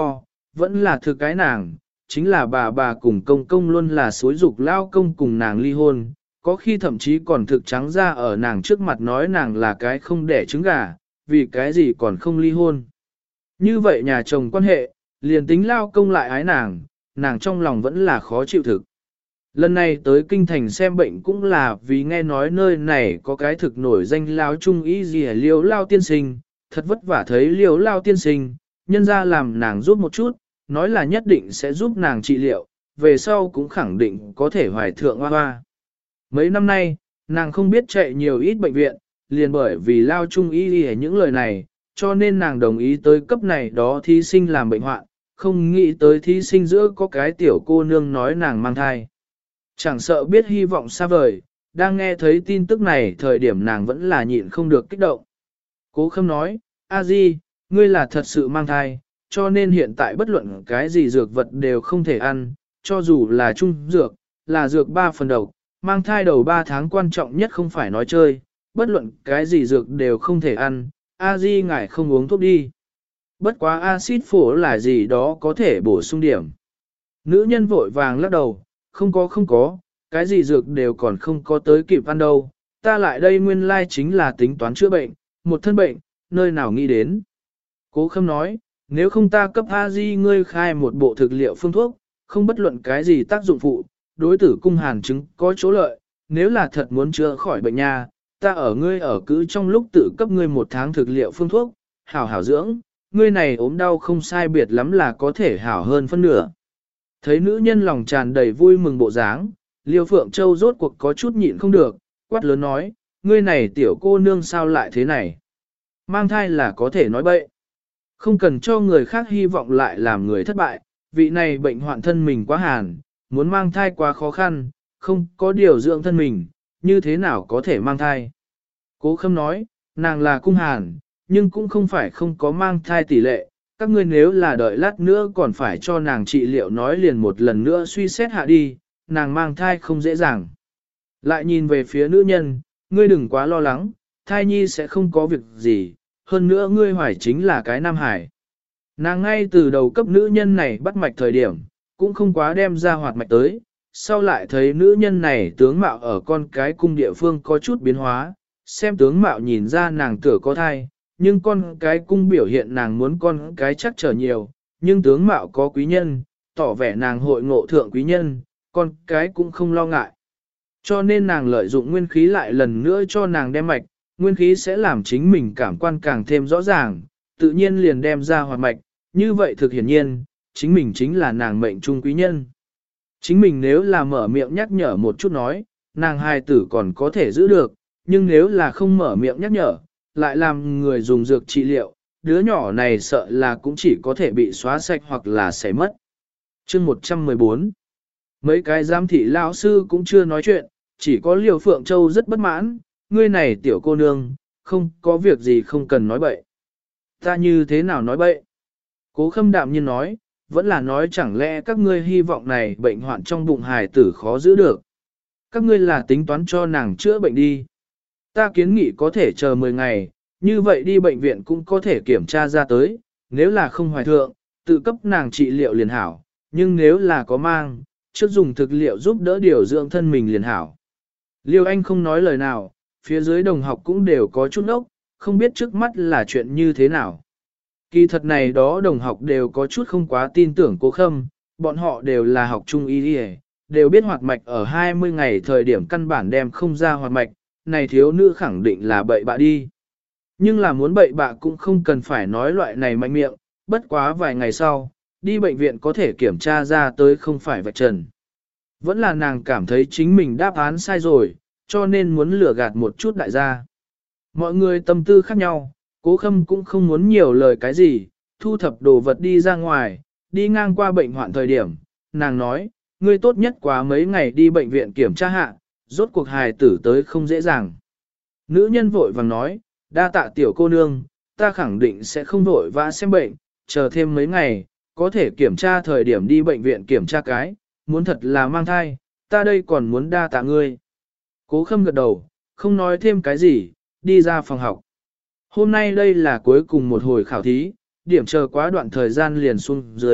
vẫn là thực cái nàng, chính là bà cùng công công luôn là xối dục lao công cùng nàng ly hôn, có khi thậm chí còn thực trắng ra ở nàng trước mặt nói nàng là cái không đẻ trứng gà, vì cái gì còn không ly hôn. Như vậy nhà chồng quan hệ, liền tính lao công lại ái nàng, nàng trong lòng vẫn là khó chịu thực. Lần này tới kinh thành xem bệnh cũng là vì nghe nói nơi này có cái thực nổi danh lao trung ý gì liếu lao tiên sinh, thật vất vả thấy liếu lao tiên sinh, nhân ra làm nàng giúp một chút, nói là nhất định sẽ giúp nàng trị liệu, về sau cũng khẳng định có thể hoài thượng hoa hoa. Mấy năm nay, nàng không biết chạy nhiều ít bệnh viện, liền bởi vì lao trung ý những lời này, cho nên nàng đồng ý tới cấp này đó thí sinh làm bệnh hoạn, không nghĩ tới thí sinh giữa có cái tiểu cô nương nói nàng mang thai. Chẳng sợ biết hy vọng xa vời, đang nghe thấy tin tức này thời điểm nàng vẫn là nhịn không được kích động. Cố Khâm nói, A Di, ngươi là thật sự mang thai, cho nên hiện tại bất luận cái gì dược vật đều không thể ăn, cho dù là trung dược, là dược 3 phần độc, mang thai đầu 3 tháng quan trọng nhất không phải nói chơi, bất luận cái gì dược đều không thể ăn, A Di ngài không uống thuốc đi. Bất quá axit phổ là gì đó có thể bổ sung điểm. Nữ nhân vội vàng lắc đầu, không có, cái gì dược đều còn không có tới kịp ăn đâu, ta lại đây nguyên lai chính là tính toán chữa bệnh, một thân bệnh, nơi nào nghĩ đến. Cố Khâm nói, nếu không ta cấp A Di ngươi khai một bộ thực liệu phương thuốc, không bất luận cái gì tác dụng phụ, đối tử cung hàn chứng có chỗ lợi, nếu là thật muốn chữa khỏi bệnh nha, ta ở ngươi ở cứ trong lúc tự cấp ngươi 1 tháng thực liệu phương thuốc, hảo hảo dưỡng, ngươi này ốm đau không sai biệt lắm là có thể hảo hơn phân nửa. Thấy nữ nhân lòng tràn đầy vui mừng bộ dáng, Liêu Phượng Châu rốt cuộc có chút nhịn không được, quát lớn nói, ngươi này tiểu cô nương sao lại thế này? Mang thai là có thể nói bậy. Không cần cho người khác hy vọng lại làm người thất bại, vị này bệnh hoạn thân mình quá hàn, muốn mang thai quá khó khăn, không có điều dưỡng thân mình, như thế nào có thể mang thai? Cố Khâm nói, nàng là cung hàn, nhưng cũng không phải không có mang thai tỷ lệ, các ngươi nếu là đợi lát nữa còn phải cho nàng trị liệu nói liền một lần nữa suy xét hạ đi, nàng mang thai không dễ dàng. Lại nhìn về phía nữ nhân, ngươi đừng quá lo lắng, thai nhi sẽ không có việc gì, hơn nữa ngươi hoài chính là cái nam hải. Nàng ngay từ đầu cấp nữ nhân này bắt mạch thời điểm, cũng không quá đem ra hoạt mạch tới, sau lại thấy nữ nhân này tướng mạo ở con cái cung địa phương có chút biến hóa, xem tướng mạo nhìn ra nàng tựa có thai, nhưng con cái cung biểu hiện nàng muốn con cái chắc trở nhiều, nhưng tướng mạo có quý nhân, tỏ vẻ nàng hội ngộ thượng quý nhân, con cái cũng không lo ngại. Cho nên nàng lợi dụng nguyên khí lại lần nữa cho nàng đem mạch, nguyên khí sẽ làm chính mình cảm quan càng thêm rõ ràng, tự nhiên liền đem ra hoạt mạch, như vậy thực hiển nhiên, chính mình chính là nàng mệnh trung quý nhân. Chính mình nếu là mở miệng nhắc nhở một chút nói, nàng hài tử còn có thể giữ được, nhưng nếu là không mở miệng nhắc nhở, lại làm người dùng dược trị liệu, đứa nhỏ này sợ là cũng chỉ có thể bị xóa sạch hoặc là sẽ mất. Chương 114. Mấy cái giám thị lão sư cũng chưa nói chuyện, chỉ có Liêu Phượng Châu rất bất mãn, ngươi này tiểu cô nương, không có việc gì không cần nói bậy. Ta như thế nào nói bậy? Cố Khâm đạm nhiên nói, vẫn là nói chẳng lẽ các ngươi hy vọng này bệnh hoạn trong bụng hài tử khó giữ được. Các ngươi là tính toán cho nàng chữa bệnh đi. Ta kiến nghị có thể chờ 10 ngày, như vậy đi bệnh viện cũng có thể kiểm tra ra tới, nếu là không hoài thượng, tự cấp nàng trị liệu liền hảo, nhưng nếu là có mang, trước dùng thực liệu giúp đỡ điều dưỡng thân mình liền hảo. Liêu Anh không nói lời nào, phía dưới đồng học cũng đều có chút ốc, không biết trước mắt là chuyện như thế nào. Kỳ thật này đó đồng học đều có chút không quá tin tưởng Cố Khâm, bọn họ đều là học trung y đi, đều biết hoạt mạch ở 20 ngày thời điểm căn bản đem không ra hoạt mạch, này thiếu nữ khẳng định là bậy bạ đi. Nhưng là muốn bậy bạ cũng không cần phải nói loại này mạnh miệng, bất quá vài ngày sau, đi bệnh viện có thể kiểm tra ra tới không phải vạch trần. Vẫn là nàng cảm thấy chính mình đáp án sai rồi, cho nên muốn lừa gạt một chút đại gia. Mọi người tâm tư khác nhau, Cố Khâm cũng không muốn nhiều lời cái gì, thu thập đồ vật đi ra ngoài, đi ngang qua bệnh hoạn thời điểm, nàng nói, ngươi tốt nhất quá mấy ngày đi bệnh viện kiểm tra hạ, rốt cuộc hài tử tới không dễ dàng. Nữ nhân vội vàng nói, đa tạ tiểu cô nương, ta khẳng định sẽ không vội vã xem bệnh, chờ thêm mấy ngày, có thể kiểm tra thời điểm đi bệnh viện kiểm tra cái, muốn thật là mang thai, ta đây còn muốn đa tạ ngươi. Cố Khâm gật đầu, không nói thêm cái gì, đi ra phòng học. Hôm nay đây là cuối cùng một hồi khảo thí, điểm chờ quá đoạn thời gian liền xuống dưới,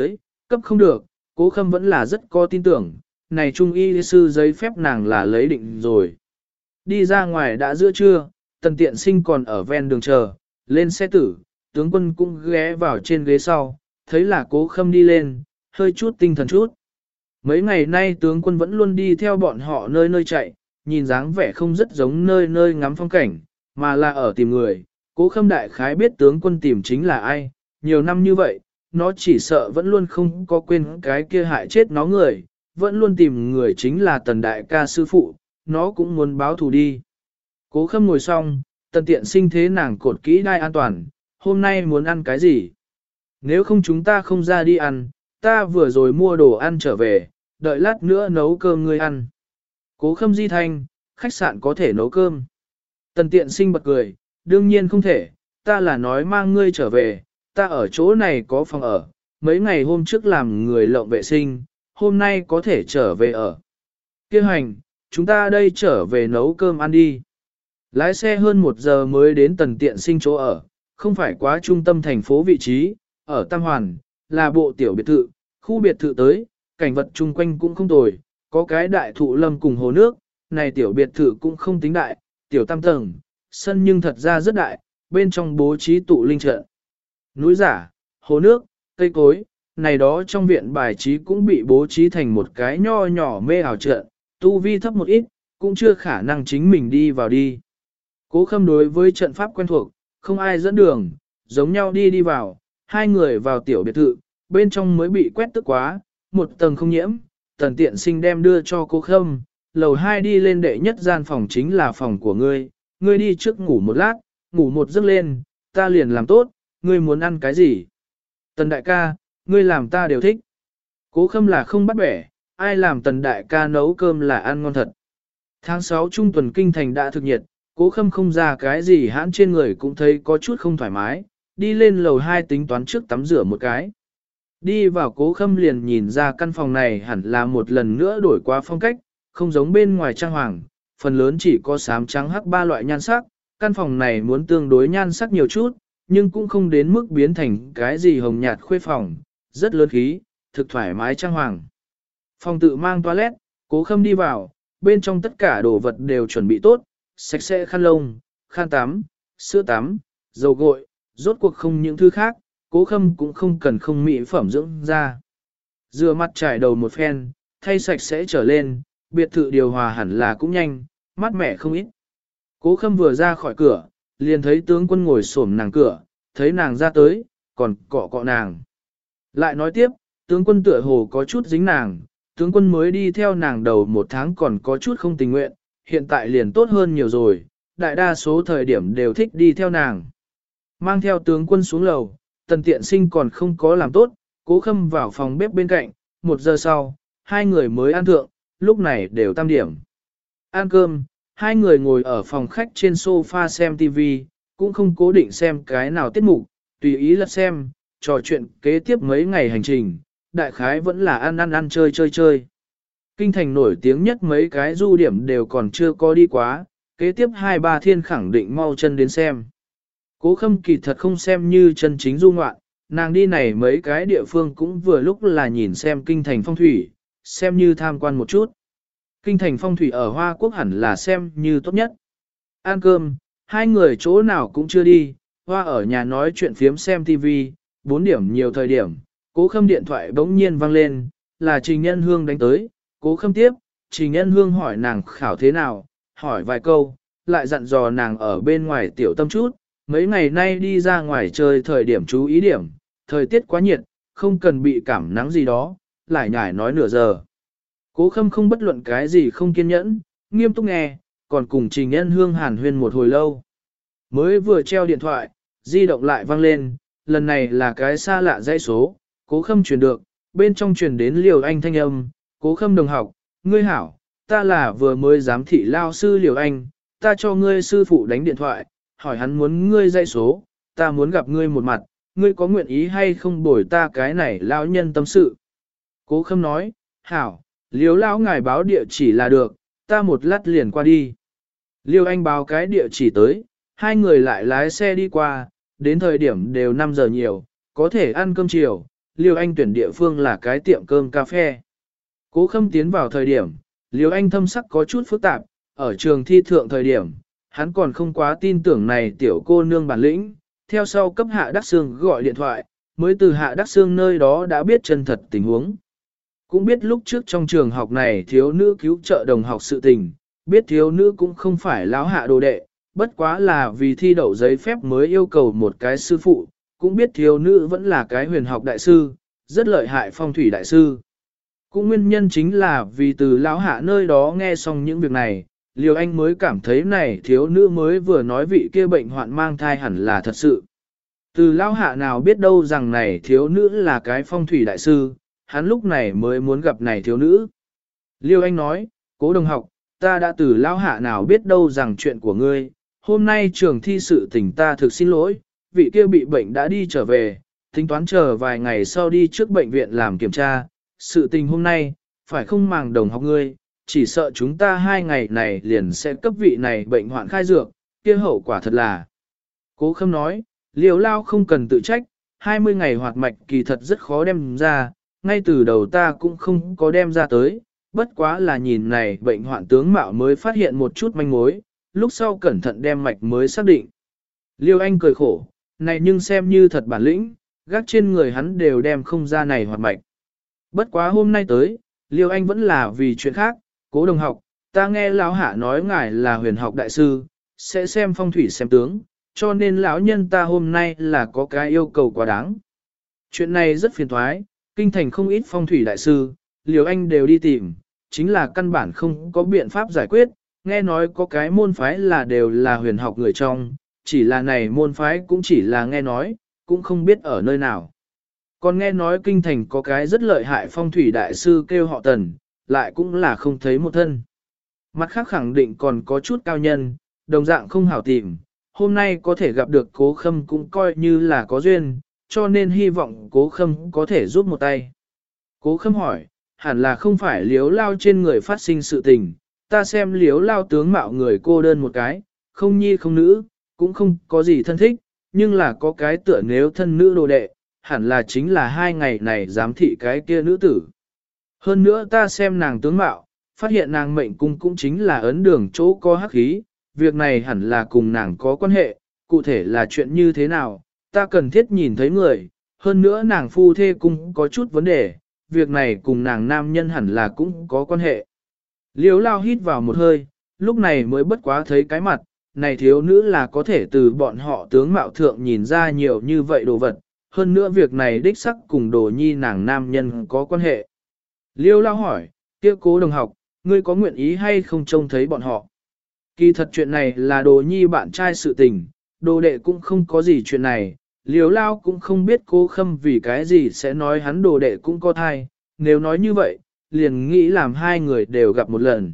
Cấp không được, Cố Khâm vẫn là rất có tin tưởng, này trung y sư giấy phép nàng là lấy định rồi. Đi ra ngoài đã giữa trưa, Tần Tiện Sinh còn ở ven đường chờ, lên xe tử, tướng quân cũng ghé vào trên ghế sau, thấy là Cố Khâm đi lên, hơi chút tinh thần chút. Mấy ngày nay tướng quân vẫn luôn đi theo bọn họ nơi nơi chạy, nhìn dáng vẻ không rất giống nơi nơi ngắm phong cảnh, mà là ở tìm người. Cố Khâm đại khái biết tướng quân tìm chính là ai, nhiều năm như vậy, nó chỉ sợ vẫn luôn không có quên cái kia hại chết nó người, vẫn luôn tìm người chính là Tần đại ca sư phụ, nó cũng muốn báo thù đi. Cố Khâm ngồi xong, Tần Tiện Sinh thế nàng cột kỹ đai an toàn, hôm nay muốn ăn cái gì? Nếu không chúng ta không ra đi ăn, ta vừa rồi mua đồ ăn trở về, đợi lát nữa nấu cơm ngươi ăn. Cố Khâm di thanh, khách sạn có thể nấu cơm. Tần Tiện Sinh bật cười, đương nhiên không thể, ta là nói mang ngươi trở về, ta ở chỗ này có phòng ở, mấy ngày hôm trước làm người lộng vệ sinh, hôm nay có thể trở về ở. Kêu hành, chúng ta đây trở về nấu cơm ăn đi. Lái xe hơn 1 giờ mới đến Tần Tiện Sinh chỗ ở, không phải quá trung tâm thành phố vị trí, ở Tam Hoàn, là bộ tiểu biệt thự, khu biệt thự tới, cảnh vật chung quanh cũng không tồi, có cái đại thụ lâm cùng hồ nước, này tiểu biệt thự cũng không tính đại, tiểu tam tầng, sân nhưng thật ra rất đại, bên trong bố trí tụ linh trận. Núi giả, hồ nước, cây cối, này đó trong viện bài trí cũng bị bố trí thành một cái nho nhỏ mê ảo trận, tu vi thấp một ít, cũng chưa khả năng chính mình đi vào đi. Cố Khâm đối với trận pháp quen thuộc, không ai dẫn đường, giống nhau đi vào, hai người vào tiểu biệt thự, bên trong mới bị quét tức quá, một tầng không nhiễm, Tần Tiện Sinh đem đưa cho Cố Khâm, lầu 2 đi lên đệ nhất gian phòng chính là phòng của ngươi, ngươi đi trước ngủ một lát, ngủ một giấc lên, ta liền làm tốt, ngươi muốn ăn cái gì? Tần đại ca, ngươi làm ta đều thích. Cố Khâm là không bắt bẻ, ai làm Tần đại ca nấu cơm là ăn ngon thật. Tháng 6 trung tuần kinh thành đã thực nhiệt, Cố Khâm không ra cái gì hãn trên người cũng thấy có chút không thoải mái, đi lên lầu 2 tính toán trước tắm rửa một cái. Đi vào Cố Khâm liền nhìn ra căn phòng này hẳn là một lần nữa đổi qua phong cách, không giống bên ngoài trang hoàng, phần lớn chỉ có xám trắng hắc 3 loại nhan sắc, căn phòng này muốn tương đối nhan sắc nhiều chút, nhưng cũng không đến mức biến thành cái gì hồng nhạt khuê phòng, rất lớn khí, thực thoải mái trang hoàng. Phòng tự mang toilet, Cố Khâm đi vào, bên trong tất cả đồ vật đều chuẩn bị tốt, sạch sẽ khăn lông, khăn tắm, sữa tắm, dầu gội, rốt cuộc không những thứ khác, Cố Khâm cũng không cần không mỹ phẩm dưỡng da. Rửa mặt trải đầu một phen, thay sạch sẽ trở lên, biệt thự điều hòa hẳn là cũng nhanh, mát mẻ không ít. Cố Khâm vừa ra khỏi cửa, liền thấy tướng quân ngồi xổm nàng cửa, thấy nàng ra tới, còn cọ cọ nàng. Lại nói tiếp, tướng quân tựa hồ có chút dính nàng, tướng quân mới đi theo nàng đầu 1 tháng còn có chút không tình nguyện, hiện tại liền tốt hơn nhiều rồi, đại đa số thời điểm đều thích đi theo nàng. Mang theo tướng quân xuống lầu, Tần Tiện Sinh còn không có làm tốt, Cố Khâm vào phòng bếp bên cạnh, 1 giờ sau, hai người mới ăn thượng, lúc này đều tam điểm. Ăn cơm, hai người ngồi ở phòng khách trên sofa xem TV, cũng không cố định xem cái nào tiết mục, tùy ý lật xem, trò chuyện kế tiếp mấy ngày hành trình, đại khái vẫn là ăn chơi. Kinh thành nổi tiếng nhất mấy cái du điểm đều còn chưa có đi quá, kế tiếp 2-3 thiên khẳng định mau chân đến xem. Cố Khâm kỳ thật không xem như chân chính du ngoạn, nàng đi này mấy cái địa phương cũng vừa lúc là nhìn xem kinh thành phong thủy, xem như tham quan một chút. Kinh thành phong thủy ở Hoa Quốc hẳn là xem như tốt nhất. Ăn cơm, hai người chỗ nào cũng chưa đi, Hoa ở nhà nói chuyện phiếm xem TV, 4 điểm nhiều thời điểm, Cố Khâm điện thoại bỗng nhiên vang lên, là Trình Nhân Hương đánh tới, Cố Khâm tiếp, Trình Nhân Hương hỏi nàng khảo thế nào, hỏi vài câu, lại dặn dò nàng ở bên ngoài tiểu tâm chút, mấy ngày nay đi ra ngoài chơi thời điểm chú ý điểm, thời tiết quá nhiệt, không cần bị cảm nắng gì đó, lại nhải nói nửa giờ. Cố Khâm không bất luận cái gì không kiên nhẫn, nghiêm túc nghe, còn cùng Trình Nhân Hương hàn huyên một hồi lâu. Mới vừa treo điện thoại, di động lại vang lên, lần này là cái xa lạ dãy số, Cố Khâm truyền được, bên trong truyền đến Liều Anh thanh âm, Cố Khâm đồng học, ngươi hảo, ta là vừa mới giám thị lao sư Liều Anh, ta cho ngươi sư phụ đánh điện thoại, hỏi hắn muốn ngươi dãy số, ta muốn gặp ngươi một mặt, ngươi có nguyện ý hay không bồi ta cái này lao nhân tâm sự. Cố Khâm nói, hảo, Liều lão ngài báo địa chỉ là được, ta một lát liền qua đi. Liêu Anh báo cái địa chỉ tới, hai người lại lái xe đi qua, đến thời điểm đều 5 giờ nhiều, có thể ăn cơm chiều, Liêu Anh tuyển địa phương là cái tiệm cơm cà phê. Cố Khâm tiến vào thời điểm, Liêu Anh thâm sắc có chút phức tạp, ở trường thi thượng thời điểm, hắn còn không quá tin tưởng này tiểu cô nương bản lĩnh, theo sau cấp Hạ Đắc Sương gọi điện thoại, mới từ Hạ Đắc Sương nơi đó đã biết chân thật tình huống. Cũng biết lúc trước trong trường học này thiếu nữ cứu trợ đồng học sự tình, biết thiếu nữ cũng không phải láo hạ đồ đệ, bất quá là vì thi đậu giấy phép mới yêu cầu một cái sư phụ, cũng biết thiếu nữ vẫn là cái huyền học đại sư, rất lợi hại phong thủy đại sư. Cũng nguyên nhân chính là vì từ lão hạ nơi đó nghe xong những việc này, Liêu Anh mới cảm thấy này thiếu nữ mới vừa nói vị kia bệnh hoạn mang thai hẳn là thật sự. Từ lão hạ nào biết đâu rằng này thiếu nữ là cái phong thủy đại sư, hắn lúc này mới muốn gặp này thiếu nữ. Liêu Anh nói, Cố đồng học, ta đã từ lão hạ nào biết đâu rằng chuyện của ngươi, hôm nay trường thi sự tình ta thực xin lỗi, vị kia bị bệnh đã đi trở về, tính toán chờ vài ngày sau đi trước bệnh viện làm kiểm tra, sự tình hôm nay, phải không màng đồng học ngươi, chỉ sợ chúng ta 2 ngày này liền sẽ cấp vị này bệnh hoạn khai dược, kia hậu quả thật là. Cố Khâm nói, Liêu Lao không cần tự trách, 20 ngày hoạt mạch kỳ thật rất khó đem ra, ngay từ đầu ta cũng không có đem ra tới, bất quá là nhìn này bệnh hoạn tướng mạo mới phát hiện một chút manh mối, lúc sau cẩn thận đem mạch mới xác định. Liêu Anh cười khổ, này nhưng xem như thật bản lĩnh, gác trên người hắn đều đem không ra này hoạt mạch. Bất quá hôm nay tới, Liêu Anh vẫn là vì chuyện khác, Cố đồng học, ta nghe lão hạ nói ngài là huyền học đại sư, sẽ xem phong thủy xem tướng, cho nên lão nhân ta hôm nay là có cái yêu cầu quá đáng. Chuyện này rất phiền thoái, kinh thành không ít phong thủy đại sư, Liêu Anh đều đi tìm, chính là căn bản không có biện pháp giải quyết, nghe nói có cái môn phái là đều là huyền học người trong, chỉ là này môn phái cũng chỉ là nghe nói, cũng không biết ở nơi nào. Còn nghe nói kinh thành có cái rất lợi hại phong thủy đại sư kêu họ Tần, lại cũng là không thấy một thân. Mặt khác khẳng định còn có chút cao nhân, đồng dạng không hảo tìm, hôm nay có thể gặp được Cố Khâm cũng coi như là có duyên, cho nên hy vọng Cố Khâm có thể giúp một tay. Cố Khâm hỏi, hẳn là không phải Liếu Lao trên người phát sinh sự tình, ta xem Liếu Lao tướng mạo người cô đơn một cái, không nhi không nữ, cũng không có gì thân thích, nhưng là có cái tựa nếu thân nữ đồ đệ, hẳn là chính là 2 ngày này giám thị cái kia nữ tử. Hơn nữa ta xem nàng tướng mạo, phát hiện nàng mệnh cung cũng chính là ấn đường chỗ có hắc khí, việc này hẳn là cùng nàng có quan hệ, cụ thể là chuyện như thế nào, ta cần thiết nhìn thấy người, hơn nữa nàng phu thê cung có chút vấn đề, việc này cùng nàng nam nhân hẳn là cũng có quan hệ. Liếu Lao hít vào một hơi, lúc này mới bất quá thấy cái mặt, này thiếu nữ là có thể từ bọn họ tướng mạo thượng nhìn ra nhiều như vậy đồ vật, hơn nữa việc này đích sắc cùng đồ nhi nàng nam nhân có quan hệ. Liêu Lao hỏi, kia Cố đồng học, ngươi có nguyện ý hay không trông thấy bọn họ? Kỳ thật chuyện này là đồ nhi bạn trai sự tình, đồ đệ cũng không có gì chuyện này, Liêu Lao cũng không biết Cố Khâm vì cái gì sẽ nói hắn đồ đệ cũng có thai, nếu nói như vậy, liền nghĩ làm 2 người đều gặp một lần.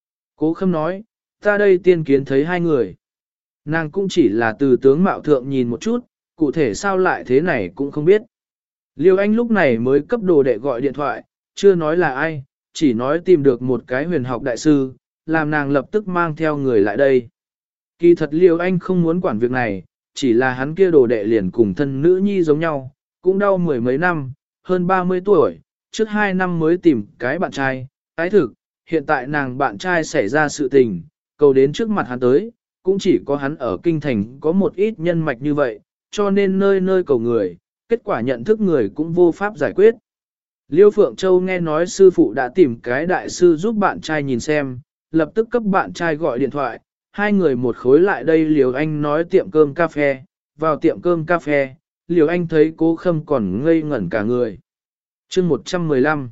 Cố Khâm nói, ta đây tiên kiến thấy 2 người. Nàng cũng chỉ là từ tướng mạo thượng nhìn một chút, cụ thể sao lại thế này cũng không biết. Liêu Anh lúc này mới cấp đồ đệ gọi điện thoại, chưa nói là ai, chỉ nói tìm được một cái huyền học đại sư, làm nàng lập tức mang theo người lại đây. Kỳ thật Liêu Anh không muốn quản việc này, chỉ là hắn kia đồ đệ liền cùng thân nữ nhi giống nhau, cũng đau 10 mấy năm, hơn 30 tuổi, trước 2 năm mới tìm cái bạn trai, ái thực, hiện tại nàng bạn trai xảy ra sự tình, cầu đến trước mặt hắn tới, cũng chỉ có hắn ở kinh thành có một ít nhân mạch như vậy, cho nên nơi nơi cầu người, kết quả nhận thức người cũng vô pháp giải quyết. Liêu Phượng Châu nghe nói sư phụ đã tìm cái đại sư giúp bạn trai nhìn xem, lập tức cấp bạn trai gọi điện thoại, 2 người một khối lại đây. Liều Anh nói tiệm cơm cà phê, vào tiệm cơm cà phê, Liều Anh thấy Cố Khâm còn ngây ngẩn cả người. Chương 115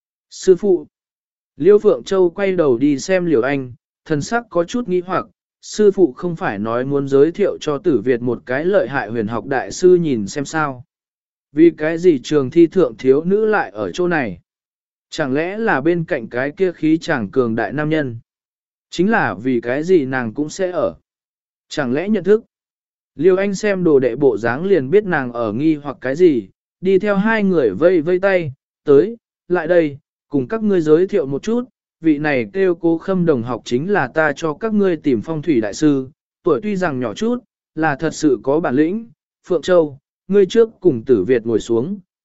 Sư phụ Liêu Phượng Châu quay đầu đi xem Liều Anh, thần sắc có chút nghi hoặc, sư phụ không phải nói muốn giới thiệu cho Tử Việt một cái lợi hại huyền học đại sư nhìn xem sao. Vì cái gì trường thi thượng thiếu nữ lại ở chỗ này? Chẳng lẽ là bên cạnh cái kia khí chàng cường đại nam nhân? Chính là vì cái gì nàng cũng sẽ ở? Chẳng lẽ nhận thức? Liêu Anh xem đồ đệ bộ dáng liền biết nàng ở nghi hoặc cái gì, đi theo 2 người vây vây tay, tới, lại đây, cùng các ngươi giới thiệu một chút, vị này kêu Cố Khâm đồng học chính là ta cho các ngươi tìm phong thủy đại sư, tuổi tuy rằng nhỏ chút, là thật sự có bản lĩnh. Phượng Châu, ngươi trước cùng Tử Việt ngồi xuống,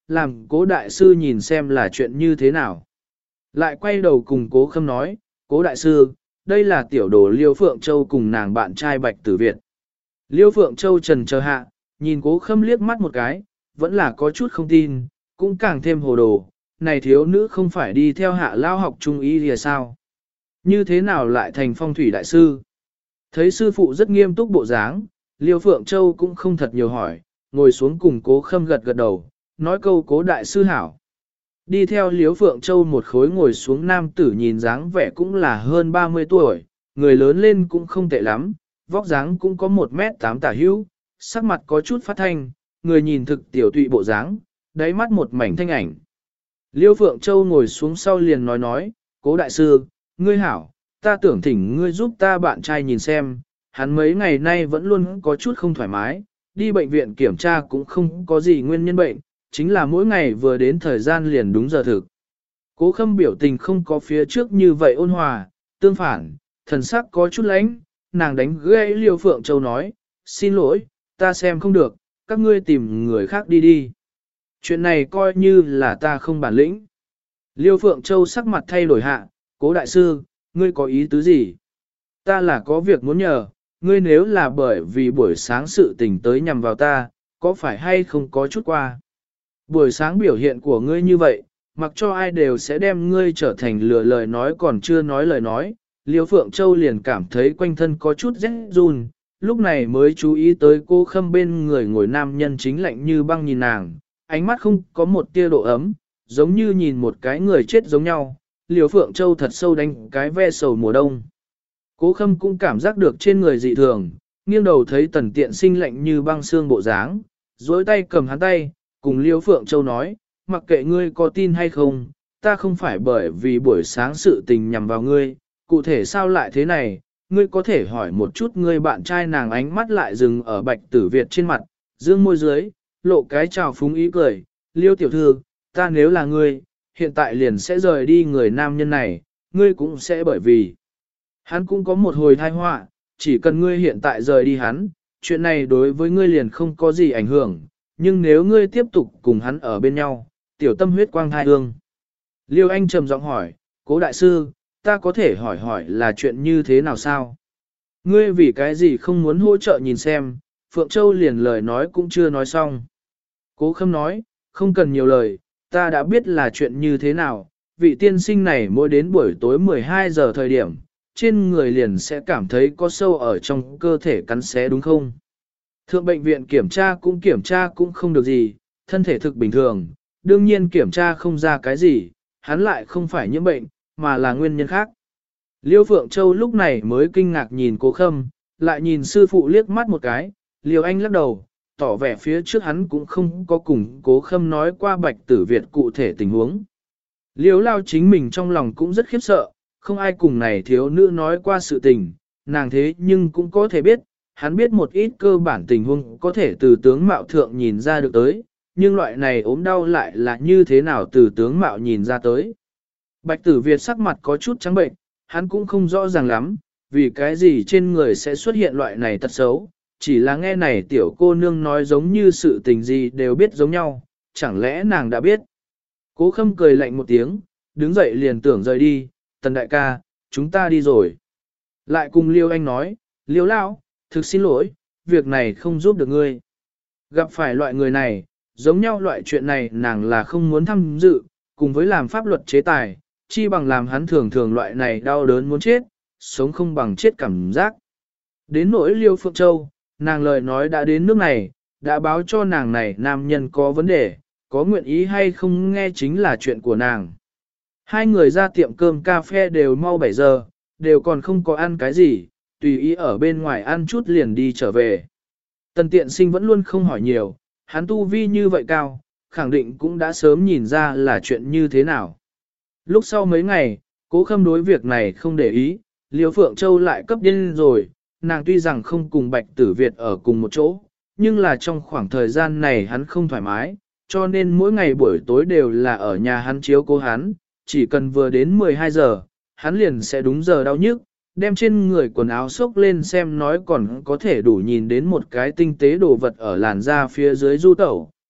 làm cố đại sư nhìn xem là chuyện như thế nào. Lại quay đầu cùng cố khâm nói, cố đại sư, đây là tiểu đồ Liêu Phượng Châu cùng nàng bạn trai Bạch Tử Việt. Liêu Phượng Châu trần chờ hạ, nhìn cố khâm liếc mắt một cái, vẫn là có chút không tin, cũng càng thêm hồ đồ, này thiếu nữ không phải đi theo hạ lao học trung y thì sao? Như thế nào lại thành phong thủy đại sư? Thấy sư phụ rất nghiêm túc bộ dáng, Liêu Phượng Châu cũng không thật nhiều hỏi, ngồi xuống cùng cố khâm gật gật đầu, nói câu cố đại sư hảo. Đi theo Liêu Phượng Châu một khối ngồi xuống nam tử nhìn dáng vẻ cũng là hơn 30 tuổi, người lớn lên cũng không tệ lắm, vóc dáng cũng có 1m8 tả hữu, sắc mặt có chút phát thanh, người nhìn thực tiểu tụy bộ dáng, đáy mắt một mảnh thanh ảnh. Liêu Phượng Châu ngồi xuống sau liền nói, cố đại sư, ngươi hảo, ta tưởng thỉnh ngươi giúp ta bạn trai nhìn xem, hắn mấy ngày nay vẫn luôn có chút không thoải mái, đi bệnh viện kiểm tra cũng không có gì nguyên nhân bệnh, chính là mỗi ngày vừa đến thời gian liền đúng giờ thực. Cố khâm biểu tình không có phía trước như vậy ôn hòa, tương phản, thần sắc có chút lãnh, nàng đánh gãy Liêu Phượng Châu nói, xin lỗi, ta xem không được, các ngươi tìm người khác đi đi. Chuyện này coi như là ta không bản lĩnh. Liêu Phượng Châu sắc mặt thay đổi hạ, cố đại sư, ngươi có ý tứ gì? Ta là có việc muốn nhờ, ngươi nếu là bởi vì buổi sáng sự tình tới nhằm vào ta, có phải hay không có chút qua? Buổi sáng biểu hiện của ngươi như vậy, mặc cho ai đều sẽ đem ngươi trở thành lừa lời nói còn chưa nói lời nói. Liêu Phượng Châu liền cảm thấy quanh thân có chút rét run, lúc này mới chú ý tới cô khâm bên người ngồi nam nhân chính lạnh như băng nhìn nàng, ánh mắt không có một tia độ ấm, giống như nhìn một cái người chết giống nhau. Liêu Phượng Châu thật sâu đánh cái ve sầu mùa đông. Cố khâm cũng cảm giác được trên người dị thường, nghiêng đầu thấy Tần Tiện Sinh lạnh như băng xương bộ dáng, dối tay cầm hắn tay, cùng Liêu Phượng Châu nói, mặc kệ ngươi có tin hay không, ta không phải bởi vì buổi sáng sự tình nhằm vào ngươi, cụ thể sao lại thế này, ngươi có thể hỏi một chút ngươi bạn trai. Nàng ánh mắt lại dừng ở Bạch Tử Việt trên mặt, dương môi dưới, lộ cái trào phúng ý cười, Liêu tiểu thư, ta nếu là ngươi, hiện tại liền sẽ rời đi người nam nhân này, ngươi cũng sẽ bởi vì hắn cũng có một hồi tai họa, chỉ cần ngươi hiện tại rời đi hắn, chuyện này đối với ngươi liền không có gì ảnh hưởng, nhưng nếu ngươi tiếp tục cùng hắn ở bên nhau, tiểu tâm huyết quang thai hương. Liêu Anh trầm giọng hỏi, cố đại sư, ta có thể hỏi là chuyện như thế nào sao? Ngươi vì cái gì không muốn hỗ trợ nhìn xem, Phượng Châu liền lời nói cũng chưa nói xong. Cố khâm nói, không cần nhiều lời, ta đã biết là chuyện như thế nào, vị tiên sinh này mỗi đến buổi tối 12 giờ thời điểm, trên người liền sẽ cảm thấy có sâu ở trong cơ thể cắn xé đúng không? Thượng bệnh viện kiểm tra cũng không được gì, thân thể thực bình thường, đương nhiên kiểm tra không ra cái gì, hắn lại không phải nhiễm bệnh, mà là nguyên nhân khác. Liêu Phượng Châu lúc này mới kinh ngạc nhìn cố khâm, lại nhìn sư phụ liếc mắt một cái, Liêu Anh lắc đầu, tỏ vẻ phía trước hắn cũng không có cùng cố khâm nói qua Bạch Tử Việt cụ thể tình huống. Liêu Lao chính mình trong lòng cũng rất khiếp sợ, không ai cùng này thiếu nữ nói qua sự tình, nàng thế nhưng cũng có thể biết, hắn biết một ít cơ bản tình huống có thể từ tướng mạo thượng nhìn ra được tới, nhưng loại này ốm đau lại là như thế nào từ tướng mạo nhìn ra tới. Bạch Tử Việt sắc mặt có chút trắng bệnh, hắn cũng không rõ ràng lắm, vì cái gì trên người sẽ xuất hiện loại này tật xấu, chỉ là nghe này tiểu cô nương nói giống như sự tình gì đều biết giống nhau, chẳng lẽ nàng đã biết. Cố Khâm cười lạnh một tiếng, đứng dậy liền tưởng rời đi, Tần đại ca, chúng ta đi rồi. Lại cùng Liêu Anh nói, Liêu Lão, thực xin lỗi, việc này không giúp được ngươi. Gặp phải loại người này, giống nhau loại chuyện này nàng là không muốn tham dự, cùng với làm pháp luật chế tài, chi bằng làm hắn thường thường loại này đau đớn muốn chết, sống không bằng chết cảm giác. Đến nỗi Liêu Phượng Châu, nàng lời nói đã đến nước này, đã báo cho nàng này nam nhân có vấn đề, có nguyện ý hay không nghe chính là chuyện của nàng. Hai người ra tiệm cơm cà phê đều mau 7 giờ, đều còn không có ăn cái gì, tùy ý ở bên ngoài ăn chút liền đi trở về. Tần Tiện Sinh vẫn luôn không hỏi nhiều, hắn tu vi như vậy cao, khẳng định cũng đã sớm nhìn ra là chuyện như thế nào. Lúc sau mấy ngày, Cố Khâm đối việc này không để ý, Liêu Phượng Châu lại cấp điên rồi, nàng tuy rằng không cùng Bạch Tử Việt ở cùng một chỗ, nhưng là trong khoảng thời gian này hắn không thoải mái, cho nên mỗi ngày buổi tối đều là ở nhà hắn chiếu cố hắn, chỉ cần vừa đến 12 giờ, hắn liền sẽ đúng giờ đau nhức, đem trên người quần áo xốc lên xem nói còn có thể đủ nhìn đến một cái tinh tế đồ vật ở làn da phía dưới du tẩu,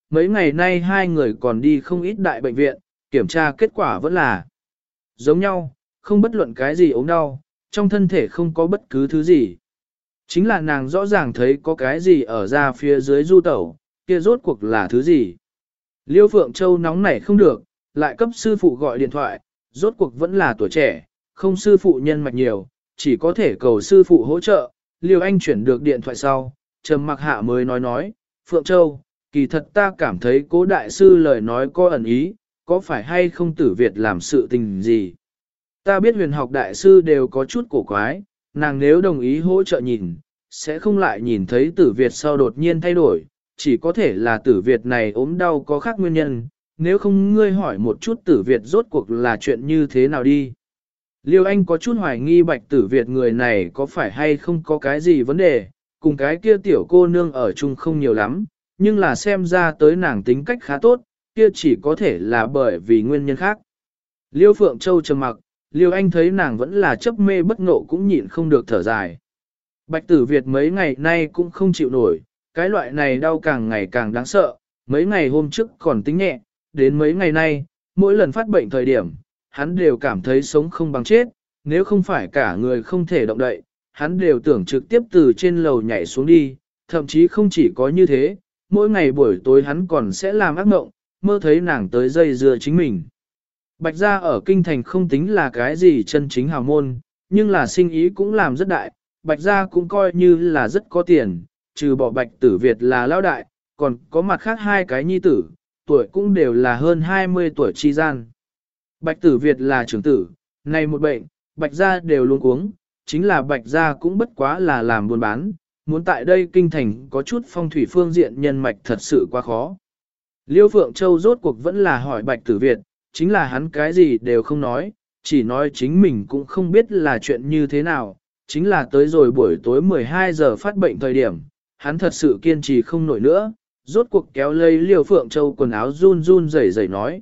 mấy ngày nay hai người còn đi không ít đại bệnh viện, kiểm tra kết quả vẫn là giống nhau, không bất luận cái gì ốm đau, trong thân thể không có bất cứ thứ gì. Chính là nàng rõ ràng thấy có cái gì ở ra phía dưới du tẩu, kia rốt cuộc là thứ gì. Liêu Phượng Châu nóng nảy không được, lại cấp sư phụ gọi điện thoại, rốt cuộc vẫn là tuổi trẻ, không sư phụ nhân mạch nhiều, chỉ có thể cầu sư phụ hỗ trợ. Liêu Anh chuyển được điện thoại sau, trầm mặc hạ mới nói, Phượng Châu, kỳ thật ta cảm thấy cố đại sư lời nói có ẩn ý, có phải hay không Tử Việt làm sự tình gì. Ta biết huyền học đại sư đều có chút cổ quái, nàng nếu đồng ý hỗ trợ nhìn, sẽ không lại nhìn thấy Tử Việt sau đột nhiên thay đổi, chỉ có thể là Tử Việt này ốm đau có khác nguyên nhân, nếu không ngươi hỏi một chút Tử Việt rốt cuộc là chuyện như thế nào đi. Liêu Anh có chút hoài nghi Bạch Tử Việt người này có phải hay không có cái gì vấn đề, cùng cái kia tiểu cô nương ở chung không nhiều lắm, nhưng là xem ra tới nàng tính cách khá tốt, kia chỉ có thể là bởi vì nguyên nhân khác. Liêu Phượng Châu trầm mặc, Liêu Anh thấy nàng vẫn là chấp mê bất ngộ cũng nhịn không được thở dài. Bạch Tử Việt mấy ngày nay cũng không chịu nổi, cái loại này đau càng ngày càng đáng sợ, mấy ngày hôm trước còn tính nhẹ, đến mấy ngày nay, mỗi lần phát bệnh thời điểm, hắn đều cảm thấy sống không bằng chết, nếu không phải cả người không thể động đậy, hắn đều tưởng trực tiếp từ trên lầu nhảy xuống đi, thậm chí không chỉ có như thế, mỗi ngày buổi tối hắn còn sẽ làm ác mộng, mơ thấy nàng tới dây dưa chính mình. Bạch gia ở kinh thành không tính là cái gì chân chính hào môn, nhưng là sinh ý cũng làm rất đại, Bạch gia cũng coi như là rất có tiền, trừ bỏ Bạch Tử Việt là lão đại, còn có mặt khác hai cái nhi tử, tuổi cũng đều là hơn 20 tuổi chi gian. Bạch Tử Việt là trưởng tử, này một bệnh, Bạch gia đều luôn cuống, chính là Bạch gia cũng bất quá là làm buôn bán, muốn tại đây kinh thành có chút phong thủy phương diện nhân mạch thật sự quá khó. Liêu Phượng Châu rốt cuộc vẫn là hỏi Bạch Tử Việt, chính là hắn cái gì đều không nói, chỉ nói chính mình cũng không biết là chuyện như thế nào, chính là tới rồi buổi tối 12 giờ phát bệnh thời điểm, hắn thật sự kiên trì không nổi nữa, rốt cuộc kéo lấy Liêu Phượng Châu quần áo run run rẩy rẩy nói,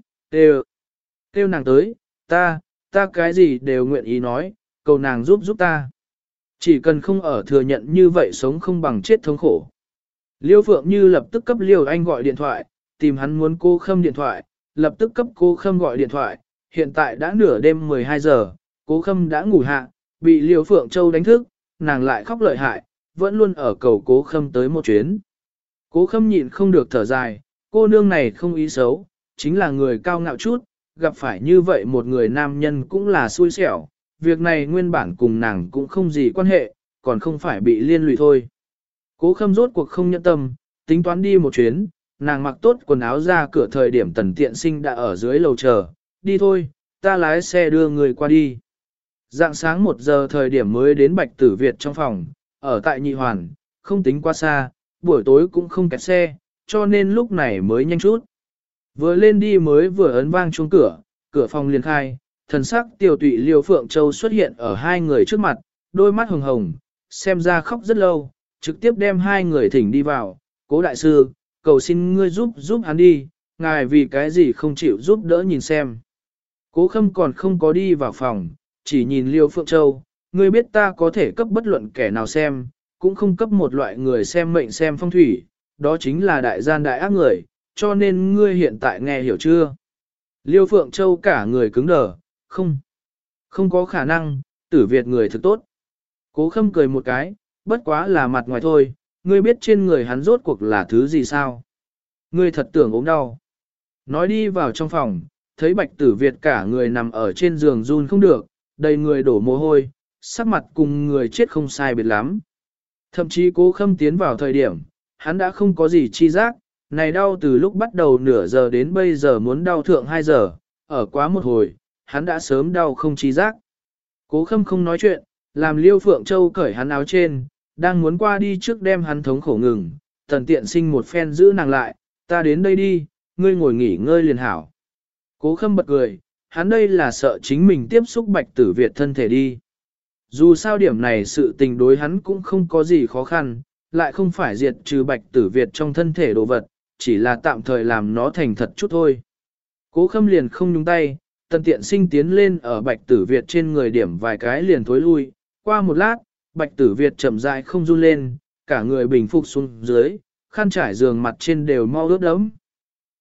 kêu nàng tới, ta cái gì đều nguyện ý nói, cầu nàng giúp ta. Chỉ cần không ở thừa nhận như vậy sống không bằng chết thống khổ. Liêu Phượng Như lập tức cấp Liêu Anh gọi điện thoại, tìm hắn muốn cô Khâm điện thoại, lập tức cấp cô Khâm gọi điện thoại, hiện tại đã nửa đêm 12 giờ, cô Khâm đã ngủ hạ, bị Liêu Phượng Châu đánh thức, nàng lại khóc lợi hại, vẫn luôn ở cầu cố Khâm tới một chuyến. Cố Khâm nhịn không được thở dài, cô nương này không ý xấu, chính là người cao ngạo chút, gặp phải như vậy một người nam nhân cũng là xui xẻo, việc này nguyên bản cùng nàng cũng không gì quan hệ, còn không phải bị liên lụy thôi. Cố Khâm rốt cuộc không nhẫn tâm, tính toán đi một chuyến, nàng mặc tốt quần áo ra cửa thời điểm Tần Tiện Sinh đã ở dưới lầu chờ, đi thôi, ta lái xe đưa người qua đi. Dạng sáng 1 giờ thời điểm mới đến Bạch Tử Việt trong phòng, ở tại Nhị Hoàn, không tính quá xa, buổi tối cũng không kẹt xe, cho nên lúc này mới nhanh chút. Vừa lên đi mới vừa ấn vang chuông cửa, cửa phòng liền khai, thần sắc tiểu tụy Liêu Phượng Châu xuất hiện ở hai người trước mặt, đôi mắt hồng hồng, xem ra khóc rất lâu, trực tiếp đem hai người thỉnh đi vào, Cố đại sư, cầu xin ngươi giúp hắn đi, ngài vì cái gì không chịu giúp đỡ nhìn xem. Cố Khâm còn không có đi vào phòng, chỉ nhìn Liêu Phượng Châu, ngươi biết ta có thể cấp bất luận kẻ nào xem, cũng không cấp một loại người xem mệnh xem phong thủy, đó chính là đại gian đại ác người, cho nên ngươi hiện tại nghe hiểu chưa? Liêu Phượng Châu cả người cứng đờ, không có khả năng, Tử Việt người thực tốt. Cố Khâm cười một cái, bất quá là mặt ngoài thôi, ngươi biết trên người hắn rốt cuộc là thứ gì sao? Ngươi thật tưởng ốm đau. Nói đi vào trong phòng, thấy Bạch Tử Việt cả người nằm ở trên giường run không được, đầy người đổ mồ hôi, sắc mặt cùng người chết không sai biệt lắm. Thậm chí Cố Khâm tiến vào thời điểm, hắn đã không có gì chi giác, này đau từ lúc bắt đầu nửa giờ đến bây giờ muốn đau thượng 2 giờ, ở quá một hồi, hắn đã sớm đau không chi giác. Cố Khâm không nói chuyện, làm Liêu Phượng Châu cởi hắn áo trên, đang muốn qua đi trước đem hắn thống khổ ngừng, Tần Tiện Sinh một phen giữ nàng lại, ta đến đây đi, ngươi ngồi nghỉ ngơi liền hảo. Cố Khâm bật cười, hắn đây là sợ chính mình tiếp xúc Bạch Tử Việt thân thể đi. Dù sao điểm này sự tình đối hắn cũng không có gì khó khăn, lại không phải diệt trừ Bạch Tử Việt trong thân thể đồ vật, chỉ là tạm thời làm nó thành thật chút thôi. Cố Khâm liền không nhúng tay, Tần Tiện Sinh tiến lên ở Bạch Tử Việt trên người điểm vài cái liền thối lui, qua một lát, Bạch Tử Việt chậm rãi không run lên, cả người bình phục xuống dưới, khăn trải giường mặt trên đều mau ướt đẫm.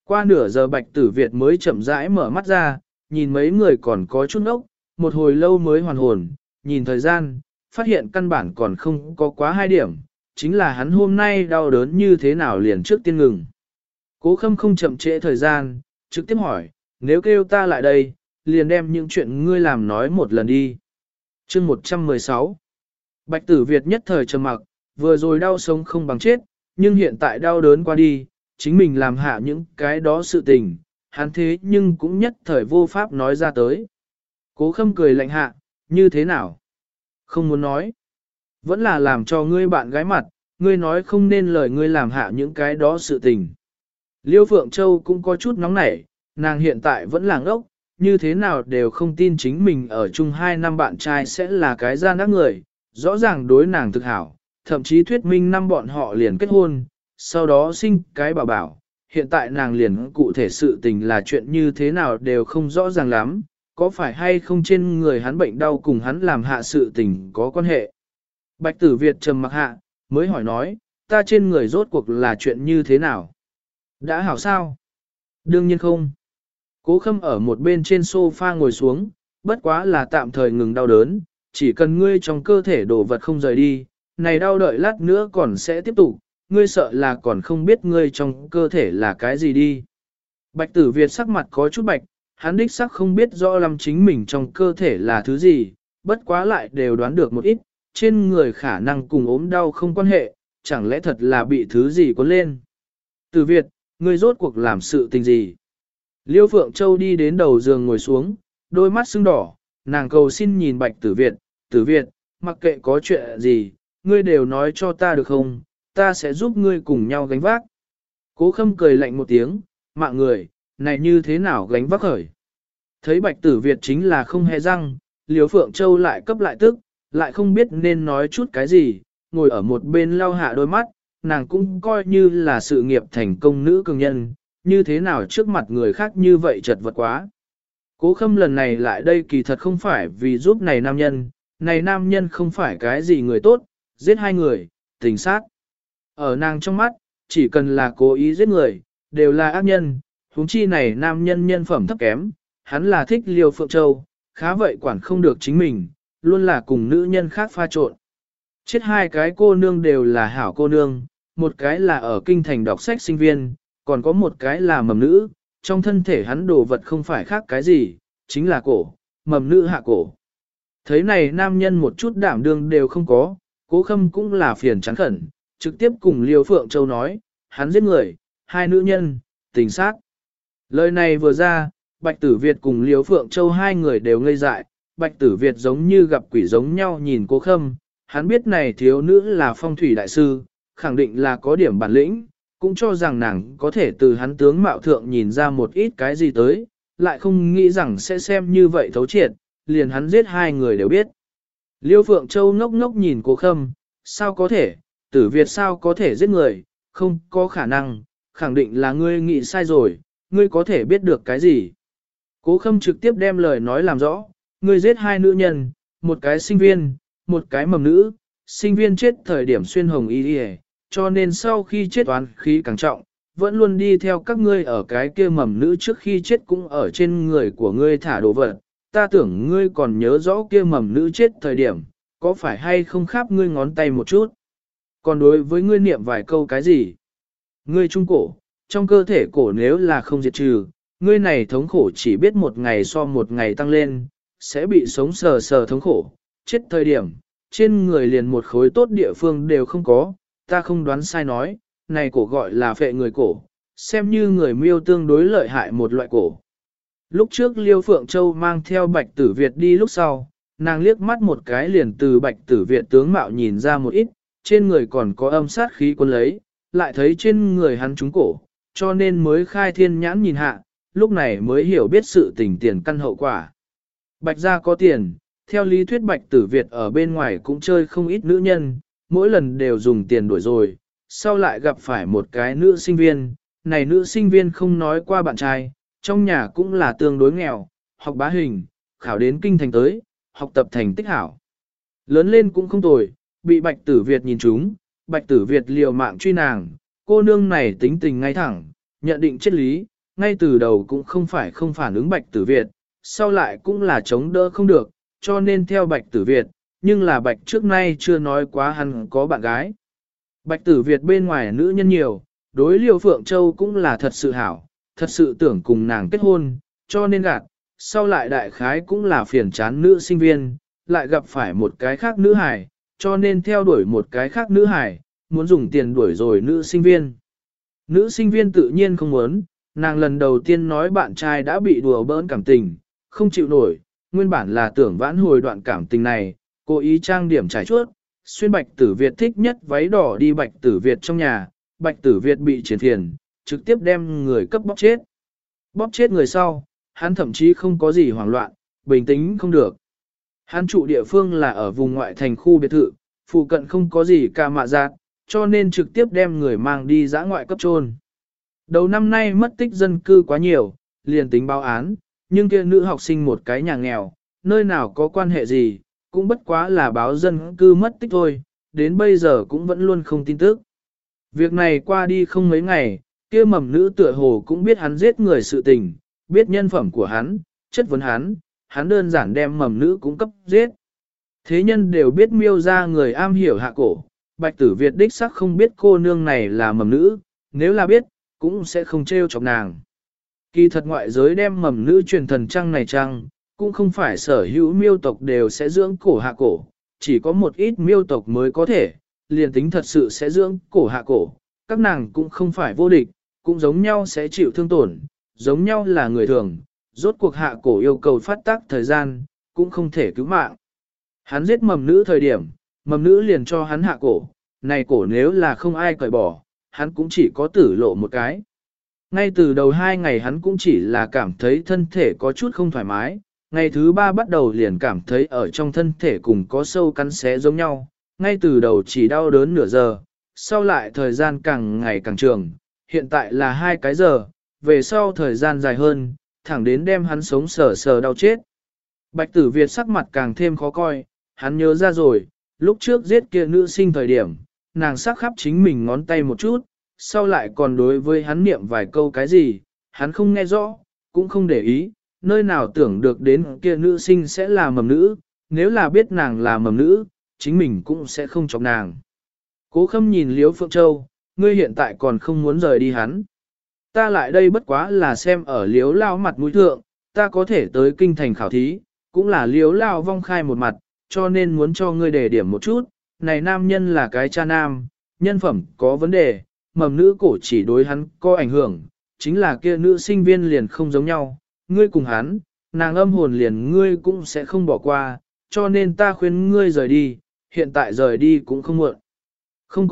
Qua nửa giờ Bạch Tử Việt mới chậm rãi mở mắt ra, nhìn mấy người còn có chút ốc, một hồi lâu mới hoàn hồn, nhìn thời gian, phát hiện căn bản còn không có quá 2 điểm, chính là hắn hôm nay đau đớn như thế nào liền trước tiên ngừng. Cố Khâm không chậm trễ thời gian, trực tiếp hỏi, nếu kêu ta lại đây, liền đem những chuyện ngươi làm nói một lần đi. Chương 116 Bạch Tử Việt nhất thời trầm mặc, vừa rồi đau sống không bằng chết, nhưng hiện tại đau đớn qua đi, chính mình làm hạ những cái đó sự tình, hắn thế nhưng cũng nhất thời vô pháp nói ra tới. Cố Khâm cười lạnh hạ, như thế nào? Không muốn nói. Vẫn là làm cho ngươi bạn gái mặt, ngươi nói không nên lời ngươi làm hạ những cái đó sự tình. Liêu Phượng Châu cũng có chút nóng nảy, nàng hiện tại vẫn là ngốc, như thế nào đều không tin chính mình ở chung 2 năm bạn trai sẽ là cái gian ác người, rõ ràng đối nàng thực hảo, thậm chí thuyết minh năm bọn họ liền kết hôn, sau đó sinh cái bảo bảo, hiện tại nàng liền cụ thể sự tình là chuyện như thế nào đều không rõ ràng lắm, có phải hay không trên người hắn bệnh đau cùng hắn làm hạ sự tình có quan hệ. Bạch Tử Việt trầm mặc hạ, mới hỏi nói, ta trên người rốt cuộc là chuyện như thế nào? Đã hảo sao? Đương nhiên không. Cố Khâm ở một bên trên sofa ngồi xuống, bất quá là tạm thời ngừng đau đớn, chỉ cần ngươi trong cơ thể đổ vật không rời đi, này đau đợi lát nữa còn sẽ tiếp tục, ngươi sợ là còn không biết ngươi trong cơ thể là cái gì đi. Bạch Tử Việt sắc mặt có chút bạch, hắn đích sắc không biết rõ lắm chính mình trong cơ thể là thứ gì, bất quá lại đều đoán được một ít, trên người khả năng cùng ốm đau không quan hệ, chẳng lẽ thật là bị thứ gì cuốn lên. Tử Việt, ngươi rốt cuộc làm sự tình gì? Liêu Phượng Châu đi đến đầu giường ngồi xuống, đôi mắt sưng đỏ, nàng cầu xin nhìn Bạch Tử Việt, Tử Việt, mặc kệ có chuyện gì, ngươi đều nói cho ta được không, ta sẽ giúp ngươi cùng nhau gánh vác. Cố Khâm cười lạnh một tiếng, mạng người, này như thế nào gánh vác khởi. Thấy Bạch Tử Việt chính là không hề răng, Liêu Phượng Châu lại cấp lại tức, lại không biết nên nói chút cái gì, ngồi ở một bên lau hạ đôi mắt, nàng cũng coi như là sự nghiệp thành công nữ cường nhân, như thế nào trước mặt người khác như vậy chật vật quá. Cố Khâm lần này lại đây kỳ thật không phải vì giúp này nam nhân không phải cái gì người tốt, giết 2 người, tình sát. Ở nàng trong mắt, chỉ cần là cố ý giết người, đều là ác nhân, huống chi này nam nhân nhân phẩm thấp kém, hắn là thích Liêu Phượng Châu, khá vậy quản không được chính mình, luôn là cùng nữ nhân khác pha trộn. Chết 2 cái cô nương đều là hảo cô nương, một cái là ở kinh thành đọc sách sinh viên, còn có một cái là mầm nữ, trong thân thể hắn đồ vật không phải khác cái gì, chính là cổ, mầm nữ hạ cổ. Thấy này nam nhân một chút đảm đương đều không có, Cố Khâm cũng là phiền chán khẩn, trực tiếp cùng Liêu Phượng Châu nói, hắn giết người, 2 nữ nhân, tình sát. Lời này vừa ra, Bạch Tử Việt cùng Liêu Phượng Châu 2 người đều ngây dại, Bạch Tử Việt giống như gặp quỷ giống nhau nhìn Cố Khâm, hắn biết này thiếu nữ là phong thủy đại sư, khẳng định là có điểm bản lĩnh, cũng cho rằng nàng có thể từ hắn tướng mạo thượng nhìn ra một ít cái gì tới, lại không nghĩ rằng sẽ xem như vậy thấu triệt, liền hắn giết 2 người đều biết. Liêu Phượng Châu ngốc ngốc nhìn Cố Khâm, sao có thể, Tử Việt sao có thể giết người, không có khả năng, khẳng định là ngươi nghĩ sai rồi, ngươi có thể biết được cái gì. Cố Khâm trực tiếp đem lời nói làm rõ, ngươi giết 2 nữ nhân, một cái sinh viên, một cái mầm nữ, sinh viên chết thời điểm xuyên hồng y đi, cho nên sau khi chết oán khí càng trọng, vẫn luôn đi theo các ngươi ở cái kia mầm nữ trước khi chết cũng ở trên người của ngươi thả đồ vật. Ta tưởng ngươi còn nhớ rõ kia mầm nữ chết thời điểm, có phải hay không khắp ngươi ngón tay một chút. Còn đối với ngươi niệm vài câu cái gì? Ngươi trung cổ, trong cơ thể cổ nếu là không diệt trừ, ngươi này thống khổ chỉ biết một ngày so một ngày tăng lên, sẽ bị sống sờ sờ thống khổ, chết thời điểm, trên người liền một khối tốt địa phương đều không có, ta không đoán sai nói, này cổ gọi là phệ người cổ, xem như người miêu tương đối lợi hại một loại cổ. Lúc trước Liêu Phượng Châu mang theo Bạch Tử Việt đi lúc sau, nàng liếc mắt một cái liền từ Bạch Tử Việt tướng mạo nhìn ra một ít, trên người còn có âm sát khí quân lấy, lại thấy trên người hắn trúng cổ, cho nên mới khai thiên nhãn nhìn hạ, lúc này mới hiểu biết sự tình tiền căn hậu quả. Bạch gia có tiền, theo lý thuyết Bạch Tử Việt ở bên ngoài cũng chơi không ít nữ nhân, mỗi lần đều dùng tiền đuổi rồi, sau lại gặp phải một cái nữ sinh viên, này nữ sinh viên không nói qua bạn trai, trong nhà cũng là tương đối nghèo, học bá hình, khảo đến kinh thành tới, học tập thành tích hảo. Lớn lên cũng không tồi, bị Bạch Tử Việt nhìn trúng, Bạch Tử Việt liều mạng truy nàng, cô nương này tính tình ngay thẳng, nhận định triết lý, ngay từ đầu cũng không phải không phản ứng Bạch Tử Việt, sau lại cũng là chống đỡ không được, cho nên theo Bạch Tử Việt, nhưng là Bạch trước nay chưa nói quá hắn có bạn gái. Bạch Tử Việt bên ngoài nữ nhân nhiều, đối Liêu Phượng Châu cũng là thật sự hảo, thật sự tưởng cùng nàng kết hôn, cho nên gạt, sau lại đại khái cũng là phiền chán nữ sinh viên, lại gặp phải một cái khác nữ hải, cho nên theo đuổi một cái khác nữ hải, muốn dùng tiền đuổi rồi nữ sinh viên. Nữ sinh viên tự nhiên không muốn, nàng lần đầu tiên nói bạn trai đã bị đùa bỡn cảm tình, không chịu nổi, nguyên bản là tưởng vãn hồi đoạn cảm tình này, cố ý trang điểm trải chuốt, xuyên Bạch Tử Việt thích nhất váy đỏ đi Bạch Tử Việt trong nhà, Bạch Tử Việt bị triển thiền, trực tiếp đem người cấp bóp chết. Bóp chết người sau, hắn thậm chí không có gì hoảng loạn, bình tĩnh không được. Hắn trụ địa phương là ở vùng ngoại thành khu biệt thự, phụ cận không có gì ca mạ giác, cho nên trực tiếp đem người mang đi dã ngoại cấp trôn. Đầu năm nay mất tích dân cư quá nhiều, liền tính báo án, nhưng kia nữ học sinh một cái nhà nghèo, nơi nào có quan hệ gì, cũng bất quá là báo dân cư mất tích thôi, đến bây giờ cũng vẫn luôn không tin tức. Việc này qua đi không mấy ngày, kia mầm nữ tựa hồ cũng biết hắn giết người sự tình, biết nhân phẩm của hắn, chất vấn hắn đơn giản đem mầm nữ cũng cấp giết. Thế nhân đều biết miêu ra người am hiểu hạ cổ, Bạch Tử Việt đích xác không biết cô nương này là mầm nữ, nếu là biết, cũng sẽ không trêu chọc nàng. Kỳ thật ngoại giới đem mầm nữ truyền thần trăng này trăng, cũng không phải sở hữu miêu tộc đều sẽ dưỡng cổ hạ cổ, chỉ có một ít miêu tộc mới có thể, liền tính thật sự sẽ dưỡng cổ hạ cổ, các nàng cũng không phải vô địch, cũng giống nhau sẽ chịu thương tổn, giống nhau là người thường, rốt cuộc hạ cổ yêu cầu phát tác thời gian, cũng không thể cứu mạng. Hắn giết mầm nữ thời điểm, mầm nữ liền cho hắn hạ cổ, này cổ nếu là không ai cởi bỏ, hắn cũng chỉ có tử lộ một cái. Ngay từ đầu 2 ngày hắn cũng chỉ là cảm thấy thân thể có chút không thoải mái, ngày thứ 3 bắt đầu liền cảm thấy ở trong thân thể cùng có sâu cắn xé giống nhau, ngay từ đầu chỉ đau đớn nửa giờ, sau lại thời gian càng ngày càng trường, hiện tại là 2 cái giờ, về sau thời gian dài hơn, thẳng đến đem hắn sống sờ sờ đau chết. Bạch Tử Việt sắc mặt càng thêm khó coi, hắn nhớ ra rồi, lúc trước giết kia nữ sinh thời điểm, nàng sắc khắp chính mình ngón tay một chút, sau lại còn đối với hắn niệm vài câu cái gì, hắn không nghe rõ, cũng không để ý, nơi nào tưởng được đến kia nữ sinh sẽ là mầm nữ, nếu là biết nàng là mầm nữ, chính mình cũng sẽ không chọc nàng. Cố Khâm nhìn Liễu Phượng Châu, ngươi hiện tại còn không muốn rời đi hắn. Ta lại đây bất quá là xem ở Liễu Lao mặt mũi thượng, ta có thể tới kinh thành khảo thí, cũng là Liễu Lao vong khai một mặt, cho nên muốn cho ngươi đề điểm một chút, này nam nhân là cái cha nam, nhân phẩm có vấn đề, mầm nữ cổ chỉ đối hắn có ảnh hưởng, chính là kia nữ sinh viên liền không giống nhau, ngươi cùng hắn, nàng âm hồn liền ngươi cũng sẽ không bỏ qua, cho nên ta khuyên ngươi rời đi, hiện tại rời đi cũng không muộn. Không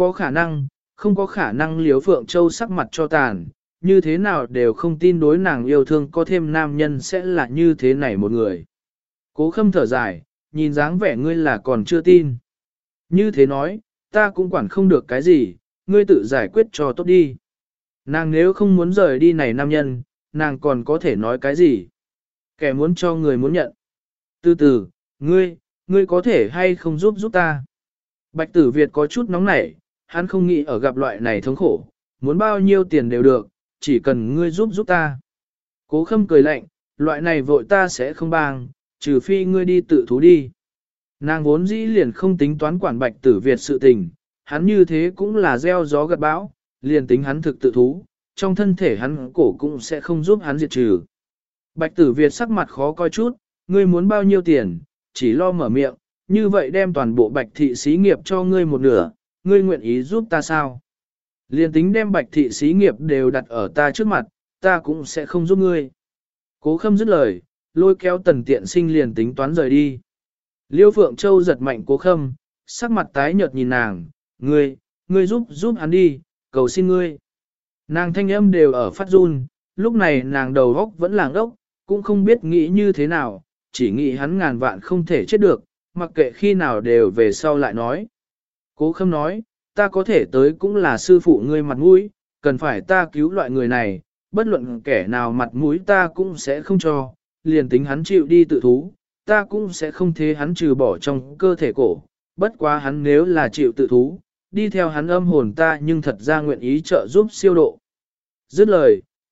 có khả năng Liễu Phượng Châu sắc mặt cho tàn, như thế nào đều không tin đối nàng yêu thương có thêm nam nhân sẽ là như thế này một người. Cố Khâm thở dài, nhìn dáng vẻ ngươi là còn chưa tin. Như thế nói, ta cũng quản không được cái gì, ngươi tự giải quyết cho tốt đi. Nàng nếu không muốn rời đi này nam nhân, nàng còn có thể nói cái gì? Kẻ muốn cho người muốn nhận. Từ từ, ngươi có thể hay không giúp ta? Bạch Tử Việt có chút nóng nảy, hắn không nghĩ ở gặp loại này thống khổ, muốn bao nhiêu tiền đều được, chỉ cần ngươi giúp ta. Cố Khâm cười lạnh, loại này vội ta sẽ không bang, trừ phi ngươi đi tự thú đi. Nàng vốn dĩ liền không tính toán quản Bạch Tử Việt sự tình, hắn như thế cũng là gieo gió gặt bão, liền tính hắn thực tự thú, trong thân thể hắn cổ cũng sẽ không giúp hắn diệt trừ. Bạch Tử Việt sắc mặt khó coi chút, ngươi muốn bao nhiêu tiền, chỉ lo mở miệng, như vậy đem toàn bộ Bạch thị xí nghiệp cho ngươi một nửa, ngươi nguyện ý giúp ta sao? Liền tính đem Bạch thị xí nghiệp đều đặt ở ta trước mặt, ta cũng sẽ không giúp ngươi. Cố Khâm dứt lời, lôi kéo Tần Tiện Sinh liền tính toán rời đi. Liêu Phượng Châu giật mạnh Cố Khâm, sắc mặt tái nhợt nhìn nàng, ngươi giúp hắn đi, cầu xin ngươi. Nàng thanh âm đều ở phát run, lúc này nàng đầu óc vẫn làng ốc, cũng không biết nghĩ như thế nào, chỉ nghĩ hắn ngàn vạn không thể chết được, mặc kệ khi nào đều về sau lại nói. Cố Khâm nói, ta có thể tới cũng là sư phụ ngươi mặt mũi, cần phải ta cứu loại người này, bất luận kẻ nào mặt mũi ta cũng sẽ không cho, liền tính hắn chịu đi tự thú, ta cũng sẽ không thế hắn trừ bỏ trong cơ thể cổ, bất quá hắn nếu là chịu tự thú, đi theo hắn âm hồn ta nhưng thật ra nguyện ý trợ giúp siêu độ. Dứt lời,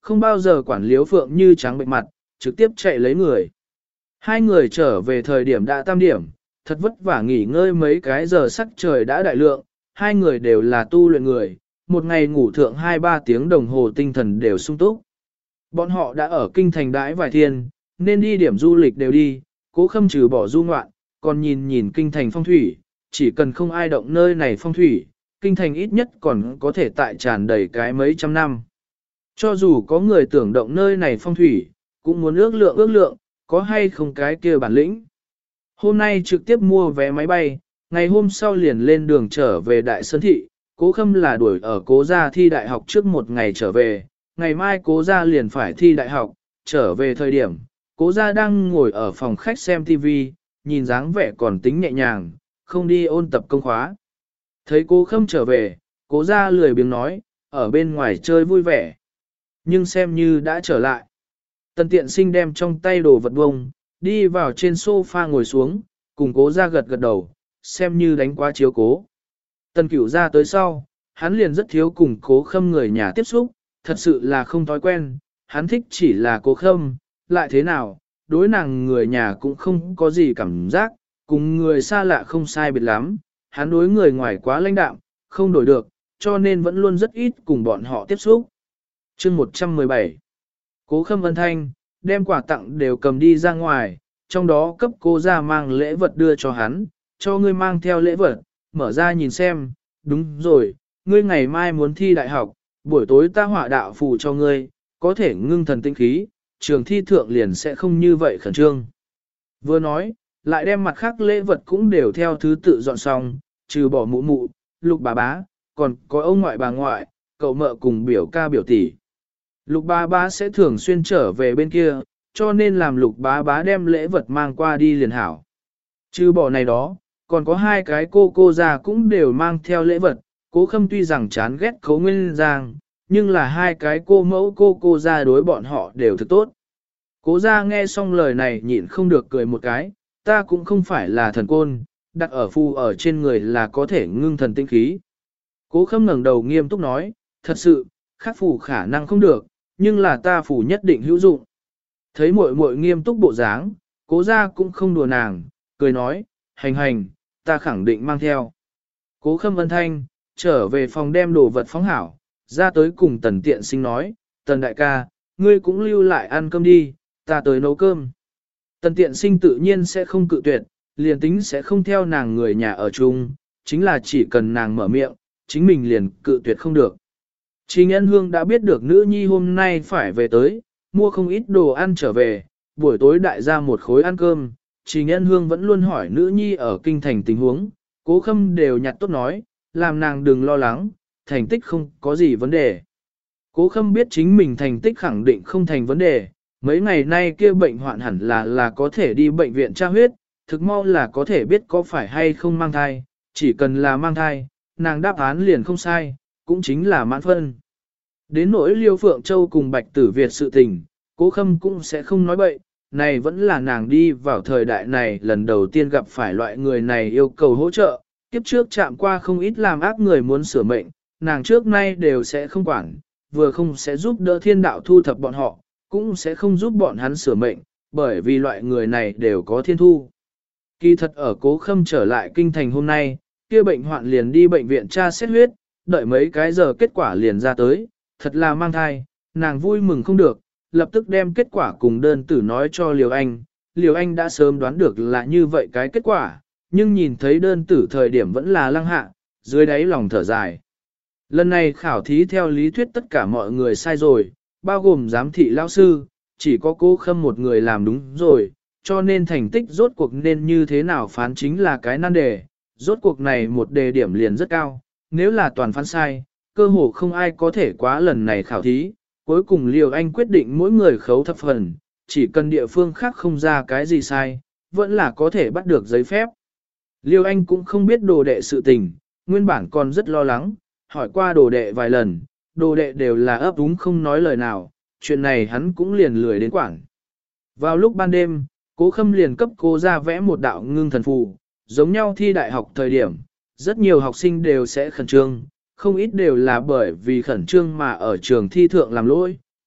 không bao giờ quản Liễu Phượng Như trắng bệnh mặt, trực tiếp chạy lấy người. Hai người trở về thời điểm đã tam điểm, thật vất vả nghỉ ngơi mấy cái giờ sắc trời đã đại lượng, hai người đều là tu luyện người, một ngày ngủ thượng 2-3 tiếng đồng hồ tinh thần đều sung túc. Bọn họ đã ở kinh thành đãi vài thiên, nên đi điểm du lịch đều đi, Cố Khâm trừ bỏ du ngoạn, còn nhìn nhìn kinh thành phong thủy, chỉ cần không ai động nơi này phong thủy, kinh thành ít nhất còn có thể tại tràn đầy cái mấy trăm năm. Cho dù có người tưởng động nơi này phong thủy, cũng muốn ước lượng, có hay không cái kia bản lĩnh. Hôm nay trực tiếp mua vé máy bay, ngày hôm sau liền lên đường trở về Đại Sơn Thị, Cố Khâm là đuổi ở Cố gia thi đại học trước một ngày trở về, ngày mai Cố gia liền phải thi đại học, trở về thời điểm, Cố gia đang ngồi ở phòng khách xem TV, nhìn dáng vẻ còn tính nhẹ nhàng, không đi ôn tập công khóa. Thấy Cố Khâm trở về, Cố gia lười biếng nói, ở bên ngoài chơi vui vẻ. Nhưng xem như đã trở lại. Tần Tiện Sinh đem trong tay đồ vật bông, đi vào trên sofa ngồi xuống, cùng Cố gia gật gật đầu, xem như đánh quá chiếu cố. Tần Cửu ra tới sau, hắn liền rất thiếu cùng Cố Khâm người nhà tiếp xúc, thật sự là không thói quen, hắn thích chỉ là Cố Khâm, lại thế nào, đối nàng người nhà cũng không có gì cảm giác, cùng người xa lạ không sai biệt lắm, hắn đối người ngoài quá lãnh đạm, không đổi được, cho nên vẫn luôn rất ít cùng bọn họ tiếp xúc. Chương 117 Cố Khâm ân thanh, đem quà tặng đều cầm đi ra ngoài, trong đó cấp cô ra mang lễ vật đưa cho hắn, cho ngươi mang theo lễ vật, mở ra nhìn xem, đúng rồi, ngươi ngày mai muốn thi đại học, buổi tối ta họa đạo phù cho ngươi, có thể ngưng thần tinh khí, trường thi thượng liền sẽ không như vậy khẩn trương. Vừa nói, lại đem mặt khác lễ vật cũng đều theo thứ tự dọn xong, trừ bỏ mụ mụ, Lục bà bá, còn có ông ngoại bà ngoại, cậu mợ cùng biểu ca biểu tỷ. Lục bà bá sẽ thường xuyên trở về bên kia, cho nên làm Lục bà bá đem lễ vật mang qua đi liền hảo. Trừ bỏ này đó, còn có hai cái cô già cũng đều mang theo lễ vật, Cố Khâm tuy rằng chán ghét Cố Nguyên Giang, nhưng là hai cái cô mẫu cô già đối bọn họ đều thực tốt. Cố gia nghe xong lời này nhịn không được cười một cái, ta cũng không phải là thần côn, đặt ở phù ở trên người là có thể ngưng thần tinh khí. Cố Khâm ngẩng đầu nghiêm túc nói, thật sự, khác phù khả năng không được, nhưng là ta phù nhất định hữu dụng. Thấy muội muội nghiêm túc bộ dáng, Cố gia cũng không đùa nàng, cười nói, hành, ta khẳng định mang theo. Cố Khâm ân thanh, trở về phòng đem đồ vật phóng hảo, ra tới cùng Tần Tiện Sinh nói, Tần đại ca, ngươi cũng lưu lại ăn cơm đi, ta tới nấu cơm. Tần Tiện Sinh tự nhiên sẽ không cự tuyệt, liền tính sẽ không theo nàng người nhà ở chung, chính là chỉ cần nàng mở miệng, chính mình liền cự tuyệt không được. Trình Ân Hương đã biết được nữ nhi hôm nay phải về tới, mua không ít đồ ăn trở về, buổi tối đại gia một khối ăn cơm. Trình Ân Hương vẫn luôn hỏi nữ nhi ở kinh thành tình huống, Cố Khâm đều nhặt tốt nói, làm nàng đừng lo lắng, thành tích không có gì vấn đề. Cố Khâm biết chính mình thành tích khẳng định không thành vấn đề, mấy ngày nay kia bệnh hoạn hẳn là có thể đi bệnh viện tra huyết, thực mau là có thể biết có phải hay không mang thai, chỉ cần là mang thai, nàng đáp án liền không sai, cũng chính là mãn phân. Đến nỗi Liêu Phượng Châu cùng Bạch Tử Việt sự tình, Cố Khâm cũng sẽ không nói bậy, này vẫn là nàng đi vào thời đại này lần đầu tiên gặp phải loại người này yêu cầu hỗ trợ, kiếp trước chạm qua không ít làm ác người muốn sửa mệnh, nàng trước nay đều sẽ không quản, vừa không sẽ giúp đỡ thiên đạo thu thập bọn họ, cũng sẽ không giúp bọn hắn sửa mệnh, bởi vì loại người này đều có thiên thu. Kỳ thật ở Cố Khâm trở lại kinh thành hôm nay, kia bệnh hoạn liền đi bệnh viện tra xét huyết, đợi mấy cái giờ kết quả liền ra tới, thật là mang thai, nàng vui mừng không được, lập tức đem kết quả cùng đơn tử nói cho Liều Anh. Liều Anh đã sớm đoán được là như vậy cái kết quả, nhưng nhìn thấy đơn tử thời điểm vẫn là lăng hạ, dưới đáy lòng thở dài. Lần này khảo thí theo lý thuyết tất cả mọi người sai rồi, bao gồm giám thị lão sư, chỉ có Cố Khâm một người làm đúng rồi, cho nên thành tích rốt cuộc nên như thế nào phán chính là cái nan đề, rốt cuộc này một đề điểm liền rất cao, nếu là toàn phán sai, cơ hồ không ai có thể quá lần này khảo thí, cuối cùng Liều Anh quyết định mỗi người khấu thập phần, chỉ cần địa phương khác không ra cái gì sai, vẫn là có thể bắt được giấy phép. Liêu Anh cũng không biết đồ đệ sự tình, nguyên bản còn rất lo lắng, hỏi qua đồ đệ vài lần, đồ đệ đều là ấp úng không nói lời nào, chuyện này hắn cũng liền lười đến quảng. Vào lúc ban đêm, Cố Khâm liền cấp cô ra vẽ một đạo ngưng thần phù, giống nhau thi đại học thời điểm, rất nhiều học sinh đều sẽ khẩn trương, không ít đều là bởi vì khẩn trương mà ở trường thi thượng làm lỗi,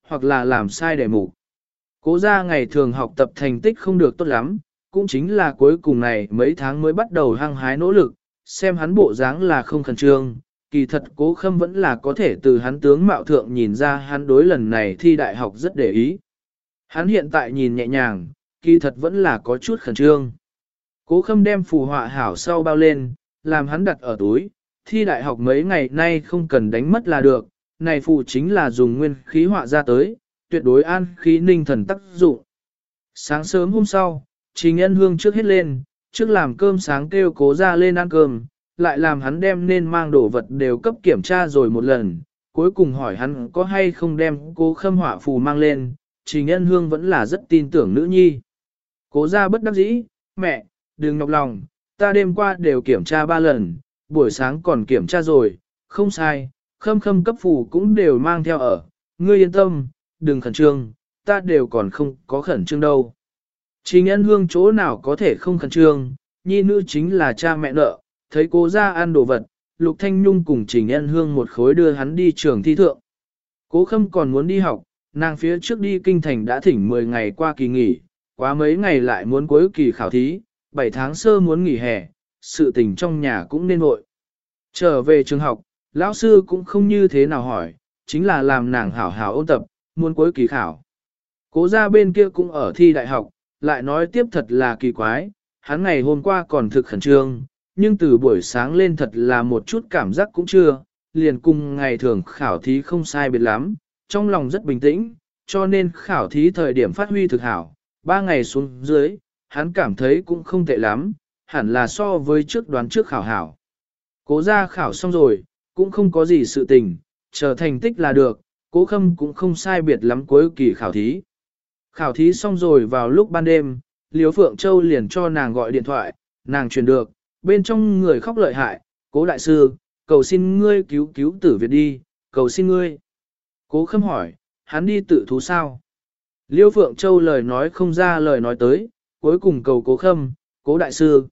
hoặc là làm sai đề mục. Cố ra ngày thường học tập thành tích không được tốt lắm, cũng chính là cuối cùng này mấy tháng mới bắt đầu hăng hái nỗ lực, xem hắn bộ dáng là không khẩn trương, kỳ thật Cố Khâm vẫn là có thể từ hắn tướng mạo thượng nhìn ra hắn đối lần này thi đại học rất để ý. Hắn hiện tại nhìn nhẹ nhàng, kỳ thật vẫn là có chút khẩn trương. Cố Khâm đem phù họa hảo sau bao lên, làm hắn đặt ở túi, thi đại học mấy ngày nay không cần đánh mất là được, này phù chính là dùng nguyên khí họa ra tới, tuyệt đối an khí ninh thần tác dụng. Sáng sớm hôm sau, Trình Ân Hương trước hết lên, trước làm cơm sáng kêu Cố ra lên ăn cơm, lại làm hắn đem nên mang đồ vật đều cấp kiểm tra rồi một lần, cuối cùng hỏi hắn có hay không đem Cố Khâm họa phù mang lên, Trình Ân Hương vẫn là rất tin tưởng nữ nhi. Cố ra bất đắc dĩ, mẹ, đừng nhọc lòng, ta đêm qua đều kiểm tra 3 lần, buổi sáng còn kiểm tra rồi, không sai, Khâm cấp phù cũng đều mang theo ở, ngươi yên tâm, đừng khẩn trương, ta đều còn không có khẩn trương đâu. Trình Ân Hương chỗ nào có thể không khẩn trương, nhi nữ chính là cha mẹ nợ, thấy Cố ra ăn đồ vật, Lục Thanh Nhung cùng Trình Ân Hương một khối đưa hắn đi trường thi thượng. Cố Khâm còn muốn đi học, nàng phía trước đi kinh thành đã thỉnh 10 ngày qua kỳ nghỉ, quá mấy ngày lại muốn cuối kỳ khảo thí, 7 tháng sơ muốn nghỉ hè, sự tình trong nhà cũng nên vội. Trở về trường học, lão sư cũng không như thế nào hỏi, chính là làm nàng hảo hảo ôn tập, muốn cuối kỳ khảo. Cố ra bên kia cũng ở thi đại học, lại nói tiếp thật là kỳ quái, hắn ngày hôm qua còn thực khẩn trương, nhưng từ buổi sáng lên thật là một chút cảm giác cũng chưa, liền cùng ngày thường khảo thí không sai biệt lắm, trong lòng rất bình tĩnh, cho nên khảo thí thời điểm phát huy thực hảo, 3 ngày xuống dưới, hắn cảm thấy cũng không tệ lắm, hẳn là so với trước đoán trước khảo hảo. Cố ra khảo xong rồi, cũng không có gì sự tình, chờ thành tích là được, Cố Khâm cũng không sai biệt lắm cuối kỳ khảo thí. Khảo thí xong rồi vào lúc ban đêm, Liễu Phượng Châu liền cho nàng gọi điện thoại, nàng truyền được, bên trong người khóc lợi hại, Cố đại sư, cầu xin ngươi cứu cứu Tử Việt đi, cầu xin ngươi. Cố Khâm hỏi, hắn đi tự thú sao? Liễu Phượng Châu lời nói không ra lời nói tới, cuối cùng cầu Cố Khâm, Cố đại sư,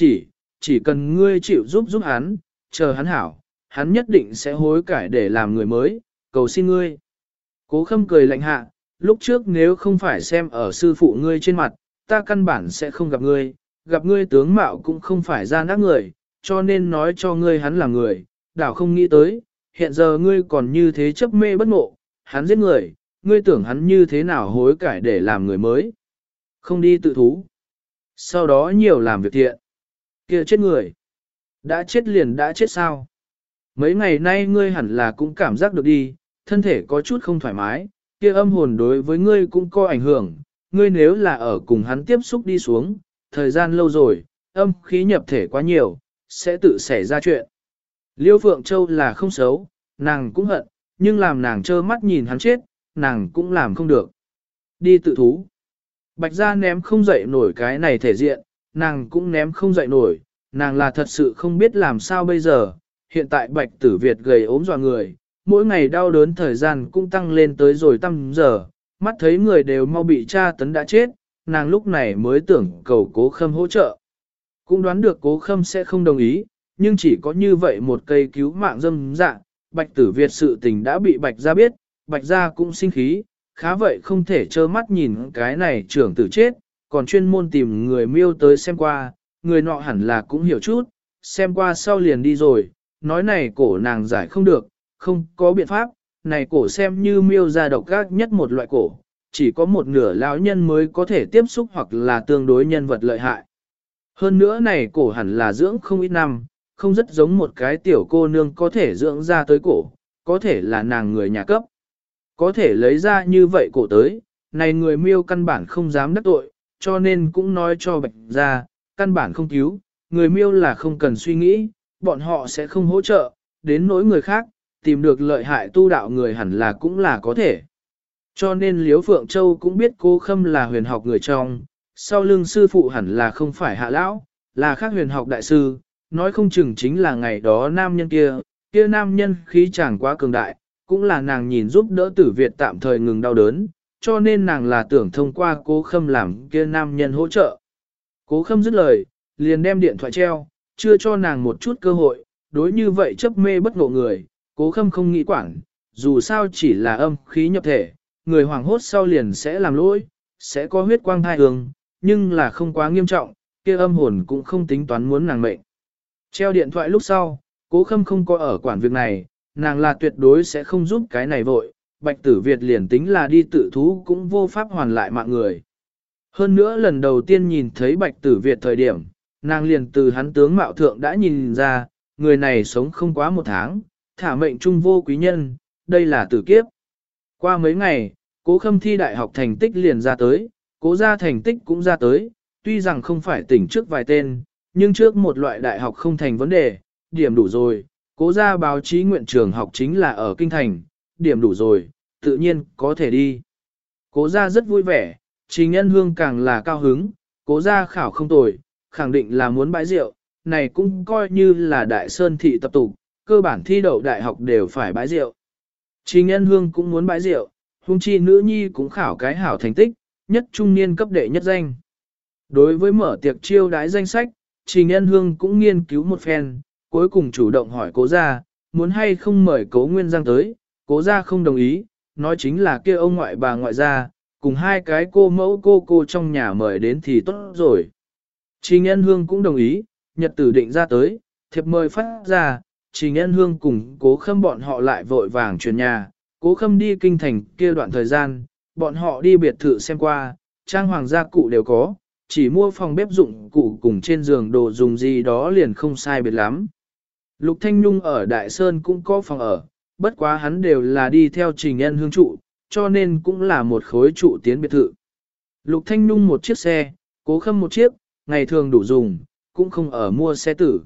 chỉ cần ngươi chịu giúp hắn, chờ hắn hảo, hắn nhất định sẽ hối cải để làm người mới, cầu xin ngươi. Cố Khâm cười lạnh hạ, lúc trước nếu không phải xem ở sư phụ ngươi trên mặt, ta căn bản sẽ không gặp ngươi tướng mạo cũng không phải ra nát người, cho nên nói cho ngươi hắn là người, đảo không nghĩ tới, hiện giờ ngươi còn như thế chấp mê bất ngộ, hắn giết người, ngươi tưởng hắn như thế nào hối cải để làm người mới. Không đi tự thú. Sau đó nhiều làm việc thiện. Kia chết người. Đã chết liền đã chết sao? Mấy ngày nay ngươi hẳn là cũng cảm giác được đi, thân thể có chút không thoải mái, kia âm hồn đối với ngươi cũng có ảnh hưởng, ngươi nếu là ở cùng hắn tiếp xúc đi xuống, thời gian lâu rồi, âm khí nhập thể quá nhiều, sẽ tự xảy ra chuyện. Liêu Phượng Châu là không xấu, nàng cũng hận, nhưng làm nàng trơ mắt nhìn hắn chết, nàng cũng làm không được. Đi tự thú. Bạch gia ném không dậy nổi cái này thể diện, nàng cũng ném không dậy nổi, nàng là thật sự không biết làm sao bây giờ. Hiện tại Bạch Tử Việt gầy ốm dọa người, mỗi ngày đau đớn thời gian cũng tăng lên tới rồi 5 giờ, mắt thấy người đều mau bị tra tấn đã chết, nàng lúc này mới tưởng cầu Cố Khâm hỗ trợ. Cũng đoán được Cố Khâm sẽ không đồng ý, nhưng chỉ có như vậy một cây cứu mạng dâm dạ, Bạch Tử Việt sự tình đã bị Bạch gia biết, Bạch gia cũng sinh khí, khá vậy không thể trơ mắt nhìn cái này trưởng tử chết, còn chuyên môn tìm người miêu tới xem qua, người nọ hẳn là cũng hiểu chút, xem qua sau liền đi rồi, nói này cổ nàng giải không được, không có biện pháp, này cổ xem như miêu ra độc ác nhất một loại cổ, chỉ có một nửa lão nhân mới có thể tiếp xúc hoặc là tương đối nhân vật lợi hại. Hơn nữa này cổ hẳn là dưỡng không ít năm, không rất giống một cái tiểu cô nương có thể dưỡng ra tới cổ, có thể là nàng người nhà cấp. Có thể lấy ra như vậy cổ tới, này người miêu căn bản không dám đắc tội, cho nên cũng nói cho Bạch gia, căn bản không cứu, người miêu là không cần suy nghĩ, bọn họ sẽ không hỗ trợ, đến nỗi người khác, tìm được lợi hại tu đạo người hẳn là cũng là có thể. Cho nên Liễu Phượng Châu cũng biết Cố Khâm là huyền học người trong, sau lưng sư phụ hẳn là không phải hạ lão, là khác huyền học đại sư, nói không chừng chính là ngày đó nam nhân kia nam nhân khí chẳng quá cường đại, cũng là nàng nhìn giúp đỡ Tử Việt tạm thời ngừng đau đớn, cho nên nàng là tưởng thông qua Cố Khâm làm kia nam nhân hỗ trợ. Cố Khâm dứt lời, liền đem điện thoại treo, chưa cho nàng một chút cơ hội, đối như vậy chấp mê bất ngộ người, Cố Khâm không nghĩ quản, dù sao chỉ là âm khí nhập thể, người hoảng hốt sau liền sẽ làm lỗi, sẽ có huyết quang thai hương, nhưng là không quá nghiêm trọng, kia âm hồn cũng không tính toán muốn nàng mệnh. Treo điện thoại lúc sau, Cố Khâm không có ở quản việc này, nàng là tuyệt đối sẽ không giúp cái này vội, Bạch Tử Việt liền tính là đi tự thú cũng vô pháp hoàn lại mạng người. Hơn nữa lần đầu tiên nhìn thấy Bạch Tử Việt thời điểm, nàng liền từ hắn tướng mạo thượng đã nhìn ra, người này sống không quá 1 tháng, thả mệnh trung vô quý nhân, đây là tử kiếp. Qua mấy ngày, Cố Khâm thi đại học thành tích liền ra tới, Cố gia thành tích cũng ra tới, tuy rằng không phải tỉnh trước vài tên, nhưng trước một loại đại học không thành vấn đề, điểm đủ rồi, Cố gia báo chí nguyện trường học chính là ở Kinh Thành, điểm đủ rồi, tự nhiên có thể đi. Cố gia rất vui vẻ, Trình Nhân Hương càng là cao hứng, Cố gia khảo không tồi, khẳng định là muốn bãi rượu, này cũng coi như là đại sơn thị tập tục, cơ bản thi đậu đại học đều phải bãi rượu. Trình Nhân Hương cũng muốn bãi rượu, huống chi nữ nhi cũng khảo cái hảo thành tích, nhất trung niên cấp đệ nhất danh. Đối với mở tiệc chiêu đãi danh sách, Trình Nhân Hương cũng nghiên cứu một phen, cuối cùng chủ động hỏi Cố gia, muốn hay không mời Cố Nguyên Giang tới, Cố gia không đồng ý, nói chính là kia ông ngoại bà ngoại gia, cùng 2 cái cô mẫu cô trong nhà mời đến thì tốt rồi. Trình Nhân Hương cũng đồng ý, nhật tử định ra tới, thiệp mời phát ra, Trình Nhân Hương cùng Cố Khâm bọn họ lại vội vàng chuyển nhà, Cố Khâm đi Kinh Thành kia đoạn thời gian, bọn họ đi biệt thự xem qua, trang hoàng gia cụ đều có, chỉ mua phòng bếp dụng cụ cùng trên giường đồ dùng gì đó liền không sai biệt lắm. Lục Thanh Nhung ở Đại Sơn cũng có phòng ở, bất quá hắn đều là đi theo Trình Nhân Hương trụ, cho nên cũng là một khối trụ tiến biệt thự. Lục Thanh Nhung một chiếc xe, Cố Khâm một chiếc, ngày thường đủ dùng, cũng không ở mua xe tử.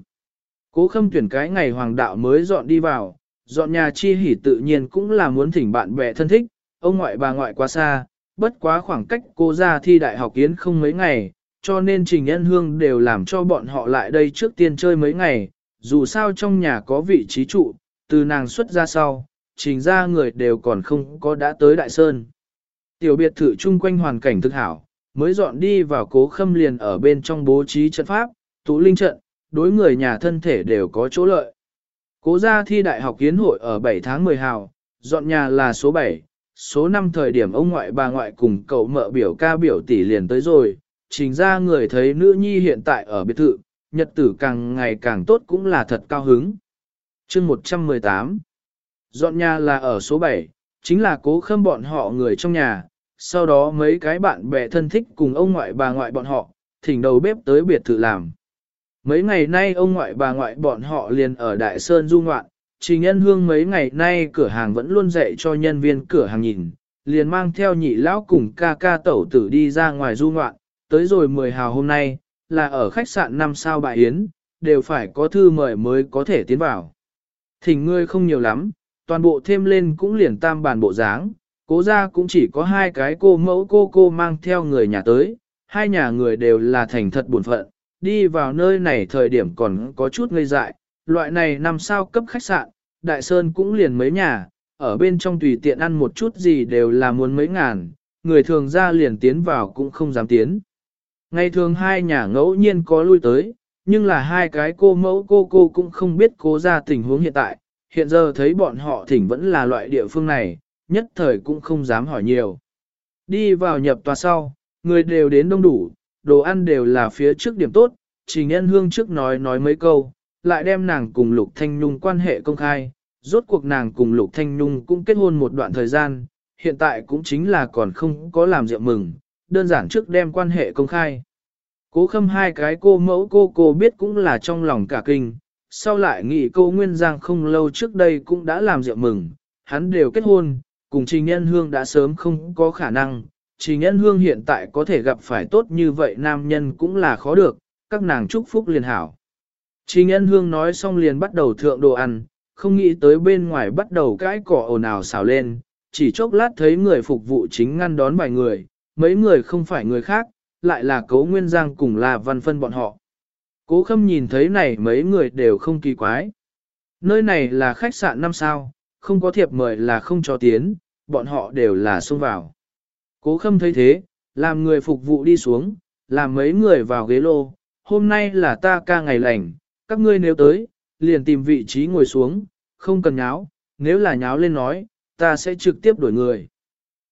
Cố Khâm tuyển cái ngày hoàng đạo mới dọn đi vào, dọn nhà chi hỉ tự nhiên cũng là muốn thỉnh bạn bè thân thích, ông ngoại bà ngoại quá xa, bất quá khoảng cách cô ra thi đại học kiến không mấy ngày, cho nên Trình Nhân Hương đều làm cho bọn họ lại đây trước tiên chơi mấy ngày, dù sao trong nhà có vị trí trụ, từ nàng xuất ra sau, Trình ra người đều còn không có đã tới Đại Sơn. Tiểu biệt thự chung quanh hoàn cảnh thực hảo, mới dọn đi vào Cố Khâm liền ở bên trong bố trí trận pháp, tụ linh trận, đối người nhà thân thể đều có chỗ lợi. Cố gia thi đại học kiến hội ở 7 tháng 10 hào, dọn nhà là số 7, số 5 thời điểm ông ngoại bà ngoại cùng cậu mợ biểu ca biểu tỷ liền tới rồi, Trình ra người thấy nữ nhi hiện tại ở biệt thự, nhật tử càng ngày càng tốt cũng là thật cao hứng. Chương 118 Dọn nhà là ở số 7, chính là Cố Khâm bọn họ người trong nhà, sau đó mấy cái bạn bè thân thích cùng ông ngoại bà ngoại bọn họ, thỉnh đầu bếp tới biệt thự làm. Mấy ngày nay ông ngoại bà ngoại bọn họ liền ở Đại Sơn du ngoạn, Trình Nhân Hương mấy ngày nay cửa hàng vẫn luôn dạy cho nhân viên cửa hàng nhìn, liền mang theo nhị lão cùng ca ca tẩu tử đi ra ngoài du ngoạn, tới rồi 10 hào hôm nay, là ở khách sạn 5 sao Bại Yến, đều phải có thư mời mới có thể tiến vào. Thỉnh ngươi không nhiều lắm, toàn bộ thêm lên cũng liền tam bàn bộ dáng, Cố gia cũng chỉ có 2 cái cô mẫu cô mang theo người nhà tới, 2 nhà người đều là thành thật buồn phận, đi vào nơi này thời điểm còn có chút ngây dại, loại này 5 sao cấp khách sạn, Đại Sơn cũng liền mấy nhà, ở bên trong tùy tiện ăn một chút gì đều là muốn mấy ngàn, người thường ra liền tiến vào cũng không dám tiến. Ngày thường 2 nhà ngẫu nhiên có lui tới, nhưng là 2 cái cô mẫu cô cũng không biết Cố gia tình huống hiện tại, hiện giờ thấy bọn họ thỉnh vẫn là loại địa phương này, nhất thời cũng không dám hỏi nhiều. Đi vào nhập tòa sau, người đều đến đông đủ, đồ ăn đều là phía trước điểm tốt, Trình Nhân Hương trước nói mấy câu, lại đem nàng cùng Lục Thanh Nhung quan hệ công khai, rốt cuộc nàng cùng Lục Thanh Nhung cũng kết hôn một đoạn thời gian, hiện tại cũng chính là còn không có làm rượu mừng, đơn giản trước đem quan hệ công khai. Cố Khâm 2 cái cô mẫu cô biết cũng là trong lòng cả kinh, sau lại nghĩ cô Nguyên Giang không lâu trước đây cũng đã làm rượu mừng, hắn đều kết hôn, cùng Trình Nhân Hương đã sớm không có khả năng, Trình Nhân Hương hiện tại có thể gặp phải tốt như vậy nam nhân cũng là khó được, các nàng chúc phúc liền hảo. Trình Nhân Hương nói xong liền bắt đầu thượng đồ ăn, không nghĩ tới bên ngoài bắt đầu cãi cỏ ồn ào xào lên, chỉ chốc lát thấy người phục vụ chính ngăn đón vài người, mấy người không phải người khác, lại là Cố Nguyên Giang cùng là Văn Phân bọn họ. Cố Khâm nhìn thấy này mấy người đều không kỳ quái. Nơi này là khách sạn 5 sao, không có thiệp mời là không cho tiến, bọn họ đều là xông vào. Cố Khâm thấy thế, làm người phục vụ đi xuống, làm mấy người vào ghế lô, hôm nay là ta ca ngày lành, các ngươi nếu tới, liền tìm vị trí ngồi xuống, không cần nháo, nếu là nháo lên nói, ta sẽ trực tiếp đuổi người.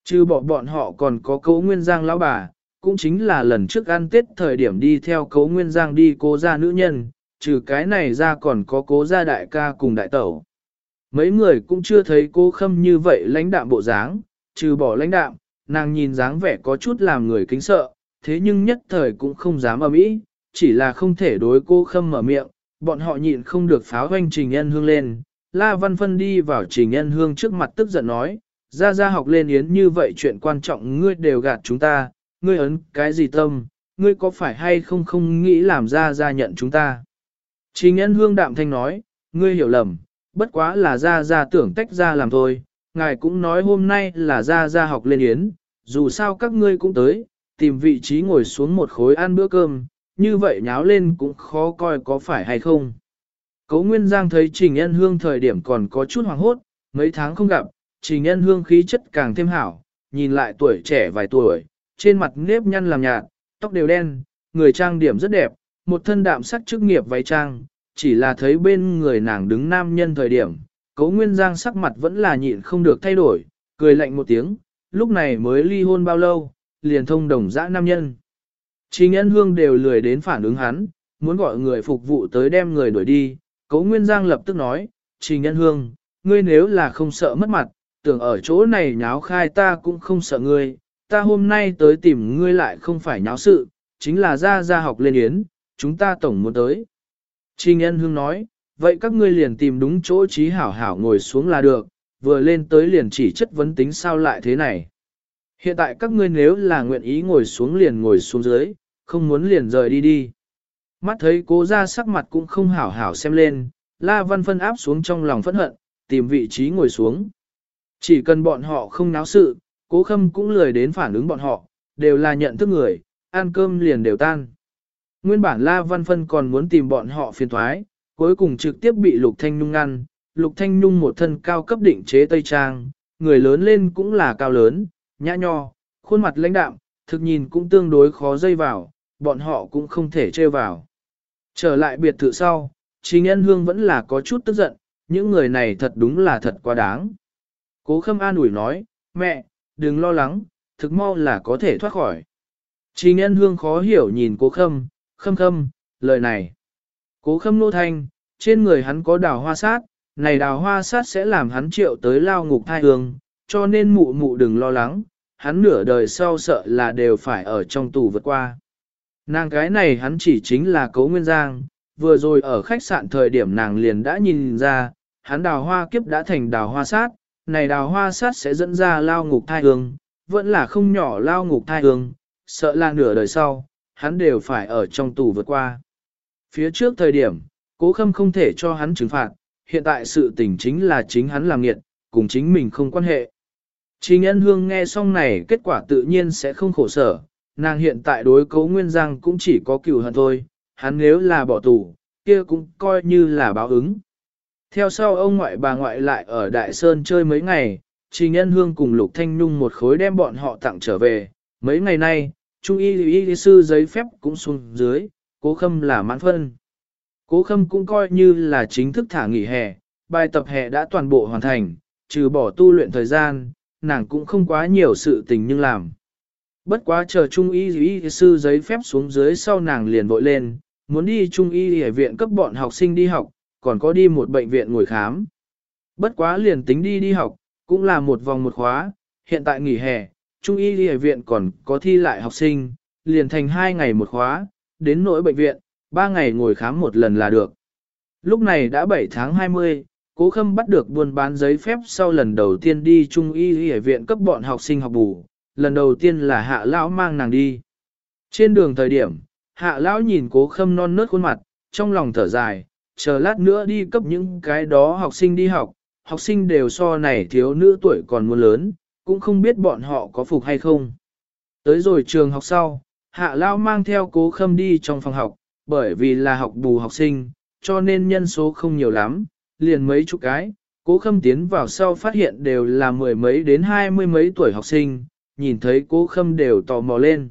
Trừ bỏ bọn họ còn có Cố Nguyên Giang lão bà, cũng chính là lần trước ăn Tết thời điểm đi theo Cố Nguyên Giang đi Cố gia nữ nhân, trừ cái này ra còn có Cố gia đại ca cùng đại tẩu. Mấy người cũng chưa thấy Cố Khâm như vậy lãnh đạm bộ dáng, trừ bỏ lãnh đạm, nàng nhìn dáng vẻ có chút làm người kính sợ, thế nhưng nhất thời cũng không dám ầm ĩ, chỉ là không thể đối Cố Khâm mở miệng, bọn họ nhịn không được pháo hoanh Trình Nhân Hương lên. La Văn Phân đi vào Trình Nhân Hương trước mặt tức giận nói, ra học lên yến như vậy chuyện quan trọng ngươi đều gạt chúng ta, ngươi ấn cái gì tâm, ngươi có phải hay không nghĩ làm ra nhận chúng ta. Trình Nhân Hương đạm thanh nói, ngươi hiểu lầm, bất quá là ra tưởng tách ra làm thôi, ngài cũng nói hôm nay là ra học lên yến, dù sao các ngươi cũng tới, tìm vị trí ngồi xuống một khối ăn bữa cơm, như vậy nháo lên cũng khó coi có phải hay không. Cố Nguyên Giang thấy Trình Nhân Hương thời điểm còn có chút hoảng hốt, mấy tháng không gặp, Trình Nhân Hương khí chất càng thêm hảo, nhìn lại tuổi trẻ vài tuổi, trên mặt nếp nhăn làm nhạt, tóc đều đen, người trang điểm rất đẹp, một thân đạm sắc chức nghiệp váy trang, chỉ là thấy bên người nàng đứng nam nhân thời điểm, Cố Nguyên Giang sắc mặt vẫn là nhịn không được thay đổi, cười lạnh một tiếng, lúc này mới ly hôn bao lâu, liền thông đồng dã nam nhân. Trình Nhân Hương đều lười đến phản ứng hắn, muốn gọi người phục vụ tới đem người đuổi đi, Cố Nguyên Giang lập tức nói, Trình Nhân Hương, ngươi nếu là không sợ mất mặt, tưởng ở chỗ này nháo khai ta cũng không sợ ngươi, ta hôm nay tới tìm ngươi lại không phải nháo sự, chính là ra học lên yến, chúng ta tổng muốn tới. Trình Nhân Hương nói, vậy các ngươi liền tìm đúng chỗ trí hảo hảo ngồi xuống là được, vừa lên tới liền chỉ chất vấn tính sao lại thế này. Hiện tại các ngươi nếu là nguyện ý ngồi xuống liền ngồi xuống dưới, không muốn liền rời đi đi. Mắt thấy Cố gia sắc mặt cũng không hảo hảo xem lên, La Văn Phân áp xuống trong lòng phẫn hận, tìm vị trí ngồi xuống. Chỉ cần bọn họ không náo sự, Cố Khâm cũng lười đến phản ứng bọn họ, đều là nhận thức người, ăn cơm liền đều tan. Nguyên bản La Văn Phân còn muốn tìm bọn họ phiền thoái, cuối cùng trực tiếp bị Lục Thanh Nhung ngăn. Lục Thanh Nhung một thân cao cấp định chế Tây Trang, người lớn lên cũng là cao lớn, nhã nho, khuôn mặt lãnh đạm, thực nhìn cũng tương đối khó dây vào, bọn họ cũng không thể trêu vào. Trở lại biệt thự sau, Trình Nhân Hương vẫn là có chút tức giận, những người này thật đúng là thật quá đáng. Cố Khâm an ủi nói, mẹ, đừng lo lắng, thực mau là có thể thoát khỏi. Trình Nhân Hương khó hiểu nhìn Cố Khâm, Khâm, lời này. Cố Khâm nô thanh, trên người hắn có đào hoa sát, này đào hoa sát sẽ làm hắn triệu tới lao ngục thai hương, cho nên mụ mụ đừng lo lắng, hắn nửa đời sau sợ là đều phải ở trong tù vượt qua. Nàng cái này hắn chỉ chính là Cố Nguyên Giang, vừa rồi ở khách sạn thời điểm nàng liền đã nhìn ra, hắn đào hoa kiếp đã thành đào hoa sát, này đào hoa sát sẽ dẫn ra lao ngục thai hương, vẫn là không nhỏ lao ngục thai hương, sợ là nửa đời sau, hắn đều phải ở trong tù vượt qua. Phía trước thời điểm, Cố Khâm không thể cho hắn trừng phạt, hiện tại sự tình chính là chính hắn làm nghiệt, cùng chính mình không quan hệ. Trình Nhân Hương nghe xong này kết quả tự nhiên sẽ không khổ sở, nàng hiện tại đối Cố Nguyên Giang cũng chỉ có cừu hận thôi, hắn nếu là bỏ tù, kia cũng coi như là báo ứng. Theo sau ông ngoại bà ngoại lại ở Đại Sơn chơi mấy ngày, Trình Nhân Hương cùng Lục Thanh Nhung một khối đem bọn họ tặng trở về, mấy ngày nay, Trung y sư giấy phép cũng xuống dưới, Cố Khâm là mãn phân. Cố Khâm cũng coi như là chính thức thả nghỉ hè, bài tập hè đã toàn bộ hoàn thành, trừ bỏ tu luyện thời gian, nàng cũng không quá nhiều sự tình nhưng làm. Bất quá chờ Trung y sư giấy phép xuống dưới sau nàng liền vội lên, muốn đi Trung y viện cấp bọn học sinh đi học, còn có đi một bệnh viện ngồi khám. Bất quá liền tính đi học, cũng là một vòng một khóa, hiện tại nghỉ hè, Trung y viện còn có thi lại học sinh, liền thành 2 ngày một khóa, đến nỗi bệnh viện, 3 ngày ngồi khám một lần là được. Lúc này đã 7 tháng 20, Cố Khâm bắt được buôn bán giấy phép sau lần đầu tiên đi Trung y viện cấp bọn học sinh học bù, lần đầu tiên là Hạ Lão mang nàng đi. Trên đường thời điểm, Hạ Lão nhìn Cố Khâm non nớt khuôn mặt, trong lòng thở dài, chờ lát nữa đi cấp những cái đó học sinh đi học sinh đều so này thiếu nữ tuổi còn muốn lớn, cũng không biết bọn họ có phục hay không. Tới rồi trường học sau, Hạ Lão mang theo Cố Khâm đi trong phòng học, bởi vì là học bù học sinh, cho nên nhân số không nhiều lắm, liền mấy chục cái. Cố Khâm tiến vào sau phát hiện đều là 10 mấy đến 20 mấy tuổi học sinh, nhìn thấy Cố Khâm đều tò mò lên.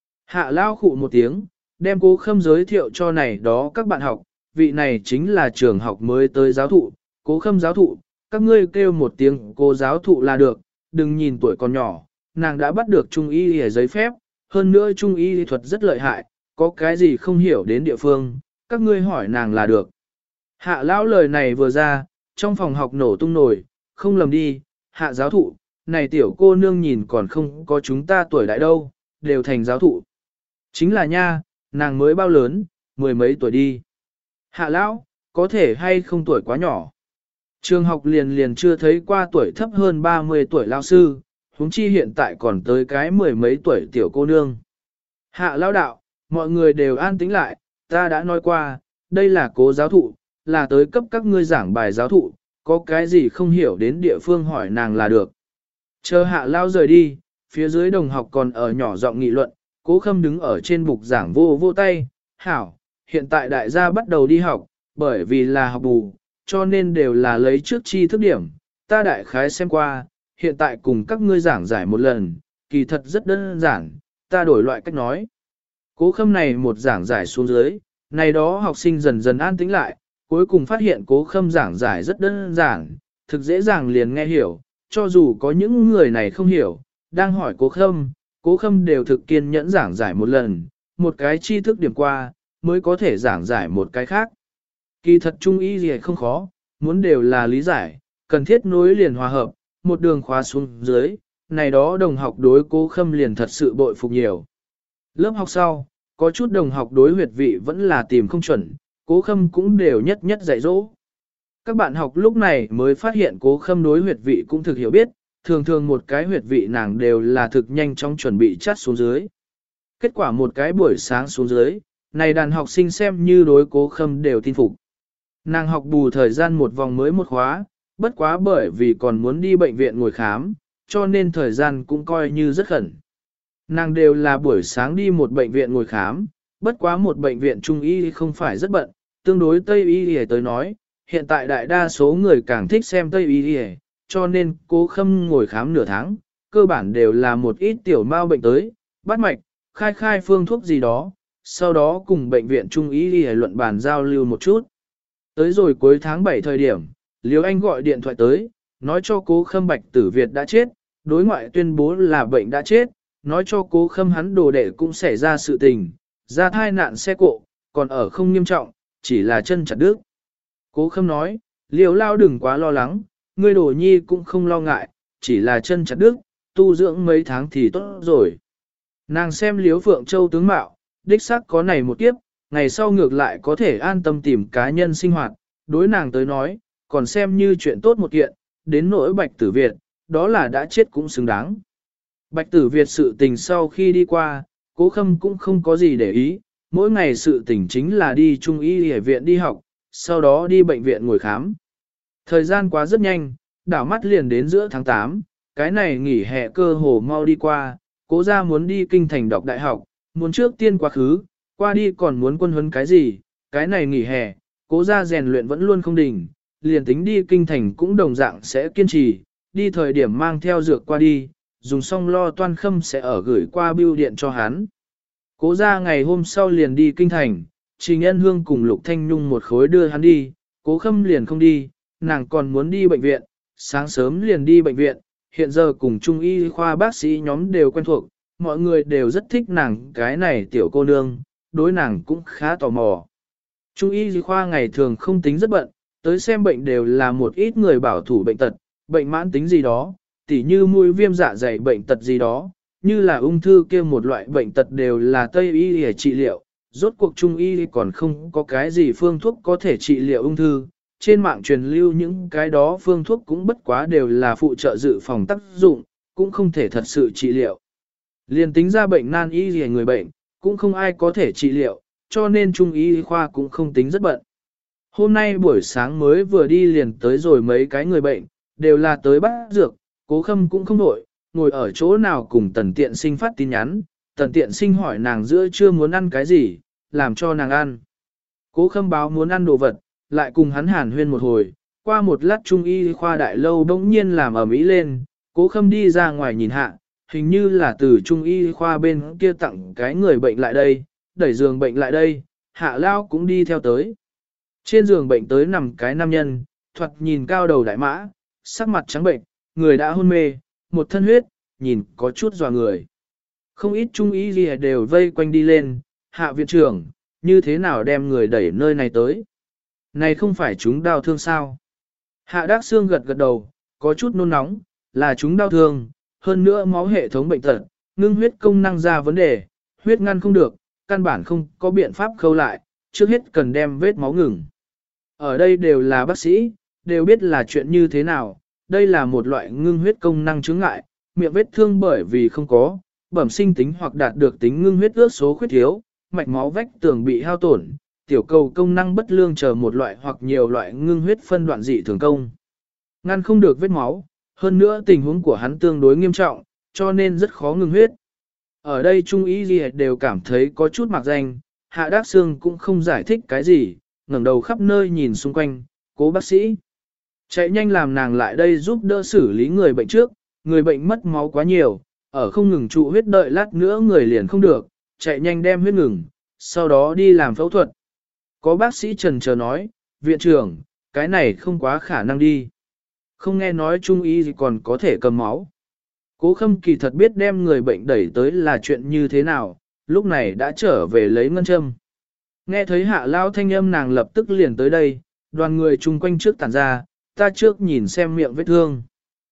Hạ Lão khụ một tiếng, đem Cố Khâm giới thiệu cho này đó các bạn học, vị này chính là trường học mới tới giáo thụ, Cố Khâm giáo thụ, các ngươi kêu một tiếng cô giáo thụ là được, đừng nhìn tuổi còn nhỏ, nàng đã bắt được trung y y giấy phép, hơn nữa trung y thuật rất lợi hại, có cái gì không hiểu đến địa phương, các ngươi hỏi nàng là được. Hạ lão lời này vừa ra, trong phòng học nổ tung nổi, không lầm đi, hạ giáo thụ, này tiểu cô nương nhìn còn không có chúng ta tuổi đại đâu, đều thành giáo thụ. Chính là nha, nàng mới bao lớn, mười mấy tuổi đi. Hạ lão, có thể hay không tuổi quá nhỏ. Trường học liền chưa thấy qua tuổi thấp hơn 30 tuổi lao sư, huống chi hiện tại còn tới cái mười mấy tuổi tiểu cô nương. Hạ lão đạo, mọi người đều an tĩnh lại, ta đã nói qua, đây là cố giáo thụ, là tới cấp các ngươi giảng bài giáo thụ, có cái gì không hiểu đến địa phương hỏi nàng là được. Chờ hạ lao rời đi, phía dưới đồng học còn ở nhỏ giọng nghị luận, cố khâm đứng ở trên bục giảng vô vô tay, hảo, hiện tại đại gia bắt đầu đi học, bởi vì là học bù, cho nên đều là lấy trước chi thức điểm, ta đại khái xem qua, hiện tại cùng các ngươi giảng giải một lần, kỳ thật rất đơn giản, ta đổi loại cách nói. Cố khâm này một giảng giải xuống dưới, này đó học sinh dần dần an tĩnh lại, cuối cùng phát hiện cố khâm giảng giải rất đơn giản, thực dễ dàng liền nghe hiểu, cho dù có những người này không hiểu, đang hỏi cố khâm đều thực kiên nhẫn giảng giải một lần, một cái tri thức điểm qua, mới có thể giảng giải một cái khác. Kỳ thật trung ý gì không khó, muốn đều là lý giải, cần thiết nối liền hòa hợp, một đường khóa xuống dưới, này đó đồng học đối cố khâm liền thật sự bội phục nhiều. Lớp học sau, có chút đồng học đối huyệt vị vẫn là tìm không chuẩn, cố khâm cũng đều nhất nhất dạy dỗ. Các bạn học lúc này mới phát hiện cố khâm đối huyệt vị cũng thực hiểu biết, thường thường một cái huyệt vị nàng đều là thực nhanh chóng chuẩn bị chắt xuống dưới. Kết quả một cái buổi sáng xuống dưới, này đàn học sinh xem như đối cố khâm đều tin phục. Nàng học bù thời gian một vòng mới một khóa, bất quá bởi vì còn muốn đi bệnh viện ngồi khám, cho nên thời gian cũng coi như rất khẩn. Nàng đều là buổi sáng đi một bệnh viện ngồi khám, bất quá một bệnh viện trung y không phải rất bận, tương đối Tây y tới nói, hiện tại đại đa số người càng thích xem Tây y, cho nên cố khâm ngồi khám nửa tháng, cơ bản đều là một ít tiểu mao bệnh tới, bắt mạch, khai phương thuốc gì đó, sau đó cùng bệnh viện trung y luận bàn giao lưu một chút. Tới rồi cuối tháng 7 thời điểm, Liêu Anh gọi điện thoại tới, nói cho cố khâm Bạch Tử Việt đã chết, đối ngoại tuyên bố là bệnh đã chết, nói cho cố khâm hắn đồ đệ cũng xảy ra sự tình, ra thai nạn xe cộ, còn ở không nghiêm trọng, chỉ là chân chặt đứt. Cố khâm nói, Liêu lao đừng quá lo lắng, ngươi đồ nhi cũng không lo ngại, chỉ là chân chặt đứt, tu dưỡng mấy tháng thì tốt rồi. Nàng xem Liêu Phượng Châu tướng mạo, đích xác có này một kiếp, ngày sau ngược lại có thể an tâm tìm cá nhân sinh hoạt, đối nàng tới nói, còn xem như chuyện tốt một kiện, đến nỗi Bạch Tử Việt, đó là đã chết cũng xứng đáng. Bạch Tử Việt sự tình sau khi đi qua, cố khâm cũng không có gì để ý, mỗi ngày sự tình chính là đi trung y y viện đi học, sau đó đi bệnh viện ngồi khám. Thời gian quá rất nhanh, đảo mắt liền đến giữa tháng 8, cái này nghỉ hè cơ hồ mau đi qua, cố ra muốn đi kinh thành đọc đại học, muốn trước tiên quá khứ, qua đi còn muốn quân huấn cái gì, cái này nghỉ hè, cố ra rèn luyện vẫn luôn không đỉnh, liền tính đi kinh thành cũng đồng dạng sẽ kiên trì, đi thời điểm mang theo dược qua đi, dùng xong lo toan khâm sẽ ở gửi qua bưu điện cho hắn. Cố ra ngày hôm sau liền đi kinh thành, Trình Ân Hương cùng Lục Thanh Nhung một khối đưa hắn đi, cố khâm liền không đi, nàng còn muốn đi bệnh viện, sáng sớm liền đi bệnh viện, hiện giờ cùng trung y khoa bác sĩ nhóm đều quen thuộc, mọi người đều rất thích nàng cái này tiểu cô nương, đối nàng cũng khá tò mò. Trung y khoa ngày thường không tính rất bận, tới xem bệnh đều là một ít người bảo thủ bệnh tật, bệnh mãn tính gì đó, tỉ như mũi viêm dạ dày bệnh tật gì đó, như là ung thư kia một loại bệnh tật đều là Tây y để trị liệu, rốt cuộc Trung y còn không có cái gì phương thuốc có thể trị liệu ung thư, trên mạng truyền lưu những cái đó phương thuốc cũng bất quá đều là phụ trợ dự phòng tác dụng, cũng không thể thật sự trị liệu. Liên tính ra bệnh nan y gì người bệnh, cũng không ai có thể trị liệu, cho nên Trung y khoa cũng không tính rất bận. Hôm nay buổi sáng mới vừa đi liền tới rồi mấy cái người bệnh, đều là tới bắt dược, cố khâm cũng không nổi, ngồi ở chỗ nào cùng tần tiện sinh phát tin nhắn, tần tiện sinh hỏi nàng giữa trưa muốn ăn cái gì, làm cho nàng ăn. Cố khâm báo muốn ăn đồ vật, lại cùng hắn hàn huyên một hồi, qua một lát trung y khoa đại lâu bỗng nhiên làm ở mỹ lên, cố khâm đi ra ngoài nhìn hạ, hình như là từ trung y khoa bên kia tặng cái người bệnh lại đây, đẩy giường bệnh lại đây, hạ lao cũng đi theo tới. Trên giường bệnh tới nằm cái nam nhân, thoạt nhìn cao đầu đại mã, sắc mặt trắng bệnh, người đã hôn mê, một thân huyết, nhìn có chút dọa người. Không ít trung y gì đều vây quanh đi lên, hạ viện trưởng, như thế nào đem người đẩy nơi này tới. Này không phải chúng đau thương sao? Hạ Đắc Sương gật gật đầu, có chút nôn nóng, là chúng đau thương, hơn nữa máu hệ thống bệnh tật, ngưng huyết công năng ra vấn đề, huyết ngăn không được, căn bản không có biện pháp khâu lại, trước hết cần đem vết máu ngừng. Ở đây đều là bác sĩ, đều biết là chuyện như thế nào, đây là một loại ngưng huyết công năng chứng ngại, miệng vết thương bởi vì không có, bẩm sinh tính hoặc đạt được tính ngưng huyết ước số khuyết thiếu, mạch máu vách tường bị hao tổn, tiểu cầu công năng bất lương chờ một loại hoặc nhiều loại ngưng huyết phân đoạn dị thường công. Ngăn không được vết máu, hơn nữa tình huống của hắn tương đối nghiêm trọng, cho nên rất khó ngưng huyết. Ở đây trung ý gì đều cảm thấy có chút mạc danh, Hạ Đắc Sương cũng không giải thích cái gì, ngẩng đầu khắp nơi nhìn xung quanh, cố bác sĩ. Chạy nhanh làm nàng lại đây giúp đỡ xử lý người bệnh trước, người bệnh mất máu quá nhiều, ở không ngừng trụ huyết đợi lát nữa người liền không được, chạy nhanh đem huyết ngừng, sau đó đi làm phẫu thuật. Có bác sĩ trần chờ nói, viện trưởng, cái này không quá khả năng đi. Không nghe nói trung y gì còn có thể cầm máu. Cố Khâm kỳ thật biết đem người bệnh đẩy tới là chuyện như thế nào, lúc này đã trở về lấy ngân châm. Nghe thấy Hạ Lao thanh âm nàng lập tức liền tới đây, đoàn người chung quanh trước tản ra, ta trước nhìn xem miệng vết thương.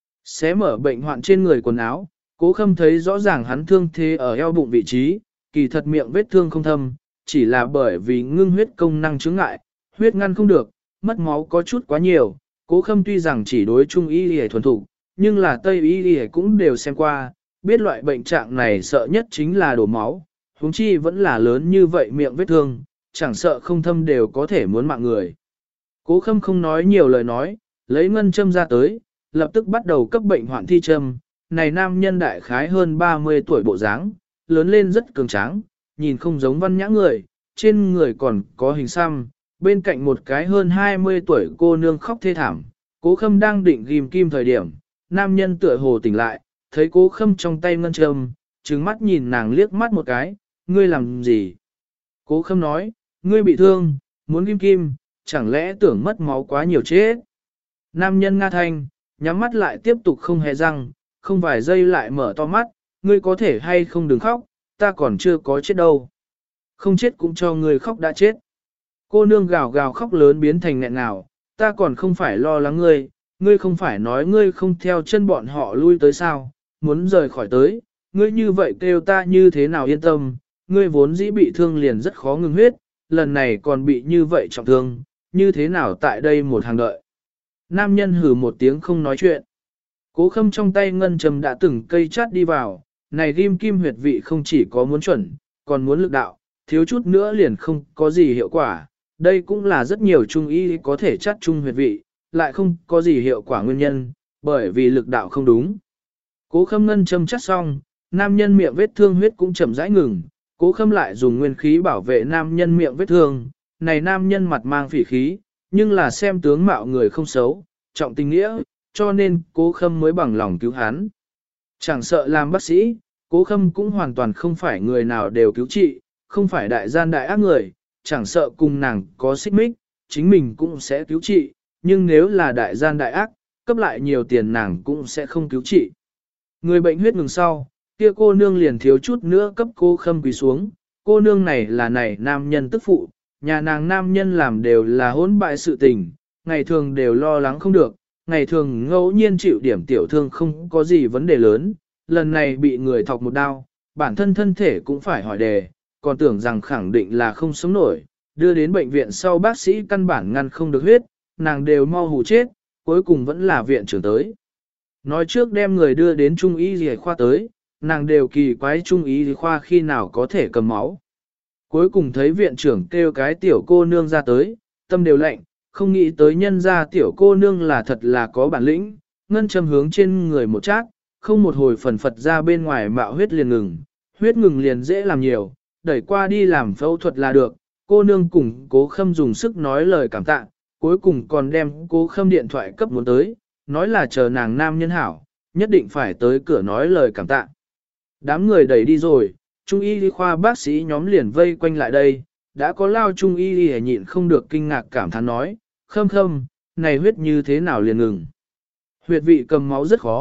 Xé mở bệnh hoạn trên người quần áo, Cố Khâm thấy rõ ràng hắn thương thế ở eo bụng vị trí, kỳ thật miệng vết thương không thâm, chỉ là bởi vì ngưng huyết công năng chứng ngại, huyết ngăn không được, mất máu có chút quá nhiều. Cố Khâm tuy rằng chỉ đối trung y y thuần thủ, nhưng là tây y y cũng đều xem qua, biết loại bệnh trạng này sợ nhất chính là đổ máu, huống chi vẫn là lớn như vậy miệng vết thương, chẳng sợ không thâm đều có thể muốn mạng người. Cố Khâm không nói nhiều lời nói, lấy ngân châm ra tới, lập tức bắt đầu cấp bệnh hoạn thi châm. Này nam nhân đại khái hơn 30 tuổi bộ dáng, lớn lên rất cường tráng, nhìn không giống văn nhã người, trên người còn có hình xăm, bên cạnh một cái hơn 20 tuổi cô nương khóc thê thảm. Cố Khâm đang định ghim kim thời điểm, nam nhân tựa hồ tỉnh lại, thấy Cố Khâm trong tay ngân châm, trừng mắt nhìn nàng liếc mắt một cái, ngươi làm gì? Cố Khâm nói, ngươi bị thương, muốn ghim kim, chẳng lẽ tưởng mất máu quá nhiều chết? Nam nhân nga thanh, nhắm mắt lại tiếp tục không hề răng, không vài giây lại mở to mắt, ngươi có thể hay không đừng khóc, ta còn chưa có chết đâu. Không chết cũng cho ngươi khóc đã chết. Cô nương gào gào khóc lớn biến thành nghẹn ngào, ta còn không phải lo lắng ngươi, ngươi không phải nói ngươi không theo chân bọn họ lui tới sao, muốn rời khỏi tới, ngươi như vậy kêu ta như thế nào yên tâm, ngươi vốn dĩ bị thương liền rất khó ngừng huyết, lần này còn bị như vậy trọng thương, như thế nào tại đây một hàng đợi. Nam nhân hừ một tiếng không nói chuyện. Cố Khâm trong tay ngân châm đã từng cây chát đi vào, này ghim kim huyệt vị không chỉ có muốn chuẩn, còn muốn lực đạo, thiếu chút nữa liền không có gì hiệu quả. Đây cũng là rất nhiều trung y có thể chát chung huyệt vị, lại không có gì hiệu quả nguyên nhân, bởi vì lực đạo không đúng. Cố Khâm ngân châm chát xong, nam nhân miệng vết thương huyết cũng chậm rãi ngừng, Cố Khâm lại dùng nguyên khí bảo vệ nam nhân miệng vết thương, này nam nhân mặt mang phỉ khí, nhưng là xem tướng mạo người không xấu, trọng tình nghĩa, cho nên Cố Khâm mới bằng lòng cứu hắn. Chẳng sợ làm bác sĩ, Cố Khâm cũng hoàn toàn không phải người nào đều cứu trị, không phải đại gian đại ác người, chẳng sợ cùng nàng có xích mích, chính mình cũng sẽ cứu trị, nhưng nếu là đại gian đại ác, cấp lại nhiều tiền nàng cũng sẽ không cứu trị. Người bệnh huyết ngừng sau, kia cô nương liền thiếu chút nữa cấp Cố Khâm quỳ xuống, cô nương này là này nam nhân tức phụ, nhà nàng nam nhân làm đều là hỗn bại sự tình, ngày thường đều lo lắng không được, ngày thường ngẫu nhiên chịu điểm tiểu thương không có gì vấn đề lớn, lần này bị người thọc một đao, bản thân thân thể cũng phải hỏi đề, còn tưởng rằng khẳng định là không sống nổi, đưa đến bệnh viện sau bác sĩ căn bản ngăn không được huyết, nàng đều mau hù chết, cuối cùng vẫn là viện trưởng tới. Nói trước đem người đưa đến trung y y khoa tới, nàng đều kỳ quái trung y y khoa khi nào có thể cầm máu. Cuối cùng thấy viện trưởng kêu cái tiểu cô nương ra tới, tâm đều lạnh, không nghĩ tới nhân ra tiểu cô nương là thật là có bản lĩnh, ngân châm hướng trên người một chát, không một hồi phần phật ra bên ngoài mạo huyết liền ngừng, huyết ngừng liền dễ làm nhiều, đẩy qua đi làm phẫu thuật là được, cô nương cùng Cố Khâm dùng sức nói lời cảm tạ, cuối cùng còn đem Cố Khâm điện thoại cấp muốn tới, nói là chờ nàng nam nhân hảo, nhất định phải tới cửa nói lời cảm tạ. Đám người đẩy đi rồi, trung y khoa bác sĩ nhóm liền vây quanh lại đây, đã có lao trung y nhịn không được kinh ngạc cảm thán nói, Khâm Khâm, này huyết như thế nào liền ngừng. Huyệt vị cầm máu rất khó,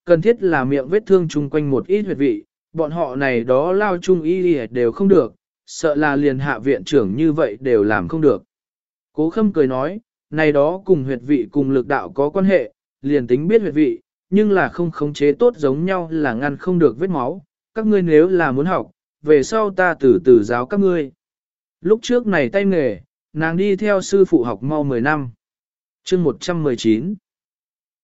cần thiết là miệng vết thương chung quanh một ít huyệt vị, bọn họ này đó lao chung y đều không được, sợ là liền hạ viện trưởng như vậy đều làm không được. Cố Khâm cười nói, này đó cùng huyệt vị cùng lực đạo có quan hệ, liền tính biết huyệt vị, nhưng là không khống chế tốt giống nhau là ngăn không được vết máu, các ngươi nếu là muốn học, về sau ta từ từ giáo các ngươi. Lúc trước này tay nghề, nàng đi theo sư phụ học mau 10 năm. Chương 119